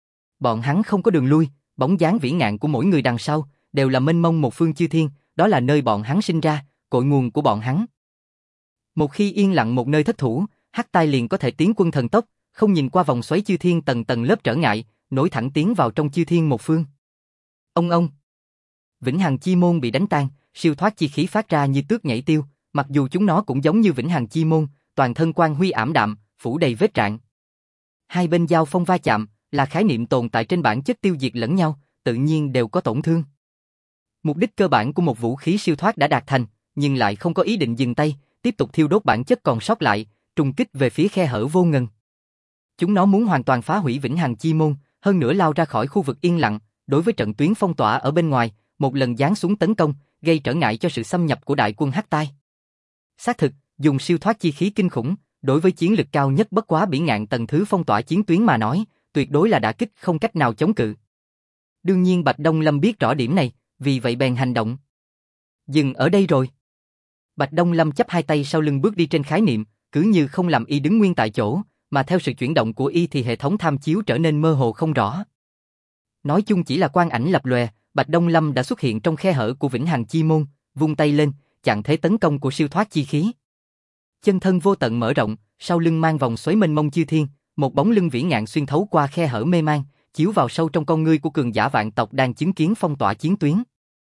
Bọn hắn không có đường lui, bóng dáng vĩ ngạn của mỗi người đằng sau đều là mênh mông một phương chư thiên, đó là nơi bọn hắn sinh ra, cội nguồn của bọn hắn. Một khi yên lặng một nơi thất thủ, hắc tai liền có thể tiến quân thần tốc, không nhìn qua vòng xoáy chư thiên tầng tầng lớp trở ngại, nối thẳng tiến vào trong chư thiên một phương. Ông. Vĩnh Hằng Chi Môn bị đánh tan, siêu thoát chi khí phát ra như tước nhảy tiêu, mặc dù chúng nó cũng giống như Vĩnh Hằng Chi Môn, toàn thân quang huy ảm đạm, phủ đầy vết rạn. Hai bên giao phong va chạm, là khái niệm tồn tại trên bản chất tiêu diệt lẫn nhau, tự nhiên đều có tổn thương. Mục đích cơ bản của một vũ khí siêu thoát đã đạt thành, nhưng lại không có ý định dừng tay, tiếp tục thiêu đốt bản chất còn sót lại, trùng kích về phía khe hở vô ngần. Chúng nó muốn hoàn toàn phá hủy Vĩnh Hằng Chi Môn, hơn nữa lao ra khỏi khu vực yên lặng, đối với trận tuyến phong tỏa ở bên ngoài, một lần giáng xuống tấn công, gây trở ngại cho sự xâm nhập của đại quân Hắc Tai. Xác thực, dùng siêu thoát chi khí kinh khủng, đối với chiến lực cao nhất bất quá bỉ ngạn tầng thứ phong tỏa chiến tuyến mà nói, tuyệt đối là đả kích không cách nào chống cự. Đương nhiên Bạch Đông Lâm biết rõ điểm này, vì vậy bèn hành động. Dừng ở đây rồi. Bạch Đông Lâm chắp hai tay sau lưng bước đi trên khái niệm, cứ như không làm y đứng nguyên tại chỗ, mà theo sự chuyển động của y thì hệ thống tham chiếu trở nên mơ hồ không rõ. Nói chung chỉ là quang ảnh lập lòe, Bạch Đông Lâm đã xuất hiện trong khe hở của Vĩnh Hằng Chi Môn, vung tay lên, chặn thế tấn công của siêu thoát chi khí. Chân thân vô tận mở rộng, sau lưng mang vòng xoáy mênh mông chư thiên, một bóng lưng vĩ ngạn xuyên thấu qua khe hở mê man, chiếu vào sâu trong con ngươi của cường giả vạn tộc đang chứng kiến phong tỏa chiến tuyến.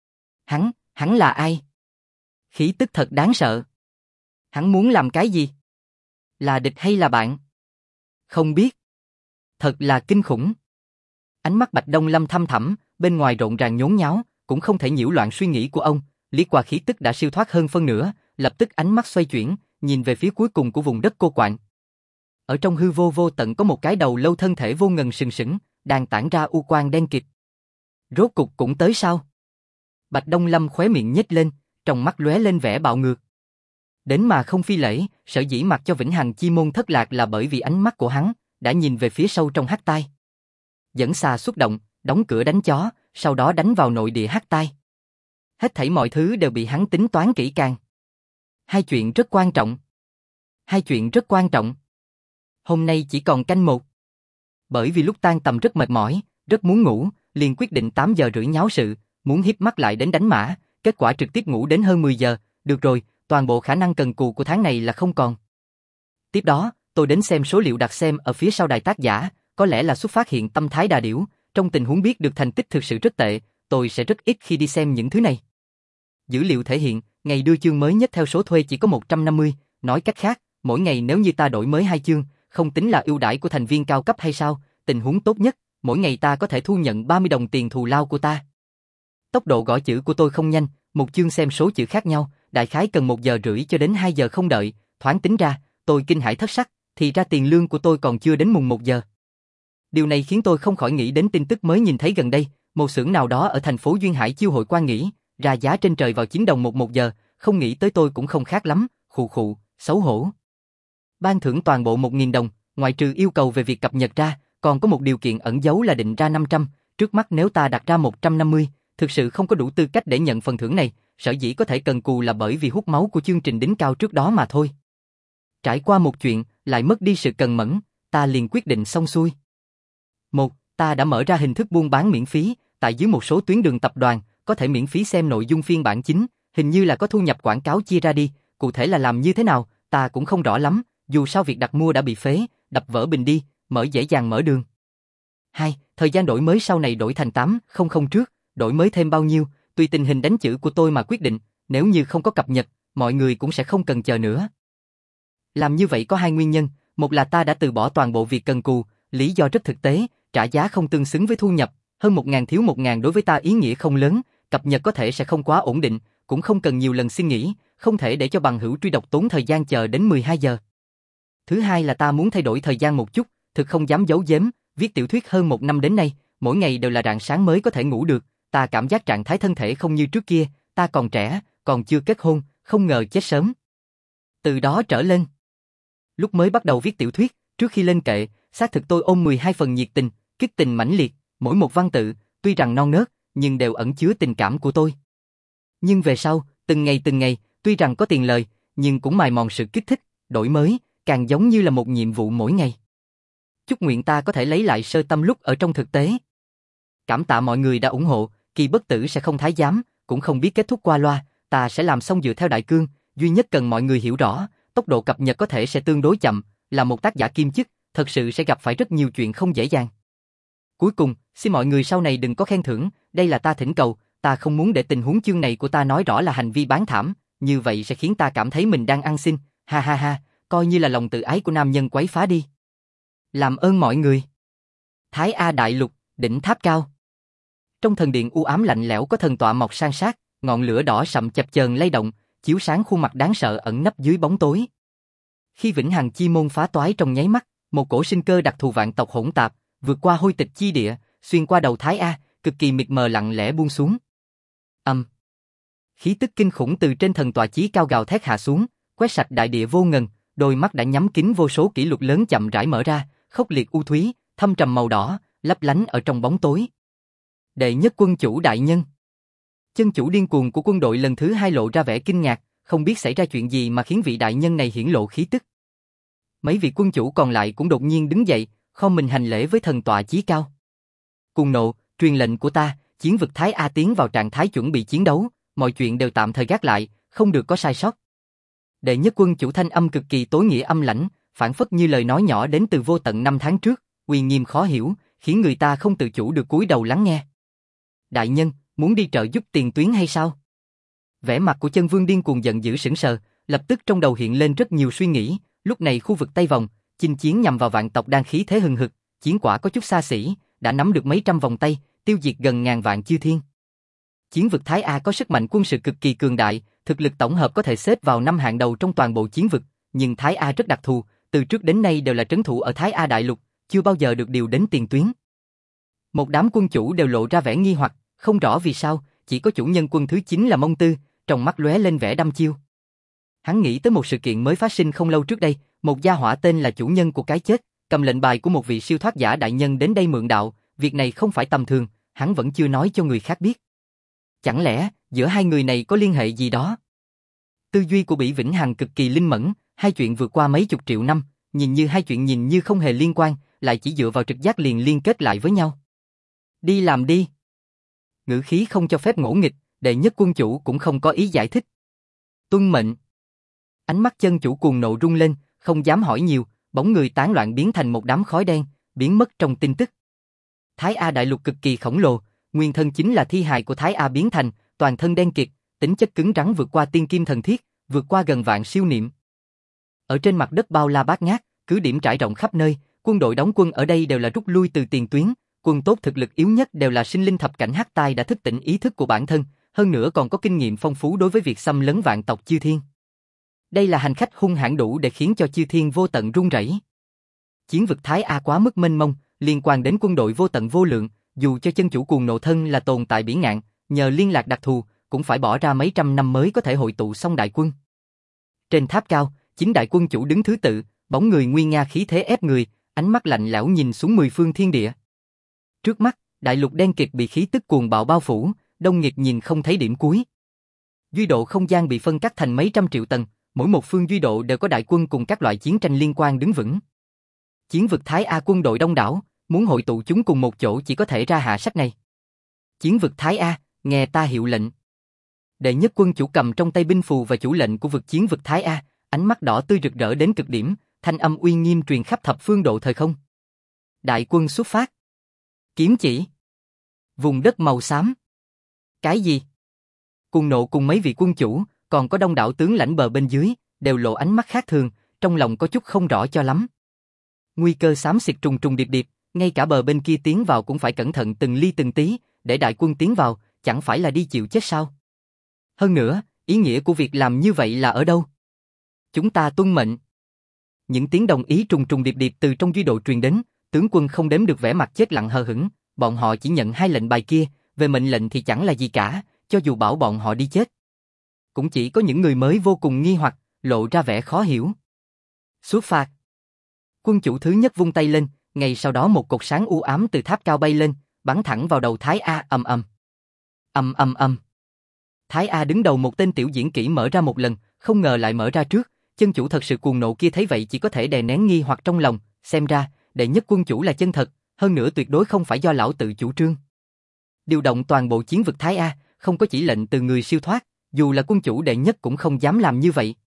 Hắn là ai? Khí tức thật đáng sợ. Hắn muốn làm cái gì? Là địch hay là bạn? Không biết. Thật là kinh khủng. Ánh mắt Bạch Đông Lâm thăm thẳm, bên ngoài rộn ràng nhốn nháo, cũng không thể nhiễu loạn suy nghĩ của ông, liếc qua khí tức đã siêu thoát hơn phân nửa, lập tức ánh mắt xoay chuyển, nhìn về phía cuối cùng của vùng đất cô quạnh. Ở trong hư vô vô tận có một cái đầu lâu thân thể vô ngần sừng sững, đang tản ra u quang đen kịt. Rốt cục cũng tới sao? Bạch Đông Lâm khóe miệng nhếch lên, trong mắt lóe lên vẻ bạo ngược. Đến mà không phi lễ, sở dĩ mặc cho Vĩnh Hằng Chi Môn thất lạc là bởi vì ánh mắt của hắn đã nhìn về phía sâu trong Hắc Tai. Dẫn xà xuất động, đóng cửa đánh chó, sau đó đánh vào nội địa Hắc Tai. Hết thảy mọi thứ đều bị hắn tính toán kỹ càng. Hai chuyện rất quan trọng. Hôm nay chỉ còn canh một. Bởi vì lúc tan tầm rất mệt mỏi, rất muốn ngủ, liền quyết định 8 giờ rưỡi nháo sự, muốn híp mắt lại đến đánh mã, kết quả trực tiếp ngủ đến hơn 10 giờ, được rồi, toàn bộ khả năng cần cù của tháng này là không còn. Tiếp đó, tôi đến xem số liệu đặt xem ở phía sau đài tác giả, có lẽ là xuất phát hiện tâm thái đà điểu, trong tình huống biết được thành tích thực sự rất tệ, tôi sẽ rất ít khi đi xem những thứ này. Dữ liệu thể hiện, ngày đưa chương mới nhất theo số thuê chỉ có 150, nói cách khác, mỗi ngày nếu như ta đổi mới 2 chương, không tính là ưu đãi của thành viên cao cấp hay sao, tình huống tốt nhất, mỗi ngày ta có thể thu nhận 30 đồng tiền thù lao của ta. Tốc độ gõ chữ của tôi không nhanh, một chương xem số chữ khác nhau, đại khái cần 1 giờ rưỡi cho đến 2 giờ không đợi, thoáng tính ra, tôi kinh hãi thất sắc, thì ra tiền lương của tôi còn chưa đến mùng 1 giờ. Điều này khiến tôi không khỏi nghĩ đến tin tức mới nhìn thấy gần đây, một xưởng nào đó ở thành phố Duyên Hải chiêu hội quan nghỉ, ra giá trên trời vào 9 đồng 1 giờ, không nghĩ tới tôi cũng không khác lắm, khụ, xấu hổ. Ban thưởng toàn bộ 1.000 đồng, ngoại trừ yêu cầu về việc cập nhật ra, còn có một điều kiện ẩn giấu là định ra 500, trước mắt nếu ta đặt ra 150, thực sự không có đủ tư cách để nhận phần thưởng này, sở dĩ có thể cần cù là bởi vì hút máu của chương trình đỉnh cao trước đó mà thôi. Trải qua một chuyện, lại mất đi sự cần mẫn, ta liền quyết định xong xuôi. Ta đã mở ra hình thức buôn bán miễn phí, tại dưới một số tuyến đường tập đoàn, có thể miễn phí xem nội dung phiên bản chính, hình như là có thu nhập quảng cáo chia ra đi, cụ thể là làm như thế nào, ta cũng không rõ lắm, dù sao việc đặt mua đã bị phế, đập vỡ bình đi, mở dễ dàng mở đường. 2. Thời gian đổi mới sau này đổi thành 800 trước, đổi mới thêm bao nhiêu, tùy tình hình đánh chữ của tôi mà quyết định, nếu như không có cập nhật, mọi người cũng sẽ không cần chờ nữa. Làm như vậy có 2 nguyên nhân, một là ta đã từ bỏ toàn bộ việc cần cù, lý do rất thực tế, trả giá không tương xứng với thu nhập, hơn 1.000 thiếu 1.000 đối với ta ý nghĩa không lớn, cập nhật có thể sẽ không quá ổn định, cũng không cần nhiều lần xin nghỉ, không thể để cho bằng hữu truy đọc tốn thời gian chờ đến 12 giờ. Thứ hai là ta muốn thay đổi thời gian một chút, thực không dám giấu giếm, viết tiểu thuyết hơn 1 năm đến nay, mỗi ngày đều là rạng sáng mới có thể ngủ được, ta cảm giác trạng thái thân thể không như trước kia, ta còn trẻ, còn chưa kết hôn, không ngờ chết sớm. Từ đó trở lên, lúc mới bắt đầu viết tiểu thuyết, trước khi lên kệ, xác thực tôi ôm 12 phần nhiệt tình, kích tình mãnh liệt, mỗi một văn tự, tuy rằng non nớt, nhưng đều ẩn chứa tình cảm của tôi. Nhưng về sau, từng ngày, tuy rằng có tiền lời, nhưng cũng mài mòn sự kích thích, đổi mới, càng giống như là một nhiệm vụ mỗi ngày. Chúc nguyện ta có thể lấy lại sơ tâm lúc ở trong thực tế. Cảm tạ mọi người đã ủng hộ, Kỳ Bất Tử sẽ không thái giám, cũng không biết kết thúc qua loa, ta sẽ làm xong dựa theo đại cương, duy nhất cần mọi người hiểu rõ, tốc độ cập nhật có thể sẽ tương đối chậm, là một tác giả kiêm chức, thật sự sẽ gặp phải rất nhiều chuyện không dễ dàng. Cuối cùng, xin mọi người sau này đừng có khen thưởng, đây là ta thỉnh cầu, ta không muốn để tình huống chương này của ta nói rõ là hành vi bán thảm, như vậy sẽ khiến ta cảm thấy mình đang ăn xin, ha ha ha, coi như là lòng tự ái của nam nhân quấy phá đi. Làm ơn mọi người. Thái A Đại Lục, đỉnh tháp cao. Trong thần điện u ám lạnh lẽo có thần tọa mọc san sát, ngọn lửa đỏ sậm chập chờn lay động, chiếu sáng khuôn mặt đáng sợ ẩn nấp dưới bóng tối. Khi vĩnh hằng chi môn phá toái trong nháy mắt, một cổ sinh cơ đặc thù vạn tộc hỗn tạp, vượt qua hôi tịch chi địa, xuyên qua đầu Thái A, cực kỳ mịt mờ lặng lẽ buông xuống. Khí tức kinh khủng từ trên thần tọa chí cao gào thét hạ xuống, quét sạch đại địa vô ngần, đôi mắt đã nhắm kín vô số kỷ lục lớn chậm rãi mở ra, khốc liệt u thúy, thâm trầm màu đỏ, lấp lánh ở trong bóng tối. Đệ nhất quân chủ đại nhân. Chân chủ điên cuồng của quân đội lần thứ hai lộ ra vẻ kinh ngạc, không biết xảy ra chuyện gì mà khiến vị đại nhân này hiển lộ khí tức. Mấy vị quân chủ còn lại cũng đột nhiên đứng dậy, khom mình hành lễ với thần tọa chí cao. Cuồng nộ, truyền lệnh của ta, chiến vực Thái A tiến vào trạng thái chuẩn bị chiến đấu, mọi chuyện đều tạm thời gác lại, không được có sai sót. Đệ nhất quân chủ thanh âm cực kỳ tối nghĩa âm lãnh, phảng phất như lời nói nhỏ đến từ vô tận năm tháng trước, uy nghiêm khó hiểu, khiến người ta không tự chủ được cúi đầu lắng nghe. Đại nhân, muốn đi trợ giúp tiền tuyến hay sao? Vẻ mặt của chân vương điên cuồng giận dữ sững sờ, lập tức trong đầu hiện lên rất nhiều suy nghĩ. Lúc này khu vực Tây Vòng, chinh chiến nhằm vào vạn tộc đang khí thế hừng hực, chiến quả có chút xa xỉ, đã nắm được mấy trăm vòng tay, tiêu diệt gần ngàn vạn chư thiên. Chiến vực Thái A có sức mạnh quân sự cực kỳ cường đại, thực lực tổng hợp có thể xếp vào 5 hạng đầu trong toàn bộ chiến vực, nhưng Thái A rất đặc thù, từ trước đến nay đều là trấn thủ ở Thái A Đại Lục, chưa bao giờ được điều đến tiền tuyến. Một đám quân chủ đều lộ ra vẻ nghi hoặc, không rõ vì sao, chỉ có chủ nhân quân thứ 9 là Mông Tư, trong mắt lóe lên vẻ đăm chiêu. Hắn nghĩ tới một sự kiện mới phát sinh không lâu trước đây, một gia hỏa tên là chủ nhân của cái chết, cầm lệnh bài của một vị siêu thoát giả đại nhân đến đây mượn đạo, việc này không phải tầm thường, hắn vẫn chưa nói cho người khác biết. Chẳng lẽ, giữa hai người này có liên hệ gì đó? Tư duy của Bỉ Vĩnh Hằng cực kỳ linh mẫn, hai chuyện vượt qua mấy chục triệu năm, nhìn như hai chuyện nhìn như không hề liên quan, lại chỉ dựa vào trực giác liền liên kết lại với nhau. Đi làm đi. Ngữ khí không cho phép ngỗ nghịch, đệ nhất quân chủ cũng không có ý giải thích. Tuân mệnh. Ánh mắt chân chủ cuồng nộ rung lên, không dám hỏi nhiều, bóng người tán loạn biến thành một đám khói đen, biến mất trong tin tức. Thái A Đại Lục cực kỳ khổng lồ, nguyên thân chính là thi hài của Thái A biến thành, toàn thân đen kịt, tính chất cứng rắn vượt qua tiên kim thần thiết, vượt qua gần vạn siêu niệm. Ở trên mặt đất bao la bát ngát, cứ điểm trải rộng khắp nơi, quân đội đóng quân ở đây đều là rút lui từ tiền tuyến, quân tốt thực lực yếu nhất đều là sinh linh thập cảnh hắc tai đã thức tỉnh ý thức của bản thân, hơn nữa còn có kinh nghiệm phong phú đối với việc xâm lấn vạn tộc chư thiên. Đây là hành khách hung hãn đủ để khiến cho chư thiên vô tận run rẩy. Chiến vực Thái A quá mức mênh mông, liên quan đến quân đội vô tận vô lượng, dù cho chân chủ cuồng nộ thân là tồn tại bỉ ngạn, nhờ liên lạc đặc thù, cũng phải bỏ ra mấy trăm năm mới có thể hội tụ xong đại quân. Trên tháp cao, chính đại quân chủ đứng thứ tự, bóng người nguy nga khí thế ép người, ánh mắt lạnh lẽo nhìn xuống mười phương thiên địa. Trước mắt, đại lục đen kịt bị khí tức cuồng bạo bao phủ, đông nghịt nhìn không thấy điểm cuối. Duy độ không gian bị phân cắt thành mấy trăm triệu tầng, mỗi một phương duy độ đều có đại quân cùng các loại chiến tranh liên quan đứng vững. Chiến vực Thái A quân đội đông đảo, muốn hội tụ chúng cùng một chỗ chỉ có thể ra hạ sách này. Chiến vực Thái A, nghe ta hiệu lệnh. Đệ nhất quân chủ cầm trong tay binh phù và chủ lệnh của vực chiến vực Thái A, ánh mắt đỏ tươi rực rỡ đến cực điểm, thanh âm uy nghiêm truyền khắp thập phương độ thời không. Đại quân xuất phát. Kiếm chỉ. Vùng đất màu xám. Cái gì? Cuồng nộ cùng mấy vị quân chủ, còn có đông đảo tướng lãnh bờ bên dưới, đều lộ ánh mắt khác thường, trong lòng có chút không rõ cho lắm. Nguy cơ xám xịt trùng trùng điệp điệp, ngay cả bờ bên kia tiến vào cũng phải cẩn thận từng ly từng tí, để đại quân tiến vào, chẳng phải là đi chịu chết sao? Hơn nữa, ý nghĩa của việc làm như vậy là ở đâu? Chúng ta tuân mệnh. Những tiếng đồng ý trùng trùng điệp điệp từ trong duy độ truyền đến, tướng quân không đếm được vẻ mặt chết lặng hờ hững, bọn họ chỉ nhận hai lệnh bài kia, về mệnh lệnh thì chẳng là gì cả, cho dù bảo bọn họ đi chết. Cũng chỉ có những người mới vô cùng nghi hoặc, lộ ra vẻ khó hiểu. Xuất phạt. Quân chủ thứ nhất vung tay lên, ngay sau đó một cột sáng u ám từ tháp cao bay lên, bắn thẳng vào đầu Thái A ầm ầm. Ầm ầm ầm. Thái A đứng đầu một tên tiểu diễn kỹ mở ra một lần, không ngờ lại mở ra trước, chân chủ thật sự cuồng nộ kia thấy vậy chỉ có thể đè nén nghi hoặc trong lòng, xem ra, đệ nhất quân chủ là chân thật, hơn nữa tuyệt đối không phải do lão tự chủ trương. Điều động toàn bộ chiến vực Thái A, không có chỉ lệnh từ người siêu thoát, dù là quân chủ đệ nhất cũng không dám làm như vậy.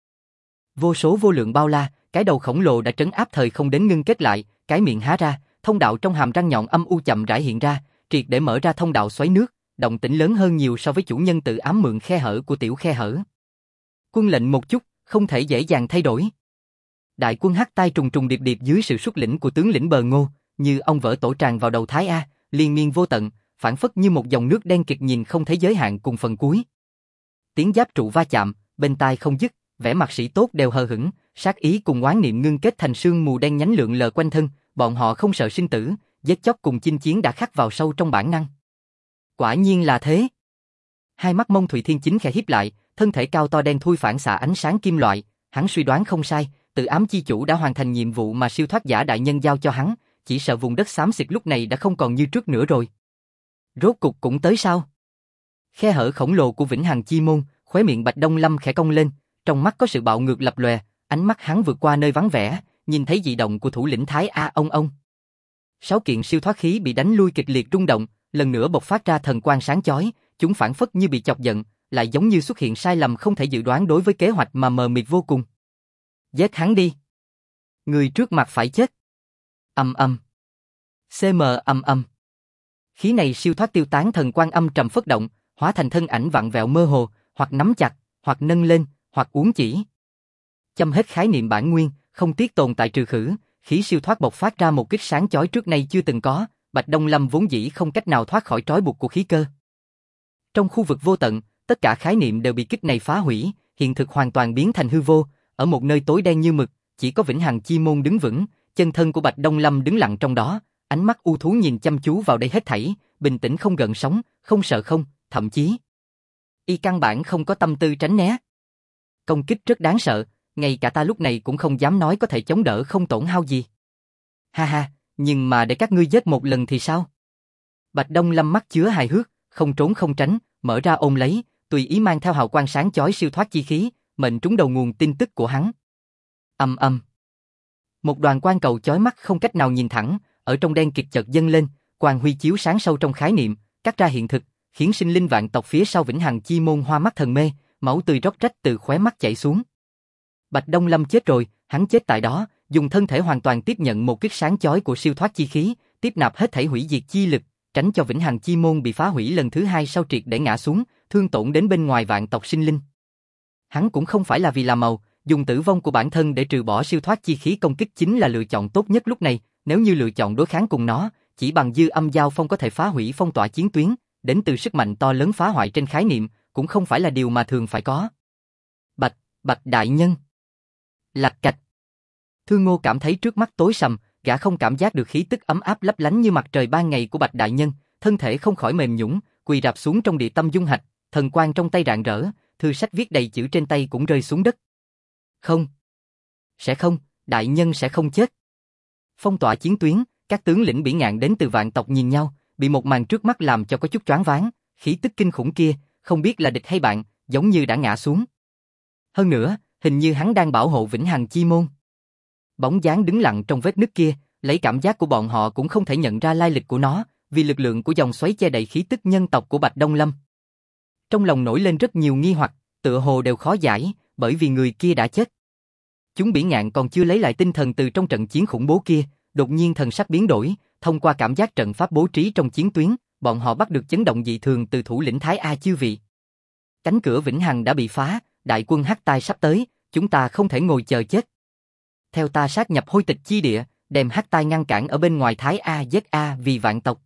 Vô số vô lượng bao la, cái đầu khổng lồ đã trấn áp thời không đến ngưng kết lại, cái miệng há ra, thông đạo trong hàm răng nhọn âm u chậm rãi hiện ra, triệt để mở ra thông đạo xoáy nước, động tĩnh lớn hơn nhiều so với chủ nhân tự ám mượn khe hở của tiểu khe hở. Quân lệnh một chút, không thể dễ dàng thay đổi. Đại quân hắc tai trùng trùng điệp điệp dưới sự xuất lĩnh của tướng lĩnh Bờ Ngô, như ong vỡ tổ tràn vào đầu Thái A, liên miên vô tận, phản phất như một dòng nước đen kịt nhìn không thấy giới hạn cùng phần cuối. Tiếng giáp trụ va chạm, bên tai không dứt, vẻ mặt sĩ tốt đều hờ hững, sát ý cùng oán niệm ngưng kết thành sương mù đen nhánh lượn lờ quanh thân, bọn họ không sợ sinh tử, giết chóc cùng chinh chiến đã khắc vào sâu trong bản năng. Quả nhiên là thế. Hai mắt Mông Thụy Thiên chính khẽ híp lại, thân thể cao to đen thui phản xạ ánh sáng kim loại, hắn suy đoán không sai, Tự ám chi chủ đã hoàn thành nhiệm vụ mà siêu thoát giả đại nhân giao cho hắn, chỉ sợ vùng đất xám xịt lúc này đã không còn như trước nữa rồi. Rốt cục cũng tới sao? Khe hở khổng lồ của Vĩnh Hằng Chi Môn, khóe miệng Bạch Đông Lâm khẽ cong lên, trong mắt có sự bạo ngược lập lòe, ánh mắt hắn vượt qua nơi vắng vẻ, nhìn thấy dị động của thủ lĩnh Thái A ông. 6 kiện siêu thoát khí bị đánh lui kịch liệt rung động, lần nữa bộc phát ra thần quang sáng chói, chúng phản phất như bị chọc giận, lại giống như xuất hiện sai lầm không thể dự đoán đối với kế hoạch mà mờ mịt vô cùng. Giết hắn đi. Người trước mặt phải chết. Ầm ầm. CM ầm ầm. Khí này siêu thoát tiêu tán thần quang âm trầm phất động, hóa thành thân ảnh vặn vẹo mơ hồ, hoặc nắm chặt, hoặc nâng lên, hoặc uốn chỉ. Châm hết khái niệm bản nguyên, không tiếc tồn tại trừ khử, khí siêu thoát bộc phát ra một kích sáng chói trước nay chưa từng có, Bạch Đông Lâm vốn dĩ không cách nào thoát khỏi trói buộc của khí cơ. Trong khu vực vô tận, tất cả khái niệm đều bị kích này phá hủy, hiện thực hoàn toàn biến thành hư vô, ở một nơi tối đen như mực, chỉ có Vĩnh Hằng Chi Môn đứng vững, chân thân của Bạch Đông Lâm đứng lặng trong đó, ánh mắt u thú nhìn chăm chú vào đây hết thảy, bình tĩnh không gợn sóng, không sợ không, thậm chí y căn bản không có tâm tư tránh né. Công kích rất đáng sợ, ngay cả ta lúc này cũng không dám nói có thể chống đỡ không tổn hao gì. Ha ha, nhưng mà để các ngươi giết một lần thì sao? Bạch Đông Lâm mắt chứa hài hước, không trốn không tránh, mở ra ôm lấy, tùy ý mang theo hào quang sáng chói siêu thoát chi khí, mệnh trúng đầu nguồn tin tức của hắn. Ầm ầm. Một đoàn quang cầu chói mắt không cách nào nhìn thẳng, ở trong đen kịt chợt dâng lên, quang huy chiếu sáng sâu trong khái niệm, cắt ra hiện thực, khiến sinh linh vạn tộc phía sau Vĩnh Hằng Chi Môn hoa mắt thần mê, máu tươi róc rách từ khóe mắt chảy xuống. Bạch Đông Lâm chết rồi, hắn chết tại đó, dùng thân thể hoàn toàn tiếp nhận một kích sáng chói của siêu thoát chi khí, tiếp nạp hết thảy hủy diệt chi lực, tránh cho Vĩnh Hằng Chi Môn bị phá hủy lần thứ hai sau triệt để ngã xuống, thương tổn đến bên ngoài vạn tộc sinh linh. Hắn cũng không phải là vì làm màu, dùng tử vong của bản thân để trừ bỏ siêu thoát chi khí công kích chính là lựa chọn tốt nhất lúc này, nếu như lựa chọn đối kháng cùng nó, chỉ bằng dư âm giao phong có thể phá hủy phong tỏa chiến tuyến, đến từ sức mạnh to lớn phá hoại trên khái niệm, cũng không phải là điều mà thường phải có. Bạch đại nhân. Lạch cạch. Thương Ngô cảm thấy trước mắt tối sầm, gã không cảm giác được khí tức ấm áp lấp lánh như mặt trời ban ngày của Bạch đại nhân, thân thể không khỏi mềm nhũn, quỳ rạp xuống trong địa tâm dung hạch, thần quang trong tay rạng rỡ, thư sách viết đầy chữ trên tay cũng rơi xuống đất. Không. Sẽ không, đại nhân sẽ không chết. Phong tỏa chiến tuyến, các tướng lĩnh bỉ ngạn đến từ vạn tộc nhìn nhau, bị một màn trước mắt làm cho có chút choáng váng, khí tức kinh khủng kia, không biết là địch hay bạn, giống như đã ngã xuống. Hơn nữa, hình như hắn đang bảo hộ Vĩnh Hằng Chi Môn. Bóng dáng đứng lặng trong vết nứt kia, lấy cảm giác của bọn họ cũng không thể nhận ra lai lịch của nó, vì lực lượng của dòng xoáy che đậy khí tức nhân tộc của Bạch Đông Lâm. Trong lòng nổi lên rất nhiều nghi hoặc, tựa hồ đều khó giải, bởi vì người kia đã chết. Chúng bỉ ngạn còn chưa lấy lại tinh thần từ trong trận chiến khủng bố kia, đột nhiên thần sắc biến đổi, thông qua cảm giác trận pháp bố trí trong chiến tuyến, bọn họ bắt được chấn động dị thường từ thủ lĩnh Thái A chư vị. Cánh cửa Vĩnh Hằng đã bị phá, đại quân Hắc Tai sắp tới, chúng ta không thể ngồi chờ chết. Theo ta sát nhập hôi tịch chi địa, đem Hắc Tai ngăn cản ở bên ngoài Thái A giết A vì vạn tộc.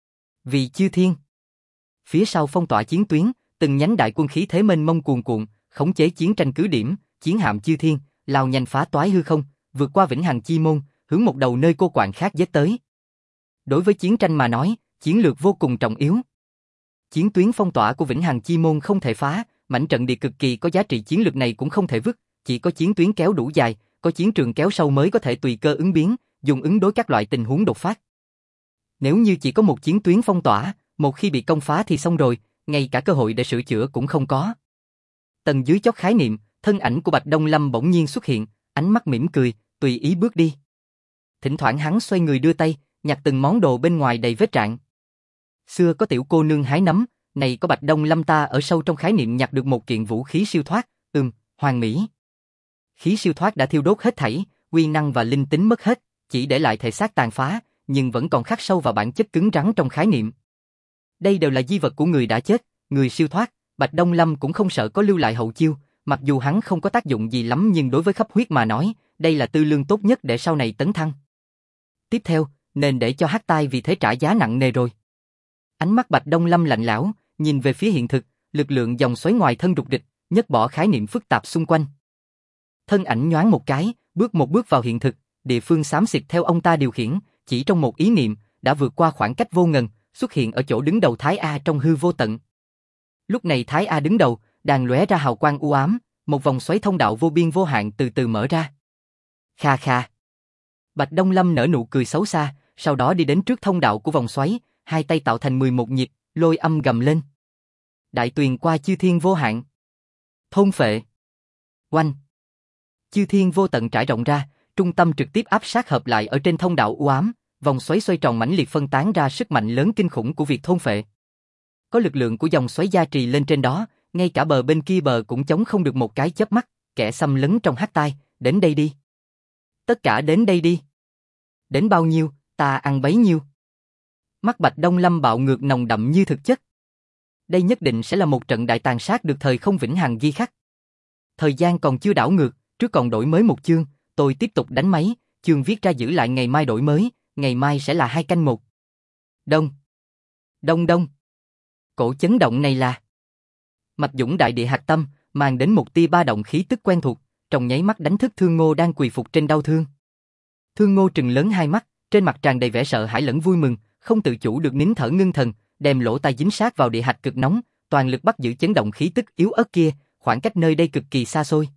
Vì chư thiên. Phía sau phong tỏa chiến tuyến, từng nhánh đại quân khí thế mênh mông cuồn cuộn, khống chế chiến tranh cứ điểm, chiến hạm chư thiên, lao nhanh phá toái hư không, vượt qua Vĩnh Hằng Chi Môn, hướng một đầu nơi cô quạng khác giết tới. Đối với chiến tranh mà nói, chiến lược vô cùng trọng yếu. Chiến tuyến phong tỏa của Vĩnh Hằng Chi Môn không thể phá, mảnh trận địa cực kỳ có giá trị chiến lược này cũng không thể vứt, chỉ có chiến tuyến kéo đủ dài, có chiến trường kéo sâu mới có thể tùy cơ ứng biến, dùng ứng đối các loại tình huống đột phát. Nếu như chỉ có một chiến tuyến phong tỏa, một khi bị công phá thì xong rồi, ngay cả cơ hội để sửa chữa cũng không có. Tầng dưới chót khái niệm, thân ảnh của Bạch Đông Lâm bỗng nhiên xuất hiện, ánh mắt mỉm cười, tùy ý bước đi. Thỉnh thoảng hắn xoay người đưa tay, nhặt từng món đồ bên ngoài đầy vết rạn. Xưa có tiểu cô nương hái nấm, này có Bạch Đông Lâm ta ở sâu trong khái niệm nhặt được một kiện vũ khí siêu thoát, hoàn mỹ. Khí siêu thoát đã thiêu đốt hết thảy, uy năng và linh tính mất hết, chỉ để lại thể xác tàn phá, nhưng vẫn còn khắc sâu vào bản chất cứng rắn trong khái niệm. Đây đều là di vật của người đã chết, người siêu thoát, Bạch Đông Lâm cũng không sợ có lưu lại hậu chiêu, mặc dù hắn không có tác dụng gì lắm nhưng đối với khắp huyết mà nói, đây là tư lương tốt nhất để sau này tấn thăng. Tiếp theo, nên để cho Hắc Tai vì thế trả giá nặng nề rồi. Ánh mắt Bạch Đông Lâm lạnh lẽo, nhìn về phía hiện thực, lực lượng dòng xoáy ngoài thân rục rịch, nhấc bỏ khái niệm phức tạp xung quanh. Thân ảnh nhoáng một cái, bước một bước vào hiện thực, địa phương xám xịt theo ông ta điều khiển, chỉ trong một ý niệm, đã vượt qua khoảng cách vô ngần, xuất hiện ở chỗ đứng đầu Thái A trong hư vô tận. Lúc này Thái A đứng đầu, đàn lóe ra hào quang u ám, một vòng xoáy thông đạo vô biên vô hạn từ từ mở ra. Kha kha. Bạch Đông Lâm nở nụ cười xấu xa, sau đó đi đến trước thông đạo của vòng xoáy, hai tay tạo thành 11 nhịp, lôi âm gầm lên. Đại tuyền qua chư thiên vô hạn. Thôn phệ. Oanh. Chư thiên vô tận trải rộng ra, trung tâm trực tiếp áp sát hợp lại ở trên thông đạo u ám, vòng xoáy xoay tròn mãnh liệt phân tán ra sức mạnh lớn kinh khủng của việc thôn phệ. Có lực lượng của dòng xoáy gia trì lên trên đó, ngay cả bờ bên kia bờ cũng chống không được một cái chớp mắt, kẻ xâm lấn trong Hắc Tai, đến đây đi. Tất cả đến đây đi. Đến bao nhiêu, ta ăn bấy nhiêu. Mắt Bạch Đông Lâm bạo ngược nồng đậm như thực chất. Đây nhất định sẽ là một trận đại tàn sát được thời không vĩnh hằng ghi khắc. Thời gian còn chưa đảo ngược, trước còn đổi mới một chương, tôi tiếp tục đánh máy, chương viết ra giữ lại ngày mai đổi mới, ngày mai sẽ là 2:01. Đông. Đông đông. Cổ chấn động này là Mạch Dũng đại địa hạch tâm, mang đến một tia ba động khí tức quen thuộc, trong nháy mắt đánh thức Thương Ngô đang quỳ phục trên đau thương. Thương Ngô trừng lớn hai mắt, trên mặt tràn đầy vẻ sợ hãi lẫn vui mừng, không tự chủ được nín thở ngưng thần, đem lỗ tai dính sát vào địa hạch cực nóng, toàn lực bắt giữ chấn động khí tức yếu ớt kia, khoảng cách nơi đây cực kỳ xa xôi.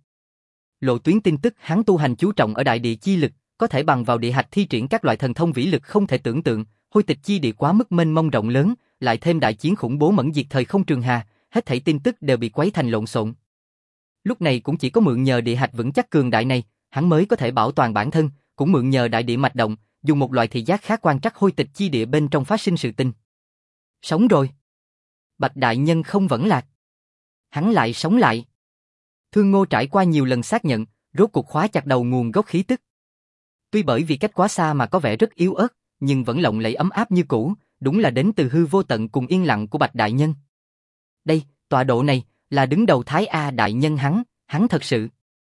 Lộ Tuyến tin tức hắn tu hành chú trọng ở đại địa chi lực, có thể bằng vào địa hạch thi triển các loại thần thông vĩ lực không thể tưởng tượng, hôi tịch chi địa quá mức mênh mông rộng lớn, lại thêm đại chiến khủng bố mẫn diệt thời không trường hà, hết thảy tin tức đều bị quấy thành lộn xộn. Lúc này cũng chỉ có mượn nhờ địa hạch vững chắc cường đại này, hắn mới có thể bảo toàn bản thân, cũng mượn nhờ đại địa mạch động, dùng một loại thị giác khác quan trắc hôi tịch chi địa bên trong phát sinh sự tình. Sống rồi. Bạch đại nhân không vẫn lạc. Hắn lại sống lại. Thương Ngô trải qua nhiều lần xác nhận, rốt cuộc khóa chặt đầu nguồn gốc khí tức. Tuy bởi vì cách quá xa mà có vẻ rất yếu ớt, nhưng vẫn lộng lẫy ấm áp như cũ, đúng là đến từ hư vô tận cùng yên lặng của Bạch đại nhân. Đây, tọa độ này, là đứng đầu Thái A đại nhân hắn thật sự.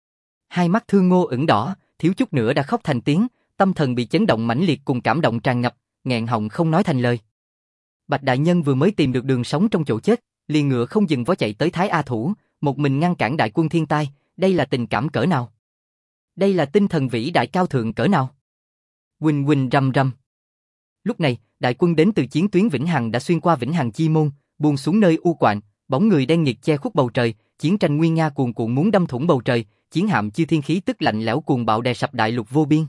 Hai mắt Thương Ngô ửng đỏ, thiếu chút nữa đã khóc thành tiếng, tâm thần bị chấn động mãnh liệt cùng cảm động tràn ngập, nghẹn họng không nói thành lời. Bạch đại nhân vừa mới tìm được đường sống trong chỗ chết, liền ngựa không dừng vó chạy tới Thái A thủ, một mình ngăn cản đại quân thiên tai, đây là tình cảm cỡ nào? Đây là tinh thần vĩ đại cao thượng cỡ nào? Huỳnh huỳnh rầm rầm. Lúc này, đại quân đến từ chiến tuyến Vĩnh Hằng đã xuyên qua Vĩnh Hằng chi môn, buông xuống nơi u quạnh, bóng người đen nghịt che khuất bầu trời, chiến tranh nguy nga cuồn cuộn muốn đâm thủng bầu trời, chiến hạm chư thiên khí tức lạnh lẽo cuồng bạo đè sập đại lục vô biên.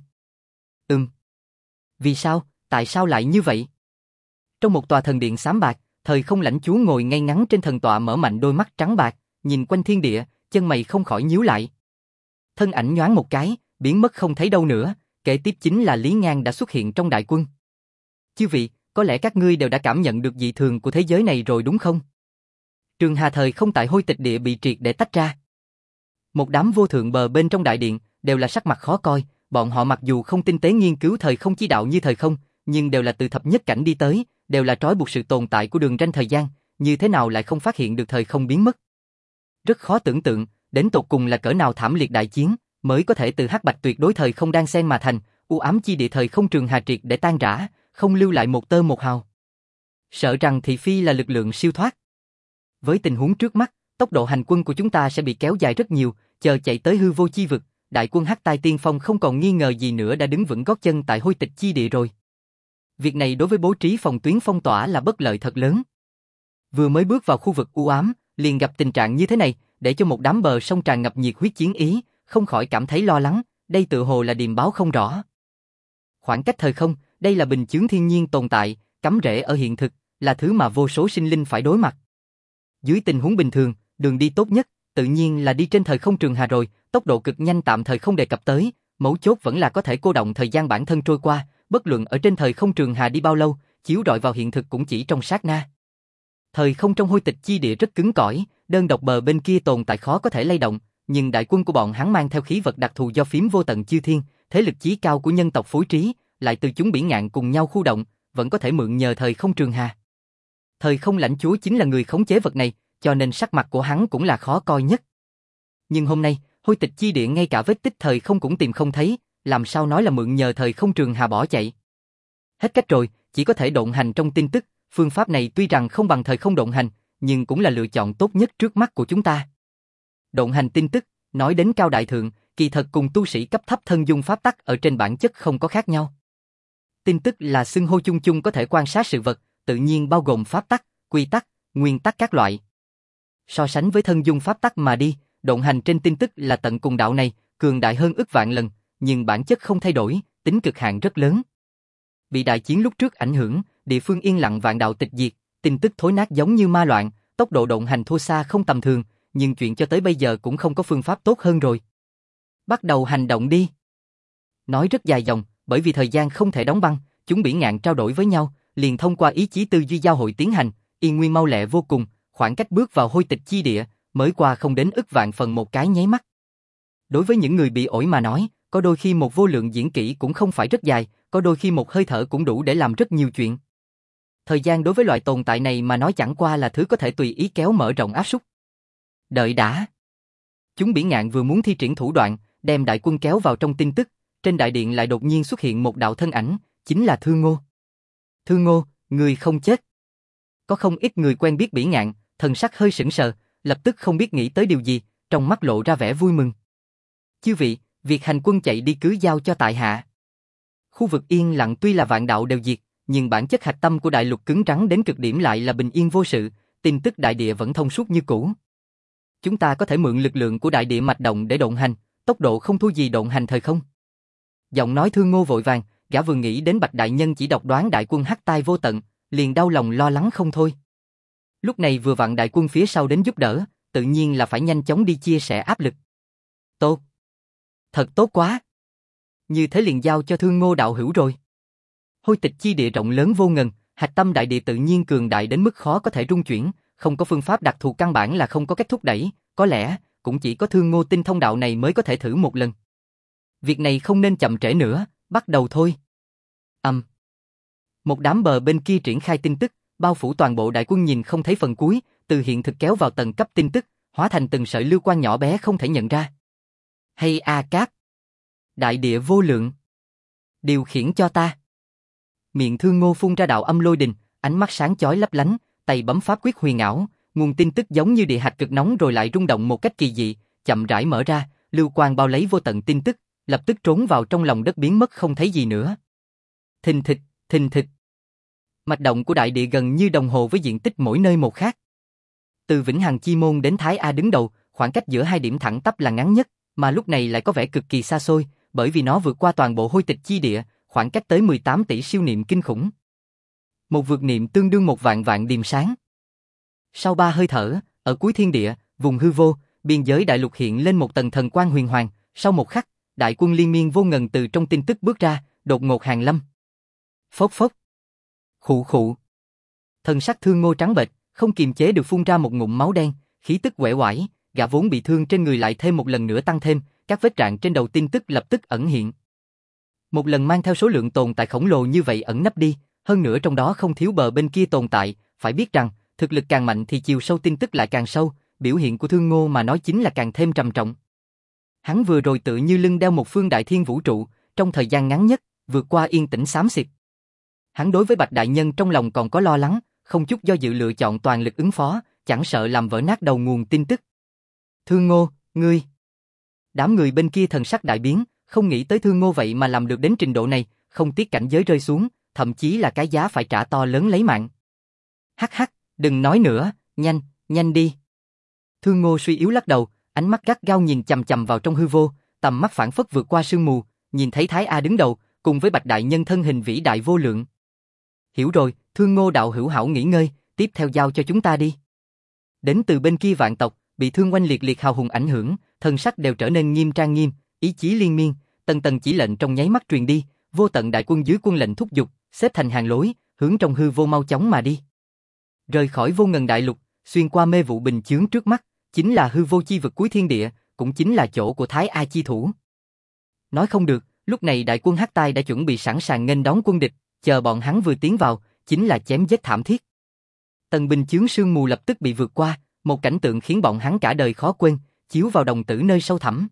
Vì sao? Tại sao lại như vậy? Trong một tòa thần điện xám bạc, thời không lãnh chúa ngồi ngay ngắn trên thần tọa mở mạnh đôi mắt trắng bạc, nhìn quanh thiên địa, chân mày không khỏi nhíu lại. Thân ảnh nhoáng một cái, biến mất không thấy đâu nữa, kế tiếp chính là Lý Ngang đã xuất hiện trong đại quân. Chư vị, có lẽ các ngươi đều đã cảm nhận được dị thường của thế giới này rồi đúng không? Trường hà thời không tại hôi tịch địa bị triệt để tách ra. Một đám vô thượng bờ bên trong đại điện, đều là sắc mặt khó coi, bọn họ mặc dù không tinh tế nghiên cứu thời không chi đạo như thời không, nhưng đều là từ thập nhất cảnh đi tới, đều là trói buộc sự tồn tại của đường ranh thời gian, như thế nào lại không phát hiện được thời không biến mất. Rất khó tưởng tượng, đến tột cùng là cỡ nào thảm liệt đại chiến, mới có thể từ hắc bạch tuyệt đối thời không đan xen mà thành, u ám chi địa thời không trường hà triệt để tan rã, không lưu lại một tơ một hào. Sợ rằng thị phi là lực lượng siêu thoát. Với tình huống trước mắt, tốc độ hành quân của chúng ta sẽ bị kéo dài rất nhiều, chờ chạy tới hư vô chi vực, đại quân Hắc Tai Tiên Phong không còn nghi ngờ gì nữa đã đứng vững gót chân tại hôi tịch chi địa rồi. Việc này đối với bố trí phòng tuyến phong tỏa là bất lợi thật lớn. Vừa mới bước vào khu vực u ám, liền gặp tình trạng như thế này, để cho một đám bờ sông tràn ngập nhiệt huyết chiến ý, không khỏi cảm thấy lo lắng, đây tự hồ là điềm báo không rõ. Khoảng cách thời không, đây là bình chướng thiên nhiên tồn tại, cắm rễ ở hiện thực, là thứ mà vô số sinh linh phải đối mặt. Dưới tình huống bình thường, đường đi tốt nhất, tự nhiên là đi trên thời không trường hà rồi, tốc độ cực nhanh tạm thời không đề cập tới, mấu chốt vẫn là có thể cô động thời gian bản thân trôi qua, bất luận ở trên thời không trường hà đi bao lâu, chiếu rọi vào hiện thực cũng chỉ trong sát na. Thời không trong hôi tịch chi địa rất cứng cỏi, đơn độc bờ bên kia tồn tại khó có thể lay động, nhưng đại quân của bọn hắn mang theo khí vật đặc thù do phím vô tận chư thiên, thế lực chí cao của nhân tộc phối trí, lại từ chúng biển ngạn cùng nhau khu động, vẫn có thể mượn nhờ thời không trường hà. Thời không lãnh chúa chính là người khống chế vật này, cho nên sắc mặt của hắn cũng là khó coi nhất. Nhưng hôm nay, hôi tịch chi địa ngay cả vết tích thời không cũng tìm không thấy, làm sao nói là mượn nhờ thời không trường hà bỏ chạy. Hết cách rồi, chỉ có thể độn hành trong tin tức, phương pháp này tuy rằng không bằng thời không độn hành, nhưng cũng là lựa chọn tốt nhất trước mắt của chúng ta. Độn hành tin tức, nói đến cao đại thượng, kỳ thật cùng tu sĩ cấp thấp thân dung pháp tắc ở trên bản chất không có khác nhau. Tin tức là xưng hô chung chung có thể quan sát sự vật, tự nhiên bao gồm pháp tắc, quy tắc, nguyên tắc các loại. So sánh với thân dung pháp tắc mà đi, độn hành trên tin tức là tận cùng đạo này, cường đại hơn ức vạn lần, nhưng bản chất không thay đổi, tính cực hạn rất lớn. Bị đại chiến lúc trước ảnh hưởng, địa phương yên lặng vạn đạo tịch diệt, tin tức thối nát giống như ma loạn, tốc độ độn hành thua xa không tầm thường, nhưng chuyện cho tới bây giờ cũng không có phương pháp tốt hơn rồi. Bắt đầu hành động đi. Nói rất dài dòng, bởi vì thời gian không thể đóng băng, chúng bỉ ngạn trao đổi với nhau, liền thông qua ý chí tư duy giao hội tiến hành, yên nguyên mau lẹ vô cùng, khoảng cách bước vào hôi tịch chi địa, mới qua không đến ức vạn phần một cái nháy mắt. Đối với những người bị ổi mà nói, có đôi khi một vô lượng diễn kỹ cũng không phải rất dài, có đôi khi một hơi thở cũng đủ để làm rất nhiều chuyện. Thời gian đối với loại tồn tại này mà nói chẳng qua là thứ có thể tùy ý kéo mở rộng áp suất. Đợi đã. Chúng bỉ ngạn vừa muốn thi triển thủ đoạn, đem đại quân kéo vào trong tin tức, trên đại điện lại đột nhiên xuất hiện một đạo thân ảnh, chính là Thương Ngô. Thương Ngô, người không chết. Có không ít người quen biết bỉ ngạn, thần sắc hơi sững sờ, lập tức không biết nghĩ tới điều gì, trong mắt lộ ra vẻ vui mừng. Chư vị, việc hành quân chạy đi cứ giao cho tại hạ. Khu vực yên lặng tuy là vạn đạo đều diệt, nhưng bản chất hạch tâm của đại lục cứng rắn đến cực điểm lại là bình yên vô sự, tin tức đại địa vẫn thông suốt như cũ. Chúng ta có thể mượn lực lượng của đại địa mạch động để độn hành, tốc độ không thua gì độn hành thời không. Giọng nói Thương Ngô vội vàng, gã vừa nghĩ đến Bạch đại nhân chỉ độc đoán đại quân hắc tai vô tận, liền đau lòng lo lắng không thôi. Lúc này vừa vặn đại quân phía sau đến giúp đỡ, tự nhiên là phải nhanh chóng đi chia sẻ áp lực. Tốt. Thật tốt quá. Như thế liền giao cho Thương Ngô đạo hữu rồi. Hôi tịch chi địa rộng lớn vô ngần, hạch tâm đại địa tự nhiên cường đại đến mức khó có thể rung chuyển, không có phương pháp đặc thù căn bản là không có cách thúc đẩy, có lẽ cũng chỉ có Thương Ngô tinh thông đạo này mới có thể thử một lần. Việc này không nên chậm trễ nữa, bắt đầu thôi. Một đám bờ bên kia triển khai tin tức, bao phủ toàn bộ đại quân nhìn không thấy phần cuối, từ hiện thực kéo vào tầng cấp tin tức, hóa thành từng sợi lưu quang nhỏ bé không thể nhận ra. Hay A Cáp. Đại địa vô lượng. Điều khiển cho ta. Miệng Thương Ngô phun ra đạo âm lôi đình, ánh mắt sáng chói lấp lánh, tay bấm pháp quyết huyền ảo, nguồn tin tức giống như địa hạt cực nóng rồi lại rung động một cách kỳ dị, chậm rãi mở ra, lưu quang bao lấy vô tận tin tức, lập tức trốn vào trong lòng đất biến mất không thấy gì nữa. Thình thịch, thình thịch. Mạch động của đại địa gần như đồng hồ với diện tích mỗi nơi một khác. Từ Vĩnh Hằng Chi Môn đến Thái A đứng đầu, khoảng cách giữa hai điểm thẳng tắp là ngắn nhất, mà lúc này lại có vẻ cực kỳ xa xôi, bởi vì nó vượt qua toàn bộ hôi tịch chi địa, khoảng cách tới 18 tỷ siêu niệm kinh khủng. Một vượt niệm tương đương một vạn vạn điềm sáng. Sau 3 hơi thở, ở cuối thiên địa, vùng hư vô, biên giới đại lục hiện lên một tầng thần quang huyền hoàng, sau một khắc, đại quân liên miên vô ngần từ trong tin tức bước ra, đột ngột hàng lâm. Phốc phốc. Khụ khụ. Thần sắc Thương Ngô trắng bệch, không kiềm chế được phun ra một ngụm máu đen, khí tức uể oải, gã vốn bị thương trên người lại thêm một lần nữa tăng thêm, các vết rạn trên đầu tin tức lập tức ẩn hiện. Một lần mang theo số lượng tồn tại khổng lồ như vậy ẩn nấp đi, hơn nữa trong đó không thiếu bờ bên kia tồn tại, phải biết rằng, thực lực càng mạnh thì chiều sâu tin tức lại càng sâu, biểu hiện của Thương Ngô mà nói chính là càng thêm trầm trọng. Hắn vừa rồi tự như lưng đeo một phương đại thiên vũ trụ, trong thời gian ngắn nhất, vượt qua yên tĩnh xám xịt. Hắn đối với Bạch đại nhân trong lòng còn có lo lắng, không chút do dự lựa chọn toàn lực ứng phó, chẳng sợ làm vỡ nát đầu nguồn tin tức. Thương Ngô, ngươi. Đám người bên kia thần sắc đại biến, không nghĩ tới Thương Ngô vậy mà làm được đến trình độ này, không tiếc cảnh giới rơi xuống, thậm chí là cái giá phải trả to lớn lấy mạng. Hắc hắc, đừng nói nữa, nhanh, nhanh đi. Thương Ngô suy yếu lắc đầu, ánh mắt gắt gao nhìn chằm chằm vào trong hư vô, tầm mắt phảng phất vượt qua sương mù, nhìn thấy Thái A đứng đầu, cùng với Bạch đại nhân thân hình vĩ đại vô lượng. Hiểu rồi, Thương Ngô đạo hữu hảo nghỉ ngơi, tiếp theo giao cho chúng ta đi. Đến từ bên kia vạn tộc, bị Thương Oanh liệt liệt hào hùng ảnh hưởng, thân sắc đều trở nên nghiêm trang nghiêm, ý chí liên miên, tầng tầng chỉ lệnh trong nháy mắt truyền đi, vô tận đại quân dưới quân lệnh thúc giục, xếp thành hàng lối, hướng trong hư vô mau chóng mà đi. Rời khỏi vô ngần đại lục, xuyên qua mê vụ bình chướng trước mắt, chính là hư vô chi vực cuối thiên địa, cũng chính là chỗ của Thái A chi thủ. Nói không được, lúc này đại quân Hắc Tai đã chuẩn bị sẵn sàng nghênh đón quân địch, chờ bọn hắn vừa tiến vào, chính là chém giết thảm thiết. Tầng bình chướng sương mù lập tức bị vượt qua, một cảnh tượng khiến bọn hắn cả đời khó quên, chiếu vào đồng tử nơi sâu thẳm.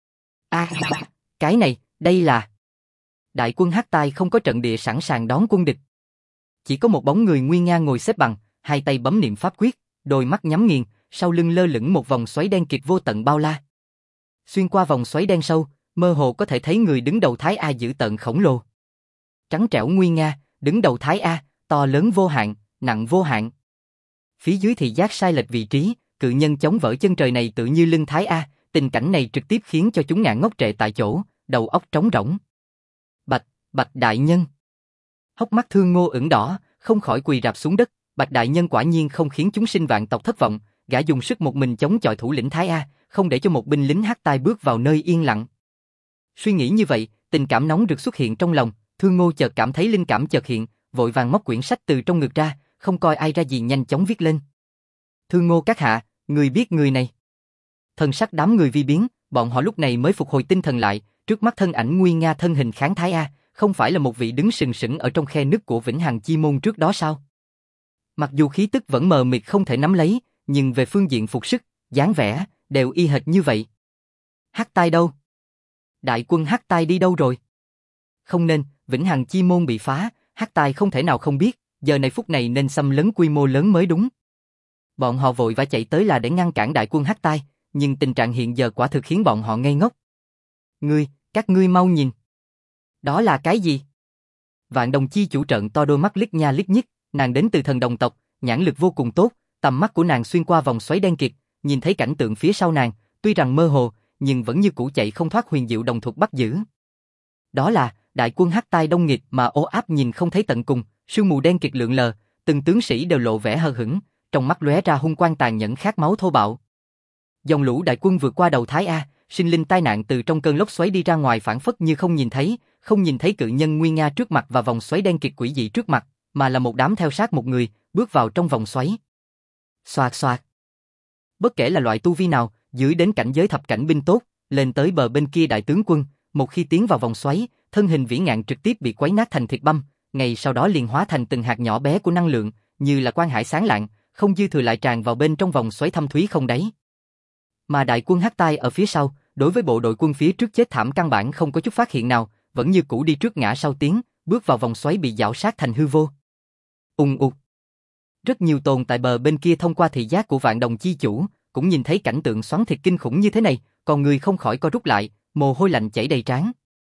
Cái này, đây là... Đại quân Hắc Tai không có trận địa sẵn sàng đón quân địch. Chỉ có một bóng người nguy nga ngồi xếp bằng, hai tay bấm niệm pháp quyết, đôi mắt nhắm nghiền, sau lưng lơ lửng một vòng xoáy đen kịt vô tận bao la. Xuyên qua vòng xoáy đen sâu, mơ hồ có thể thấy người đứng đầu Thái A dữ tợn khổng lồ. Trắng trẻo nguy nga, đứng đầu Thái A, to lớn vô hạn, nặng vô hạn. Phía dưới thì giác sai lệch vị trí, cự nhân chống vỡ chân trời này tự như lưng Thái A, tình cảnh này trực tiếp khiến cho chúng ngã ngốc trệ tại chỗ, đầu óc trống rỗng. Bạch đại nhân. Hốc mắt Thương Ngô ửng đỏ, không khỏi quỳ rạp xuống đất. Bạch đại nhân quả nhiên không khiến chúng sinh vạn tộc thất vọng, gã dùng sức một mình chống chọi thủ lĩnh Thái A, không để cho một binh lính Hắc Tai bước vào nơi yên lặng. Suy nghĩ như vậy, tình cảm nóng rực xuất hiện trong lòng, Thương Ngô chợt cảm thấy linh cảm chợt hiện, vội vàng móc quyển sách từ trong ngực ra, không coi ai ra gì nhanh chóng viết lên. Thương Ngô các hạ, người biết người này. Thần sắc đám người vi biến, bọn họ lúc này mới phục hồi tinh thần lại, trước mắt thân ảnh nguy nga thân hình kháng Thái A, không phải là một vị đứng sừng sững ở trong khe nứt của Vĩnh Hằng Chi Môn trước đó sao? Mặc dù khí tức vẫn mờ mịt không thể nắm lấy, nhưng về phương diện phục sức, dáng vẻ, đều y hệt như vậy. Hắc Tai đâu? Đại quân Hắc Tai đi đâu rồi? Không nên, Vĩnh Hằng Chi Môn bị phá, Hắc Tai không thể nào không biết, giờ này phút này nên xâm lấn quy mô lớn mới đúng. Bọn họ vội vã chạy tới là để ngăn cản đại quân Hắc Tai, nhưng tình trạng hiện giờ quả thực khiến bọn họ ngây ngốc. Các ngươi mau nhìn. Đó là cái gì? Vạn Đồng Chi chủ trợn to đôi mắt liếc nha liếc nhích, nàng đến từ thần đồng tộc, nhãn lực vô cùng tốt, tầm mắt của nàng xuyên qua vòng xoáy đen kịt, nhìn thấy cảnh tượng phía sau nàng, tuy rằng mơ hồ, nhưng vẫn như cũ chạy không thoát huyền diệu đồng thuật bắt giữ. Đó là đại quân Hắc Tai đông nghịt mà ô áp nhìn không thấy tận cùng, sương mù đen kịt lượn lờ, từng tướng sĩ đều lộ vẻ hờ hững, trong mắt lóe ra hung quang tàn nhẫn khát máu thô bạo. Dòng lũ đại quân vượt qua đầu Thái A, sinh linh tai nạn từ trong cơn lốc xoáy đi ra ngoài phảng phất như không nhìn thấy cự nhân nguy nga trước mặt và vòng xoáy đen kịt quỷ dị trước mặt, mà là một đám theo sát một người, bước vào trong vòng xoáy. Xoạt xoạt. Bất kể là loại tu vi nào, dưới đến cảnh giới thập cảnh binh tốt, lên tới bờ bên kia đại tướng quân, một khi tiến vào vòng xoáy, thân hình vĩ ngạn trực tiếp bị quấy nát thành thịt băm, ngay sau đó liền hóa thành từng hạt nhỏ bé của năng lượng, như là quang hải sáng lạng, không dư thừa lại tràn vào bên trong vòng xoáy thâm thúy không đáy. Mà đại quân Hắc Tai ở phía sau, đối với bộ đội quân phía trước chết thảm căn bản không có chút phát hiện nào, vẫn như cũ đi trước ngã sau tiến, bước vào vòng xoáy bị giảo sát thành hư vô. Ùng ục. Rất nhiều tồn tại bờ bên kia thông qua thị giác của Vạn Đồng Chi chủ, cũng nhìn thấy cảnh tượng xoắn thịt kinh khủng như thế này, còn người không khỏi co rút lại, mồ hôi lạnh chảy đầy trán.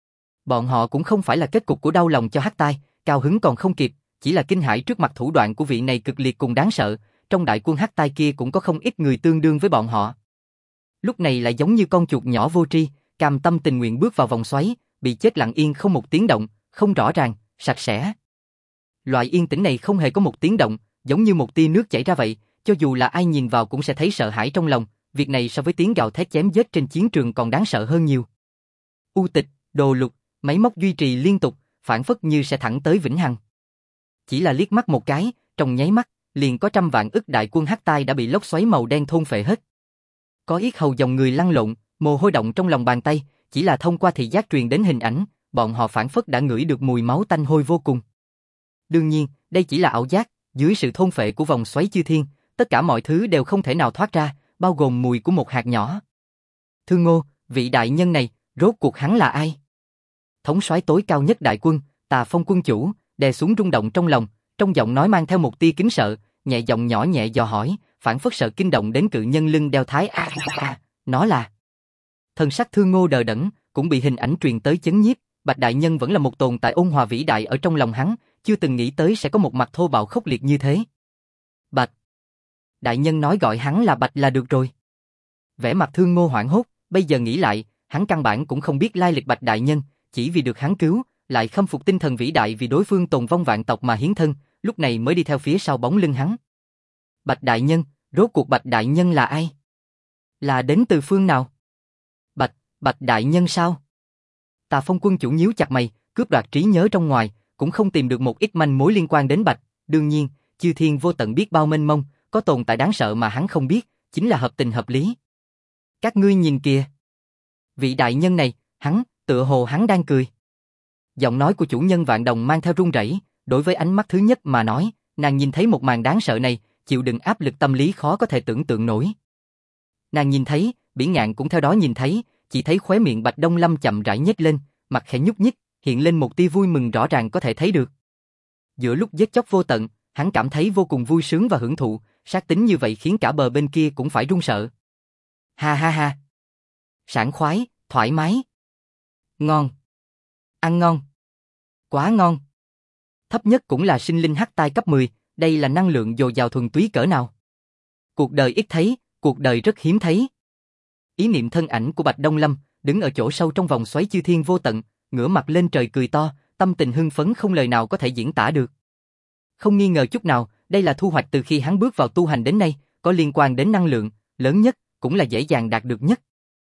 Bọn họ cũng không phải là kết cục của đau lòng cho Hắc Tai, cao hứng còn không kịp, chỉ là kinh hãi trước mặt thủ đoạn của vị này cực liệt cùng đáng sợ, trong đại quân Hắc Tai kia cũng có không ít người tương đương với bọn họ. Lúc này lại giống như con chuột nhỏ vô tri, cam tâm tình nguyện bước vào vòng xoáy, bị chết lặng yên không một tiếng động, không rõ ràng, sạch sẽ. Loại yên tĩnh này không hề có một tiếng động, giống như một tia nước chảy ra vậy, cho dù là ai nhìn vào cũng sẽ thấy sợ hãi trong lòng, việc này so với tiếng gào thét chém giết trên chiến trường còn đáng sợ hơn nhiều. U tịch, đồ lục, máy móc duy trì liên tục, phản phất như sẽ thẳng tới vĩnh hằng. Chỉ là liếc mắt một cái, trong nháy mắt, liền có trăm vạn ức đại quân Hắc Tai đã bị lốc xoáy màu đen thôn phệ hết. Có yết hầu dòng người lăn lộn, mồ hôi động trong lòng bàn tay, chỉ là thông qua thị giác truyền đến hình ảnh, bọn họ phản phất đã ngửi được mùi máu tanh hôi vô cùng. Đương nhiên, đây chỉ là ảo giác, dưới sự thôn phệ của vòng xoáy chư thiên, tất cả mọi thứ đều không thể nào thoát ra, bao gồm mùi của một hạt nhỏ. Thương Ngô, vị đại nhân này, rốt cuộc hắn là ai? Thống soái tối cao nhất đại quân, Tà Phong quân chủ, đè xuống rung động trong lòng, trong giọng nói mang theo một tia kính sợ, nhẹ giọng nhỏ nhẹ dò hỏi, phản phất sợ kinh động đến cự nhân lưng đeo Thái A. Nó là... Thần sắc Thương Ngô đờ đẫn, cũng bị hình ảnh truyền tới chấn nhiếp, Bạch đại nhân vẫn là một tồn tại ôn hòa vĩ đại ở trong lòng hắn, chưa từng nghĩ tới sẽ có một mặt thô bạo khốc liệt như thế. Bạch. Đại nhân nói gọi hắn là Bạch là được rồi. Vẻ mặt Thương Ngô hoảng hốt, bây giờ nghĩ lại, hắn căn bản cũng không biết lai lịch Bạch đại nhân, chỉ vì được hắn cứu, lại khâm phục tinh thần vĩ đại vì đối phương tồn vong vạn tộc mà hiến thân, lúc này mới đi theo phía sau bóng lưng hắn. Bạch đại nhân, rốt cuộc Bạch đại nhân là ai? Là đến từ phương nào? Bạch đại nhân sao? Tà Phong quân chủ nhíu chặt mày, cướp đoạt trí nhớ trong ngoài, cũng không tìm được một ít manh mối liên quan đến Bạch. Đương nhiên, chư thiên vô tận biết bao mênh mông, có tồn tại đáng sợ mà hắn không biết, chính là hợp tình hợp lý. Các ngươi nhìn kìa. Vị đại nhân này, tựa hồ hắn đang cười. Giọng nói của chủ nhân Vạn Đồng mang theo run rẩy, đối với ánh mắt thứ nhất mà nói, nàng nhìn thấy một màn đáng sợ này, chịu đựng áp lực tâm lý khó có thể tưởng tượng nổi. Nàng nhìn thấy, Bỉ Ngạn cũng theo đó nhìn thấy, chỉ thấy khóe miệng Bạch Đông Lâm chậm rãi nhếch lên, mặt khẽ nhúc nhích, hiện lên một tia vui mừng rõ ràng có thể thấy được. Giữa lúc giết chóc vô tận, hắn cảm thấy vô cùng vui sướng và hưởng thụ, sát tính như vậy khiến cả bờ bên kia cũng phải run sợ. Ha ha ha. Sảng khoái, thoải mái. Ngon. Ăn ngon. Quá ngon. Thấp nhất cũng là sinh linh hắc tai cấp 10, đây là năng lượng dồi dào thuần túy cỡ nào. Cuộc đời ít thấy, cuộc đời rất hiếm thấy. Ý niệm thân ảnh của Bạch Đông Lâm, đứng ở chỗ sâu trong vòng xoáy chư thiên vô tận, ngửa mặt lên trời cười to, tâm tình hưng phấn không lời nào có thể diễn tả được. Không nghi ngờ chút nào, đây là thu hoạch từ khi hắn bước vào tu hành đến nay, có liên quan đến năng lượng, lớn nhất, cũng là dễ dàng đạt được nhất.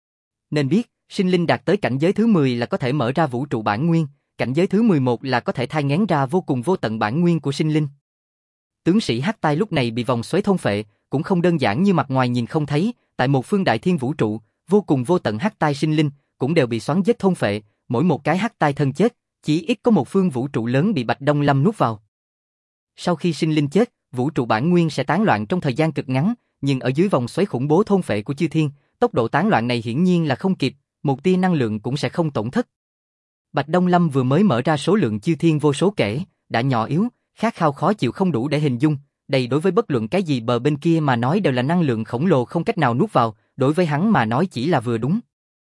Nên biết, sinh linh đạt tới cảnh giới thứ 10 là có thể mở ra vũ trụ bản nguyên, cảnh giới thứ 11 là có thể thai nghén ra vô cùng vô tận bản nguyên của sinh linh. Tướng sĩ hắc tai lúc này bị vòng xoáy thôn phệ, cũng không đơn giản như mặt ngoài nhìn không thấy, tại một phương đại thiên vũ trụ, vô cùng vô tận hắc tai sinh linh, cũng đều bị xoắn giết thôn phệ, mỗi một cái hắc tai thân chết, chỉ ít có một phương vũ trụ lớn bị Bạch Đông Lâm nuốt vào. Sau khi sinh linh chết, vũ trụ bản nguyên sẽ tán loạn trong thời gian cực ngắn, nhưng ở dưới vòng xoáy khủng bố thôn phệ của chư thiên, tốc độ tán loạn này hiển nhiên là không kịp, một tia năng lượng cũng sẽ không tổn thất. Bạch Đông Lâm vừa mới mở ra số lượng chư thiên vô số kể, đã nhỏ yếu, khát khao khó chịu không đủ để hình dung, đây đối với bất luận cái gì bờ bên kia mà nói đều là năng lượng khổng lồ không cách nào nuốt vào, đối với hắn mà nói chỉ là vừa đúng.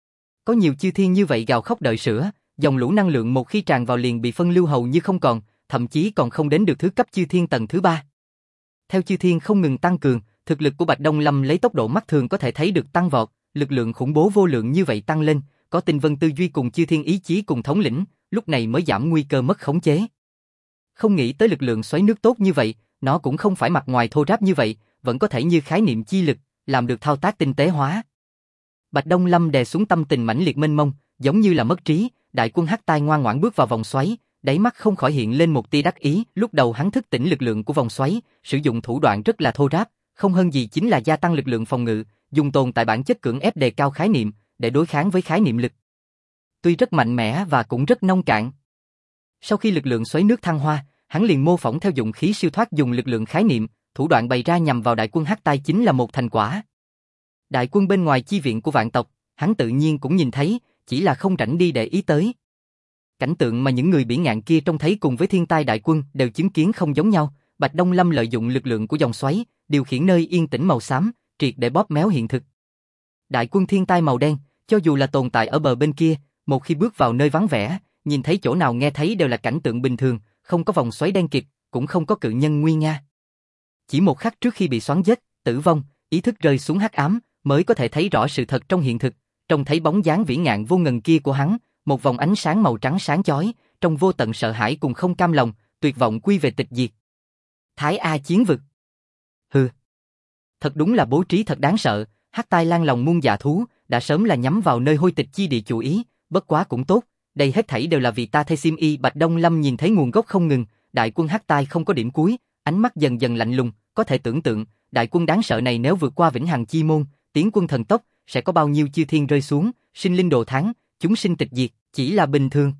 Có nhiều chư thiên như vậy gào khóc đợi sữa, dòng lũ năng lượng một khi tràn vào liền bị phân lưu hầu như không còn, thậm chí còn không đến được thứ cấp chư thiên tầng thứ 3. Theo chư thiên không ngừng tăng cường, thực lực của Bạch Đông Lâm lấy tốc độ mắt thường có thể thấy được tăng vọt, lực lượng khủng bố vô lượng như vậy tăng lên, có tinh vân tư duy cùng chư thiên ý chí cùng thống lĩnh, lúc này mới giảm nguy cơ mất khống chế. Không nghĩ tới lực lượng xoáy nước tốt như vậy, nó cũng không phải mặt ngoài thô ráp như vậy, vẫn có thể như khái niệm chi lực, làm được thao tác tinh tế hóa. Bạch Đông Lâm đè xuống tâm tình mãnh liệt mênh mông, giống như là mất trí, đại quân hắc tai ngoan ngoãn bước vào vòng xoáy, đáy mắt không khỏi hiện lên một tia đắc ý, lúc đầu hắn thức tỉnh lực lượng của vòng xoáy, sử dụng thủ đoạn rất là thô ráp, không hơn gì chính là gia tăng lực lượng phòng ngự, dùng tồn tại bản chất cưỡng ép đề cao khái niệm, để đối kháng với khái niệm lực. Tuy rất mạnh mẽ và cũng rất nông cạn. Sau khi lực lượng xoáy nước thăng hoa, hắn liền mô phỏng theo dụng khí siêu thoát dùng lực lượng khái niệm, thủ đoạn bày ra nhằm vào đại quân hắc tai chính là một thành quả. Đại quân bên ngoài chi viện của vạn tộc, hắn tự nhiên cũng nhìn thấy, chỉ là không rảnh đi để ý tới. Cảnh tượng mà những người Bỉ Ngạn kia trông thấy cùng với thiên tai đại quân đều chứng kiến không giống nhau, Bạch Đông Lâm lợi dụng lực lượng của dòng xoáy, điều khiển nơi yên tĩnh màu xám, triệt để bóp méo hiện thực. Đại quân thiên tai màu đen, cho dù là tồn tại ở bờ bên kia, một khi bước vào nơi vắng vẻ, nhìn thấy chỗ nào nghe thấy đều là cảnh tượng bình thường, không có vòng xoáy đen kịt, cũng không có cự nhân nguy nga. Chỉ một khắc trước khi bị xoắn chết, tử vong, ý thức rơi xuống hắc ám, mới có thể thấy rõ sự thật trong hiện thực, trông thấy bóng dáng vĩ ngạn vô ngần kia của hắn, một vòng ánh sáng màu trắng sáng chói, trong vô tận sợ hãi cùng không cam lòng, tuyệt vọng quy về tịch diệt. Thái A chiến vực. Hừ. Thật đúng là bố trí thật đáng sợ, hắc tai lan lòng muôn dạ thú, đã sớm là nhắm vào nơi hôi tịch chi địa chủ ý, bất quá cũng tốt, đây hết thảy đều là vì ta thay xiêm y. Bạch Đông Lâm nhìn thấy nguồn gốc không ngừng, đại quân hắc tai không có điểm cuối, ánh mắt dần dần lạnh lùng, có thể tưởng tượng, đại quân đáng sợ này nếu vượt qua vĩnh hằng chi môn, tiến quân thần tốc, sẽ có bao nhiêu chư thiên rơi xuống, sinh linh đồ thán, chúng sinh tịch diệt, chỉ là bình thường.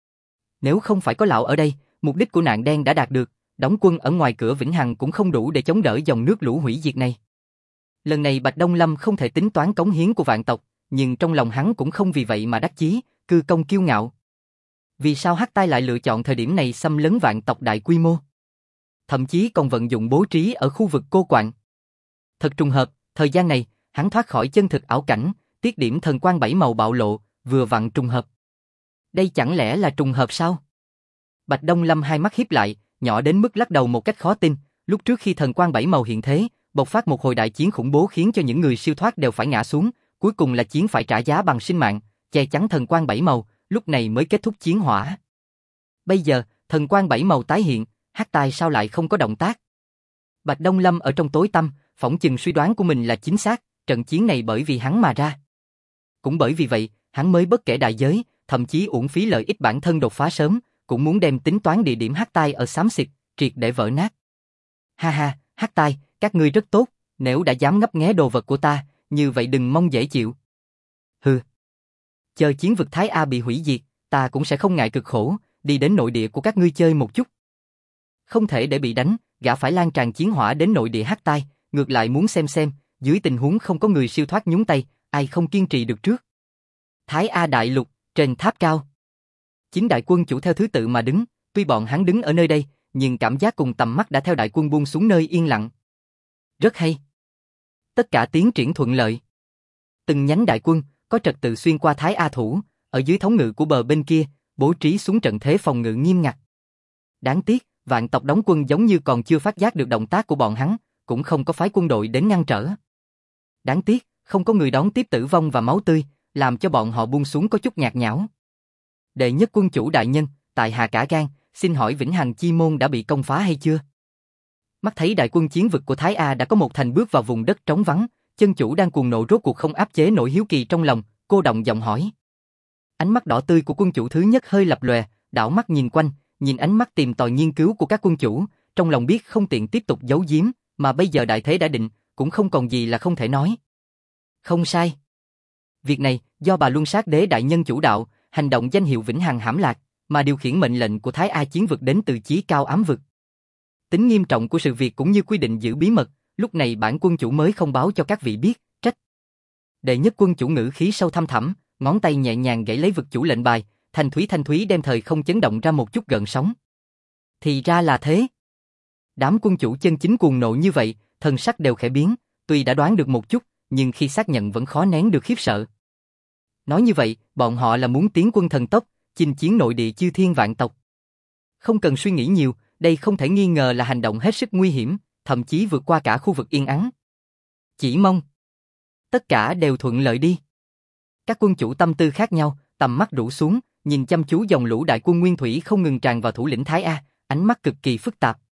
Nếu không phải có lão ở đây, mục đích của nạn đen đã đạt được, đóng quân ở ngoài cửa vĩnh hằng cũng không đủ để chống đỡ dòng nước lũ hủy diệt này. Lần này Bạch Đông Lâm không thể tính toán cống hiến của vạn tộc, nhưng trong lòng hắn cũng không vì vậy mà đắc chí, cư công kiêu ngạo. Vì sao hắc tai lại lựa chọn thời điểm này xâm lấn vạn tộc đại quy mô? Thậm chí còn vận dụng bố trí ở khu vực cô quạng. Thật trùng hợp, thời gian này, hắn thoát khỏi chân thực ảo cảnh, tiết điểm thần quang bảy màu bạo lộ, vừa vặn trùng hợp. Đây chẳng lẽ là trùng hợp sao? Bạch Đông Lâm hai mắt híp lại, nhỏ đến mức lắc đầu một cách khó tin, lúc trước khi thần quang bảy màu hiện thế, bộc phát một hồi đại chiến khủng bố khiến cho những người siêu thoát đều phải ngã xuống, cuối cùng là chiến phải trả giá bằng sinh mạng, che chắn thần quang bảy màu, lúc này mới kết thúc chiến hỏa. Bây giờ, thần quang bảy màu tái hiện, hắc tai sao lại không có động tác? Bạch Đông Lâm ở trong tối tăm, phỏng chừng suy đoán của mình là chính xác, trận chiến này bởi vì hắn mà ra. Cũng bởi vì vậy, hắn mới bất kể đại giới, thậm chí uổng phí lợi ích bản thân đột phá sớm, cũng muốn đem tính toán địa điểm hắc tai ở xám xịt, triệt để vỡ nát. Ha ha, hắc tai, các ngươi rất tốt, nếu đã dám ngấp nghé đồ vật của ta, như vậy đừng mong dễ chịu. Hừ. Chờ chiến vực Thái A bị hủy diệt, ta cũng sẽ không ngại cực khổ, đi đến nội địa của các ngươi chơi một chút. Không thể để bị đánh, gã phải lan tràn chiến hỏa đến nội địa Hắc Tai, ngược lại muốn xem, dưới tình huống không có người siêu thoát nhúng tay, ai không kiên trì được trước. Thái A Đại Lục, trên tháp cao. Chính đại quân chủ theo thứ tự mà đứng, tuy bọn hắn đứng ở nơi đây, nhưng cảm giác cùng tầm mắt đã theo đại quân buông xuống nơi yên lặng. Rất hay. Tất cả tiến triển thuận lợi. Từng nhánh đại quân, có trật tự xuyên qua Thái A Thủ, ở dưới thống ngự của bờ bên kia, bố trí xuống trận thế phòng ngự nghiêm ngặt. Đáng tiếc, vạn tộc đóng quân giống như còn chưa phát giác được động tác của bọn hắn, cũng không có phái quân đội đến ngăn trở. Đáng tiếc, không có người đón tiếp tử vong và máu tươi, làm cho bọn họ buông xuống có chút nhạt nhẽo. Đệ nhất quân chủ đại nhân, tại hạ cả gan, xin hỏi Vĩnh Hằng Chi Môn đã bị công phá hay chưa? Mắt thấy đại quân chiến vực của Thái A đã có một thành bước vào vùng đất trống vắng, chân chủ đang cuồng nộ rốt cuộc không áp chế nổi hiếu kỳ trong lòng, cô động giọng hỏi. Ánh mắt đỏ tươi của quân chủ thứ nhất hơi lập lòe, đảo mắt nhìn quanh, nhìn ánh mắt tìm tòi nghiên cứu của các quân chủ, trong lòng biết không tiện tiếp tục giấu giếm, mà bây giờ đại thế đã định, cũng không còn gì là không thể nói. Không sai. Việc này, do Bà Luân Sát Đế đại nhân chủ đạo, hành động danh hiệu Vĩnh Hằng Hãm Lạc, mà điều khiển mệnh lệnh của Thái A chiến vực đến từ Chí Cao Ám vực. Tính nghiêm trọng của sự việc cũng như quy định giữ bí mật, lúc này bản quân chủ mới không báo cho các vị biết, trách. Đệ nhất quân chủ ngữ khí sâu thăm thẳm, ngón tay nhẹ nhàng gảy lấy vực chủ lệnh bài, thanh thúy đem thời không chấn động ra một chút gợn sóng. Thì ra là thế. Đám quân chủ chân chính cuồng nộ như vậy, thần sắc đều khẽ biến, tuy đã đoán được một chút, nhưng khi xác nhận vẫn khó nén được khiếp sợ. Nói như vậy, bọn họ là muốn tiến quân thần tốc, chinh chiến nội địa chư thiên vạn tộc. Không cần suy nghĩ nhiều, đây không thể nghi ngờ là hành động hết sức nguy hiểm, thậm chí vượt qua cả khu vực yên ắng. Chỉ mong tất cả đều thuận lợi đi. Các quân chủ tâm tư khác nhau, tầm mắt rũ xuống, nhìn chăm chú dòng lũ đại quân nguyên thủy không ngừng tràn vào thủ lĩnh Thái A, ánh mắt cực kỳ phức tạp.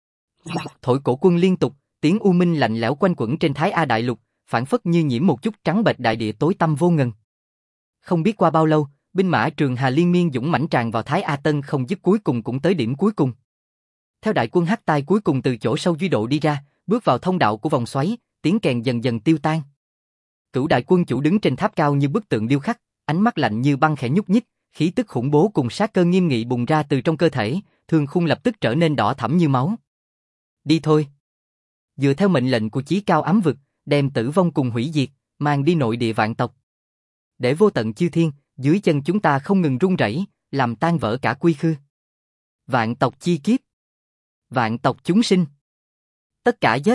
Thổi cổ quân liên tục, tiếng u minh lạnh lẽo quanh quẩn trên Thái A đại lục, phảng phất như nhiễm một chút trắng bệch đại địa tối tăm vô ngần. Không biết qua bao lâu, binh mã Trường Hà liên miên dũng mãnh tràn vào Thái A Tân không dứt, cuối cùng cũng tới điểm cuối cùng. Theo đại quân Hắc Tai cuối cùng từ chỗ sâu duy độ đi ra, bước vào thông đạo của vòng xoáy, tiếng kèn dần dần tiêu tan. Cửu đại quân chủ đứng trên tháp cao như bức tượng điêu khắc, ánh mắt lạnh như băng khẽ nhúc nhích, khí tức khủng bố cùng sát cơ nghiêm nghị bùng ra từ trong cơ thể, thương khung lập tức trở nên đỏ thẫm như máu. Đi thôi. Dựa theo mệnh lệnh của Chí Cao Ám vực, đem tử vong cùng hủy diệt, mang đi nội địa vạn tộc. Để vô tận chư thiên, dưới chân chúng ta không ngừng rung rẩy, làm tan vỡ cả quy khư. Vạn tộc chi kiếp. Vạn tộc chúng sinh. Tất cả giết.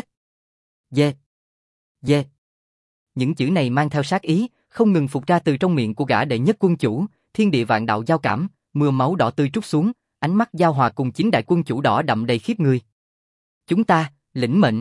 Dê. Những chữ này mang theo sát ý, không ngừng phụt ra từ trong miệng của gã đệ nhất quân chủ, thiên địa vạn đạo giao cảm, mưa máu đỏ tươi trút xuống, ánh mắt giao hòa cùng chính đại quân chủ đỏ đậm đầy khiếp người. Chúng ta, lĩnh mệnh.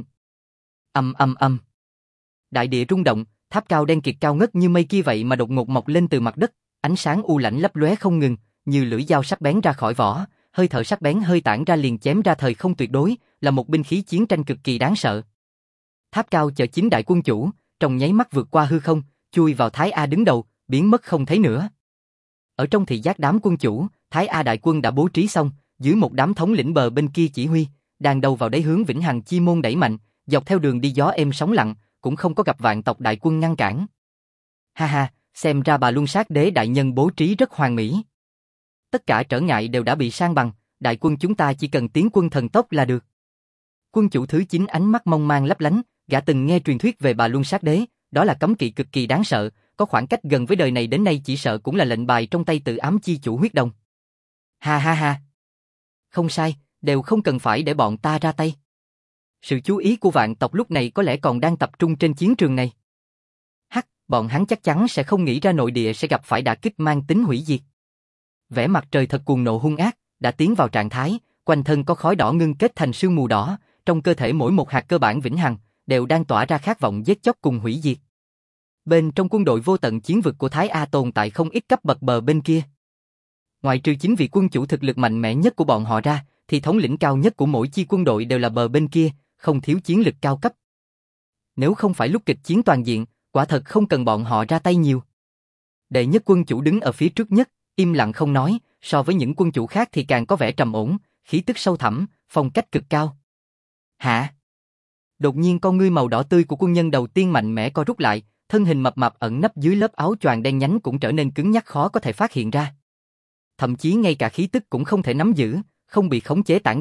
Âm. Đại địa rung động, tháp cao đen kịt cao ngất như mây kia vậy mà đột ngột mọc lên từ mặt đất, ánh sáng u lãnh lấp lóe không ngừng, như lưỡi dao sắc bén ra khỏi vỏ, hơi thở sắc bén hơi tản ra liền chém ra thời không tuyệt đối, là một binh khí chiến tranh cực kỳ đáng sợ. Tháp cao chở chính đại quân chủ, trong nháy mắt vượt qua hư không, chui vào Thái A đứng đầu, biến mất không thấy nữa. Ở trong thị giác đám quân chủ, Thái A đại quân đã bố trí xong, dưới một đám thống lĩnh bờ bên kia chỉ huy, đang đầu vào đáy hướng Vĩnh Hằng Chi Môn đẩy mạnh, dọc theo đường đi gió êm sóng lặng, cũng không có gặp vạn tộc đại quân ngăn cản. Ha ha, xem ra Bà Luân Sát Đế đại nhân bố trí rất hoàn mỹ. Tất cả trở ngại đều đã bị san bằng, đại quân chúng ta chỉ cần tiến quân thần tốc là được. Quân chủ thứ 9 ánh mắt mong mang lấp lánh, gã từng nghe truyền thuyết về Bà Luân Sát Đế, đó là cấm kỵ cực kỳ đáng sợ, có khoảng cách gần với đời này đến nay chỉ sợ cũng là lệnh bài trong tay Tự Ám chi chủ huyết đồng. Ha. Không sai, đều không cần phải để bọn ta ra tay. Sự chú ý của vạn tộc lúc này có lẽ còn đang tập trung trên chiến trường này. Bọn hắn chắc chắn sẽ không nghĩ ra nội địa sẽ gặp phải đả kích mang tính hủy diệt. Vẻ mặt trời thật cuồng nộ hung ác, đã tiến vào trạng thái, quanh thân có khói đỏ ngưng kết thành sương mù đỏ, trong cơ thể mỗi một hạt cơ bản vĩnh hằng đều đang tỏa ra khát vọng giết chóc cùng hủy diệt. Bên trong quân đội vô tận chiến vực của Thái A tồn tại không ít cấp bậc bờ bên kia. Ngoại trừ chính vị quân chủ thực lực mạnh mẽ nhất của bọn họ ra, thì thống lĩnh cao nhất của mỗi chi quân đội đều là bờ bên kia, không thiếu chiến lực cao cấp. Nếu không phải lúc kịch chiến toàn diện, quả thật không cần bọn họ ra tay nhiều. Đệ nhất quân chủ đứng ở phía trước nhất, im lặng không nói, so với những quân chủ khác thì càng có vẻ trầm ổn, khí tức sâu thẳm, phong cách cực cao. Hả? Đột nhiên con ngươi màu đỏ tươi của quân nhân đầu tiên mạnh mẽ co rút lại, thân hình mập mạp ẩn nấp dưới lớp áo choàng đen nhánh cũng trở nên cứng nhắc khó có thể phát hiện ra. Thậm chí ngay cả khí tức cũng không thể nắm giữ, không bị khống chế tản ra,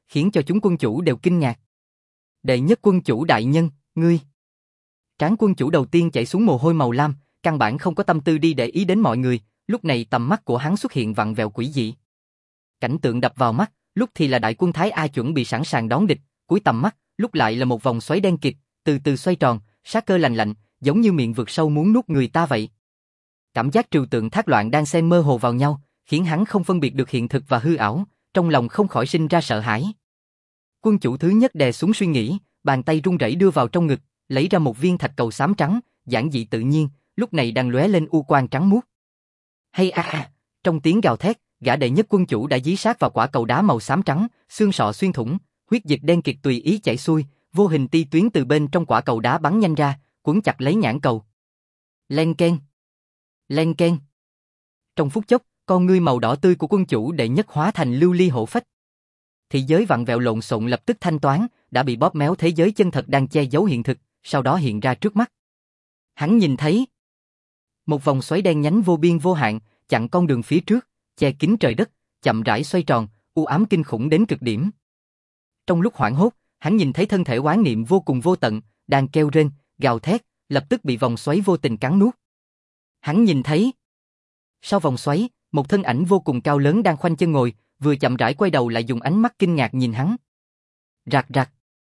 khiến cho chúng quân chủ đều kinh ngạc. Đệ nhất quân chủ đại nhân, ngươi. Trán quân chủ đầu tiên chảy xuống mồ hôi màu lam, căn bản không có tâm tư đi để ý đến mọi người, lúc này tầm mắt của hắn xuất hiện vặn vẹo quỷ dị. Cảnh tượng đập vào mắt, lúc thì là đại quân Thái A chuẩn bị sẵn sàng đón địch, cuối tầm mắt, lúc lại là một vòng xoáy đen kịt, từ từ xoay tròn, sát cơ lạnh lạnh, giống như miệng vực sâu muốn nuốt người ta vậy. Cảm giác trừu tượng thác loạn đang xen mơ hồ vào nhau, khiến hắn không phân biệt được hiện thực và hư ảo, trong lòng không khỏi sinh ra sợ hãi. Quân chủ thứ nhất đè xuống suy nghĩ, bàn tay run rẩy đưa vào trong ngực, lấy ra một viên thạch cầu xám trắng, giản dị tự nhiên, lúc này đang lóe lên u quang trắng muốt. Hay trong tiếng gào thét, gã đệ nhất quân chủ đã dí sát vào quả cầu đá màu xám trắng, xương sọ xuyên thủng, huyết dịch đen kịt tùy ý chảy xuôi, vô hình ti tuyến từ bên trong quả cầu đá bắn nhanh ra, quấn chặt lấy nhãn cầu. Len keng, len keng. Trong phút chốc, con ngươi màu đỏ tươi của quân chủ đệ nhất hóa thành lưu ly hổ phách. Thị giới vặn vẹo lộn xộn lập tức thanh toán, đã bị bóp méo thế giới chân thật đang che giấu hiện thực, sau đó hiện ra trước mắt. Hắn nhìn thấy một vòng xoáy đen nhánh vô biên vô hạn, chặn con đường phía trước, che kín trời đất, chậm rãi xoay tròn, u ám kinh khủng đến cực điểm. Trong lúc hoảng hốt, hắn nhìn thấy thân thể oán niệm vô cùng vô tận, đang kêu rên, gào thét, lập tức bị vòng xoáy vô tình cắn nuốt. Hắn nhìn thấy sau vòng xoáy, một thân ảnh vô cùng cao lớn đang khoanh chân ngồi, vừa chậm rãi quay đầu lại dùng ánh mắt kinh ngạc nhìn hắn. Rạc rạc.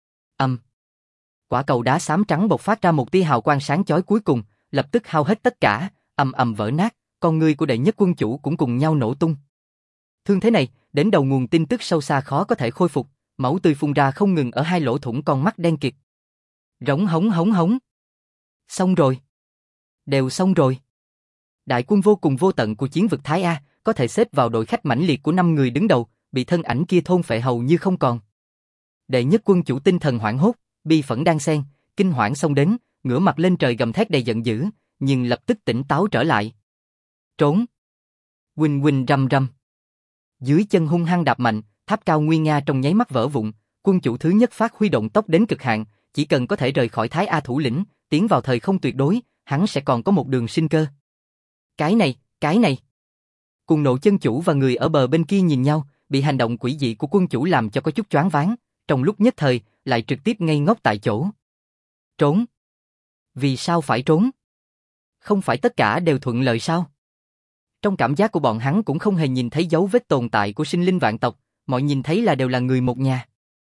Quả cầu đá xám trắng bộc phát ra một tia hào quang sáng chói cuối cùng, lập tức hao hết tất cả, vỡ nát, con ngươi của đệ nhất quân chủ cũng cùng nhau nổ tung. Thương thế này, đến đầu nguồn tin tức sâu xa khó có thể khôi phục, máu tươi phun ra không ngừng ở hai lỗ thủng con mắt đen kịt. Rống hống hống hống. Xong rồi. Đều xong rồi. Đại quân vô cùng vô tận của chiến vực Thái A, có thể xếp vào đội khách mãnh liệt của 5 người đứng đầu, bị thân ảnh kia thôn phệ hầu như không còn. Đệ nhất quân chủ tinh thần hoảng hốt, bi phẫn đan xen, kinh hoảng xông đến, ngửa mặt lên trời gầm thét đầy giận dữ, nhưng lập tức tỉnh táo trở lại. Trốn. Huỳnh huỳnh rầm rầm. Dưới chân hung hăng đạp mạnh, tháp cao nguy nga trong nháy mắt vỡ vụn, quân chủ thứ nhất phát huy động tốc đến cực hạn, chỉ cần có thể rời khỏi Thái A thủ lĩnh, tiến vào thời không tuyệt đối, hắn sẽ còn có một đường sinh cơ. Cái này. Cùng nộ chân chủ và người ở bờ bên kia nhìn nhau, bị hành động quỷ dị của quân chủ làm cho có chút choáng váng, trong lúc nhất thời, lại trực tiếp ngây ngốc tại chỗ. Trốn. Vì sao phải trốn? Không phải tất cả đều thuận lợi sao? Trong cảm giác của bọn hắn cũng không hề nhìn thấy dấu vết tồn tại của sinh linh vạn tộc, mọi nhìn thấy là đều là người một nhà.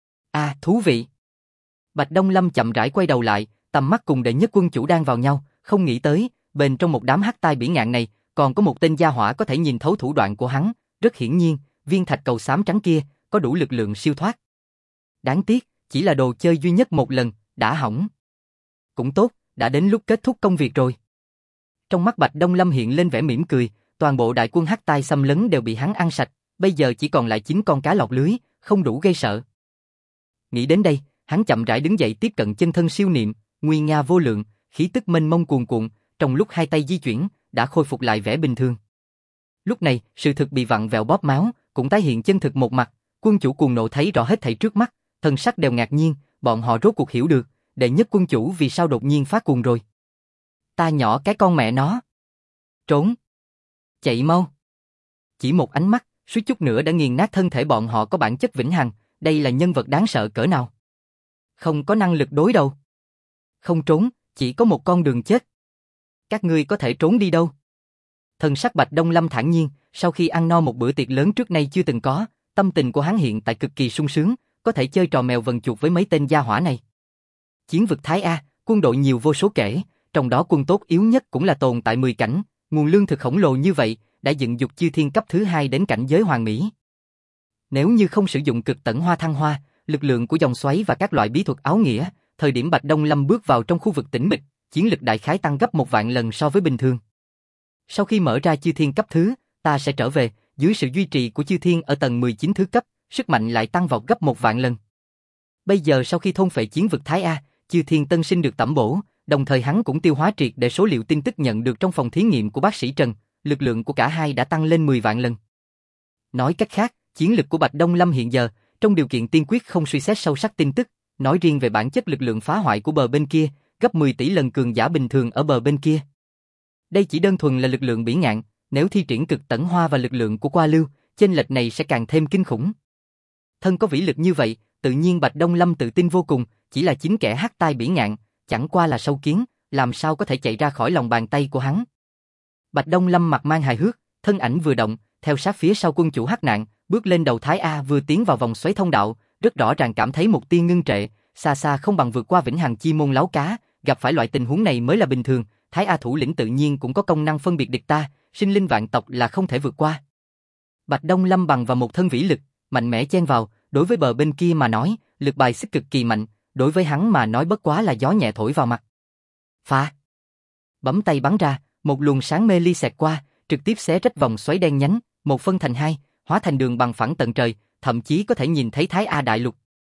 Thú vị. Bạch Đông Lâm chậm rãi quay đầu lại, tầm mắt cùng đệ nhất quân chủ đang vào nhau, không nghĩ tới, bên trong một đám hắc tai bỉ ngạn này, còn có một tên gia hỏa có thể nhìn thấu thủ đoạn của hắn, rất hiển nhiên, viên thạch cầu xám trắng kia, có đủ lực lượng siêu thoát. Đáng tiếc, chỉ là đồ chơi duy nhất một lần, đã hỏng. Cũng tốt, đã đến lúc kết thúc công việc rồi. Trong mắt Bạch Đông Lâm hiện lên vẻ mỉm cười, toàn bộ đại quân hắc tai xâm lấn đều bị hắn ăn sạch, bây giờ chỉ còn lại 9 con cá lọt lưới, không đủ gây sợ. Nghĩ đến đây, hắn chậm rãi đứng dậy tiếp cận chân thân siêu niệm, nguy nga vô lượng, khí tức mênh mông cuồn cuộn, trong lúc hai tay di chuyển, đã khôi phục lại vẻ bình thường. Lúc này, sự thực bị vặn vẹo bóp máu, cũng tái hiện chân thực một mặt, quân chủ cuồng nộ thấy rõ hết thảy trước mắt, thần sắc đều ngạc nhiên, bọn họ rốt cuộc hiểu được, đệ nhất quân chủ vì sao đột nhiên phát cuồng rồi. Ta nhỏ cái con mẹ nó. Trốn. Chạy mau. Chỉ một ánh mắt, suýt chút nữa đã nghiền nát thân thể bọn họ có bản chất vĩnh hằng, đây là nhân vật đáng sợ cỡ nào. Không có năng lực đối đầu. Không trốn, chỉ có một con đường chết. Các ngươi có thể trốn đi đâu? Thần sắc Bạch Đông Lâm thản nhiên, sau khi ăn no một bữa tiệc lớn trước nay chưa từng có, tâm tình của hắn hiện tại cực kỳ sung sướng, có thể chơi trò mèo vần chuột với mấy tên gia hỏa này. Chiến vực Thái A, quân đội nhiều vô số kể, trong đó quân tốt yếu nhất cũng là tồn tại 10 cảnh, nguồn lương thực khổng lồ như vậy, đã dựng dục chư thiên cấp thứ 2 đến cảnh giới hoàn mỹ. Nếu như không sử dụng cực tẩn hoa thăng hoa, lực lượng của dòng xoáy và các loại bí thuật áo nghĩa, thời điểm Bạch Đông Lâm bước vào trong khu vực tĩnh mịch, chiến lực đại khái tăng gấp 1 vạn lần so với bình thường. Sau khi mở ra chư thiên cấp thứ, ta sẽ trở về, dưới sự duy trì của chư thiên ở tầng 19 thứ cấp, sức mạnh lại tăng vọt gấp 1 vạn lần. Bây giờ sau khi thôn phệ chiến vực Thái A, chư thiên tân sinh được tẩm bổ, đồng thời hắn cũng tiêu hóa triệt để số liệu tin tức nhận được trong phòng thí nghiệm của bác sĩ Trần, lực lượng của cả hai đã tăng lên 10 vạn lần. Nói cách khác, chiến lực của Bạch Đông Lâm hiện giờ, trong điều kiện tiên quyết không suy xét sâu sắc tin tức, nói riêng về bản chất lực lượng phá hoại của bờ bên kia, gấp 10 tỷ lần cường giả bình thường ở bờ bên kia. Đây chỉ đơn thuần là lực lượng bỉ ngạn, nếu thi triển cực tẩn hoa và lực lượng của Qua Lưu, chênh lệch này sẽ càng thêm kinh khủng. Thân có vĩ lực như vậy, tự nhiên Bạch Đông Lâm tự tin vô cùng, chỉ là chính kẻ hắc tai bỉ ngạn, chẳng qua là sâu kiến, làm sao có thể chạy ra khỏi lòng bàn tay của hắn. Bạch Đông Lâm mặt mang hài hước, thân ảnh vừa động, theo sát phía sau quân chủ hắc nạn, bước lên đầu Thái A vừa tiến vào vòng xoáy thông đạo, rất rõ ràng cảm thấy một tia ngưng trệ, xa xa không bằng vượt qua vĩnh hằng chi môn láo cá, gặp phải loại tình huống này mới là bình thường, Thái A thủ lĩnh tự nhiên cũng có công năng phân biệt địch ta, sinh linh vạn tộc là không thể vượt qua. Bạch Đông Lâm bằng vào một thân vĩ lực, mạnh mẽ chen vào, đối với bờ bên kia mà nói, lực bài xích cực kỳ mạnh, đối với hắn mà nói bất quá là gió nhẹ thổi vào mặt. Phá! Bấm tay bắn ra, một luồng sáng mê ly xẹt qua, trực tiếp xé rách vòng xoáy đen nhánh, một phân thành hai, hóa thành đường bằng phẳng tận trời, thậm chí có thể nhìn thấy Thái A đại lục.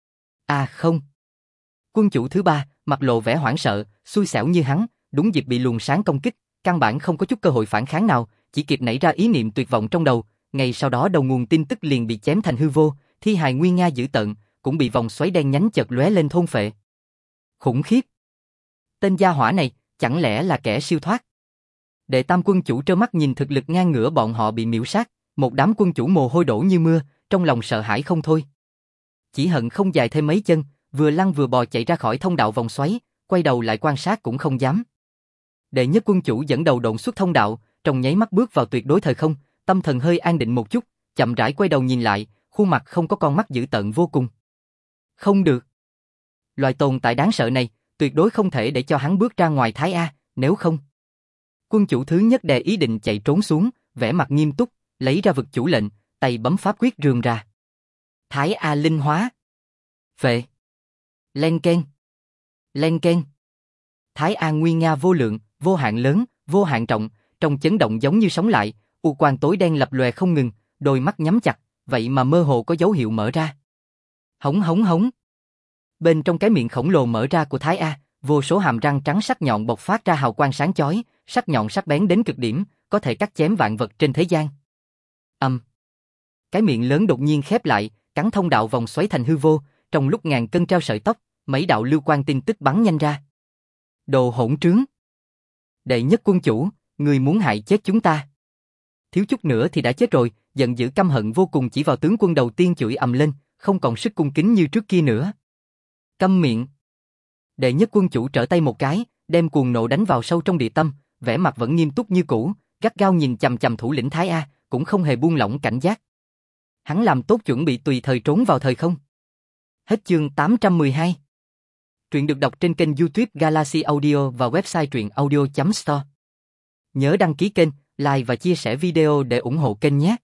À không! Quân chủ thứ ba, mặt lộ vẻ hoảng sợ, xui xẻo như hắn, đúng dịp bị luồng sáng công kích, căn bản không có chút cơ hội phản kháng nào, chỉ kịp nảy ra ý niệm tuyệt vọng trong đầu, ngay sau đó đầu nguồn tin tức liền bị chém thành hư vô, thi hài nguy nga dữ tợn, cũng bị vòng xoáy đen nhánh chợt lóe lên thôn phệ. Khủng khiếp! Tên gia hỏa này, chẳng lẽ là kẻ siêu thoát? Đệ tam quân chủ trơ mắt nhìn thực lực ngang ngửa bọn họ bị miểu sát, một đám quân chủ mồ hôi đổ như mưa, trong lòng sợ hãi không thôi. Chỉ hận không dài thêm mấy chân, vừa lăn vừa bò chạy ra khỏi thông đạo vòng xoáy, quay đầu lại quan sát cũng không dám. Đệ nhất quân chủ dẫn đầu độn xuất thông đạo, trong nháy mắt bước vào tuyệt đối thời không, tâm thần hơi an định một chút, chậm rãi quay đầu nhìn lại, khuôn mặt không có con mắt dữ tợn vô cùng. Không được. Loại tồn tại đáng sợ này, tuyệt đối không thể để cho hắn bước ra ngoài Thái A, nếu không. Quân chủ thứ nhất đè ý định chạy trốn xuống, vẻ mặt nghiêm túc, lấy ra vực chủ lệnh, tay bấm pháp quyết rườm ra. Thái A linh hóa. Phệ. Len keng. Len keng. Thái A nguy nga vô lượng, vô hạn lớn, vô hạn trọng, trong chấn động giống như sống lại, u quang tối đen lập lòe không ngừng, đôi mắt nhắm chặt, vậy mà mơ hồ có dấu hiệu mở ra. Hống hống hống. Bên trong cái miệng khổng lồ mở ra của Thái A, vô số hàm răng trắng sắc nhọn bộc phát ra hào quang sáng chói, sắc nhọn sắc bén đến cực điểm, có thể cắt chém vạn vật trên thế gian. Cái miệng lớn đột nhiên khép lại, cắn thông đạo vòng xoáy thành hư vô, trong lúc ngàn cân treo sợi tóc, mấy đạo lưu quang tin tức bắn nhanh ra. Đồ hỗn trướng! Đệ nhất quân chủ, người muốn hại chết chúng ta. Thiếu chút nữa thì đã chết rồi, giận dữ căm hận vô cùng chỉ vào tướng quân đầu tiên chửi ầm lên, không còn sức cung kính như trước kia nữa. Câm miệng! Đệ nhất quân chủ trở tay một cái, đem cuồng nộ đánh vào sâu trong địa tâm, vẻ mặt vẫn nghiêm túc như cũ, gắt gao nhìn chằm chằm thủ lĩnh Thái A, cũng không hề buông lỏng cảnh giác. Hắn làm tốt chuẩn bị tùy thời trốn vào thời không. Hết chương 812. Truyện được đọc trên kênh YouTube Galaxy Audio và website truyệnaudio.store. Nhớ đăng ký kênh, like và chia sẻ video để ủng hộ kênh nhé.